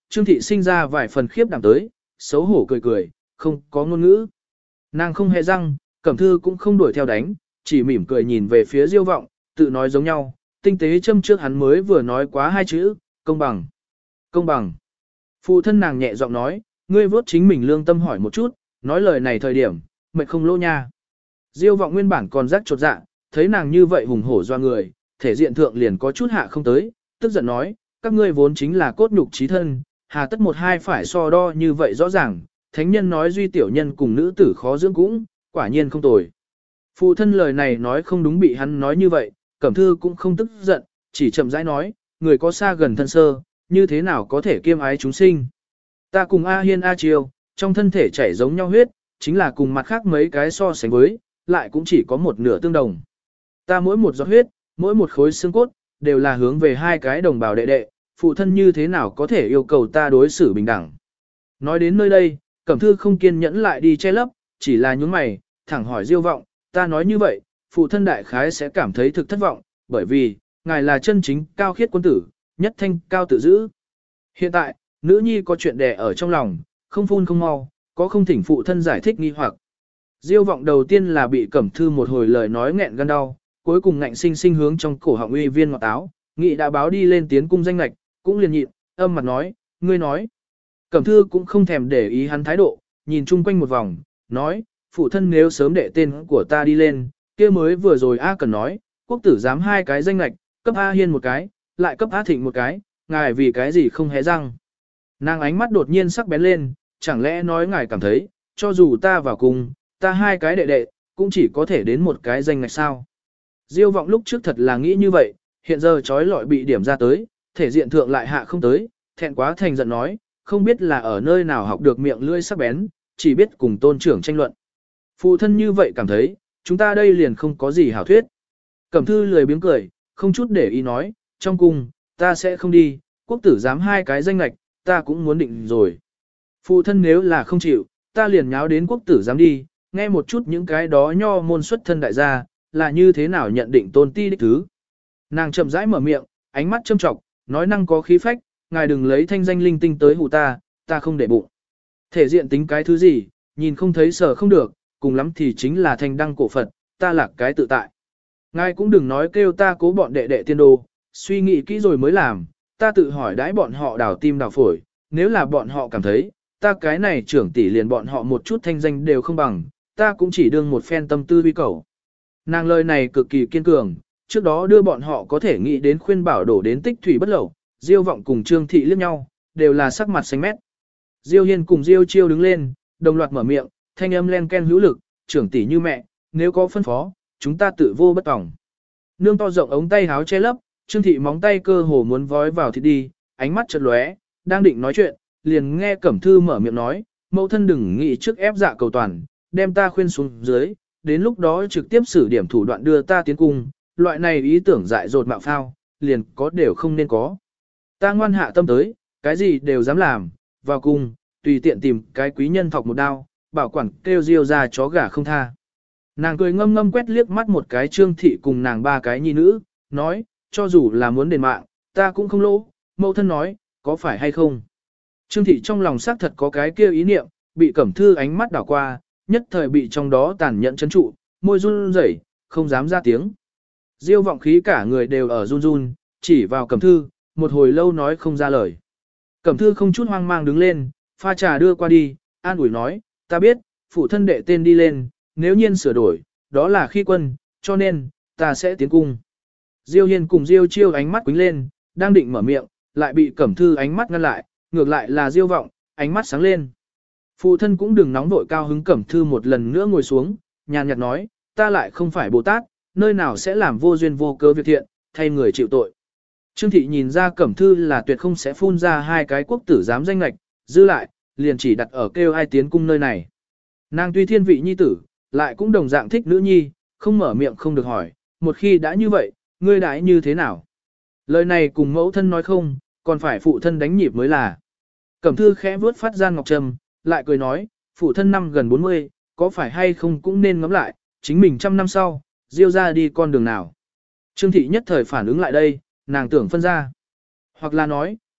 Trương Thị sinh ra vài phần khiếp đảm tới, xấu hổ cười cười, không có ngôn ngữ. Nàng không hề răng, Cẩm Thư cũng không đuổi theo đánh, chỉ mỉm cười nhìn về phía Diêu Vọng, tự nói giống nhau, tinh tế châm trước hắn mới vừa nói quá hai chữ, công bằng. Công bằng. Phụ thân nàng nhẹ giọng nói, ngươi vốt chính mình lương tâm hỏi một chút, nói lời này thời điểm, mệt không lỗ nha. Diêu Vọng nguyên bản còn rắc chột dạ, thấy nàng như vậy hùng hổ doa người, thể diện thượng liền có chút hạ không tới, tức giận nói, các ngươi vốn chính là cốt nhục chí thân, hà tất một hai phải so đo như vậy rõ ràng, thánh nhân nói duy tiểu nhân cùng nữ tử khó dưỡng cũng, quả nhiên không tồi. Phụ thân lời này nói không đúng bị hắn nói như vậy, Cẩm Thư cũng không tức giận, chỉ chậm rãi nói, người có xa gần thân sơ, như thế nào có thể kiêm ái chúng sinh. Ta cùng A Hiên A Triều, trong thân thể chảy giống nhau huyết, chính là cùng mặt khác mấy cái so sánh với, lại cũng chỉ có một nửa tương đồng. Ta mỗi một giọt huyết, mỗi một khối xương cốt, đều là hướng về hai cái đồng bào đệ đệ, phụ thân như thế nào có thể yêu cầu ta đối xử bình đẳng. Nói đến nơi đây, Cẩm Thư không kiên nhẫn lại đi che lấp, chỉ là nhướng mày, thẳng hỏi Diêu Vọng, ta nói như vậy, phụ thân đại khái sẽ cảm thấy thực thất vọng, bởi vì, ngài là chân chính cao khiết quân tử, nhất thanh cao tự giữ. Hiện tại, nữ nhi có chuyện đè ở trong lòng, không phun không mau, có không thỉnh phụ thân giải thích nghi hoặc. Diêu Vọng đầu tiên là bị Cẩm Thư một hồi lời nói nghẹn gan đau, cuối cùng ngạnh sinh sinh hướng trong cổ họng uy viên ngọt táo, nghị đã báo đi lên tiến cung danh lạch, cũng liền nhịn, âm mặt nói, ngươi nói. Cẩm Thư cũng không thèm để ý hắn thái độ, nhìn chung quanh một vòng, nói, phụ thân nếu sớm đệ tên của ta đi lên, kia mới vừa rồi A Cần nói, quốc tử giám hai cái danh lạch, cấp A Hiên một cái, lại cấp A Thịnh một cái, ngài vì cái gì không hé răng. Nàng ánh mắt đột nhiên sắc bén lên, chẳng lẽ nói ngài cảm thấy, cho dù ta vào cùng, ta hai cái đệ đệ, cũng chỉ có thể đến một cái danh ngạch sao. Diêu Vọng lúc trước thật là nghĩ như vậy, hiện giờ trói lọi bị điểm ra tới, thể diện thượng lại hạ không tới, thẹn quá thành giận nói, không biết là ở nơi nào học được miệng lưỡi sắc bén, chỉ biết cùng tôn trưởng tranh luận. Phụ thân như vậy cảm thấy, chúng ta đây liền không có gì hảo thuyết. Cẩm Thư lười biếng cười, không chút để ý nói, trong cung, ta sẽ không đi, quốc tử giám hai cái danh lạch, ta cũng muốn định rồi. Phụ thân nếu là không chịu, ta liền nháo đến quốc tử giám đi, nghe một chút những cái đó nho môn xuất thân đại gia, là như thế nào nhận định tôn ti đích thứ. Nàng chậm rãi mở miệng, ánh mắt châm trọng, nói năng có khí phách, ngài đừng lấy thanh danh linh tinh tới hù ta, ta không để bụng. Thể diện tính cái thứ gì, nhìn không thấy sở không được, cùng lắm thì chính là thanh đăng cổ Phật, ta là cái tự tại. Ngài cũng đừng nói kêu ta cố bọn đệ đệ tiên đồ, suy nghĩ kỹ rồi mới làm, ta tự hỏi đãi bọn họ đào tim đào phổi, nếu là bọn họ cảm thấy, ta cái này trưởng tỷ liền bọn họ một chút thanh danh đều không bằng, ta cũng chỉ đương một phen tâm tư vi cầu. Nàng lời này cực kỳ kiên cường, trước đó đưa bọn họ có thể nghĩ đến khuyên bảo đổ đến tích thủy bất lẩu, Diêu Vọng cùng Trương Thị liếc nhau, đều là sắc mặt xanh mét. Diêu Hiên cùng Diêu Chiêu đứng lên, đồng loạt mở miệng, thanh âm len ken hữu lực, trưởng tỷ như mẹ, nếu có phân phó, chúng ta tự vô bất tòng. Nương to rộng ống tay háo che lấp, Trương Thị móng tay cơ hồ muốn vói vào thịt đi, ánh mắt chợt lóe, đang định nói chuyện, liền nghe Cẩm Thư mở miệng nói, mẫu thân đừng nghĩ trước ép dạ cầu toàn, đem ta khuyên xuống dưới, đến lúc đó trực tiếp xử điểm thủ đoạn đưa ta tiến cung, loại này ý tưởng dại dột mạo phao, liền có đều không nên có. Ta ngoan hạ tâm tới, cái gì đều dám làm, vào cung, tùy tiện tìm cái quý nhân thọc một đao, bảo quản kêu Diêu ra chó gà không tha. Nàng cười ngâm ngâm quét liếc mắt một cái Trương Thị cùng nàng ba cái nhi nữ, nói, cho dù là muốn đền mạng, ta cũng không lỗ, mẫu thân nói, có phải hay không. Trương Thị trong lòng xác thật có cái kia ý niệm, bị Cẩm Thư ánh mắt đảo qua, nhất thời bị trong đó tàn nhẫn chấn trụ, môi run rẩy, không dám ra tiếng. Diêu Vọng khí cả người đều ở run run, chỉ vào Cẩm Thư, một hồi lâu nói không ra lời. Cẩm Thư không chút hoang mang đứng lên, pha trà đưa qua đi, an ủi nói, ta biết, phụ thân đệ tên đi lên, nếu nhiên sửa đổi, đó là khi quân, cho nên, ta sẽ tiến cung. Diêu Hiên cùng Diêu Chiêu ánh mắt quính lên, đang định mở miệng, lại bị Cẩm Thư ánh mắt ngăn lại, ngược lại là Diêu Vọng, ánh mắt sáng lên. Phụ thân cũng đừng nóng vội cao hứng. Cẩm Thư một lần nữa ngồi xuống, nhàn nhạt nói, ta lại không phải Bồ Tát, nơi nào sẽ làm vô duyên vô cớ việc thiện, thay người chịu tội. Trương Thị nhìn ra Cẩm Thư là tuyệt không sẽ phun ra hai cái quốc tử giám danh lạch, dư lại, liền chỉ đặt ở kêu ai tiến cung nơi này. Nàng tuy thiên vị nhi tử, lại cũng đồng dạng thích nữ nhi, không mở miệng không được hỏi, một khi đã như vậy, ngươi đãi như thế nào? Lời này cùng mẫu thân nói không, còn phải phụ thân đánh nhịp mới là. Cẩm Thư khẽ vuốt phát gian ngọc trầm, lại cười nói, phụ thân năm gần bốn mươi, có phải hay không cũng nên ngẫm lại, chính mình trăm năm sau, Diêu ra đi con đường nào. Trương Thị nhất thời phản ứng lại đây, nàng tưởng phân ra. Hoặc là nói,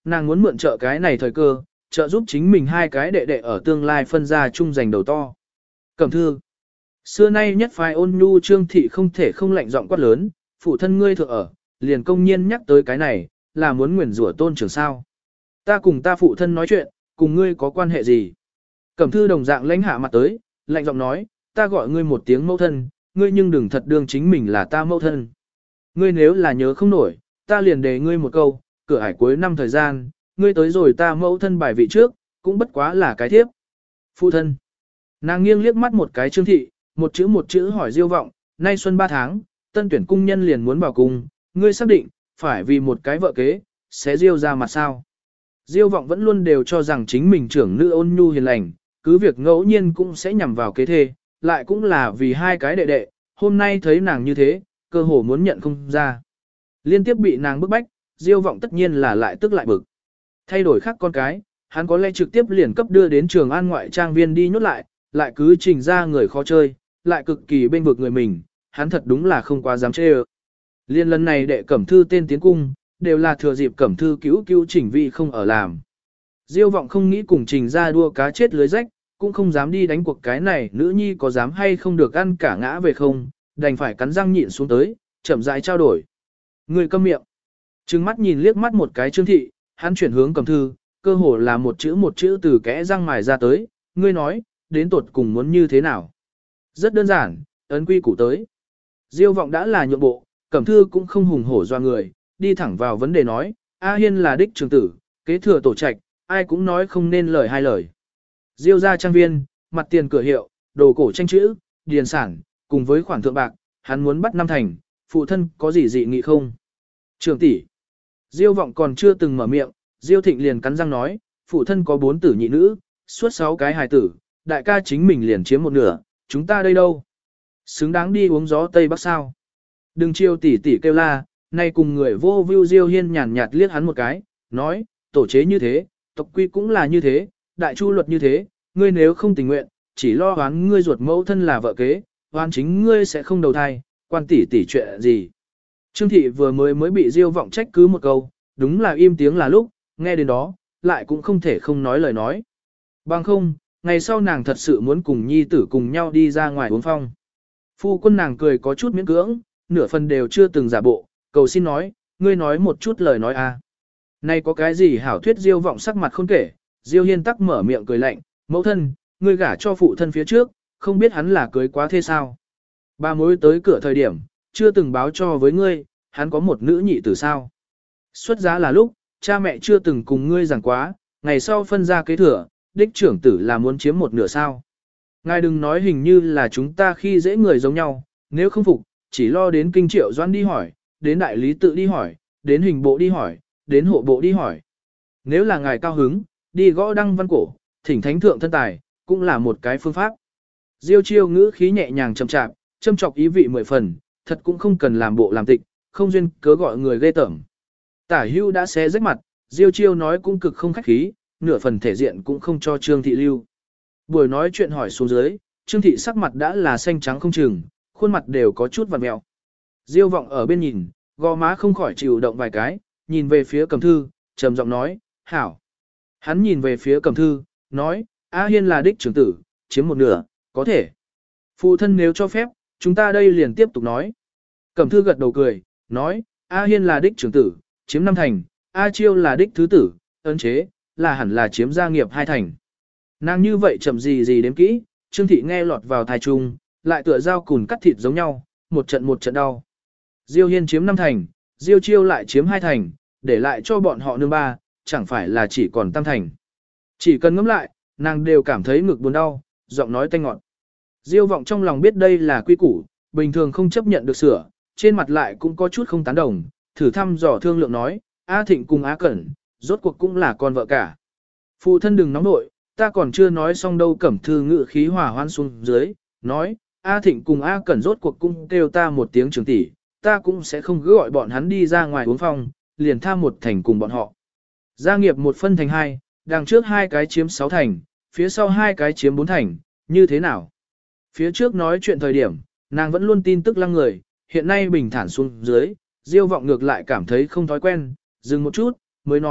Nàng muốn mượn trợ cái này thời cơ, trợ giúp chính mình hai cái đệ đệ ở tương lai phân ra chung giành đầu to. Cẩm thư. Xưa nay nhất phái ôn nhu Trương thị không thể không lạnh giọng quát lớn, phụ thân ngươi thượng ở, liền công nhiên nhắc tới cái này, là muốn nguyền rủa tôn trưởng sao. Ta cùng ta phụ thân nói chuyện, cùng ngươi có quan hệ gì? Cẩm thư đồng dạng lãnh hạ mặt tới, lạnh giọng nói, ta gọi ngươi một tiếng mẫu thân, ngươi nhưng đừng thật đương chính mình là ta mẫu thân. Ngươi nếu là nhớ không nổi, ta liền đề ngươi một câu, cửa ải cuối năm thời gian, ngươi tới rồi ta mẫu thân bài vị trước, cũng bất quá là cái thiếp. Phụ thân. Nàng nghiêng liếc mắt một cái Trương thị, một chữ một chữ hỏi Diêu Vọng, nay xuân ba tháng, tân tuyển cung nhân liền muốn vào cung, ngươi xác định, phải vì một cái vợ kế, sẽ Diêu ra mặt sao. Diêu Vọng vẫn luôn đều cho rằng chính mình trưởng nữ ôn nhu hiền lành, cứ việc ngẫu nhiên cũng sẽ nhằm vào kế thê, lại cũng là vì hai cái đệ đệ, hôm nay thấy nàng như thế, cơ hồ muốn nhận không ra. Liên tiếp bị nàng bức bách, Diêu Vọng tất nhiên là lại tức lại bực. Thay đổi khác con cái, hắn có lẽ trực tiếp liền cấp đưa đến trường an ngoại trang viên đi nhốt lại, lại cứ trình ra người khó chơi, lại cực kỳ bên vực người mình, hắn thật đúng là không quá dám chê ơ. Liên lần này đệ Cẩm Thư tên tiến cung, đều là thừa dịp Cẩm Thư cứu cứu Trình Vi không ở làm. Diêu Vọng không nghĩ cùng Trình ra đua cá chết lưới rách, cũng không dám đi đánh cuộc cái này, nữ nhi có dám hay không được ăn cả ngã về không, đành phải cắn răng nhịn xuống tới, chậm rãi trao đổi. Người câm miệng. Trừng mắt nhìn liếc mắt một cái Trương thị, hắn chuyển hướng Cẩm Thư, cơ hồ là một chữ một chữ từ kẽ răng mài ra tới, ngươi nói, đến tột cùng muốn như thế nào. Rất đơn giản, ấn quy củ tới. Diêu Vọng đã là nhượng bộ, Cẩm Thư cũng không hùng hổ doa người, đi thẳng vào vấn đề nói, A Hiên là đích trưởng tử, kế thừa tổ trạch, ai cũng nói không nên lời hai lời. Diêu gia trang viên, mặt tiền cửa hiệu, đồ cổ tranh chữ, điền sản, cùng với khoản thượng bạc, hắn muốn bắt năm thành, phụ thân có gì dị nghị không? Trưởng tỷ. Diêu Vọng còn chưa từng mở miệng, Diêu Thịnh liền cắn răng nói, phụ thân có bốn tử nhị nữ, suốt sáu cái hài tử, đại ca chính mình liền chiếm một nửa, chúng ta đây đâu? Xứng đáng đi uống gió Tây Bắc sao? Đừng chiêu tỷ tỷ kêu la, nay cùng người vô view Diêu Hiên nhàn nhạt liếc hắn một cái, nói, tổ chế như thế, tộc quy cũng là như thế, đại chu luật như thế, ngươi nếu không tình nguyện, chỉ lo hoán ngươi ruột mẫu thân là vợ kế, hoán chính ngươi sẽ không đầu thai, quan tỷ tỷ chuyện gì. Trương thị vừa mới mới bị Diêu Vọng trách cứ một câu, đúng là im tiếng là lúc, nghe đến đó, lại cũng không thể không nói lời nói. Bằng không, ngày sau nàng thật sự muốn cùng nhi tử cùng nhau đi ra ngoài uống phong. Phu quân nàng cười có chút miễn cưỡng, nửa phần đều chưa từng giả bộ, cầu xin nói, ngươi nói một chút lời nói a. Nay có cái gì hảo thuyết Diêu Vọng sắc mặt không kể, Diêu Hiên tắc mở miệng cười lạnh, mẫu thân, ngươi gả cho phụ thân phía trước, không biết hắn là cưới quá thế sao. Ba mối tới cửa thời điểm, chưa từng báo cho với ngươi, hắn có một nữ nhị tử sao. Xuất giá là lúc, cha mẹ chưa từng cùng ngươi giảng quá, ngày sau phân ra kế thừa, đích trưởng tử là muốn chiếm một nửa sao. Ngài đừng nói hình như là chúng ta khi dễ người giống nhau, nếu không phục, chỉ lo đến kinh triệu doan đi hỏi, đến đại lý tự đi hỏi, đến hình bộ đi hỏi, đến hộ bộ đi hỏi. Nếu là ngài cao hứng, đi gõ đăng văn cổ, thỉnh thánh thượng thân tài, cũng là một cái phương pháp. Diêu chiêu ngữ khí nhẹ nhàng chậm chạp, châm chọc ý vị mười phần, thật cũng không cần làm bộ làm tịch, không duyên cớ gọi người ghê tởm. Tả hưu đã xé rách mặt, Diêu chiêu nói cũng cực không khách khí, nửa phần thể diện cũng không cho Trương thị lưu. Buổi nói chuyện hỏi xuống dưới, Trương thị sắc mặt đã là xanh trắng không chừng, khuôn mặt đều có chút vằn mèo. Diêu Vọng ở bên nhìn, gò má không khỏi chịu động vài cái, nhìn về phía Cẩm Thư, trầm giọng nói, hảo. Hắn nhìn về phía Cẩm Thư, nói, A Hiên là đích trưởng tử, chiếm một nửa, có thể. Phụ thân nếu cho phép, chúng ta đây liền tiếp tục nói. Cẩm Thư gật đầu cười, nói, A Hiên là đích trưởng tử, chiếm năm thành, A Chiêu là đích thứ tử, ấn chế, là hẳn là chiếm gia nghiệp hai thành. Nàng như vậy chậm gì gì đếm kỹ, Trương thị nghe lọt vào thai trung, lại tựa dao cùn cắt thịt giống nhau, một trận một trận đau. Diêu Hiên chiếm năm thành, Diêu Chiêu lại chiếm hai thành, để lại cho bọn họ nương ba, chẳng phải là chỉ còn tam thành. Chỉ cần ngẫm lại, nàng đều cảm thấy ngực buồn đau, giọng nói tanh ngọt. Diêu Vọng trong lòng biết đây là quy củ, bình thường không chấp nhận được sửa, trên mặt lại cũng có chút không tán đồng, thử thăm dò thương lượng nói, A Thịnh cùng A Cẩn, rốt cuộc cũng là con vợ cả. Phụ thân đừng nóng nội, ta còn chưa nói xong đâu. Cẩm Thư ngự khí hòa hoan xuống dưới, nói, A Thịnh cùng A Cẩn rốt cuộc cũng kêu ta một tiếng trưởng tỷ, ta cũng sẽ không cứ gọi bọn hắn đi ra ngoài uống phong, liền tham một thành cùng bọn họ. Gia nghiệp một phân thành hai, đằng trước hai cái chiếm sáu thành, phía sau hai cái chiếm bốn thành, như thế nào? Phía trước nói chuyện thời điểm, nàng vẫn luôn tin tức lăng người, hiện nay bình thản xuống dưới, Diêu Vọng ngược lại cảm thấy không thói quen, dừng một chút, mới nói,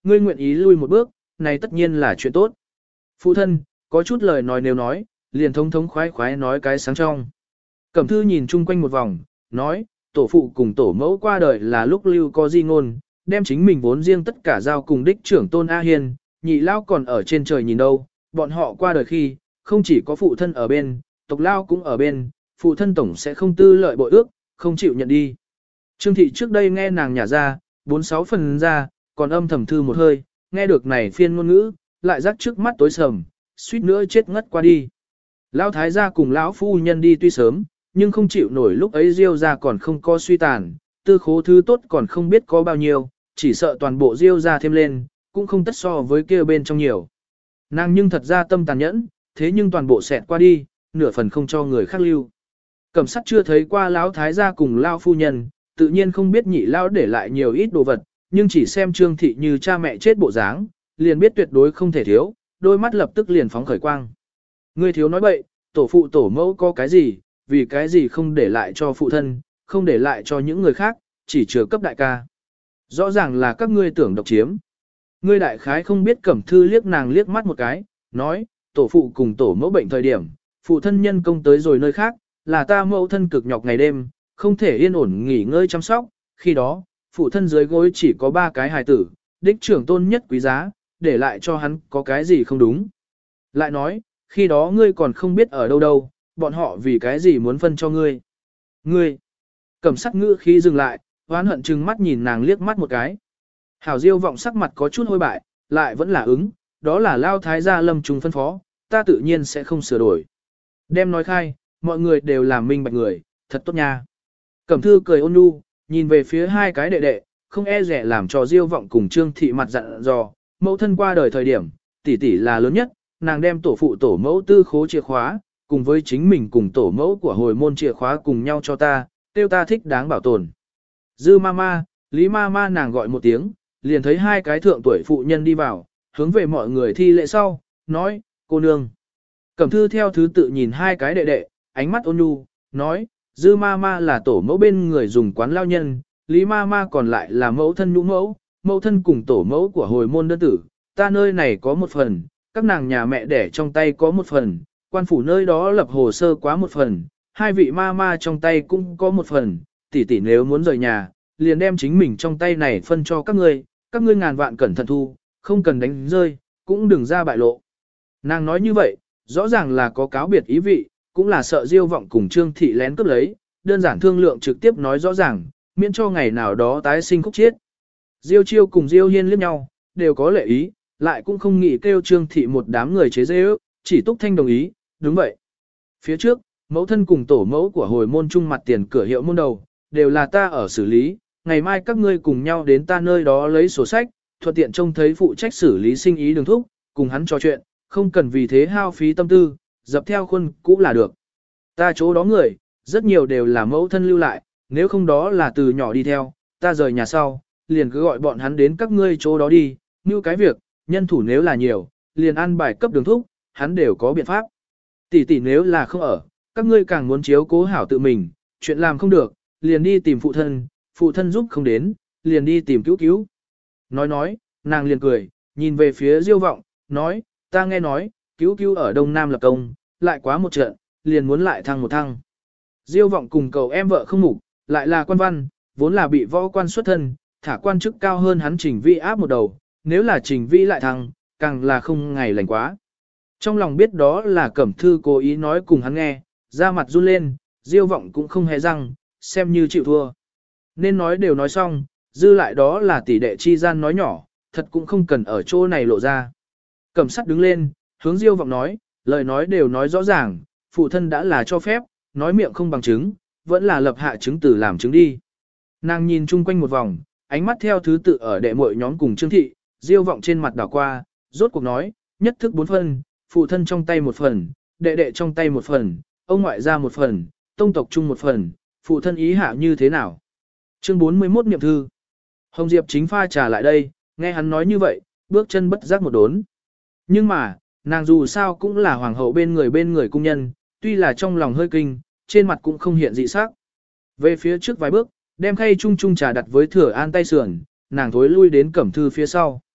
ngươi nguyện ý lui một bước, này tất nhiên là chuyện tốt. Phụ thân, có chút lời nói nếu nói, liền thống thống khoái khoái nói cái sáng trong. Cẩm thư nhìn chung quanh một vòng, nói, tổ phụ cùng tổ mẫu qua đời là lúc lưu có di ngôn, đem chính mình vốn riêng tất cả giao cùng đích trưởng tôn A Hiên, nhị lao còn ở trên trời nhìn đâu, bọn họ qua đời khi, không chỉ có phụ thân ở bên, tộc lao cũng ở bên, phụ thân tổng sẽ không tư lợi bội ước, không chịu nhận đi. Trương thị trước đây nghe nàng nhả ra, bốn sáu phần ra, còn âm thầm thư một hơi, nghe được này phiên ngôn ngữ, lại rắc trước mắt tối sầm, suýt nữa chết ngất qua đi. Lão thái gia cùng lão phu nhân đi tuy sớm, nhưng không chịu nổi lúc ấy Diêu gia còn không có suy tàn, tư khố thứ tốt còn không biết có bao nhiêu, chỉ sợ toàn bộ Diêu gia thêm lên, cũng không tất so với kia bên trong nhiều. Nàng nhưng thật ra tâm tàn nhẫn, thế nhưng toàn bộ xẹt qua đi, nửa phần không cho người khác lưu. Cẩm sắt chưa thấy qua lão thái gia cùng lão phu nhân, tự nhiên không biết nhị lão để lại nhiều ít đồ vật, nhưng chỉ xem Trương thị như cha mẹ chết bộ dáng, liền biết tuyệt đối không thể thiếu, đôi mắt lập tức liền phóng khởi quang. Ngươi thiếu nói bậy, tổ phụ tổ mẫu có cái gì, vì cái gì không để lại cho phụ thân, không để lại cho những người khác, chỉ chừa cấp đại ca. Rõ ràng là các ngươi tưởng độc chiếm. Ngươi đại khái không biết Cẩm thư liếc nàng liếc mắt một cái, nói, tổ phụ cùng tổ mẫu bệnh thời điểm, phụ thân nhân công tới rồi nơi khác, là ta mẫu thân cực nhọc ngày đêm, không thể yên ổn nghỉ ngơi chăm sóc, khi đó, phụ thân dưới gối chỉ có ba cái hài tử, đích trưởng tôn nhất quý giá, để lại cho hắn có cái gì không đúng. Lại nói, khi đó ngươi còn không biết ở đâu đâu, bọn họ vì cái gì muốn phân cho ngươi. Ngươi, Cẩm sắc ngữ khi dừng lại, oán hận chừng mắt nhìn nàng liếc mắt một cái. Hảo Diêu vọng sắc mặt có chút hôi bại, lại vẫn là ứng, đó là lao thái gia lâm trùng phân phó, ta tự nhiên sẽ không sửa đổi. Đem nói khai, mọi người đều làm minh bạch người, thật tốt nha. Cẩm thư cười ôn nhu, nhìn về phía hai cái đệ đệ, không e rẻ làm cho Diêu vọng cùng Trương thị mặt dặn dò, mẫu thân qua đời thời điểm, tỷ tỷ là lớn nhất, nàng đem tổ phụ tổ mẫu tư khố chìa khóa, cùng với chính mình cùng tổ mẫu của hồi môn chìa khóa cùng nhau cho ta, tiêu ta thích đáng bảo tồn. Dư mama, Lý mama nàng gọi một tiếng, liền thấy hai cái thượng tuổi phụ nhân đi vào, hướng về mọi người thi lễ sau, nói, cô nương. Cẩm thư theo thứ tự nhìn hai cái đệ đệ, ánh mắt ôn nhu, nói, Dư mama là tổ mẫu bên người dùng quán lao nhân, Lý mama còn lại là mẫu thân nhũ mẫu, mẫu thân cùng tổ mẫu của hồi môn đơn tử, ta nơi này có một phần, các nàng nhà mẹ đẻ trong tay có một phần, quan phủ nơi đó lập hồ sơ quá một phần, hai vị mama trong tay cũng có một phần, tỷ tỷ nếu muốn rời nhà, liền đem chính mình trong tay này phân cho các ngươi, các ngươi ngàn vạn cẩn thận thu, không cần đánh rơi, cũng đừng ra bại lộ. Nàng nói như vậy, rõ ràng là có cáo biệt ý vị, cũng là sợ Diêu vọng cùng Trương thị lén cướp lấy, đơn giản thương lượng trực tiếp nói rõ ràng, miễn cho ngày nào đó tái sinh khúc chiết. Diêu chiêu cùng Diêu hiên liếc nhau, đều có lệ ý, lại cũng không nghĩ kêu Trương thị một đám người chế dễ ước, chỉ Túc Thanh đồng ý, đúng vậy. Phía trước, mẫu thân cùng tổ mẫu của hồi môn trung mặt tiền cửa hiệu môn đầu, đều là ta ở xử lý, ngày mai các ngươi cùng nhau đến ta nơi đó lấy sổ sách, thuận tiện trông thấy phụ trách xử lý sinh ý đường thúc, cùng hắn trò chuyện, không cần vì thế hao phí tâm tư, dập theo khuôn cũ là được. Ta chỗ đó người, rất nhiều đều là mẫu thân lưu lại, nếu không đó là từ nhỏ đi theo, ta rời nhà sau, liền cứ gọi bọn hắn đến các ngươi chỗ đó đi, như cái việc, nhân thủ nếu là nhiều, liền ăn bài cấp đường thúc, hắn đều có biện pháp. Tỷ tỷ nếu là không ở, các ngươi càng muốn chiếu cố hảo tự mình, chuyện làm không được, liền đi tìm phụ thân, phụ thân giúp không đến, liền đi tìm cứu cứu. Nói nói, nàng liền cười, nhìn về phía Diêu vọng, nói, ta nghe nói, cứu cứu ở Đông Nam lập công, lại quá một trận, liền muốn lại thăng một thăng. Diêu vọng cùng cậu em vợ không mục, lại là quan văn, vốn là bị võ quan xuất thân, thả quan chức cao hơn hắn Trình Vĩ áp một đầu, nếu là Trình Vĩ lại thăng, càng là không ngày lành quá. Trong lòng biết đó là Cẩm thư cố ý nói cùng hắn nghe, da mặt run lên, Diêu vọng cũng không hề răng, xem như chịu thua. Nên nói đều nói xong, dư lại đó là tỷ đệ chi gian nói nhỏ, thật cũng không cần ở chỗ này lộ ra. Cẩm sắt đứng lên, hướng Diêu vọng nói, lời nói đều nói rõ ràng, phụ thân đã là cho phép, nói miệng không bằng chứng, vẫn là lập hạ chứng từ làm chứng đi. Nàng nhìn chung quanh một vòng, ánh mắt theo thứ tự ở đệ muội nhóm cùng Trương thị, Diêu vọng trên mặt đảo qua, rốt cuộc nói, nhất thức bốn phần, phụ thân trong tay một phần, đệ đệ trong tay một phần, ông ngoại ra một phần, tông tộc chung một phần, phụ thân ý hạ như thế nào. Chương bốn mươi mốt niệm thư. Hồng Diệp chính pha trà lại đây, nghe hắn nói như vậy, bước chân bất giác một đốn. Nhưng mà, nàng dù sao cũng là hoàng hậu bên người bên người cung nhân, tuy là trong lòng hơi kinh, trên mặt cũng không hiện dị sắc. Về phía trước vài bước, đem khay chung chung trà đặt với Thừa An tay sườn, nàng thối lui đến Cẩm thư phía sau.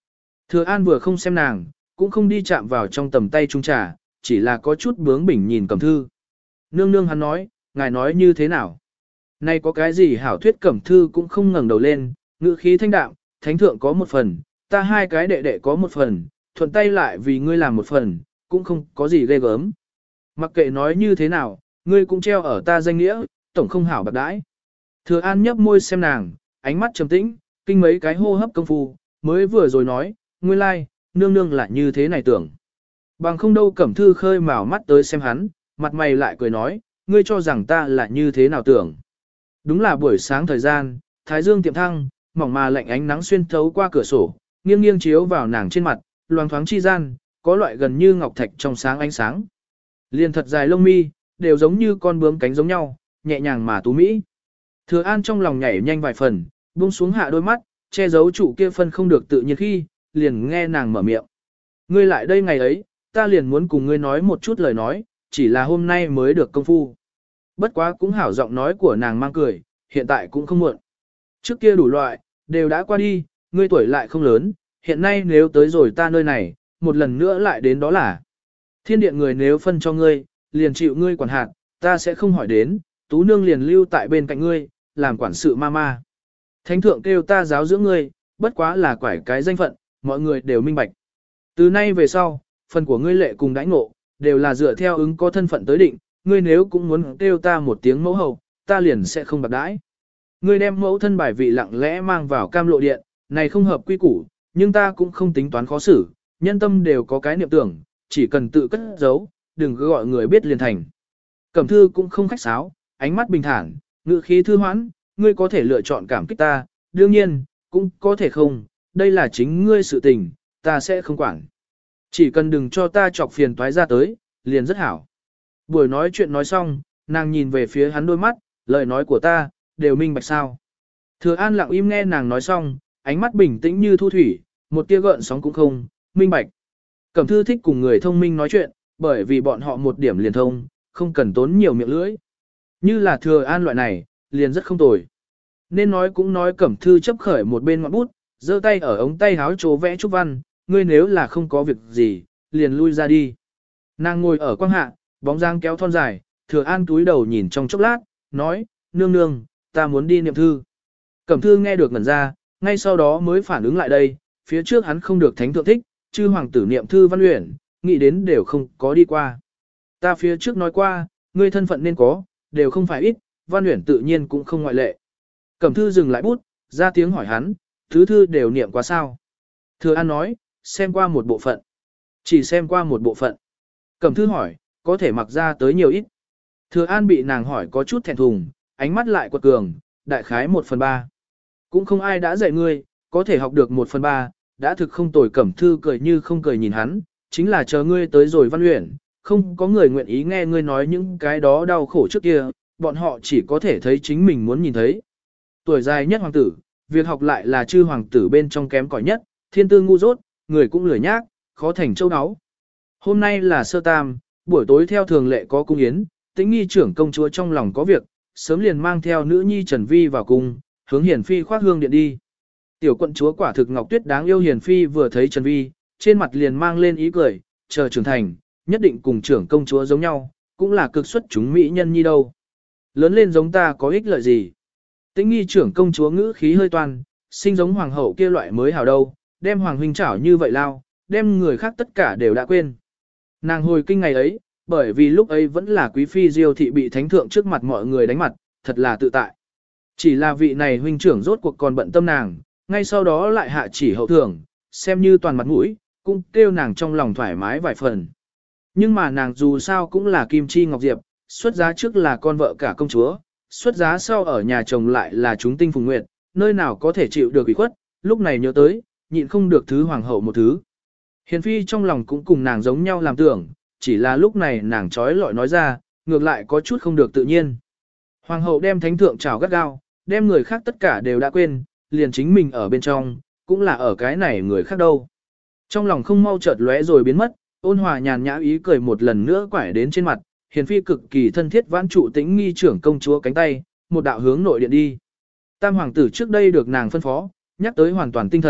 Thừa An vừa không xem nàng, cũng không đi chạm vào trong tầm tay trung trà, chỉ là có chút bướng bỉnh nhìn Cẩm Thư. Nương nương hắn nói, ngài nói như thế nào? Nay có cái gì hảo thuyết Cẩm Thư cũng không ngẩng đầu lên, ngữ khí thanh đạm, thánh thượng có một phần, ta hai cái đệ đệ có một phần, thuận tay lại vì ngươi làm một phần, cũng không có gì ghê gớm. Mặc kệ nói như thế nào, ngươi cũng treo ở ta danh nghĩa, tổng không hảo bạc đãi. Thừa An nhấp môi xem nàng, ánh mắt trầm tĩnh, kinh mấy cái hô hấp công phu, mới vừa rồi nói, nguyên lai, like, nương nương lại như thế này tưởng. Bằng không đâu Cẩm Thư khơi mào mắt tới xem hắn, mặt mày lại cười nói, ngươi cho rằng ta là như thế nào tưởng. Đúng là buổi sáng thời gian, thái dương tiệm thăng, mỏng mà lạnh ánh nắng xuyên thấu qua cửa sổ, nghiêng nghiêng chiếu vào nàng trên mặt, loang thoáng chi gian, có loại gần như ngọc thạch trong sáng ánh sáng. Liền thật dài lông mi, đều giống như con bướm cánh giống nhau, nhẹ nhàng mà tú mỹ. Thừa An trong lòng nhảy nhanh vài phần, buông xuống hạ đôi mắt, che giấu chủ kia phân không được tự nhiên khi, liền nghe nàng mở miệng. Ngươi lại đây ngày ấy, ta liền muốn cùng ngươi nói một chút lời nói, chỉ là hôm nay mới được công phu. Bất quá cũng hảo giọng nói của nàng mang cười, hiện tại cũng không muộn. Trước kia đủ loại, đều đã qua đi, ngươi tuổi lại không lớn, hiện nay nếu tới rồi ta nơi này, một lần nữa lại đến đó là. Thiên điện người nếu phân cho ngươi, liền chịu ngươi quản hạt, ta sẽ không hỏi đến, tú nương liền lưu tại bên cạnh ngươi, làm quản sự ma ma. Thánh thượng kêu ta giáo dưỡng ngươi, bất quá là quải cái danh phận, mọi người đều minh bạch. Từ nay về sau, phần của ngươi lệ cùng đãi ngộ, đều là dựa theo ứng có thân phận tới định, ngươi nếu cũng muốn kêu ta một tiếng mẫu hậu, ta liền sẽ không bạc đãi. Ngươi đem mẫu thân bài vị lặng lẽ mang vào cam lộ điện, này không hợp quy củ, nhưng ta cũng không tính toán khó xử, nhân tâm đều có cái niệm tưởng, chỉ cần tự cất giấu, đừng cứ gọi người biết liền thành. Cẩm Thư cũng không khách sáo, ánh mắt bình thản, ngữ khí thư hoãn, ngươi có thể lựa chọn cảm kích ta, đương nhiên, cũng có thể không, đây là chính ngươi sự tình, ta sẽ không quản. Chỉ cần đừng cho ta chọc phiền toái ra tới, liền rất hảo. Buổi nói chuyện nói xong, nàng nhìn về phía hắn đôi mắt, lời nói của ta, đều minh bạch sao. Thừa An lặng im nghe nàng nói xong, ánh mắt bình tĩnh như thu thủy, một tia gợn sóng cũng không, minh bạch. Cẩm Thư thích cùng người thông minh nói chuyện, bởi vì bọn họ một điểm liền thông, không cần tốn nhiều miệng lưỡi. Như là Thừa An loại này, liền rất không tồi. Nên nói cũng nói Cẩm Thư chấp khởi một bên ngọn bút, giơ tay ở ống tay háo chỗ vẽ trúc văn, ngươi nếu là không có việc gì, liền lui ra đi. Nàng ngồi ở quang hạ, bóng dáng kéo thon dài, Thừa An túi đầu nhìn trong chốc lát, nói, nương nương, ta muốn đi niệm thư. Cẩm Thư nghe được ngẩn ra, ngay sau đó mới phản ứng lại đây, phía trước hắn không được thánh thượng thích, chư hoàng tử niệm thư văn luyện, nghĩ đến đều không có đi qua. Ta phía trước nói qua, ngươi thân phận nên có, đều không phải ít, văn luyện tự nhiên cũng không ngoại lệ. Cẩm Thư dừng lại bút, ra tiếng hỏi hắn, thứ thư đều niệm qua sao? Thừa An nói, xem qua một bộ phận. Chỉ xem qua một bộ phận. Cẩm Thư hỏi, có thể mặc ra tới nhiều ít. Thừa An bị nàng hỏi có chút thẹn thùng, ánh mắt lại quật cường, đại khái một phần ba. Cũng không ai đã dạy ngươi, có thể học được một phần ba, đã thực không tồi. Cẩm Thư cười như không cười nhìn hắn, chính là chờ ngươi tới rồi văn luyện, không có người nguyện ý nghe ngươi nói những cái đó đau khổ trước kia, bọn họ chỉ có thể thấy chính mình muốn nhìn thấy. Tuổi dài nhất hoàng tử, việc học lại là chư hoàng tử bên trong kém cỏi nhất, thiên tư ngu dốt, người cũng lười nhác, khó thành châu áo. Hôm nay là sơ tam, buổi tối theo thường lệ có cung yến, Tĩnh Nghi trưởng công chúa trong lòng có việc, sớm liền mang theo nữ nhi Trần Vi vào cung, hướng Hiền Phi khoác hương điện đi. Tiểu quận chúa quả thực ngọc tuyết đáng yêu. Hiền Phi vừa thấy Trần Vi, trên mặt liền mang lên ý cười, chờ trưởng thành, nhất định cùng trưởng công chúa giống nhau, cũng là cực xuất chúng mỹ nhân nhi đâu. Lớn lên giống ta có ích lợi gì? Tĩnh Nghi trưởng công chúa ngữ khí hơi toan, sinh giống hoàng hậu kia loại mới hảo đâu, đem hoàng huynh chảo như vậy lao, đem người khác tất cả đều đã quên. Nàng hồi kinh ngày ấy, bởi vì lúc ấy vẫn là quý phi Diêu thị bị thánh thượng trước mặt mọi người đánh mặt, thật là tự tại. Chỉ là vị này huynh trưởng rốt cuộc còn bận tâm nàng, ngay sau đó lại hạ chỉ hậu thưởng, xem như toàn mặt mũi, cũng kêu nàng trong lòng thoải mái vài phần. Nhưng mà nàng dù sao cũng là Kim Chi Ngọc Diệp, xuất giá trước là con vợ cả công chúa, xuất giá sau ở nhà chồng lại là chúng tinh phùng nguyệt, nơi nào có thể chịu được ủy khuất, lúc này nhớ tới, nhịn không được thứ hoàng hậu một thứ. Hiền Phi trong lòng cũng cùng nàng giống nhau làm tưởng, chỉ là lúc này nàng trói lọi nói ra, ngược lại có chút không được tự nhiên. Hoàng hậu đem thánh thượng trào gắt gao, đem người khác tất cả đều đã quên, liền chính mình ở bên trong, cũng là ở cái này người khác đâu. Trong lòng không mau chợt lóe rồi biến mất, ôn hòa nhàn nhã ý cười một lần nữa quải đến trên mặt, Hiền Phi cực kỳ thân thiết vãn trụ Tĩnh Nghi trưởng công chúa cánh tay, một đạo hướng nội điện đi. Tam hoàng tử trước đây được nàng phân phó, nhắc tới hoàn toàn tinh thần,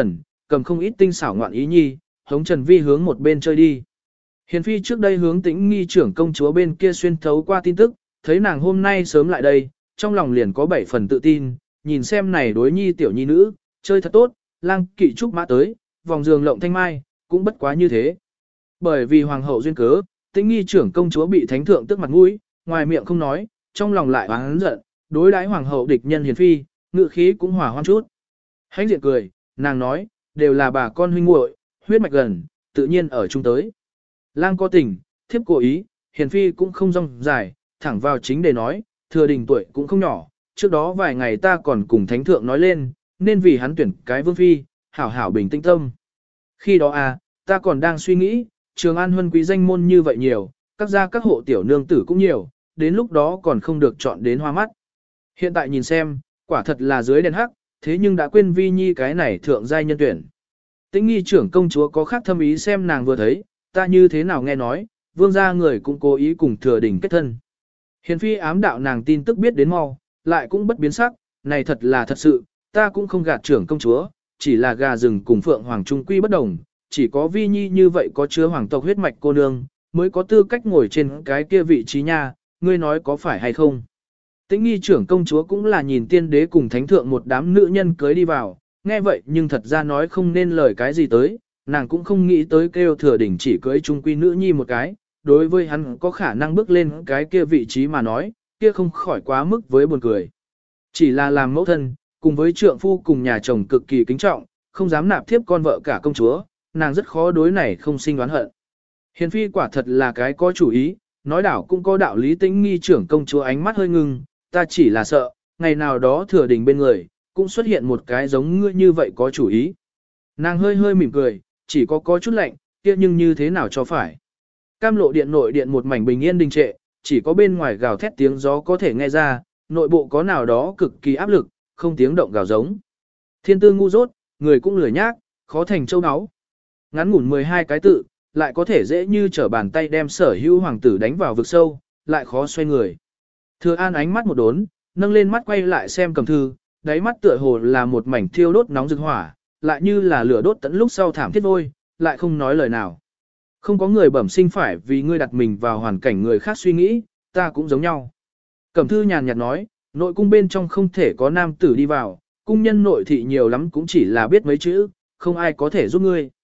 cầm không ít tinh xảo ngoạn ý nhi, hống Trần Vi hướng một bên chơi đi. Hiền phi trước đây hướng Tĩnh Nghi trưởng công chúa bên kia xuyên thấu qua tin tức, thấy nàng hôm nay sớm lại đây, trong lòng liền có bảy phần tự tin, nhìn xem này đối nhi tiểu nhi nữ, chơi thật tốt, lang kỵ trúc mã tới, vòng giường lộng thanh mai, cũng bất quá như thế. Bởi vì hoàng hậu duyên cớ, Tĩnh Nghi trưởng công chúa bị thánh thượng tức mặt mũi, ngoài miệng không nói, trong lòng lại oán giận, đối đãi hoàng hậu địch nhân hiền phi, ngự khí cũng hòa hoan chút. Hánh diện cười, nàng nói, đều là bà con huynh muội, huyết mạch gần, tự nhiên ở chung tới. Lang có tình, thiếp cố ý, hiền phi cũng không rong dài, thẳng vào chính để nói, thừa đình tuổi cũng không nhỏ, trước đó vài ngày ta còn cùng thánh thượng nói lên, nên vì hắn tuyển cái vương phi, hảo hảo bình tĩnh tâm. Khi đó à, ta còn đang suy nghĩ, Trường An huân quý danh môn như vậy nhiều, các gia các hộ tiểu nương tử cũng nhiều, đến lúc đó còn không được chọn đến hoa mắt. Hiện tại nhìn xem, quả thật là dưới đèn hắc, thế nhưng đã quên vi nhi cái này thượng giai nhân tuyển. Tĩnh Nghi trưởng công chúa có khác thâm ý xem nàng vừa thấy, ta như thế nào nghe nói, vương gia người cũng cố ý cùng thừa đình kết thân. Hiền phi ám đạo nàng tin tức biết đến mau, lại cũng bất biến sắc, này thật là thật sự, ta cũng không gạt trưởng công chúa, chỉ là gà rừng cùng phượng hoàng trung quy bất đồng, chỉ có vi nhi như vậy có chứa hoàng tộc huyết mạch cô nương, mới có tư cách ngồi trên cái kia vị trí nha, ngươi nói có phải hay không. Tĩnh Nghi trưởng công chúa cũng là nhìn tiên đế cùng thánh thượng một đám nữ nhân cưới đi vào, nghe vậy nhưng thật ra nói không nên lời cái gì tới, nàng cũng không nghĩ tới kêu thừa đỉnh chỉ cưới trung quy nữ nhi một cái, đối với hắn có khả năng bước lên cái kia vị trí mà nói, kia không khỏi quá mức với buồn cười. Chỉ là làm mẫu thân, cùng với trượng phu cùng nhà chồng cực kỳ kính trọng, không dám nạp thiếp con vợ cả công chúa, nàng rất khó đối này không sinh đoán hận. Hiền phi quả thật là cái có chủ ý, nói đảo cũng có đạo lý. Tĩnh Nghi trưởng công chúa ánh mắt hơi ngưng, ta chỉ là sợ, ngày nào đó thừa đình bên người, cũng xuất hiện một cái giống ngươi như vậy có chủ ý. Nàng hơi hơi mỉm cười, chỉ có có chút lạnh, kia nhưng như thế nào cho phải. Cam lộ điện nội điện một mảnh bình yên đình trệ, chỉ có bên ngoài gào thét tiếng gió có thể nghe ra, nội bộ có nào đó cực kỳ áp lực, không tiếng động gào giống. Thiên tư ngu dốt, người cũng lười nhác, khó thành châu áo. Ngắn ngủn mười hai cái tự, lại có thể dễ như trở bàn tay đem sở hữu hoàng tử đánh vào vực sâu, lại khó xoay người. Thừa An ánh mắt một đốn, nâng lên mắt quay lại xem Cẩm Thư, đáy mắt tựa hồ là một mảnh thiêu đốt nóng rực hỏa, lại như là lửa đốt tận lúc sau thảm thiết vôi, lại không nói lời nào. Không có người bẩm sinh phải vì ngươi đặt mình vào hoàn cảnh người khác suy nghĩ, ta cũng giống nhau. Cẩm Thư nhàn nhạt nói, nội cung bên trong không thể có nam tử đi vào, cung nhân nội thị nhiều lắm cũng chỉ là biết mấy chữ, không ai có thể giúp ngươi.